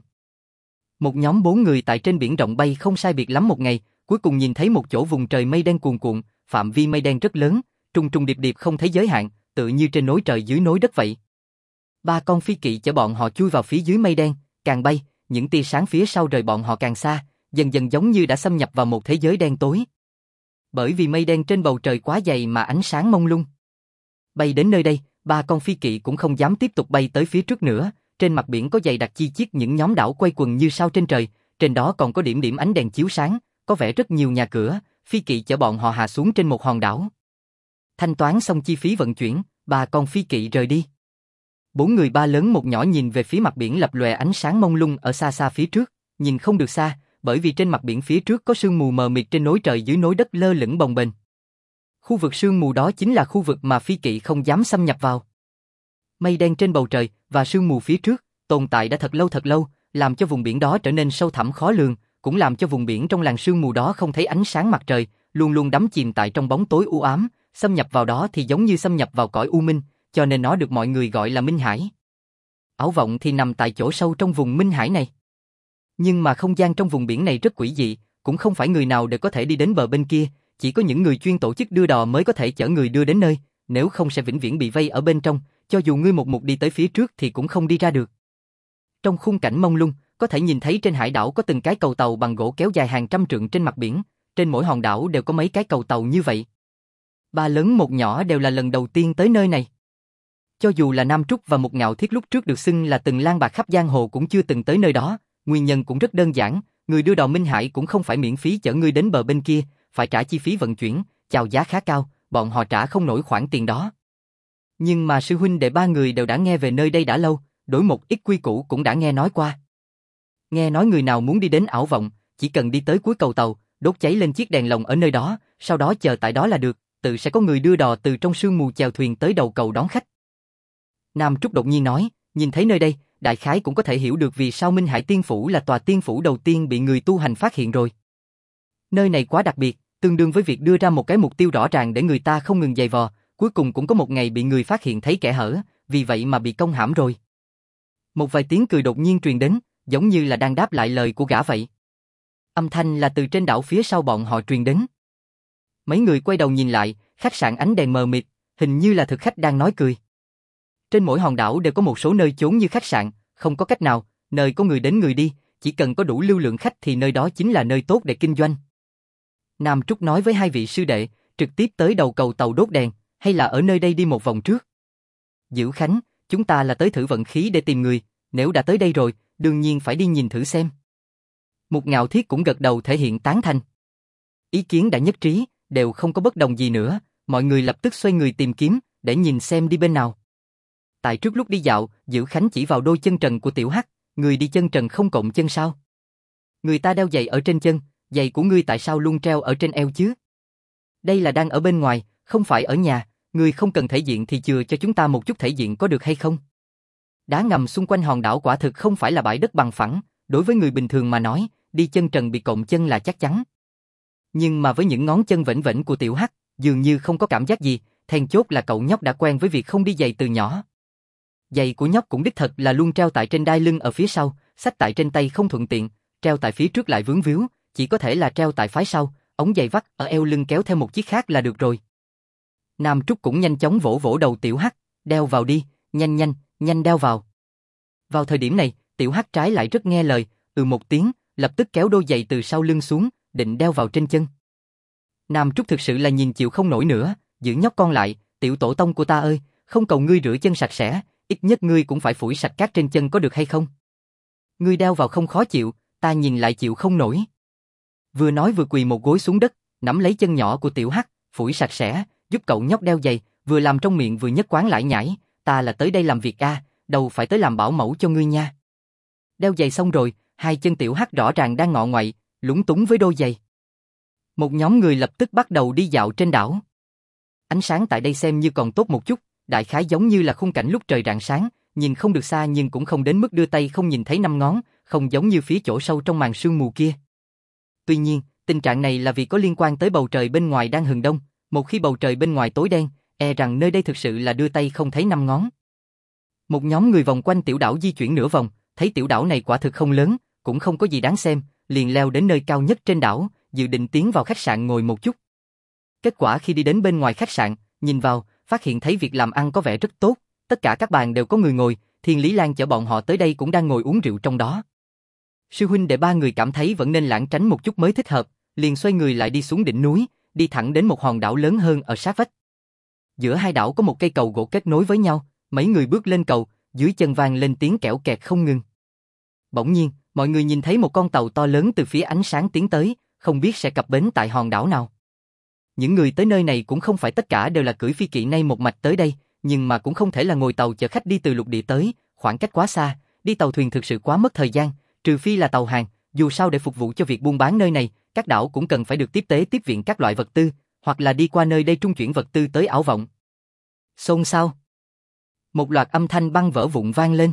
Một nhóm 4 người tại trên biển rộng bay không sai biệt lắm một ngày, cuối cùng nhìn thấy một chỗ vùng trời mây đen cuồn cuộn, phạm vi mây đen rất lớn, trùng trùng điệp điệp không thấy giới hạn, tự như trên nối trời dưới nối đất vậy. 3 con phi kỵ chở bọn họ chui vào phía dưới mây đen, càng bay, những tia sáng phía sau rời bọn họ càng xa, dần dần giống như đã xâm nhập vào một thế giới đen tối. Bởi vì mây đen trên bầu trời quá dày mà ánh sáng mông lung. Bay đến nơi đây, 3 con phi kỵ cũng không dám tiếp tục bay tới phía trước nữa, trên mặt biển có dày đặc chi chít những nhóm đảo quay quần như sao trên trời, trên đó còn có điểm điểm ánh đèn chiếu sáng, có vẻ rất nhiều nhà cửa, phi kỵ chở bọn họ hạ xuống trên một hòn đảo. Thanh toán xong chi phí vận chuyển, 3 con phi kỵ rời đi. 4 người 3 lớn 1 nhỏ nhìn về phía mặt biển lập lòe ánh sáng mông lung ở xa xa phía trước, nhìn không được xa, bởi vì trên mặt biển phía trước có sương mù mờ mịt trên nối trời dưới nối đất lơ lửng bồng bềnh. Khu vực sương mù đó chính là khu vực mà phi kỵ không dám xâm nhập vào. Mây đen trên bầu trời và sương mù phía trước tồn tại đã thật lâu, làm cho vùng biển đó trở nên sâu thẳm khó lường, cũng làm cho vùng biển trong làn sương mù đó không thấy ánh sáng mặt trời, luôn luôn đắm chìm tại trong bóng tối u ám, xâm nhập vào đó thì giống như xâm nhập vào cõi u minh, cho nên nó được mọi người gọi là Minh Hải. Ảo vọng thì nằm tại chỗ sâu trong vùng Minh Hải này. Nhưng mà không gian trong vùng biển này rất quỷ dị, cũng không phải người nào đều có thể đi đến bờ bên kia, chỉ có những người chuyên tổ chức đưa đò mới có thể chở người đưa đến nơi, nếu không sẽ vĩnh viễn bị vây ở bên trong, cho dù ngươi một mục đi tới phía trước thì cũng không đi ra được. Trong khung cảnh mông lung, có thể nhìn thấy trên hải đảo có từng cái cầu tàu bằng gỗ kéo dài hàng trăm trượng trên mặt biển, trên mỗi hòn đảo đều có mấy cái cầu tàu như vậy. 3 lớn 1 nhỏ đều là lần đầu tiên tới nơi này. Cho dù là Nam Trúc và Mục Ngạo Thiết lúc trước được xưng là từng lang bạc khắp giang hồ cũng chưa từng tới nơi đó, nguyên nhân cũng rất đơn giản, người đưa đò Minh Hải cũng không phải miễn phí chở ngươi đến bờ bên kia, phải trả chi phí vận chuyển, chào giá khá cao, bọn họ trả không nổi khoản tiền đó. Nhưng mà sư huynh đệ 3 người đều đã nghe về nơi đây đã lâu, đối một ít quy củ cũng đã nghe nói qua. Nghe nói người nào muốn đi đến ảo vọng, chỉ cần đi tới cuối cầu tàu, đốt cháy lên chiếc đèn lồng ở nơi đó, sau đó chờ tại đó là được, tự sẽ có người đưa đò từ trong sương mù chèo thuyền tới đầu cầu đón khách. Nam Trúc đột nhiên nói, nhìn thấy nơi đây, đại khái cũng có thể hiểu được vì sao Minh Hải Tiên Phủ là tòa tiên phủ đầu tiên bị người tu hành phát hiện rồi. Nơi này quá đặc biệt, tương đương với việc đưa ra một cái mục tiêu rõ ràng để người ta không ngừng giày vò, cuối cùng cũng có một ngày bị người phát hiện thấy kẽ hở, vì vậy mà bị công hãm rồi. Một vài tiếng cười đột nhiên truyền đến, giống như là đang đáp lại lời của gã vậy. Âm thanh là từ trên đảo phía sau bọn họ truyền đến. Mấy người quay đầu nhìn lại, khách sạn ánh đèn mờ mịt, hình như là thực khách đang nói cười. Trên mỗi hòn đảo đều có một số nơi chốn như khách sạn, không có cách nào, nơi có người đến người đi, chỉ cần có đủ lưu lượng khách thì nơi đó chính là nơi tốt để kinh doanh. Nam Trúc nói với 2 vị sư đệ, trực tiếp tới đầu cầu tàu đốt đèn, hay là ở nơi đây đi một vòng trước. Dữ Khánh, chúng ta là tới thử vận khí để tìm người, nếu đã tới đây rồi, đương nhiên phải đi nhìn thử xem. Mục Ngạo Thiết cũng gật đầu thể hiện tán thành. Ý kiến đã nhất trí, đều không có bất đồng gì nữa, mọi người lập tức xoay người tìm kiếm, để nhìn xem đi bên nào. Tại trước lúc đi dạo, Dữ Khánh chỉ vào đôi chân trần của Tiểu Hắc, người đi chân trần không cộm chân sao? Người ta đeo giày ở trên chân, giày của ngươi tại sao luôn treo ở trên eo chứ? Đây là đang ở bên ngoài, không phải ở nhà, ngươi không cần thể diện thì chừa cho chúng ta một chút thể diện có được hay không? Đá ngầm xung quanh hòn đảo quả thực không phải là bãi đất bằng phẳng, đối với người bình thường mà nói, đi chân trần bị cộm chân là chắc chắn. Nhưng mà với những ngón chân vểnh vểnh của Tiểu Hắc, dường như không có cảm giác gì, then chốt là cậu nhóc đã quen với việc không đi giày từ nhỏ. Giày của nhóc cũng đích thật là luôn treo tại trên đai lưng ở phía sau, xách tại trên tay không thuận tiện, treo tại phía trước lại vướng víu, chỉ có thể là treo tại phái sau, ống giày vắt ở eo lưng kéo theo một chiếc khác là được rồi. Nam Trúc cũng nhanh chóng vỗ vỗ đầu Tiểu Hắc, đeo vào đi, nhanh đeo vào. Vào thời điểm này, Tiểu Hắc trái lại rất nghe lời, một tiếng, lập tức kéo đôi giày từ sau lưng xuống, định đeo vào trên chân. Nam Trúc thực sự là nhìn chịu không nổi nữa, giữ nhóc con lại, tiểu tổ tông của ta ơi, không cầu ngươi rửa chân sạch sẽ, ít nhất ngươi cũng phải phủi sạch cát trên chân có được hay không? Ngươi đeo vào không khó chịu, ta nhìn lại chịu không nổi. Vừa nói vừa quỳ một gối xuống đất, nắm lấy chân nhỏ của Tiểu Hắc, phủi sạch sẽ, giúp cậu nhóc đeo giày, vừa làm trong miệng vừa nhất quán lại nhảy, ta là tới đây làm việc đâu phải tới làm bảo mẫu cho ngươi nha. Đeo giày xong rồi, hai chân Tiểu Hắc rõ ràng đang ngọ ngoậy, lúng túng với đôi giày. Một nhóm người lập tức bắt đầu đi dạo trên đảo. Ánh sáng tại đây xem như còn tốt một chút, đại khái giống như là khung cảnh lúc trời rạng sáng, nhìn không được xa nhưng cũng không đến mức đưa tay không nhìn thấy năm ngón, không giống như phía chỗ sâu trong màn sương mù kia. Tuy nhiên, tình trạng này là vì có liên quan tới bầu trời bên ngoài đang hừng đông, một khi bầu trời bên ngoài tối đen, e rằng nơi đây thực sự là đưa tay không thấy năm ngón. Một nhóm người vòng quanh tiểu đảo di chuyển nửa vòng, thấy tiểu đảo này quả thực không lớn, cũng không có gì đáng xem, liền leo đến nơi cao nhất trên đảo, dự định tiến vào khách sạn ngồi một chút. Kết quả khi đi đến bên ngoài khách sạn, nhìn vào, phát hiện thấy việc làm ăn có vẻ rất tốt, tất cả các bàn đều có người ngồi, Thiên Lý Lan chở bọn họ tới đây cũng đang ngồi uống rượu trong đó. Sư huynh đệ ba người cảm thấy vẫn nên lảng tránh một chút mới thích hợp, liền xoay người lại đi xuống đỉnh núi, đi thẳng đến một hòn đảo lớn hơn ở sát vách. Giữa hai đảo có một cây cầu gỗ kết nối với nhau, mấy người bước lên cầu, dưới chân vang lên tiếng kẽo kẹt không ngừng. Bỗng nhiên, mọi người nhìn thấy một con tàu to lớn từ phía ánh sáng tiến tới, không biết sẽ cập bến tại hòn đảo nào. Những người tới nơi này cũng không phải tất cả đều là cưỡi phi kỵ nay một mạch tới đây, nhưng mà cũng không thể là ngồi tàu chở khách đi từ lục địa tới, khoảng cách quá xa, đi tàu thuyền thực sự quá mất thời gian, trừ phi là tàu hàng, dù sao để phục vụ cho việc buôn bán nơi này, các đảo cũng cần phải được tiếp tế tiếp viện các loại vật tư, hoặc là đi qua nơi đây trung chuyển vật tư tới Ảo Vọng. Xôn xao. Một loạt âm thanh băng vỡ vụn vang lên.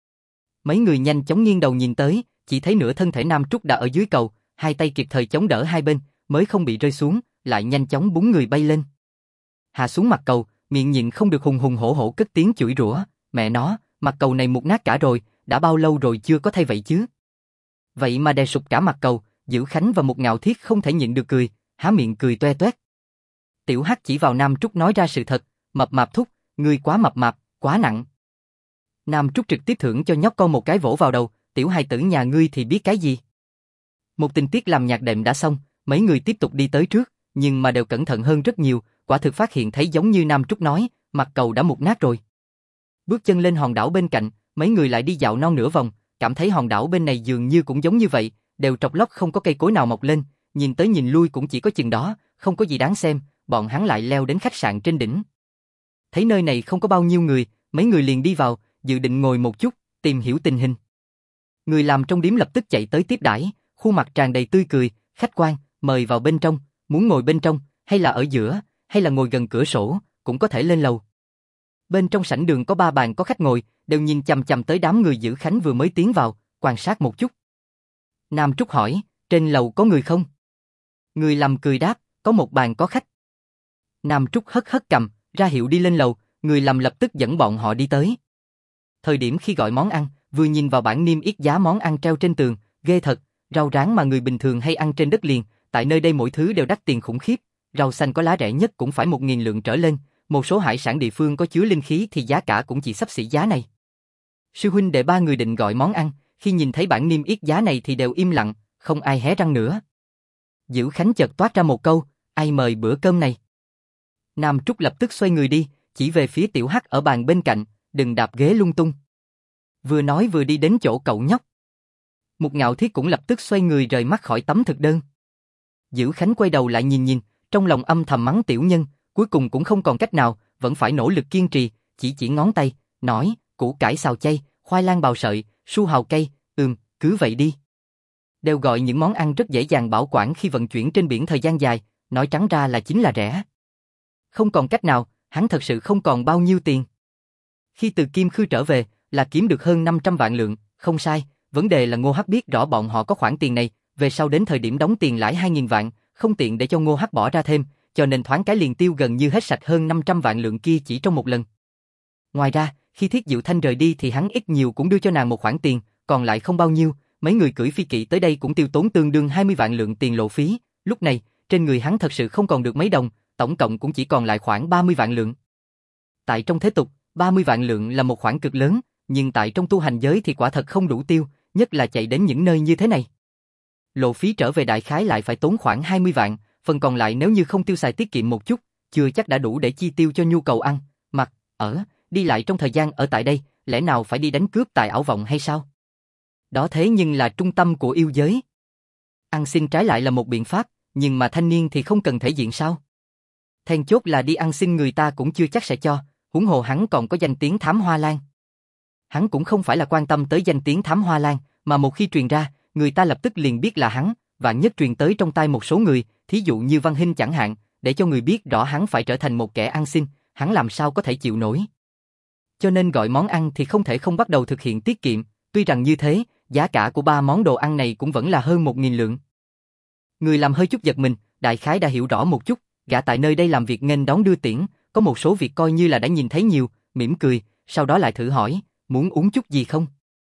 Mấy người nhanh chóng nghiêng đầu nhìn tới, chỉ thấy nửa thân thể Nam Trúc đã ở dưới cầu, hai tay kịp thời chống đỡ hai bên, mới không bị rơi xuống, lại nhanh chóng búng người bay lên. Hạ xuống mặt cầu, miệng nhịn không được hùng hùng hổ hổ cất tiếng chửi rủa, mẹ nó, mặt cầu này mục nát cả rồi, đã bao lâu rồi chưa có thay vậy chứ? Vậy mà đè sụp cả mặt cầu, Dữ Khánh và một Ngạo Thiết không thể nhịn được cười, há miệng cười toe toét. Tiểu Hắc chỉ vào Nam Trúc nói ra sự thật, mập mạp thúc, ngươi quá mập mạp, quá nặng. Nam Trúc trực tiếp thưởng cho nhóc con một cái vỗ vào đầu, tiểu hài tử nhà ngươi thì biết cái gì. Một tình tiết làm nhạc đệm đã xong, mấy người tiếp tục đi tới trước, nhưng mà đều cẩn thận hơn rất nhiều, quả thực phát hiện thấy giống như Nam Trúc nói, mặt cầu đã mục nát rồi. Bước chân lên hòn đảo bên cạnh, mấy người lại đi dạo non nửa vòng, cảm thấy hòn đảo bên này dường như cũng giống như vậy, đều trọc lóc không có cây cối nào mọc lên, nhìn tới nhìn lui cũng chỉ có chừng đó, không có gì đáng xem, bọn hắn lại leo đến khách sạn trên đỉnh. Thấy nơi này không có bao nhiêu người, mấy người liền đi vào, dự định ngồi một chút, tìm hiểu tình hình. Người làm trong điếm lập tức chạy tới tiếp đãi, khuôn mặt tràn đầy tươi cười, khách quan, mời vào bên trong, muốn ngồi bên trong, hay là ở giữa, hay là ngồi gần cửa sổ, cũng có thể lên lầu. Bên trong sảnh đường có 3 bàn có khách ngồi, đều nhìn chằm chằm tới đám người Dữ Khánh vừa mới tiến vào, quan sát một chút. Nam Trúc hỏi, trên lầu có người không? Người làm cười đáp, có một bàn có khách. Nam Trúc hất hất cằm, ra hiệu đi lên lầu, người làm lập tức dẫn bọn họ đi tới. Thời điểm khi gọi món ăn, vừa nhìn vào bảng niêm yết giá món ăn treo trên tường, ghê thật, rau rán mà người bình thường hay ăn trên đất liền, tại nơi đây mỗi thứ đều đắt tiền khủng khiếp, rau xanh có lá rẻ nhất cũng phải 1.000 lượng trở lên, một số hải sản địa phương có chứa linh khí thì giá cả cũng chỉ xấp xỉ giá này. Sư huynh đệ ba người định gọi món ăn, khi nhìn thấy bảng niêm yết giá này thì đều im lặng, không ai hé răng nữa. Dữ Khánh chợt toát ra một câu, ai mời bữa cơm này? Nam Trúc lập tức xoay người đi, chỉ về phía Tiểu Hắc ở bàn bên cạnh, đừng đạp ghế lung tung. Vừa nói vừa đi đến chỗ cậu nhóc. Một Ngạo Thiết cũng lập tức xoay người rời mắt khỏi tấm thực đơn. Dữ Khánh quay đầu lại nhìn, trong lòng âm thầm mắng tiểu nhân, cuối cùng cũng không còn cách nào, vẫn phải nỗ lực kiên trì, chỉ ngón tay, nói, củ cải xào chay, khoai lang bào sợi, su hào cây, cứ vậy đi. Đều gọi những món ăn rất dễ dàng bảo quản khi vận chuyển trên biển thời gian dài, nói trắng ra là chính là rẻ. Không còn cách nào, hắn thật sự không còn bao nhiêu tiền. Khi từ Kim Khư trở về, là kiếm được hơn 500 vạn lượng, không sai, vấn đề là Ngô Hắc biết rõ bọn họ có khoản tiền này, về sau đến thời điểm đóng tiền lãi 2.000 vạn, không tiện để cho Ngô Hắc bỏ ra thêm, cho nên thoáng cái liền tiêu gần như hết sạch hơn 500 vạn lượng kia chỉ trong một lần. Ngoài ra, khi Thiết Diệu Thanh rời đi thì hắn ít nhiều cũng đưa cho nàng một khoản tiền, còn lại không bao nhiêu, mấy người cưỡi phi kỵ tới đây cũng tiêu tốn tương đương 20 vạn lượng tiền lộ phí, lúc này, trên người hắn thật sự không còn được mấy đồng, tổng cộng cũng chỉ còn lại khoảng 30 vạn lượng. Tại trong thế tục, 30 vạn lượng là một khoản cực lớn, nhưng tại trong tu hành giới thì quả thật không đủ tiêu, nhất là chạy đến những nơi như thế này. Lộ phí trở về đại khái lại phải tốn khoảng 20 vạn, phần còn lại nếu như không tiêu xài tiết kiệm một chút, chưa chắc đã đủ để chi tiêu cho nhu cầu ăn, mặc, ở, đi lại trong thời gian ở tại đây, lẽ nào phải đi đánh cướp tại Ảo Vọng hay sao? Đó thế nhưng là trung tâm của yêu giới. Ăn xin trái lại là một biện pháp, nhưng mà thanh niên thì không cần thể diện sao? Then chốt là đi ăn xin người ta cũng chưa chắc sẽ cho, huống hồ hắn còn có danh tiếng Thám Hoa Lan. Hắn cũng không phải là quan tâm tới danh tiếng Thám Hoa Lan, Mà một khi truyền ra, người ta lập tức liền biết là hắn, vạn nhất truyền tới trong tai một số người, thí dụ như Văn Hinh chẳng hạn, để cho người biết rõ hắn phải trở thành một kẻ ăn xin, hắn làm sao có thể chịu nổi. Cho nên gọi món ăn thì không thể không bắt đầu thực hiện tiết kiệm, tuy rằng như thế, giá cả của 3 món đồ ăn này cũng vẫn là hơn 1.000 lượng. Người làm hơi chút giật mình, đại khái đã hiểu rõ một chút, gã tại nơi đây làm việc nghênh đón đưa tiễn, có một số việc coi như là đã nhìn thấy nhiều, mỉm cười, sau đó lại thử hỏi, muốn uống chút gì không?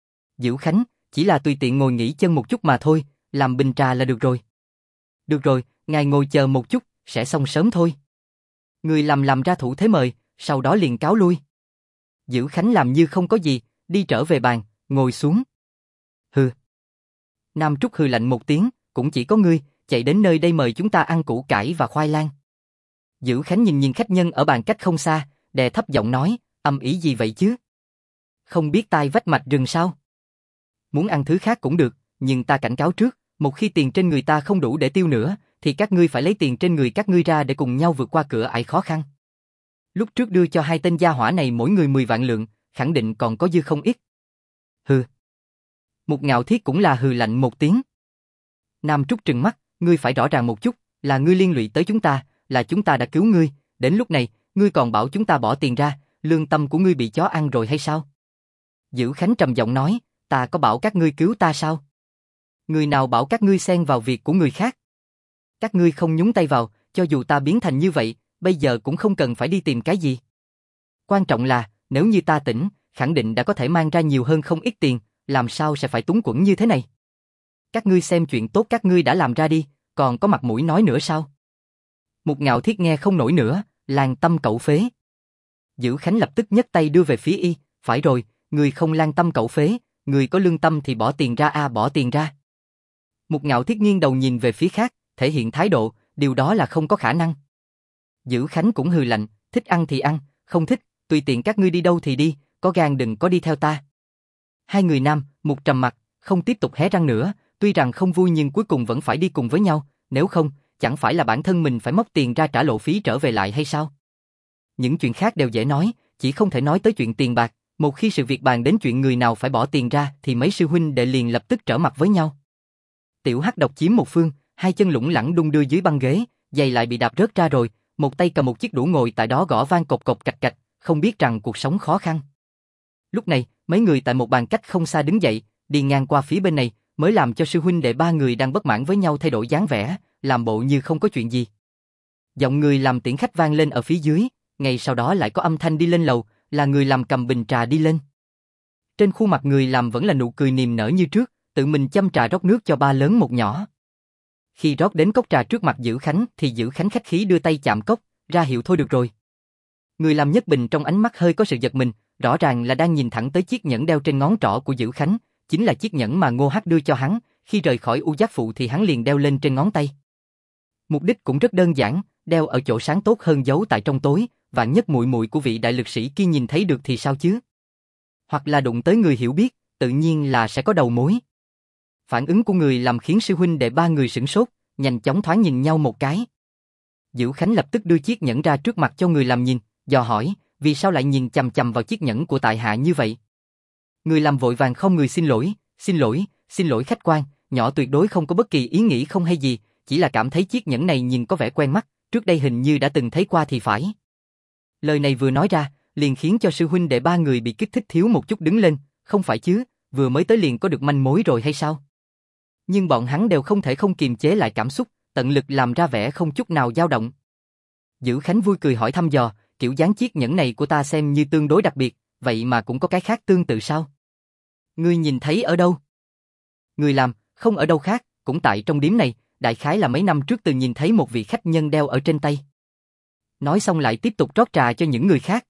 Dữ Khánh, chỉ là tùy tiện ngồi nghỉ chân một chút mà thôi, làm bình trà là được rồi. Được rồi, ngài ngồi chờ một chút, sẽ xong sớm thôi. Người làm ra thủ thế mời, sau đó liền cáo lui. Dữ Khánh làm như không có gì, đi trở về bàn, ngồi xuống. Hừ. Nam Trúc hừ lạnh một tiếng, cũng chỉ có ngươi, chạy đến nơi đây mời chúng ta ăn củ cải và khoai lang. Dữ Khánh nhìn khách nhân ở bàn cách không xa, đè thấp giọng nói, âm ý gì vậy chứ? Không biết tai vách mạch rừng sao? Muốn ăn thứ khác cũng được, nhưng ta cảnh cáo trước, một khi tiền trên người ta không đủ để tiêu nữa, thì các ngươi phải lấy tiền trên người các ngươi ra để cùng nhau vượt qua cửa ải khó khăn. Lúc trước đưa cho 2 tên gia hỏa này mỗi người 10 vạn lượng, khẳng định còn có dư không ít. Hừ. Một Ngạo Thiết cũng là hừ lạnh một tiếng. Nam Trúc trừng mắt, ngươi phải rõ ràng một chút, là ngươi liên lụy tới chúng ta, là chúng ta đã cứu ngươi, đến lúc này, ngươi còn bảo chúng ta bỏ tiền ra, lương tâm của ngươi bị chó ăn rồi hay sao? Dữ Khánh trầm giọng nói, ta có bảo các ngươi cứu ta sao? Người nào bảo các ngươi xen vào việc của người khác? Các ngươi không nhúng tay vào, cho dù ta biến thành như vậy, bây giờ cũng không cần phải đi tìm cái gì. Quan trọng là, nếu như ta tỉnh, khẳng định đã có thể mang ra nhiều hơn không ít tiền, làm sao sẽ phải túng quẫn như thế này? Các ngươi xem chuyện tốt các ngươi đã làm ra đi, còn có mặt mũi nói nữa sao? Một Ngạo Thiết nghe không nổi nữa, lan tâm cẩu phế. Dữ Khánh lập tức nhấc tay đưa về phía y, phải rồi, người không lan tâm cẩu phế, người có lương tâm thì bỏ tiền ra bỏ tiền ra. Một Ngạo Thiết nghiêng đầu nhìn về phía khác, thể hiện thái độ, điều đó là không có khả năng. Dữ Khánh cũng hừ lạnh, thích ăn thì ăn, không thích, tùy tiện các ngươi đi đâu thì đi, có gan đừng có đi theo ta. Hai người nam, một trầm mặt, không tiếp tục hé răng nữa, tuy rằng không vui nhưng cuối cùng vẫn phải đi cùng với nhau, nếu không, chẳng phải là bản thân mình phải móc tiền ra trả lộ phí trở về lại hay sao? Những chuyện khác đều dễ nói, chỉ không thể nói tới chuyện tiền bạc, một khi sự việc bàn đến chuyện người nào phải bỏ tiền ra thì mấy sư huynh đệ liền lập tức trở mặt với nhau. Tiểu Hắc độc chiếm một phương, 2 chân lủng lẳng đung đưa dưới băng ghế, giày lại bị đạp rớt ra rồi, một tay cầm một chiếc đũa ngồi tại đó gõ vang cộc cộc cạch cạch, không biết rằng cuộc sống khó khăn. Lúc này, mấy người tại một bàn cách không xa đứng dậy, đi ngang qua phía bên này, mới làm cho sư huynh đệ 3 người đang bất mãn với nhau thay đổi dáng vẻ, làm bộ như không có chuyện gì. Giọng người làm tiễn khách vang lên ở phía dưới, ngay sau đó lại có âm thanh đi lên lầu, là người làm cầm bình trà đi lên. Trên khuôn mặt người làm vẫn là nụ cười niềm nở như trước, tự mình châm trà rót nước cho 3 lớn một nhỏ. Khi rót đến cốc trà trước mặt Dữ Khánh thì Dữ Khánh khách khí đưa tay chạm cốc, ra hiệu thôi được rồi. Người làm nhất bình trong ánh mắt hơi có sự giật mình, rõ ràng là đang nhìn thẳng tới chiếc nhẫn đeo trên ngón trỏ của Dữ Khánh, chính là chiếc nhẫn mà Ngô Hắc đưa cho hắn, khi rời khỏi U Giác Phụ thì hắn liền đeo lên trên ngón tay. Mục đích cũng rất đơn giản, đeo ở chỗ sáng tốt hơn giấu tại trong tối, vạn nhất muội muội của vị đại lực sĩ kia nhìn thấy được thì sao chứ? Hoặc là đụng tới người hiểu biết, tự nhiên là sẽ có đầu mối. Phản ứng của người làm khiến sư huynh đệ 3 người sửng sốt, nhanh chóng thoáng nhìn nhau một cái. Dữ Khánh lập tức đưa chiếc nhẫn ra trước mặt cho người làm nhìn, dò hỏi, vì sao lại nhìn chằm chằm vào chiếc nhẫn của tại hạ như vậy? Người làm vội vàng không người xin lỗi khách quan, nhỏ tuyệt đối không có bất kỳ ý nghĩ không hay gì, chỉ là cảm thấy chiếc nhẫn này nhìn có vẻ quen mắt, trước đây hình như đã từng thấy qua thì phải. Lời này vừa nói ra, liền khiến cho sư huynh đệ 3 người bị kích thích thiếu một chút đứng lên, không phải chứ, vừa mới tới liền có được manh mối rồi hay sao? Nhưng bọn hắn đều không thể không kiềm chế lại cảm xúc, tận lực làm ra vẻ không chút nào dao động. Dữ Khánh vui cười hỏi thăm dò, kiểu dáng chiếc nhẫn này của ta xem như tương đối đặc biệt, vậy mà cũng có cái khác tương tự sao? Ngươi nhìn thấy ở đâu? Người làm, không ở đâu khác, cũng tại trong điếm này, đại khái là mấy năm trước từng nhìn thấy một vị khách nhân đeo ở trên tay. Nói xong lại tiếp tục rót trà cho những người khác.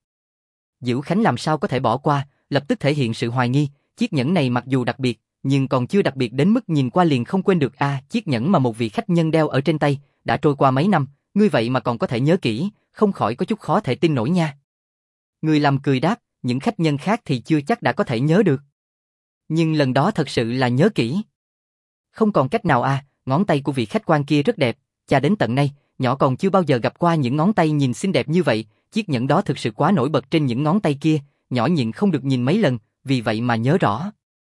Dữ Khánh làm sao có thể bỏ qua, lập tức thể hiện sự hoài nghi, chiếc nhẫn này mặc dù đặc biệt, nhưng còn chưa đặc biệt đến mức nhìn qua liền không quên được chiếc nhẫn mà một vị khách nhân đeo ở trên tay, đã trôi qua mấy năm, ngươi vậy mà còn có thể nhớ kỹ, không khỏi có chút khó thể tin nổi nha. Người làm cười đáp, những khách nhân khác thì chưa chắc đã có thể nhớ được. Nhưng lần đó thật sự là nhớ kỹ. Không còn cách nào ngón tay của vị khách quan kia rất đẹp, cha đến tận nay, nhỏ còn chưa bao giờ gặp qua những ngón tay nhìn xinh đẹp như vậy, chiếc nhẫn đó thực sự quá nổi bật trên những ngón tay kia, nhỏ nhịn không được nhìn mấy lần, vì vậy mà nhớ rõ.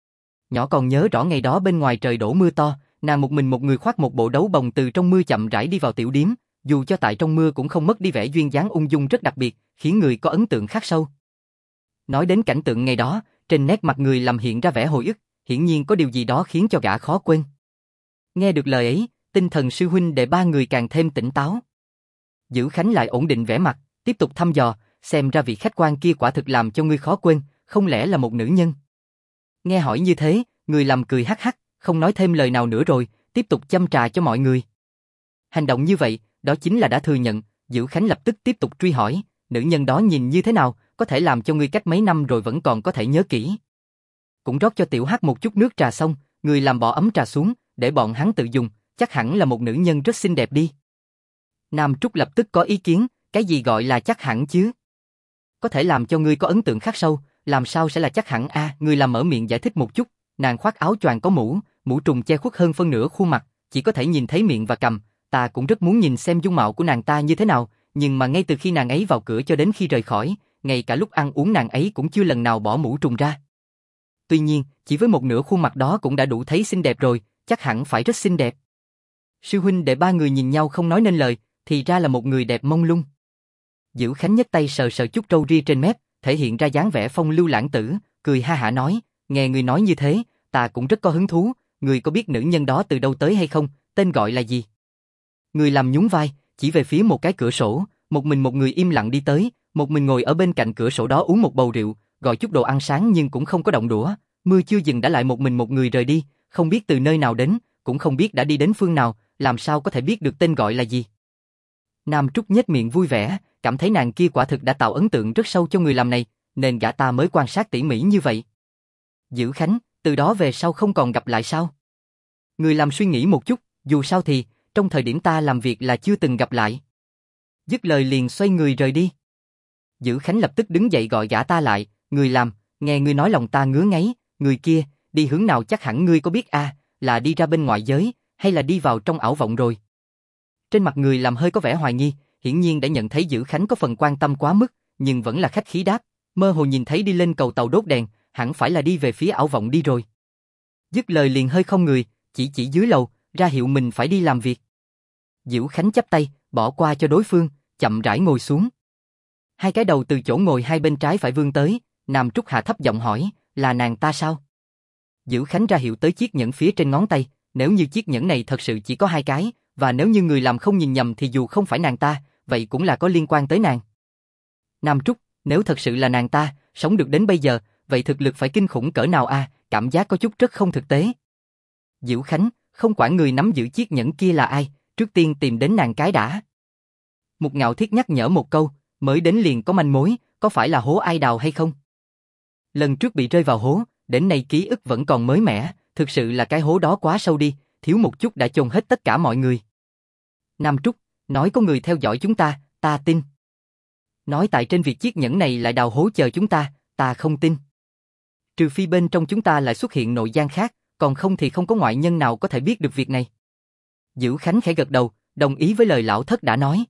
Nhỏ còn nhớ rõ ngày đó bên ngoài trời đổ mưa to, nàng một mình một người khoác một bộ đấu bồng từ trong mưa chậm rãi đi vào tiểu điếm, dù cho tại trong mưa cũng không mất đi vẻ duyên dáng ung dung rất đặc biệt, khiến người có ấn tượng khắc sâu. Nói đến cảnh tượng ngày đó, trên nét mặt người làm hiện ra vẻ hồi ức, hiển nhiên có điều gì đó khiến cho gã khó quên. Nghe được lời ấy, tinh thần sư huynh đệ ba người càng thêm tỉnh táo. Dữ Khánh lại ổn định vẻ mặt, tiếp tục thăm dò, xem ra vị khách quan kia quả thực làm cho ngươi khó quên, không lẽ là một nữ nhân? Nghe hỏi như thế, người làm cười hắc hắc, không nói thêm lời nào nữa rồi, tiếp tục châm trà cho mọi người. Hành động như vậy, đó chính là đã thừa nhận, Dữ Khánh lập tức tiếp tục truy hỏi, nữ nhân đó nhìn như thế nào, có thể làm cho ngươi cách mấy năm rồi vẫn còn có thể nhớ kỹ. Cũng rót cho Tiểu Hắc một chút nước trà xong, người làm bỏ ấm trà xuống, để bọn hắn tự dùng, chắc hẳn là một nữ nhân rất xinh đẹp đi. Nam Trúc lập tức có ý kiến, cái gì gọi là chắc hẳn chứ? Có thể làm cho ngươi có ấn tượng khắc sâu, làm sao sẽ là chắc hẳn a? Người làm mở miệng giải thích một chút, nàng khoác áo choàng có mũ, mũ trùng che khuất hơn phân nửa khuôn mặt, chỉ có thể nhìn thấy miệng và cằm, ta cũng rất muốn nhìn xem dung mạo của nàng ta như thế nào, nhưng mà ngay từ khi nàng ấy vào cửa cho đến khi rời khỏi, ngay cả lúc ăn uống nàng ấy cũng chưa lần nào bỏ mũ trùng ra. Tuy nhiên, chỉ với một nửa khuôn mặt đó cũng đã đủ thấy xinh đẹp rồi, chắc hẳn phải rất xinh đẹp. Sư huynh đệ ba người nhìn nhau không nói nên lời, thì ra là một người đẹp mông lung. Dữ Khánh nhấc tay sờ sờ chút râu ria trên mép, thể hiện ra dáng vẻ phong lưu lãng tử, cười ha hả nói, nghe người nói như thế, ta cũng rất có hứng thú, người có biết nữ nhân đó từ đâu tới hay không, tên gọi là gì? Người làm nhún vai, chỉ về phía một cái cửa sổ, một người im lặng đi tới, một mình ngồi ở bên cạnh cửa sổ đó uống một bầu rượu, gọi chút đồ ăn sáng nhưng cũng không có động đũa, mưa chưa dừng đã lại một người rời đi, không biết từ nơi nào đến, cũng không biết đã đi đến phương nào, làm sao có thể biết được tên gọi là gì. Nam Trúc nhếch miệng vui vẻ, cảm thấy nàng kia quả thực đã tạo ấn tượng rất sâu cho người làm này, nên gã ta mới quan sát tỉ mỉ như vậy. Dữ Khánh, từ đó về sau không còn gặp lại sao? Người làm suy nghĩ một chút, dù sao thì, trong thời điểm ta làm việc là chưa từng gặp lại. Dứt lời liền xoay người rời đi. Dữ Khánh lập tức đứng dậy gọi gã ta lại, người làm, nghe ngươi nói lòng ta ngứa ngáy, người kia, đi hướng nào chắc hẳn ngươi có biết a, là đi ra bên ngoại giới, hay là đi vào trong ảo vọng rồi. Trên mặt người làm hơi có vẻ hoài nghi, hiển nhiên đã nhận thấy Dữ Khánh có phần quan tâm quá mức, nhưng vẫn là khách khí đáp, mơ hồ nhìn thấy đi lên cầu tàu đốt đèn, hẳn phải là đi về phía ảo vọng đi rồi. Dứt lời liền hơi không người, chỉ dưới lầu, ra hiệu mình phải đi làm việc. Dữ Khánh chắp tay, bỏ qua cho đối phương, chậm rãi ngồi xuống. Hai cái đầu từ chỗ ngồi hai bên trái phải vươn tới, Nam Trúc hạ thấp giọng hỏi, là nàng ta sao? Dữ Khánh ra hiệu tới chiếc nhẫn phía trên ngón tay, nếu như chiếc nhẫn này thật sự chỉ có hai cái, và nếu như người làm không nhìn nhầm thì dù không phải nàng ta, vậy cũng là có liên quan tới nàng. Nam Trúc, nếu thật sự là nàng ta, sống được đến bây giờ, vậy thực lực phải kinh khủng cỡ nào a? Cảm giác có chút rất không thực tế. Dữ Khánh, không quản người nắm giữ chiếc nhẫn kia là ai, trước tiên tìm đến nàng cái đã. Mục Ngạo Thiết nhắc nhở một câu, mới đến liền có manh mối, có phải là hố ai đào hay không? Lần trước bị rơi vào hố, đến nay ký ức vẫn còn mới mẻ, thực sự là cái hố đó quá sâu đi, thiếu một chút đã chôn hết tất cả mọi người. Nam Trúc, nói có người theo dõi chúng ta tin. Nói tại trên việc chiếc nhẫn này lại đào hố chờ chúng ta không tin. Trừ phi bên trong chúng ta lại xuất hiện nội gian khác, còn không thì không có ngoại nhân nào có thể biết được việc này. Dữ Khánh khẽ gật đầu, đồng ý với lời lão thất đã nói.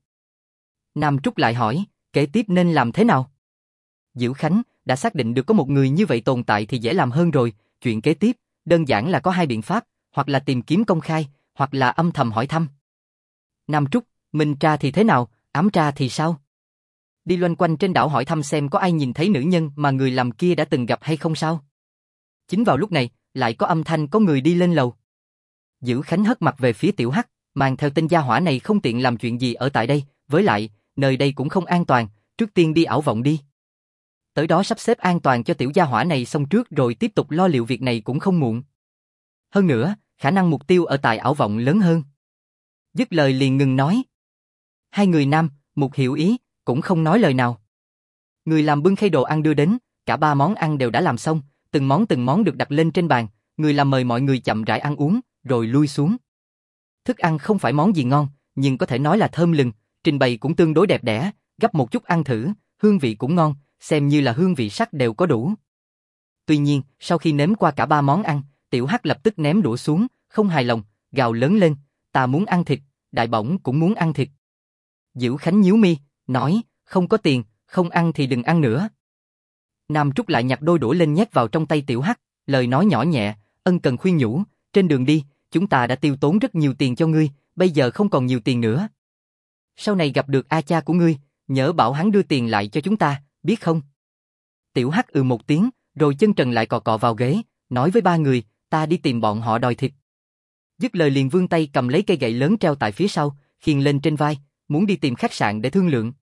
Nam Trúc lại hỏi, kế tiếp nên làm thế nào? Dữ Khánh, đã xác định được có một người như vậy tồn tại thì dễ làm hơn rồi, chuyện kế tiếp, đơn giản là có hai biện pháp, hoặc là tìm kiếm công khai, hoặc là âm thầm hỏi thăm. Nam Trúc, minh tra thì thế nào, ám tra thì sao? Đi loanh quanh trên đảo hỏi thăm xem có ai nhìn thấy nữ nhân mà người làm kia đã từng gặp hay không sao? Chính vào lúc này, lại có âm thanh có người đi lên lầu. Dữ Khánh hất mặt về phía Tiểu Hắc, mang theo tên gia hỏa này không tiện làm chuyện gì ở tại đây, với lại, nơi đây cũng không an toàn, trước tiên đi ảo vọng đi. Tới đó sắp xếp an toàn cho tiểu gia hỏa này xong trước rồi tiếp tục lo liệu việc này cũng không muộn. Hơn nữa, khả năng mục tiêu ở tại ảo vọng lớn hơn. Dứt lời liền ngừng nói. Hai người nam, Mục hiểu ý, cũng không nói lời nào. Người làm bưng khay đồ ăn đưa đến, cả ba món ăn đều đã làm xong, từng món được đặt lên trên bàn, người làm mời mọi người chậm rãi ăn uống, rồi lui xuống. Thức ăn không phải món gì ngon, nhưng có thể nói là thơm lừng, trình bày cũng tương đối đẹp đẽ, gấp một chút ăn thử, hương vị cũng ngon, xem như là hương vị sắc đều có đủ. Tuy nhiên, sau khi nếm qua cả ba món ăn, Tiểu Hắc lập tức ném đũa xuống, không hài lòng, gào lớn lên, ta muốn ăn thịt, Đại Bổng cũng muốn ăn thịt. Dữ Khánh nhíu mi, nói, không có tiền, không ăn thì đừng ăn nữa. Nam Trúc lại nhặt đôi đũa lên nhét vào trong tay Tiểu Hắc, lời nói nhỏ nhẹ, ân cần khuyên nhủ, trên đường đi, chúng ta đã tiêu tốn rất nhiều tiền cho ngươi, bây giờ không còn nhiều tiền nữa. Sau này gặp được A cha của ngươi, nhớ bảo hắn đưa tiền lại cho chúng ta, biết không? Tiểu Hắc một tiếng, rồi chân trần lại cọ cọ vào ghế, nói với ba người, ta đi tìm bọn họ đòi thịt. Dứt lời liền vươn tay cầm lấy cây gậy lớn treo tại phía sau, khiêng lên trên vai, muốn đi tìm khách sạn để thương lượng.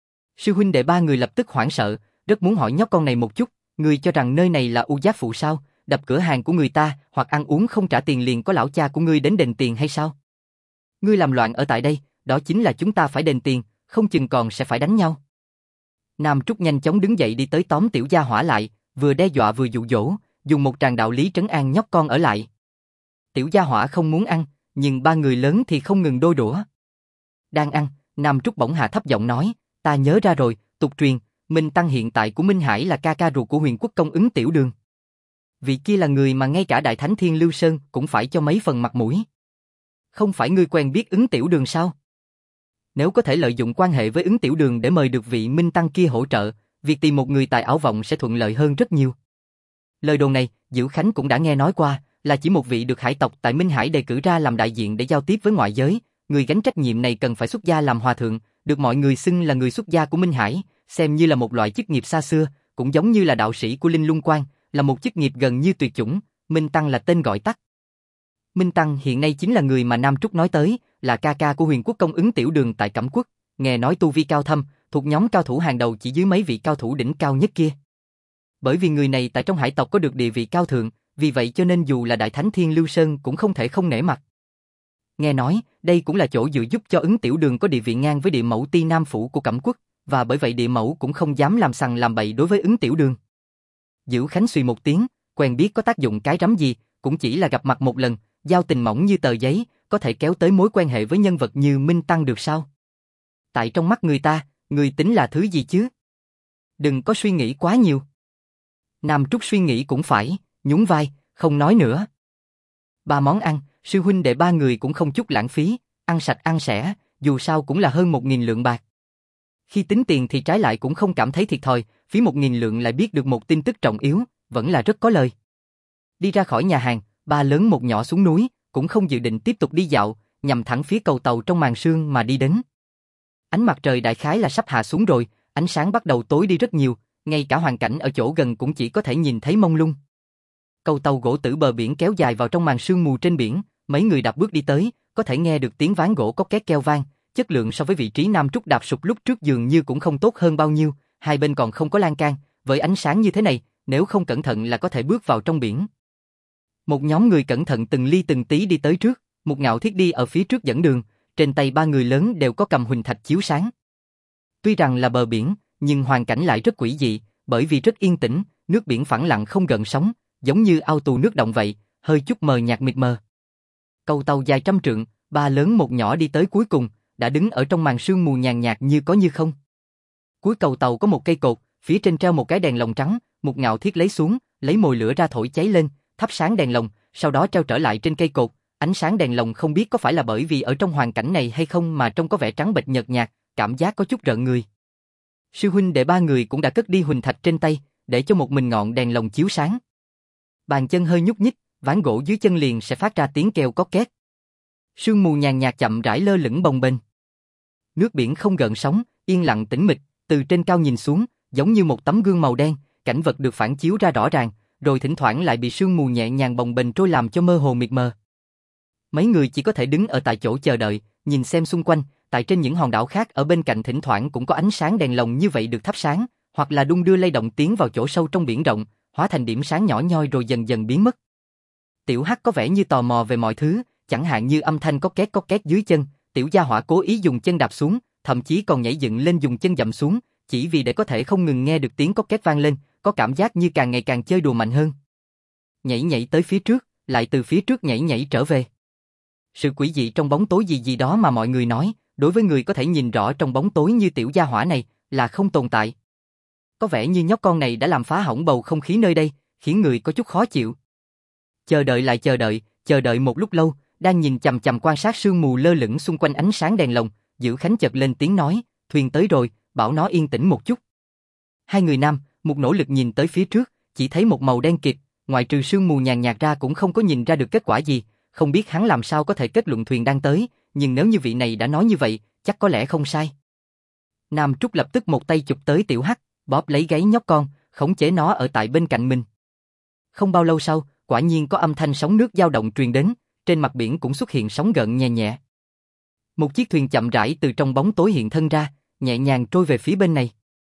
Sư huynh đệ ba người lập tức hoảng sợ, rất muốn hỏi nhóc con này một chút, ngươi cho rằng nơi này là U Giáp Phụ sao, đập cửa hàng của người ta, hoặc ăn uống không trả tiền liền có lão cha của ngươi đến đền tiền hay sao? Ngươi làm loạn ở tại đây, đó chính là chúng ta phải đền tiền, không chừng còn sẽ phải đánh nhau. Nam Trúc nhanh chóng đứng dậy đi tới tóm Tiểu Gia Hỏa lại, vừa đe dọa vừa dụ dỗ, dùng một tràng đạo lý trấn an nhóc con ở lại. Tiểu Gia Hỏa không muốn ăn, nhưng ba người lớn thì không ngừng đôi đũa. Đang ăn, Nam Trúc bỗng hạ thấp giọng nói, ta nhớ ra rồi, tục truyền, Minh Tăng hiện tại của Minh Hải là ca ca ruột của Huyền Quốc công Ứng Tiểu Đường. Vị kia là người mà ngay cả Đại Thánh Thiên Lưu Sơn cũng phải cho mấy phần mặt mũi. Không phải ngươi quen biết Ứng Tiểu Đường sao? Nếu có thể lợi dụng quan hệ với Ứng Tiểu Đường để mời được vị Minh Tăng kia hỗ trợ, việc tìm một người tài ảo vọng sẽ thuận lợi hơn rất nhiều. Lời đồn này, Diệu Khánh cũng đã nghe nói qua, là chỉ một vị được hải tộc tại Minh Hải đề cử ra làm đại diện để giao tiếp với ngoại giới, người gánh trách nhiệm này cần phải xuất gia làm hòa thượng, được mọi người xưng là người xuất gia của Minh Hải, xem như là một loại chức nghiệp xa xưa, cũng giống như là đạo sĩ của Linh Lung Quan, là một chức nghiệp gần như tuyệt chủng, Minh Tăng là tên gọi tắt. Minh Tăng hiện nay chính là người mà Nam Trúc nói tới, là ca ca của Huyền Quốc công Ứng Tiểu Đường tại Cẩm Quốc, nghe nói tu vi cao thâm, thuộc nhóm cao thủ hàng đầu chỉ dưới mấy vị cao thủ đỉnh cao nhất kia. Bởi vì người này tại trong hải tộc có được địa vị cao thượng, vì vậy cho nên dù là Đại Thánh Thiên Lưu Sơn cũng không thể không nể mặt. Nghe nói, đây cũng là chỗ dựa giúp cho Ứng Tiểu Đường có địa vị ngang với địa mẫu Ti Nam phủ của Cẩm Quốc, và bởi vậy địa mẫu cũng không dám làm sằng làm bậy đối với Ứng Tiểu Đường. Dữ Khánh suy một tiếng, quen biết có tác dụng cái rắm gì, cũng chỉ là gặp mặt một lần, giao tình mỏng như tờ giấy, có thể kéo tới mối quan hệ với nhân vật như Minh Tăng được sao? Tại trong mắt người ta, người tính là thứ gì chứ? Đừng có suy nghĩ quá nhiều. Nam Trúc suy nghĩ cũng phải, nhún vai, không nói nữa. Ba món ăn, sư huynh đệ ba người cũng không chút lãng phí, ăn sạch ăn sẻ, dù sao cũng là hơn 1.000 lượng bạc. Khi tính tiền thì trái lại cũng không cảm thấy thiệt thòi, phí 1.000 lượng lại biết được một tin tức trọng yếu, vẫn là rất có lời. Đi ra khỏi nhà hàng, ba lớn một nhỏ xuống núi, cũng không dự định tiếp tục đi dạo, nhằm thẳng phía cầu tàu trong màn sương mà đi đến. Ánh mặt trời đại khái là sắp hạ xuống rồi, ánh sáng bắt đầu tối đi rất nhiều, ngay cả hoàn cảnh ở chỗ gần cũng chỉ có thể nhìn thấy mông lung. Cầu tàu gỗ tử bờ biển kéo dài vào trong màn sương mù trên biển, mấy người đạp bước đi tới, có thể nghe được tiếng ván gỗ có két keo vang, chất lượng so với vị trí Nam Trúc đạp sụp lúc trước dường như cũng không tốt hơn bao nhiêu, hai bên còn không có lan can, với ánh sáng như thế này, nếu không cẩn thận là có thể bước vào trong biển. Một nhóm người cẩn thận từng ly từng tí đi tới trước, một Ngạo Thiết đi ở phía trước dẫn đường, trên tay ba người lớn đều có cầm huỳnh thạch chiếu sáng. Tuy rằng là bờ biển, nhưng hoàn cảnh lại rất quỷ dị, bởi vì rất yên tĩnh, nước biển phẳng lặng không gợn sóng, giống như ao tù nước động vậy, hơi chút mờ nhạt mịt mờ. Cầu tàu dài trăm trượng, ba lớn một nhỏ đi tới cuối cùng, đã đứng ở trong màn sương mù nhàn nhạt như có như không. Cuối cầu tàu có một cây cột, phía trên treo một cái đèn lồng trắng, một Ngạo Thiết lấy xuống, lấy mồi lửa ra thổi cháy lên, thắp sáng đèn lồng, sau đó treo trở lại trên cây cột. Ánh sáng đèn lồng không biết có phải là bởi vì ở trong hoàn cảnh này hay không mà trông có vẻ trắng bệch nhợt nhạt, cảm giác có chút rợn người. Sư huynh đệ ba người cũng đã cất đi huỳnh thạch trên tay, để cho một mình ngọn đèn lồng chiếu sáng. Bàn chân hơi nhúc nhích, ván gỗ dưới chân liền sẽ phát ra tiếng kêu cót két. Sương mù nhàn nhạt chậm rãi lơ lửng bồng bềnh. Nước biển không gợn sóng, yên lặng tĩnh mịch, từ trên cao nhìn xuống, giống như một tấm gương màu đen, cảnh vật được phản chiếu ra rõ ràng, rồi thỉnh thoảng lại bị sương mù nhẹ nhàng bồng bềnh trôi làm cho mơ hồ mịt mờ. Mấy người chỉ có thể đứng ở tại chỗ chờ đợi, nhìn xem xung quanh, tại trên những hòn đảo khác ở bên cạnh thỉnh thoảng cũng có ánh sáng đèn lồng như vậy được thắp sáng, hoặc là đung đưa lay động tiến vào chỗ sâu trong biển rộng, hóa thành điểm sáng nhỏ nhoi rồi dần dần biến mất. Tiểu Hắc có vẻ như tò mò về mọi thứ, chẳng hạn như âm thanh có két dưới chân, Tiểu Gia Hỏa cố ý dùng chân đạp xuống, thậm chí còn nhảy dựng lên dùng chân dậm xuống, chỉ vì để có thể không ngừng nghe được tiếng có két vang lên, có cảm giác như càng ngày càng chơi đùa mạnh hơn. Nhảy tới phía trước, lại từ phía trước nhảy trở về. Sự quỷ dị trong bóng tối gì đó mà mọi người nói, đối với người có thể nhìn rõ trong bóng tối như Tiểu Gia Hỏa này, là không tồn tại. Có vẻ như nhóc con này đã làm phá hỏng bầu không khí nơi đây, khiến người có chút khó chịu. Chờ đợi một lúc lâu, đang nhìn chằm chằm quan sát sương mù lơ lửng xung quanh ánh sáng đèn lồng, Dữ Khánh chợt lên tiếng nói, thuyền tới rồi, bảo nó yên tĩnh một chút. Hai người nam, một nỗ lực nhìn tới phía trước, chỉ thấy một màu đen kịt, ngoại trừ sương mù nhàn nhạt ra cũng không có nhìn ra được kết quả gì, không biết hắn làm sao có thể kết luận thuyền đang tới, nhưng nếu như vị này đã nói như vậy, chắc có lẽ không sai. Nam Trúc lập tức một tay chụp tới Tiểu Hắc, bóp lấy gáy nhóc con, khống chế nó ở tại bên cạnh mình. Không bao lâu sau, quả nhiên có âm thanh sóng nước dao động truyền đến, trên mặt biển cũng xuất hiện sóng gợn nhẹ nhẹ. Một chiếc thuyền chậm rãi từ trong bóng tối hiện thân ra, nhẹ nhàng trôi về phía bên này.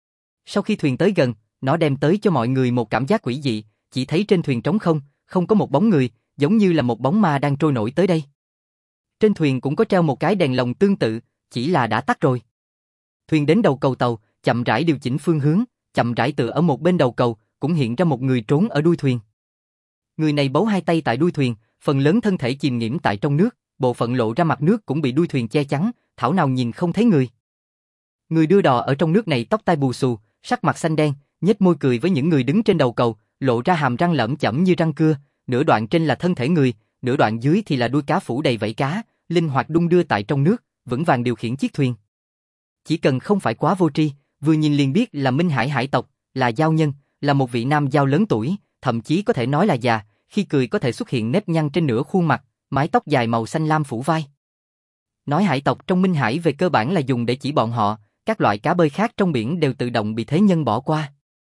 Sau khi thuyền tới gần, nó đem tới cho mọi người một cảm giác quỷ dị, chỉ thấy trên thuyền trống không, không có một bóng người, giống như là một bóng ma đang trôi nổi tới đây. Trên thuyền cũng có treo một cái đèn lồng tương tự, chỉ là đã tắt rồi. Thuyền đến đầu cầu tàu, chậm rãi điều chỉnh phương hướng, chậm rãi tựa ở một bên đầu cầu, cũng hiện ra một người trốn ở đuôi thuyền. Người này bấu hai tay tại đuôi thuyền, phần lớn thân thể chìm nghiễm tại trong nước, bộ phận lộ ra mặt nước cũng bị đuôi thuyền che chắn, thảo nào nhìn không thấy người. Người đưa đò ở trong nước này tóc tai bù xù, sắc mặt xanh đen, nhếch môi cười với những người đứng trên đầu cầu, lộ ra hàm răng lởm chởm như răng cưa, nửa đoạn trên là thân thể người, nửa đoạn dưới thì là đuôi cá phủ đầy vảy cá, linh hoạt đung đưa tại trong nước, vững vàng điều khiển chiếc thuyền. Chỉ cần không phải quá vô tri, vừa nhìn liền biết là Minh Hải hải tộc, là giao nhân, là một vị nam giao lớn tuổi, thậm chí có thể nói là già, khi cười có thể xuất hiện nếp nhăn trên nửa khuôn mặt, mái tóc dài màu xanh lam phủ vai. Nói hải tộc trong Minh Hải về cơ bản là dùng để chỉ bọn họ, các loại cá bơi khác trong biển đều tự động bị thế nhân bỏ qua.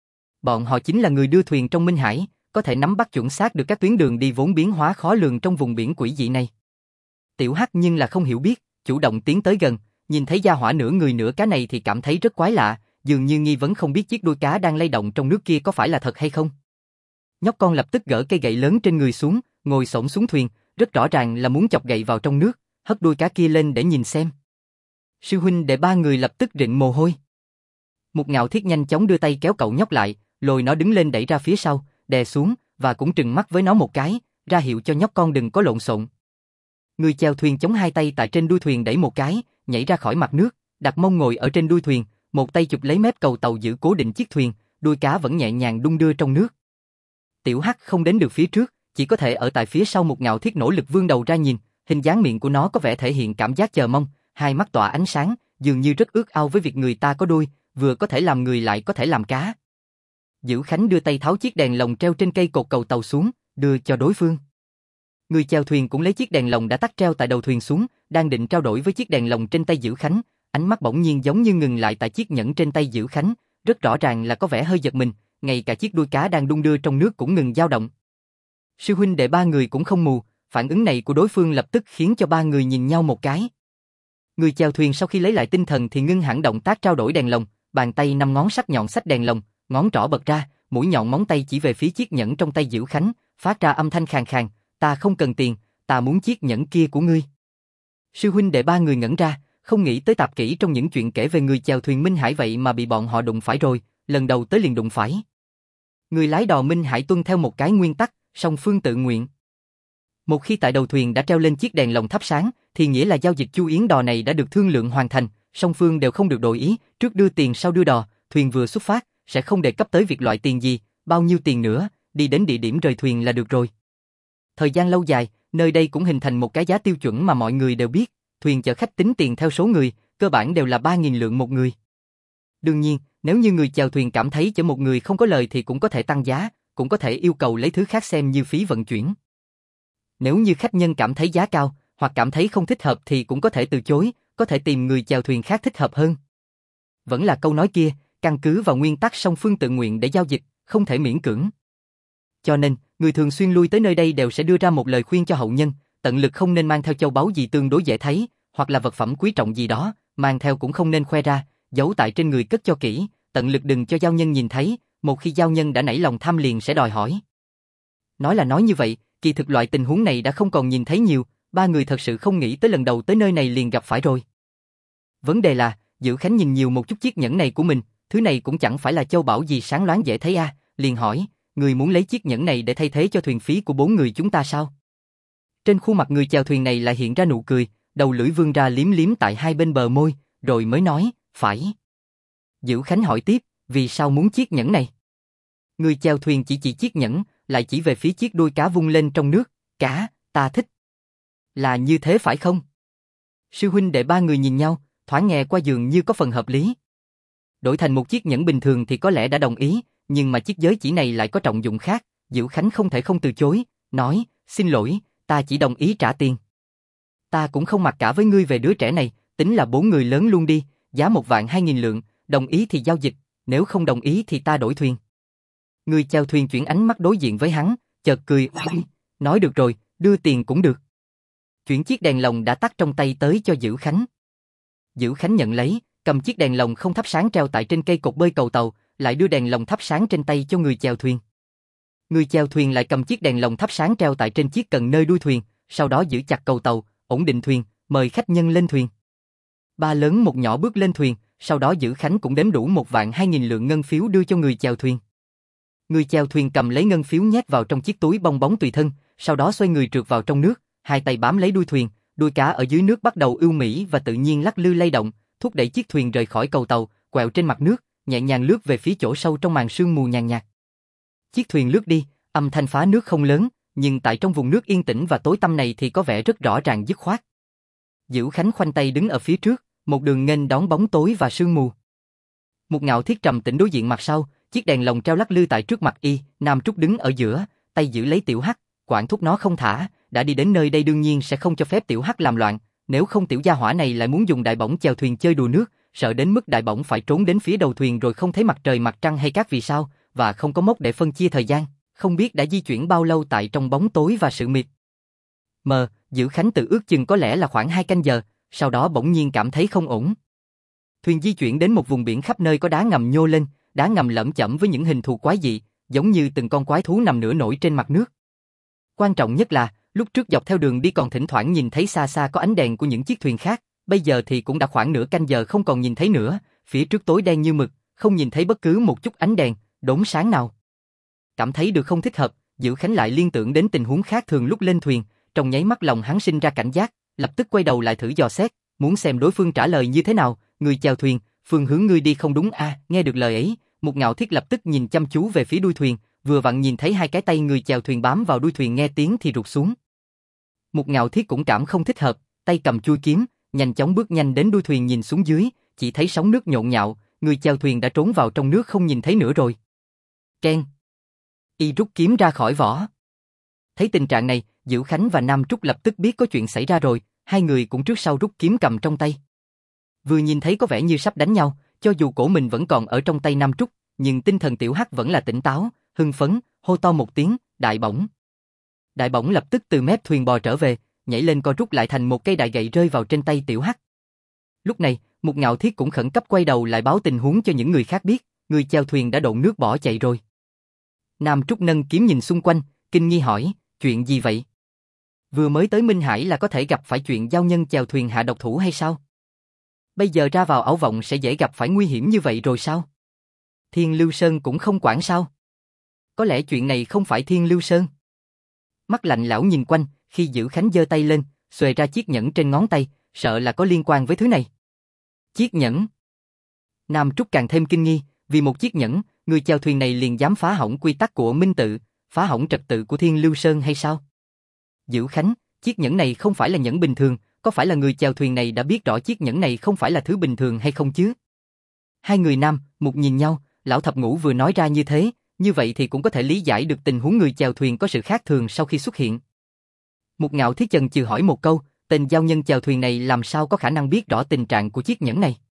Bọn họ chính là người đưa thuyền trong Minh Hải, có thể nắm bắt chuẩn xác được các tuyến đường đi vốn biến hóa khó lường trong vùng biển quỷ dị này. Tiểu Hắc nhưng là không hiểu biết, chủ động tiến tới gần, nhìn thấy gia hỏa nửa người nửa cá này thì cảm thấy rất quái lạ, dường như nghi vấn không biết chiếc đuôi cá đang lay động trong nước kia có phải là thật hay không. Nhóc con lập tức gỡ cây gậy lớn trên người xuống, ngồi xổm xuống thuyền, rất rõ ràng là muốn chọc gậy vào trong nước, hất đuôi cá kia lên để nhìn xem. Sư huynh đệ ba người lập tức rịn mồ hôi. Một Ngạo Thiết nhanh chóng đưa tay kéo cậu nhóc lại, lôi nó đứng lên đẩy ra phía sau, đè xuống, và cũng trừng mắt với nó một cái, ra hiệu cho nhóc con đừng có lộn xộn. Người chèo thuyền chống hai tay tại trên đuôi thuyền đẩy một cái, nhảy ra khỏi mặt nước, đặt mông ngồi ở trên đuôi thuyền, một tay chụp lấy mép cầu tàu giữ cố định chiếc thuyền, đuôi cá vẫn nhẹ nhàng đung đưa trong nước. Tiểu Hắc không đến được phía trước, chỉ có thể ở tại phía sau Một Ngạo Thiết nỗ lực vươn đầu ra nhìn, hình dáng miệng của nó có vẻ thể hiện cảm giác chờ mong, hai mắt tỏa ánh sáng, dường như rất ước ao với việc người ta có đuôi, vừa có thể làm người lại có thể làm cá. Dữ Khánh đưa tay tháo chiếc đèn lồng treo trên cây cột cầu tàu xuống, đưa cho đối phương. Người chèo thuyền cũng lấy chiếc đèn lồng đã tắt treo tại đầu thuyền xuống, đang định trao đổi với chiếc đèn lồng trên tay Dữ Khánh, ánh mắt bỗng nhiên giống như ngừng lại tại chiếc nhẫn trên tay Dữ Khánh, rất rõ ràng là có vẻ hơi giật mình, ngay cả chiếc đuôi cá đang đung đưa trong nước cũng ngừng dao động. Sư huynh đệ ba người cũng không mù, phản ứng này của đối phương lập tức khiến cho ba người nhìn nhau một cái. Người chèo thuyền sau khi lấy lại tinh thần thì ngưng hẳn động tác trao đổi đèn lồng, bàn tay năm ngón sắc nhọn xách đèn lồng, ngón trỏ bật ra, mũi nhọn móng tay chỉ về phía chiếc nhẫn trong tay Dữ Khánh, phát ra âm thanh khàn khàn, "Ta không cần tiền, ta muốn chiếc nhẫn kia của ngươi." Sư huynh đệ ba người ngẩn ra, không nghĩ tới tạp kỹ trong những chuyện kể về người chèo thuyền Minh Hải vậy mà bị bọn họ đụng phải rồi, lần đầu tới liền đụng phải. Người lái đò Minh Hải tuân theo một cái nguyên tắc, song phương tự nguyện. Một khi tại đầu thuyền đã treo lên chiếc đèn lồng thắp sáng, thì nghĩa là giao dịch chu yến đò này đã được thương lượng hoàn thành, song phương đều không được đổi ý, trước đưa tiền sau đưa đò, thuyền vừa xuất phát, sẽ không đề cấp tới việc loại tiền gì, bao nhiêu tiền nữa, đi đến địa điểm rời thuyền là được rồi. Thời gian lâu dài, nơi đây cũng hình thành một cái giá tiêu chuẩn mà mọi người đều biết, thuyền chở khách tính tiền theo số người, cơ bản đều là 3.000 lượng một người. Đương nhiên, nếu như người chèo thuyền cảm thấy chở một người không có lời thì cũng có thể tăng giá, cũng có thể yêu cầu lấy thứ khác xem như phí vận chuyển. Nếu như khách nhân cảm thấy giá cao, hoặc cảm thấy không thích hợp thì cũng có thể từ chối, có thể tìm người chèo thuyền khác thích hợp hơn. Vẫn là câu nói kia, căn cứ vào nguyên tắc song phương tự nguyện để giao dịch, không thể miễn cưỡng. Cho nên, người thường xuyên lui tới nơi đây đều sẽ đưa ra một lời khuyên cho hậu nhân, tận lực không nên mang theo châu báu gì tương đối dễ thấy, hoặc là vật phẩm quý trọng gì đó, mang theo cũng không nên khoe ra, giấu tại trên người cất cho kỹ, tận lực đừng cho giao nhân nhìn thấy, một khi giao nhân đã nảy lòng tham liền sẽ đòi hỏi. Nói là nói như vậy, kỳ thực loại tình huống này đã không còn nhìn thấy nhiều, ba người thật sự không nghĩ tới lần đầu tới nơi này liền gặp phải rồi. Vấn đề là, Dữ Khánh nhìn nhiều một chút chiếc nhẫn này của mình, thứ này cũng chẳng phải là châu bảo gì sáng loáng dễ thấy liền hỏi, người muốn lấy chiếc nhẫn này để thay thế cho thuyền phí của 4 người chúng ta sao? Trên khuôn mặt người chèo thuyền này lại hiện ra nụ cười, đầu lưỡi vươn ra liếm liếm tại hai bên bờ môi, rồi mới nói, phải. Dữ Khánh hỏi tiếp, vì sao muốn chiếc nhẫn này? Người chèo thuyền chỉ chiếc nhẫn, lại chỉ về phía chiếc đuôi cá vung lên trong nước, cá, ta thích. Là như thế phải không? Sư huynh đệ ba người nhìn nhau, thoáng nghe qua dường như có phần hợp lý. Đổi thành một chiếc nhẫn bình thường thì có lẽ đã đồng ý, nhưng mà chiếc giới chỉ này lại có trọng dụng khác, Diệu Khánh không thể không từ chối, nói, xin lỗi, ta chỉ đồng ý trả tiền. Ta cũng không mặc cả với ngươi về đứa trẻ này, tính là 4 người lớn luôn đi, giá 1.200.000 lượng, đồng ý thì giao dịch, nếu không đồng ý thì ta đổi thuyền. Người chèo thuyền chuyển ánh mắt đối diện với hắn, chợt cười, nói được rồi, đưa tiền cũng được. Chuyển chiếc đèn lồng đã tắt trong tay tới cho Dữ Khánh. Dữ Khánh nhận lấy, cầm chiếc đèn lồng không thắp sáng treo tại trên cây cột bơi cầu tàu, lại đưa đèn lồng thắp sáng trên tay cho người chèo thuyền. Người chèo thuyền lại cầm chiếc đèn lồng thắp sáng treo tại trên chiếc cần nơi đuôi thuyền, sau đó giữ chặt cầu tàu, ổn định thuyền, mời khách nhân lên thuyền. 3 lớn 1 nhỏ bước lên thuyền, sau đó Dữ Khánh cũng đếm đủ 1.200.000 lượng ngân phiếu đưa cho người chèo thuyền. Người chèo thuyền cầm lấy ngân phiếu nhét vào trong chiếc túi bong bóng tùy thân, sau đó xoay người trượt vào trong nước, hai tay bám lấy đuôi thuyền, đuôi cá ở dưới nước bắt đầu ưu mỹ và tự nhiên lắc lư lay động, thúc đẩy chiếc thuyền rời khỏi cầu tàu, quẹo trên mặt nước, nhẹ nhàng lướt về phía chỗ sâu trong màn sương mù nhàn nhạt. Chiếc thuyền lướt đi, âm thanh phá nước không lớn, nhưng tại trong vùng nước yên tĩnh và tối tăm này thì có vẻ rất rõ ràng dứt khoát. Dữ Khánh khoanh tay đứng ở phía trước, một đường nghênh đón bóng tối và sương mù. Một Ngạo Thiết trầm tĩnh đối diện mặt sau, chiếc đèn lồng treo lắc lư tại trước mặt y, Nam Trúc đứng ở giữa, tay giữ lấy Tiểu Hắc, quản thúc nó không thả, đã đi đến nơi đây đương nhiên sẽ không cho phép Tiểu Hắc làm loạn, nếu không tiểu gia hỏa này lại muốn dùng đại bổng chèo thuyền chơi đùa nước, sợ đến mức đại bổng phải trốn đến phía đầu thuyền rồi không thấy mặt trời mặt trăng hay các vì sao, và không có mốc để phân chia thời gian, không biết đã di chuyển bao lâu tại trong bóng tối và sự mịt mờ. Dữ Khánh tự ước chừng có lẽ là khoảng 2 canh giờ, sau đó bỗng nhiên cảm thấy không ổn. Thuyền di chuyển đến một vùng biển khắp nơi có đá ngầm nhô lên, đá ngầm lởm chởm với những hình thù quái dị, giống như từng con quái thú nằm nửa nổi trên mặt nước. Quan trọng nhất là, lúc trước dọc theo đường đi còn thỉnh thoảng nhìn thấy xa xa có ánh đèn của những chiếc thuyền khác, bây giờ thì cũng đã khoảng nửa canh giờ không còn nhìn thấy nữa, phía trước tối đen như mực, không nhìn thấy bất cứ một chút ánh đèn, đốm sáng nào. Cảm thấy được không thích hợp, Dữ Khánh lại liên tưởng đến tình huống khác thường lúc lên thuyền, trong nháy mắt lòng hắn sinh ra cảnh giác, lập tức quay đầu lại thử dò xét, muốn xem đối phương trả lời như thế nào. Người chèo thuyền, phương hướng ngươi đi không đúng à? Nghe được lời ấy, một Ngạo Thiết lập tức nhìn chăm chú về phía đuôi thuyền, vừa vặn nhìn thấy 2 cái tay người chèo thuyền bám vào đuôi thuyền, nghe tiếng thì rụt xuống. Một Ngạo Thiết cũng cảm không thích hợp, tay cầm chuôi kiếm, nhanh chóng bước nhanh đến đuôi thuyền nhìn xuống dưới, chỉ thấy sóng nước nhộn nhạo, người chèo thuyền đã trốn vào trong nước không nhìn thấy nữa rồi. Keng. Y rút kiếm ra khỏi vỏ. Thấy tình trạng này, Dữ Khánh và Nam Trúc lập tức biết có chuyện xảy ra rồi, hai người cũng trước sau rút kiếm cầm trong tay. Vừa nhìn thấy có vẻ như sắp đánh nhau, cho dù cổ mình vẫn còn ở trong tay Nam Trúc, nhưng tinh thần Tiểu Hắc vẫn là tỉnh táo, hưng phấn, hô to một tiếng, đại bổng. Đại bổng lập tức từ mép thuyền bò trở về, nhảy lên co rút lại thành một cây đại gậy rơi vào trên tay Tiểu Hắc. Lúc này, một Ngạo Thiết cũng khẩn cấp quay đầu lại báo tình huống cho những người khác biết, người chèo thuyền đã độn nước bỏ chạy rồi. Nam Trúc nâng kiếm nhìn xung quanh, kinh nghi hỏi, chuyện gì vậy? Vừa mới tới Minh Hải là có thể gặp phải chuyện giao nhân chèo thuyền hạ độc thủ hay sao? Bây giờ ra vào ảo vọng sẽ dễ gặp phải nguy hiểm như vậy rồi sao? Thiên Lưu Sơn cũng không quản sao? Có lẽ chuyện này không phải Thiên Lưu Sơn. Mắt lạnh lão nhìn quanh, khi Dữ Khánh giơ tay lên, xuề ra chiếc nhẫn trên ngón tay, sợ là có liên quan với thứ này. Chiếc nhẫn. Nam Trúc càng thêm kinh nghi, vì một chiếc nhẫn, người chèo thuyền này liền dám phá hỏng quy tắc của Minh Tự, phá hỏng trật tự của Thiên Lưu Sơn hay sao? Dữ Khánh, chiếc nhẫn này không phải là nhẫn bình thường, có phải là người chèo thuyền này đã biết rõ chiếc nhẫn này không phải là thứ bình thường hay không chứ? Hai người Nam, một nhìn nhau, lão thập ngũ vừa nói ra như thế, như vậy thì cũng có thể lý giải được tình huống người chèo thuyền có sự khác thường sau khi xuất hiện. Một Ngạo Thiết chần chừ hỏi một câu, tên giao nhân chèo thuyền này làm sao có khả năng biết rõ tình trạng của chiếc nhẫn này?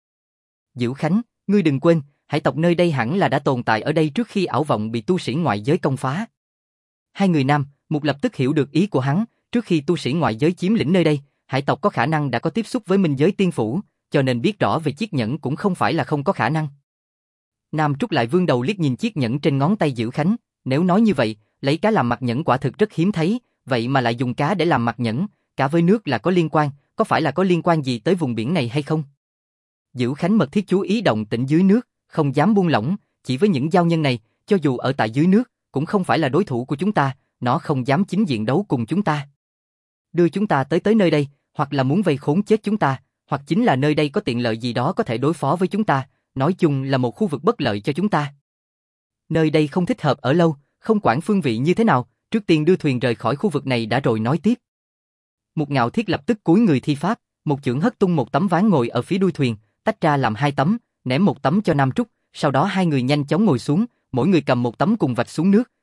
Dữ Khánh, ngươi đừng quên, hải tộc nơi đây hẳn là đã tồn tại ở đây trước khi ảo vọng bị tu sĩ ngoại giới công phá. Hai người Nam, một lập tức hiểu được ý của hắn, trước khi tu sĩ ngoại giới chiếm lĩnh nơi đây, hải tộc có khả năng đã có tiếp xúc với minh giới tiên phủ, cho nên biết rõ về chiếc nhẫn cũng không phải là không có khả năng. Nam Trúc lại vươn đầu liếc nhìn chiếc nhẫn trên ngón tay Dữ Khánh, nếu nói như vậy, lấy cá làm mặt nhẫn quả thực rất hiếm thấy, vậy mà lại dùng cá để làm mặt nhẫn, cá với nước là có liên quan, có phải là có liên quan gì tới vùng biển này hay không? Dữ Khánh mật thiết chú ý động tĩnh dưới nước, không dám buông lỏng, chỉ với những giao nhân này, cho dù ở tại dưới nước, cũng không phải là đối thủ của chúng ta, nó không dám chính diện đấu cùng chúng ta. Đưa chúng ta tới nơi đây, hoặc là muốn vây khốn chết chúng ta, hoặc chính là nơi đây có tiện lợi gì đó có thể đối phó với chúng ta, nói chung là một khu vực bất lợi cho chúng ta. Nơi đây không thích hợp ở lâu, không quản phương vị như thế nào, trước tiên đưa thuyền rời khỏi khu vực này đã rồi nói tiếp. Một Ngạo Thiết lập tức cúi người thi pháp, một chưởng hất tung một tấm ván ngồi ở phía đuôi thuyền, tách ra làm 2 tấm, ném một tấm cho Nam Trúc, sau đó hai người nhanh chóng ngồi xuống, mỗi người cầm một tấm cùng vạch xuống nước,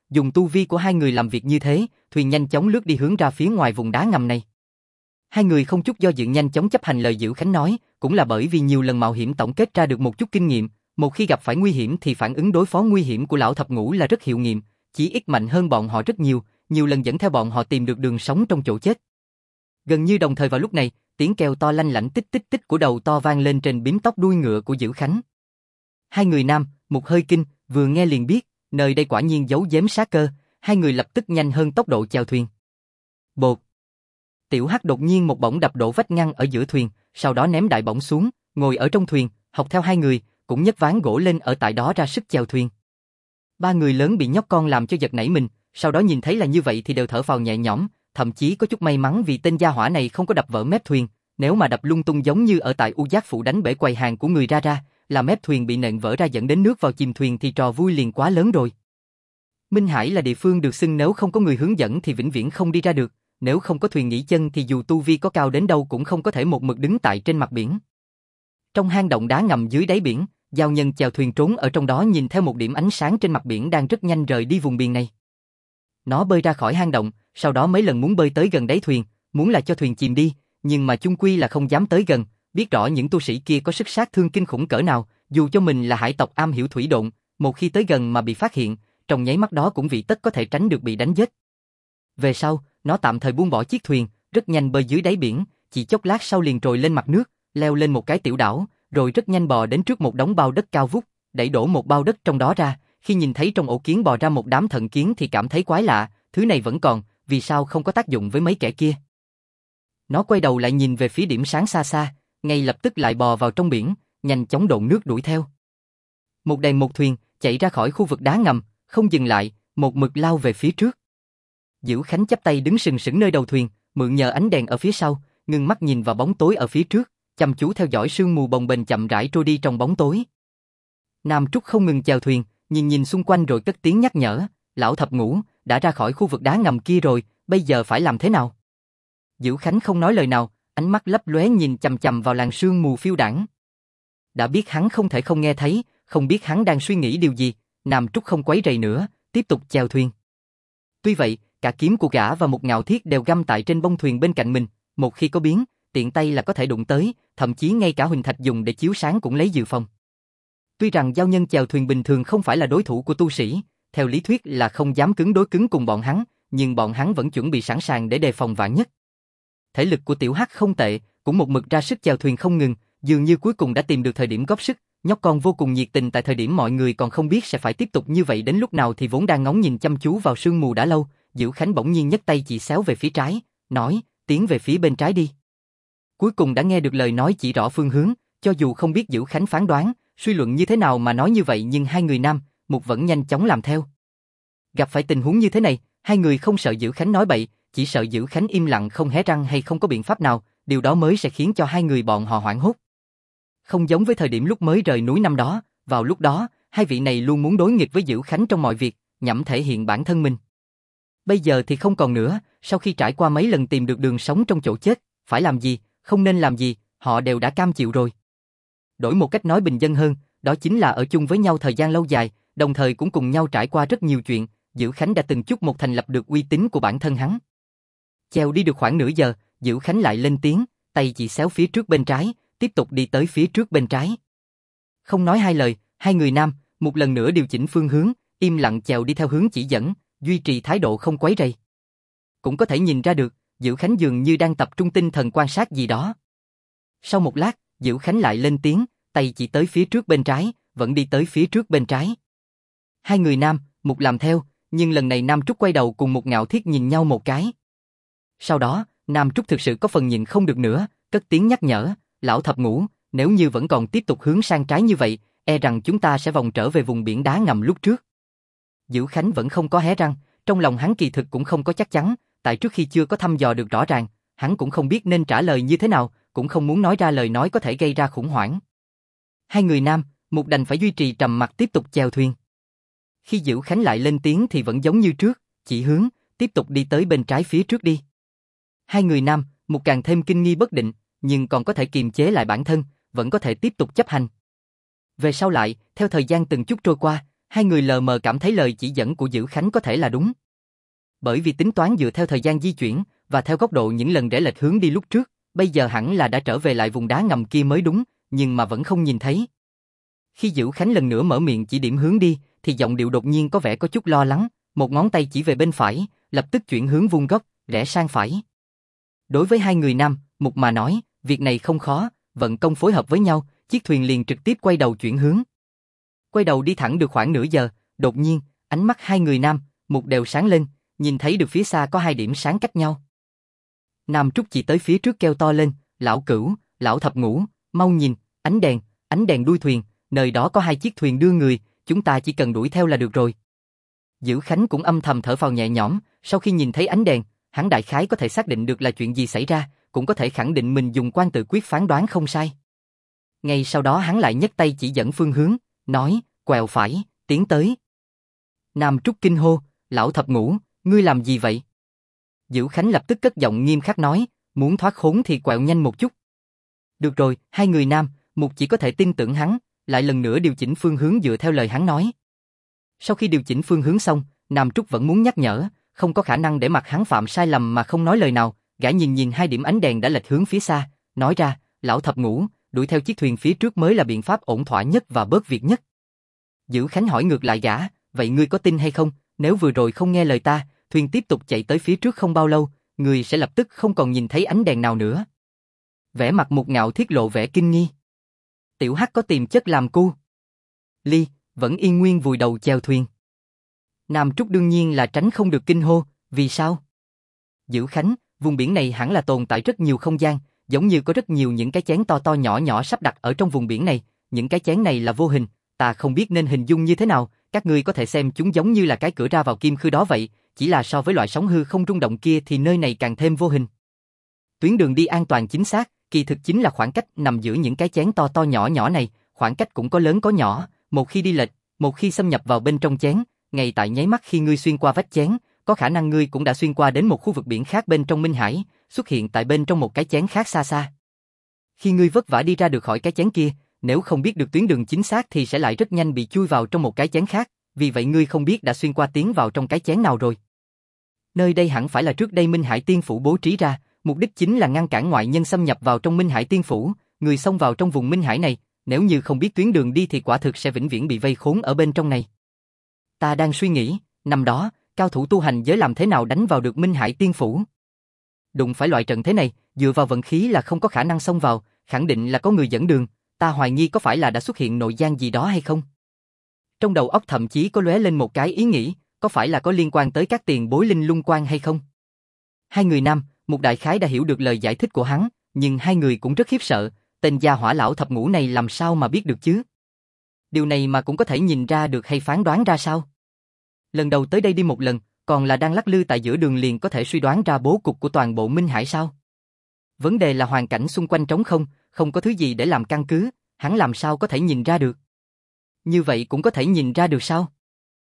Dùng tu vi của hai người làm việc như thế, thuyền nhanh chóng lướt đi hướng ra phía ngoài vùng đá ngầm này. Hai người không chút do dự nhanh chóng chấp hành lời Diệu Khánh nói, cũng là bởi vì nhiều lần mạo hiểm tổng kết ra được một chút kinh nghiệm, một khi gặp phải nguy hiểm thì phản ứng đối phó nguy hiểm của lão thập ngũ là rất hiệu nghiệm, chỉ ít mạnh hơn bọn họ rất nhiều, nhiều lần dẫn theo bọn họ tìm được đường sống trong chỗ chết. Gần như đồng thời vào lúc này, tiếng kêu to lanh lảnh tích tích tích của đầu to vang lên trên bím tóc đuôi ngựa của Diệu Khánh. Hai người nam, một hơi kinh, vừa nghe liền biết, nơi đây quả nhiên giấu giếm sát cơ, hai người lập tức nhanh hơn tốc độ chèo thuyền. Bột. Tiểu Hắc đột nhiên một bổng đập đổ vách ngăn ở giữa thuyền, sau đó ném đại bổng xuống, ngồi ở trong thuyền, học theo hai người, cũng nhấc ván gỗ lên ở tại đó ra sức chèo thuyền. Ba người lớn bị nhóc con làm cho giật nảy mình, sau đó nhìn thấy là như vậy thì đều thở phào nhẹ nhõm, thậm chí có chút may mắn vì tên gia hỏa này không có đập vỡ mép thuyền, nếu mà đập lung tung giống như ở tại U Giác Phủ đánh bể quầy hàng của người ra, là mép thuyền bị nện vỡ ra dẫn đến nước vào chìm thuyền thì trò vui liền quá lớn rồi. Minh Hải là địa phương được xưng nếu không có người hướng dẫn thì vĩnh viễn không đi ra được, nếu không có thuyền nghỉ chân thì dù tu vi có cao đến đâu cũng không có thể một mực đứng tại trên mặt biển. Trong hang động đá ngầm dưới đáy biển, Giao Nhân chèo thuyền trốn ở trong đó nhìn theo một điểm ánh sáng trên mặt biển đang rất nhanh rời đi vùng biển này. Nó bơi ra khỏi hang động, sau đó mấy lần muốn bơi tới gần đáy thuyền, muốn là cho thuyền chìm đi, nhưng mà chung quy là không dám tới gần, biết rõ những tu sĩ kia có sức sát thương kinh khủng cỡ nào, dù cho mình là hải tộc am hiểu thủy độn, một khi tới gần mà bị phát hiện, trong nháy mắt đó cũng vị tất có thể tránh được bị đánh giết. Về sau, nó tạm thời buông bỏ chiếc thuyền, rất nhanh bơi dưới đáy biển, chỉ chốc lát sau liền trồi lên mặt nước, leo lên một cái tiểu đảo, rồi rất nhanh bò đến trước một đống bao đất cao vút, đẩy đổ một bao đất trong đó ra, khi nhìn thấy trong ổ kiến bò ra một đám thận kiến thì cảm thấy quái lạ, thứ này vẫn còn, vì sao không có tác dụng với mấy kẻ kia. Nó quay đầu lại nhìn về phía điểm sáng xa xa, ngay lập tức lại bò vào trong biển, nhanh chóng độn nước đuổi theo. Một đèn một thuyền, chạy ra khỏi khu vực đá ngầm, không dừng lại, một mực lao về phía trước. Diệu Khánh chắp tay đứng sừng sững nơi đầu thuyền, mượn nhờ ánh đèn ở phía sau, ngưng mắt nhìn vào bóng tối ở phía trước, chăm chú theo dõi sương mù bồng bềnh chậm rãi trôi đi trong bóng tối. Nam Trúc không ngừng chèo thuyền, nhìn xung quanh rồi cất tiếng nhắc nhở, lão thập ngũ, đã ra khỏi khu vực đá ngầm kia rồi, bây giờ phải làm thế nào? Diệu Khánh không nói lời nào, ánh mắt lấp lóe nhìn chằm chằm vào làn sương mù phiêu đãng. Đã biết hắn không thể không nghe thấy, không biết hắn đang suy nghĩ điều gì, Nam Trúc không quấy rầy nữa, tiếp tục chèo thuyền. Tuy vậy, cả kiếm của gã và một ngạo thiết đều găm tại trên bông thuyền bên cạnh mình, một khi có biến, tiện tay là có thể đụng tới, thậm chí ngay cả huỳnh thạch dùng để chiếu sáng cũng lấy dự phòng. Tuy rằng Giao Nhân chèo thuyền bình thường không phải là đối thủ của tu sĩ, theo lý thuyết là không dám cứng đối cứng cùng bọn hắn, nhưng bọn hắn vẫn chuẩn bị sẵn sàng để đề phòng vạn nhất. Thể lực của Tiểu Hắc không tệ, cũng một mực ra sức chèo thuyền không ngừng, dường như cuối cùng đã tìm được thời điểm góp sức, nhóc con vô cùng nhiệt tình tại thời điểm mọi người còn không biết sẽ phải tiếp tục như vậy đến lúc nào thì vốn đang ngóng nhìn chăm chú vào sương mù đã lâu, Diệu Khánh bỗng nhiên nhấc tay chỉ xéo về phía trái, nói, tiến về phía bên trái đi. Cuối cùng đã nghe được lời nói chỉ rõ phương hướng, cho dù không biết Diệu Khánh phán đoán, suy luận như thế nào mà nói như vậy nhưng hai người nam, một vẫn nhanh chóng làm theo. Gặp phải tình huống như thế này, hai người không sợ Diệu Khánh nói bậy, chỉ sợ Diệu Khánh im lặng không hé răng hay không có biện pháp nào, điều đó mới sẽ khiến cho hai người bọn họ hoảng hốt. Không giống với thời điểm lúc mới rời núi năm đó, vào lúc đó, hai vị này luôn muốn đối nghịch với Diệu Khánh trong mọi việc, nhằm thể hiện bản thân mình. Bây giờ thì không còn nữa, sau khi trải qua mấy lần tìm được đường sống trong chỗ chết, phải làm gì, không nên làm gì, họ đều đã cam chịu rồi. Đổi một cách nói bình dân hơn, đó chính là ở chung với nhau thời gian lâu dài, đồng thời cũng cùng nhau trải qua rất nhiều chuyện, Diệu Khánh đã từng chút một thành lập được uy tín của bản thân hắn. Chèo đi được khoảng nửa giờ, Diệu Khánh lại lên tiếng, tay chỉ xéo phía trước bên trái, tiếp tục đi tới phía trước bên trái. Không nói hai lời, hai người nam, một lần nữa điều chỉnh phương hướng, im lặng chèo đi theo hướng chỉ dẫn, duy trì thái độ không quấy rầy. Cũng có thể nhìn ra được, Diệu Khánh dường như đang tập trung tinh thần quan sát gì đó. Sau một lát, Diệu Khánh lại lên tiếng, tay chỉ tới phía trước bên trái, vẫn đi tới phía trước bên trái. Hai người nam, một làm theo, nhưng lần này Nam Trúc quay đầu cùng một ngạo thiết nhìn nhau một cái. Sau đó, Nam Trúc thực sự có phần nhìn không được nữa, cất tiếng nhắc nhở, lão thập ngũ, nếu như vẫn còn tiếp tục hướng sang trái như vậy, e rằng chúng ta sẽ vòng trở về vùng biển đá ngầm lúc trước. Diệu Khánh vẫn không có hé răng, trong lòng hắn kỳ thực cũng không có chắc chắn, tại trước khi chưa có thăm dò được rõ ràng, hắn cũng không biết nên trả lời như thế nào, cũng không muốn nói ra lời nói có thể gây ra khủng hoảng. Hai người nam, một đành phải duy trì trầm mặc tiếp tục chèo thuyền. Khi Diệu Khánh lại lên tiếng thì vẫn giống như trước, chỉ hướng, tiếp tục đi tới bên trái phía trước đi. Hai người nam, một càng thêm kinh nghi bất định, nhưng còn có thể kiềm chế lại bản thân, vẫn có thể tiếp tục chấp hành. Về sau lại, theo thời gian từng chút trôi qua, Hai người lờ mờ cảm thấy lời chỉ dẫn của Dữ Khánh có thể là đúng. Bởi vì tính toán dựa theo thời gian di chuyển và theo góc độ những lần rẽ lệch hướng đi lúc trước, bây giờ hẳn là đã trở về lại vùng đá ngầm kia mới đúng, nhưng mà vẫn không nhìn thấy. Khi Dữ Khánh lần nữa mở miệng chỉ điểm hướng đi, thì giọng điệu đột nhiên có vẻ có chút lo lắng, một ngón tay chỉ về bên phải, lập tức chuyển hướng vuông góc, rẽ sang phải. Đối với hai người Nam, Mục mà nói, việc này không khó, vận công phối hợp với nhau, chiếc thuyền liền trực tiếp quay đầu chuyển hướng. Quay đầu đi thẳng được khoảng nửa giờ, đột nhiên, ánh mắt hai người Nam, Mục đều sáng lên, nhìn thấy được phía xa có hai điểm sáng cách nhau. Nam Trúc chỉ tới phía trước kêu to lên, lão Cửu, lão Thập Ngũ, mau nhìn, ánh đèn đuôi thuyền, nơi đó có hai chiếc thuyền đưa người, chúng ta chỉ cần đuổi theo là được rồi. Dữ Khánh cũng âm thầm thở phào nhẹ nhõm, sau khi nhìn thấy ánh đèn, hắn đại khái có thể xác định được là chuyện gì xảy ra, cũng có thể khẳng định mình dùng quan tự quyết phán đoán không sai. Ngay sau đó hắn lại nhấc tay chỉ dẫn phương hướng, nói, quẹo phải, tiến tới. Nam Trúc kinh hô, lão Thập Ngũ, ngươi làm gì vậy? Dữ Khánh lập tức cất giọng nghiêm khắc nói, muốn thoát khốn thì quẹo nhanh một chút. Được rồi, hai người Nam, Mục chỉ có thể tin tưởng hắn, lại lần nữa điều chỉnh phương hướng dựa theo lời hắn nói. Sau khi điều chỉnh phương hướng xong, Nam Trúc vẫn muốn nhắc nhở, không có khả năng để mặc hắn phạm sai lầm mà không nói lời nào, gã nhìn hai điểm ánh đèn đã lệch hướng phía xa, nói ra, lão Thập Ngũ, đuổi theo chiếc thuyền phía trước mới là biện pháp ổn thỏa nhất và bớt việc nhất. Dữ Khánh hỏi ngược lại gã, vậy ngươi có tin hay không, nếu vừa rồi không nghe lời ta, thuyền tiếp tục chạy tới phía trước không bao lâu, ngươi sẽ lập tức không còn nhìn thấy ánh đèn nào nữa. Vẻ mặt Mục Ngạo Thiết lộ vẻ kinh nghi. Tiểu Hắc có tiềm chất làm cu. Ly, vẫn yên nguyên vùi đầu chèo thuyền. Nam Trúc đương nhiên là tránh không được kinh hô, vì sao? Dữ Khánh, vùng biển này hẳn là tồn tại rất nhiều không gian, giống như có rất nhiều những cái chén to to nhỏ nhỏ sắp đặt ở trong vùng biển này, những cái chén này là vô hình, ta không biết nên hình dung như thế nào, các ngươi có thể xem chúng giống như là cái cửa ra vào kim khư đó vậy, chỉ là so với loại sóng hư không rung động kia thì nơi này càng thêm vô hình. Tuyến đường đi an toàn chính xác, kỳ thực chính là khoảng cách nằm giữa những cái chén to to nhỏ nhỏ này, khoảng cách cũng có lớn có nhỏ, một khi đi lệch, một khi xâm nhập vào bên trong chén, ngay tại nháy mắt khi ngươi xuyên qua vách chén, có khả năng ngươi cũng đã xuyên qua đến một khu vực biển khác bên trong Minh Hải, xuất hiện tại bên trong một cái chén khác xa xa. Khi ngươi vất vả đi ra được khỏi cái chén kia, nếu không biết được tuyến đường chính xác thì sẽ lại rất nhanh bị chui vào trong một cái chén khác, vì vậy ngươi không biết đã xuyên qua tiến vào trong cái chén nào rồi. Nơi đây hẳn phải là trước đây Minh Hải Tiên Phủ bố trí ra, mục đích chính là ngăn cản ngoại nhân xâm nhập vào trong Minh Hải Tiên Phủ, người xông vào trong vùng Minh Hải này, nếu như không biết tuyến đường đi thì quả thực sẽ vĩnh viễn bị vây khốn ở bên trong này. Ta đang suy nghĩ, năm đó, cao thủ tu hành giới làm thế nào đánh vào được Minh Hải Tiên Phủ? Đụng phải loại trận thế này, dựa vào vận khí là không có khả năng xông vào, khẳng định là có người dẫn đường, ta hoài nghi có phải là đã xuất hiện nội gian gì đó hay không? Trong đầu óc thậm chí có lóe lên một cái ý nghĩ, có phải là có liên quan tới các tiền bối linh lung quan hay không? Hai người Nam, một đại khái đã hiểu được lời giải thích của hắn, nhưng hai người cũng rất khiếp sợ, tên gia hỏa lão Thập Ngũ này làm sao mà biết được chứ? Điều này mà cũng có thể nhìn ra được hay phán đoán ra sao? Lần đầu tới đây đi một lần, còn là đang lắc lư tại giữa đường liền có thể suy đoán ra bố cục của toàn bộ Minh Hải sao? Vấn đề là hoàn cảnh xung quanh trống không, không có thứ gì để làm căn cứ, hắn làm sao có thể nhìn ra được? Như vậy cũng có thể nhìn ra được sao?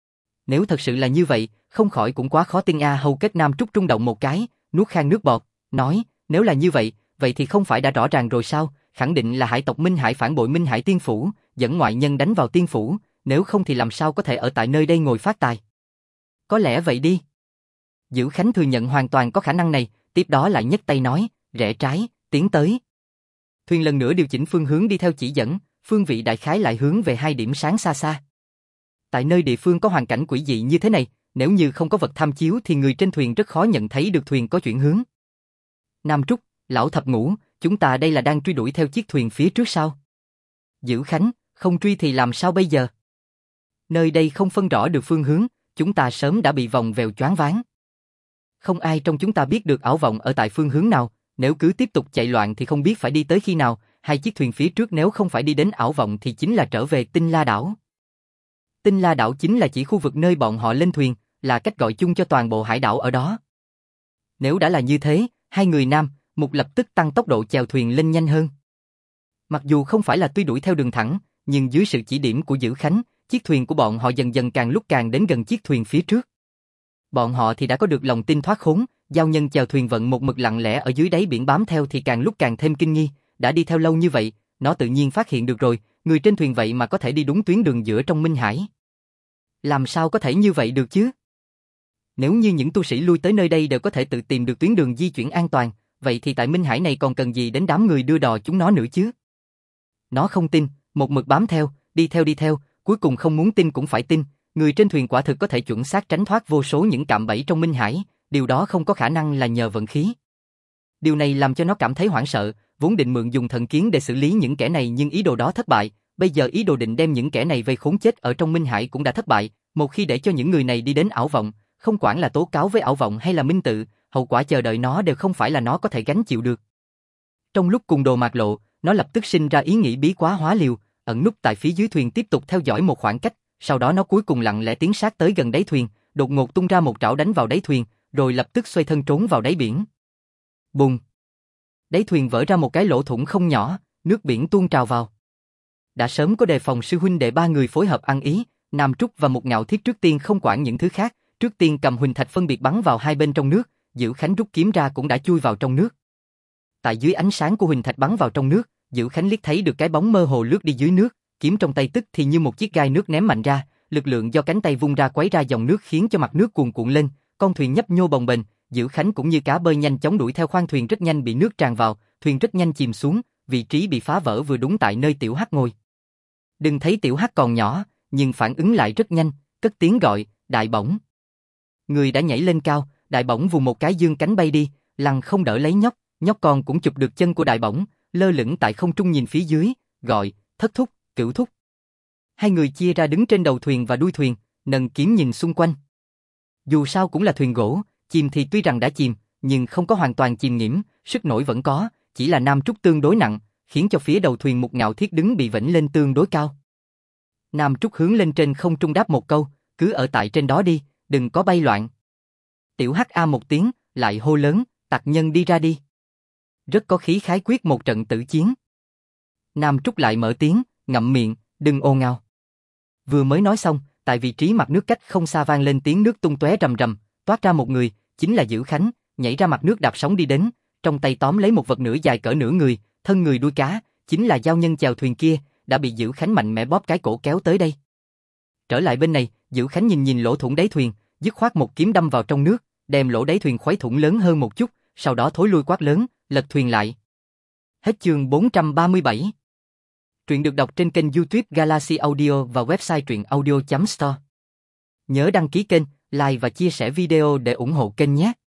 Nếu thật sự là như vậy, không khỏi cũng quá khó tin a. Hầu Kết Nam Trúc rung động một cái, nuốt khan nước bọt, nói, nếu là như vậy, vậy thì không phải đã rõ ràng rồi sao? Khẳng định là hải tộc Minh Hải phản bội Minh Hải Tiên Phủ, dẫn ngoại nhân đánh vào Tiên Phủ, nếu không thì làm sao có thể ở tại nơi đây ngồi phát tài? Có lẽ vậy đi. Dữ Khánh thừa nhận hoàn toàn có khả năng này, tiếp đó lại nhấc tay nói, rẽ trái, tiến tới. Thuyền lần nữa điều chỉnh phương hướng đi theo chỉ dẫn, phương vị đại khái lại hướng về hai điểm sáng xa xa. Tại nơi địa phương có hoàn cảnh quỷ dị như thế này, nếu như không có vật tham chiếu thì người trên thuyền rất khó nhận thấy được thuyền có chuyển hướng. Nam Trúc, lão Thập Ngũ, chúng ta đây là đang truy đuổi theo chiếc thuyền phía trước sao? Dữ Khánh, không truy thì làm sao bây giờ? Nơi đây không phân rõ được phương hướng, chúng ta sớm đã bị vòng vèo choáng váng. Không ai trong chúng ta biết được ảo vọng ở tại phương hướng nào, nếu cứ tiếp tục chạy loạn thì không biết phải đi tới khi nào, hai chiếc thuyền phía trước nếu không phải đi đến ảo vọng thì chính là trở về Tinh La Đảo. Tinh La Đảo chính là chỉ khu vực nơi bọn họ lên thuyền, là cách gọi chung cho toàn bộ hải đảo ở đó. Nếu đã là như thế, hai người Nam, Mục lập tức tăng tốc độ chèo thuyền lên nhanh hơn. Mặc dù không phải là truy đuổi theo đường thẳng, nhưng dưới sự chỉ điểm của Dữ Khánh, chiếc thuyền của bọn họ dần dần càng lúc càng đến gần chiếc thuyền phía trước. Bọn họ thì đã có được lòng tin thoát khốn, giao nhân chèo thuyền vận một mực lặng lẽ ở dưới đáy biển bám theo thì càng lúc càng thêm kinh nghi, đã đi theo lâu như vậy, nó tự nhiên phát hiện được rồi, người trên thuyền vậy mà có thể đi đúng tuyến đường giữa trong Minh Hải. Làm sao có thể như vậy được chứ? Nếu như những tu sĩ lui tới nơi đây đều có thể tự tìm được tuyến đường di chuyển an toàn, vậy thì tại Minh Hải này còn cần gì đến đám người đưa đò chúng nó nữa chứ? Nó không tin, một mực bám theo, đi theo, cuối cùng không muốn tin cũng phải tin, người trên thuyền quả thực có thể chuẩn xác tránh thoát vô số những cạm bẫy trong Minh Hải, điều đó không có khả năng là nhờ vận khí. Điều này làm cho nó cảm thấy hoảng sợ, vốn định mượn dùng thần kiến để xử lý những kẻ này nhưng ý đồ đó thất bại, bây giờ ý đồ định đem những kẻ này vây khốn chết ở trong Minh Hải cũng đã thất bại, một khi để cho những người này đi đến ảo vọng, không quản là tố cáo với ảo vọng hay là minh tự, hậu quả chờ đợi nó đều không phải là nó có thể gánh chịu được. Trong lúc cùng đồ mạc lộ, nó lập tức sinh ra ý nghĩ bí quá hóa liều, ẩn núp tại phía dưới thuyền tiếp tục theo dõi một khoảng cách, sau đó nó cuối cùng lặng lẽ tiến sát tới gần đáy thuyền, đột ngột tung ra một trảo đánh vào đáy thuyền, rồi lập tức xoay thân trốn vào đáy biển. Bùng! Đáy thuyền vỡ ra một cái lỗ thủng không nhỏ, nước biển tuôn trào vào. Đã sớm có đề phòng sư huynh đệ ba người phối hợp ăn ý, Nam Trúc và một Ngạo Thiết trước tiên không quản những thứ khác, trước tiên cầm huỳnh thạch phân biệt bắn vào hai bên trong nước, Dữ Khánh rút kiếm ra cũng đã chui vào trong nước. Tại dưới ánh sáng của huỳnh thạch bắn vào trong nước, Dữ Khánh liếc thấy được cái bóng mơ hồ lướt đi dưới nước, kiếm trong tay tức thì như một chiếc gai nước ném mạnh ra, lực lượng do cánh tay vung ra quấy ra dòng nước khiến cho mặt nước cuồn cuộn lên, con thuyền nhấp nhô bồng bềnh, Dữ Khánh cũng như cá bơi nhanh chóng đuổi theo khoang thuyền rất nhanh bị nước tràn vào, thuyền rất nhanh chìm xuống, vị trí bị phá vỡ vừa đúng tại nơi Tiểu Hắc ngồi. Đừng thấy Tiểu Hắc còn nhỏ, nhưng phản ứng lại rất nhanh, cất tiếng gọi, Đại Bổng. Người đã nhảy lên cao, Đại Bổng vù một cái dương cánh bay đi, lăng không đỡ lấy nhóc, nhóc con cũng chụp được chân của Đại Bổng, lơ lửng tại không trung nhìn phía dưới, gọi, Thất thúc, Cửu thúc. Hai người chia ra đứng trên đầu thuyền và đuôi thuyền, nâng kiếm nhìn xung quanh. Dù sao cũng là thuyền gỗ, chìm thì tuy rằng đã chìm, nhưng không có hoàn toàn chìm nghiễm, sức nổi vẫn có, chỉ là Nam Trúc tương đối nặng, khiến cho phía đầu thuyền một Ngạo Thiết đứng bị vểnh lên tương đối cao. Nam Trúc hướng lên trên không trung đáp một câu, cứ ở tại trên đó đi, đừng có bay loạn. Tiểu Hắc a một tiếng, lại hô lớn, tặc nhân đi ra đi. Rất có khí khái quyết một trận tử chiến. Nam Trúc lại mở tiếng, ngậm miệng, đừng ồn ào. Vừa mới nói xong, tại vị trí mặt nước cách không xa vang lên tiếng nước tung tóe rầm rầm, toát ra một người, chính là Dữ Khánh, nhảy ra mặt nước đạp sóng đi đến, trong tay tóm lấy một vật nửa dài cỡ nửa người, thân người đuôi cá, chính là giao nhân chèo thuyền kia, đã bị Dữ Khánh mạnh mẽ bóp cái cổ kéo tới đây. Trở lại bên này, Dữ Khánh nhìn lỗ thủng đáy thuyền, dứt khoát một kiếm đâm vào trong nước, đem lỗ đáy thuyền khuấy thủng lớn hơn một chút, sau đó thối lui quát lớn, lật thuyền lại. Hết chương 437. Truyện được đọc trên kênh YouTube Galaxy Audio và website truyệnaudio.store. Nhớ đăng ký kênh, like và chia sẻ video để ủng hộ kênh nhé.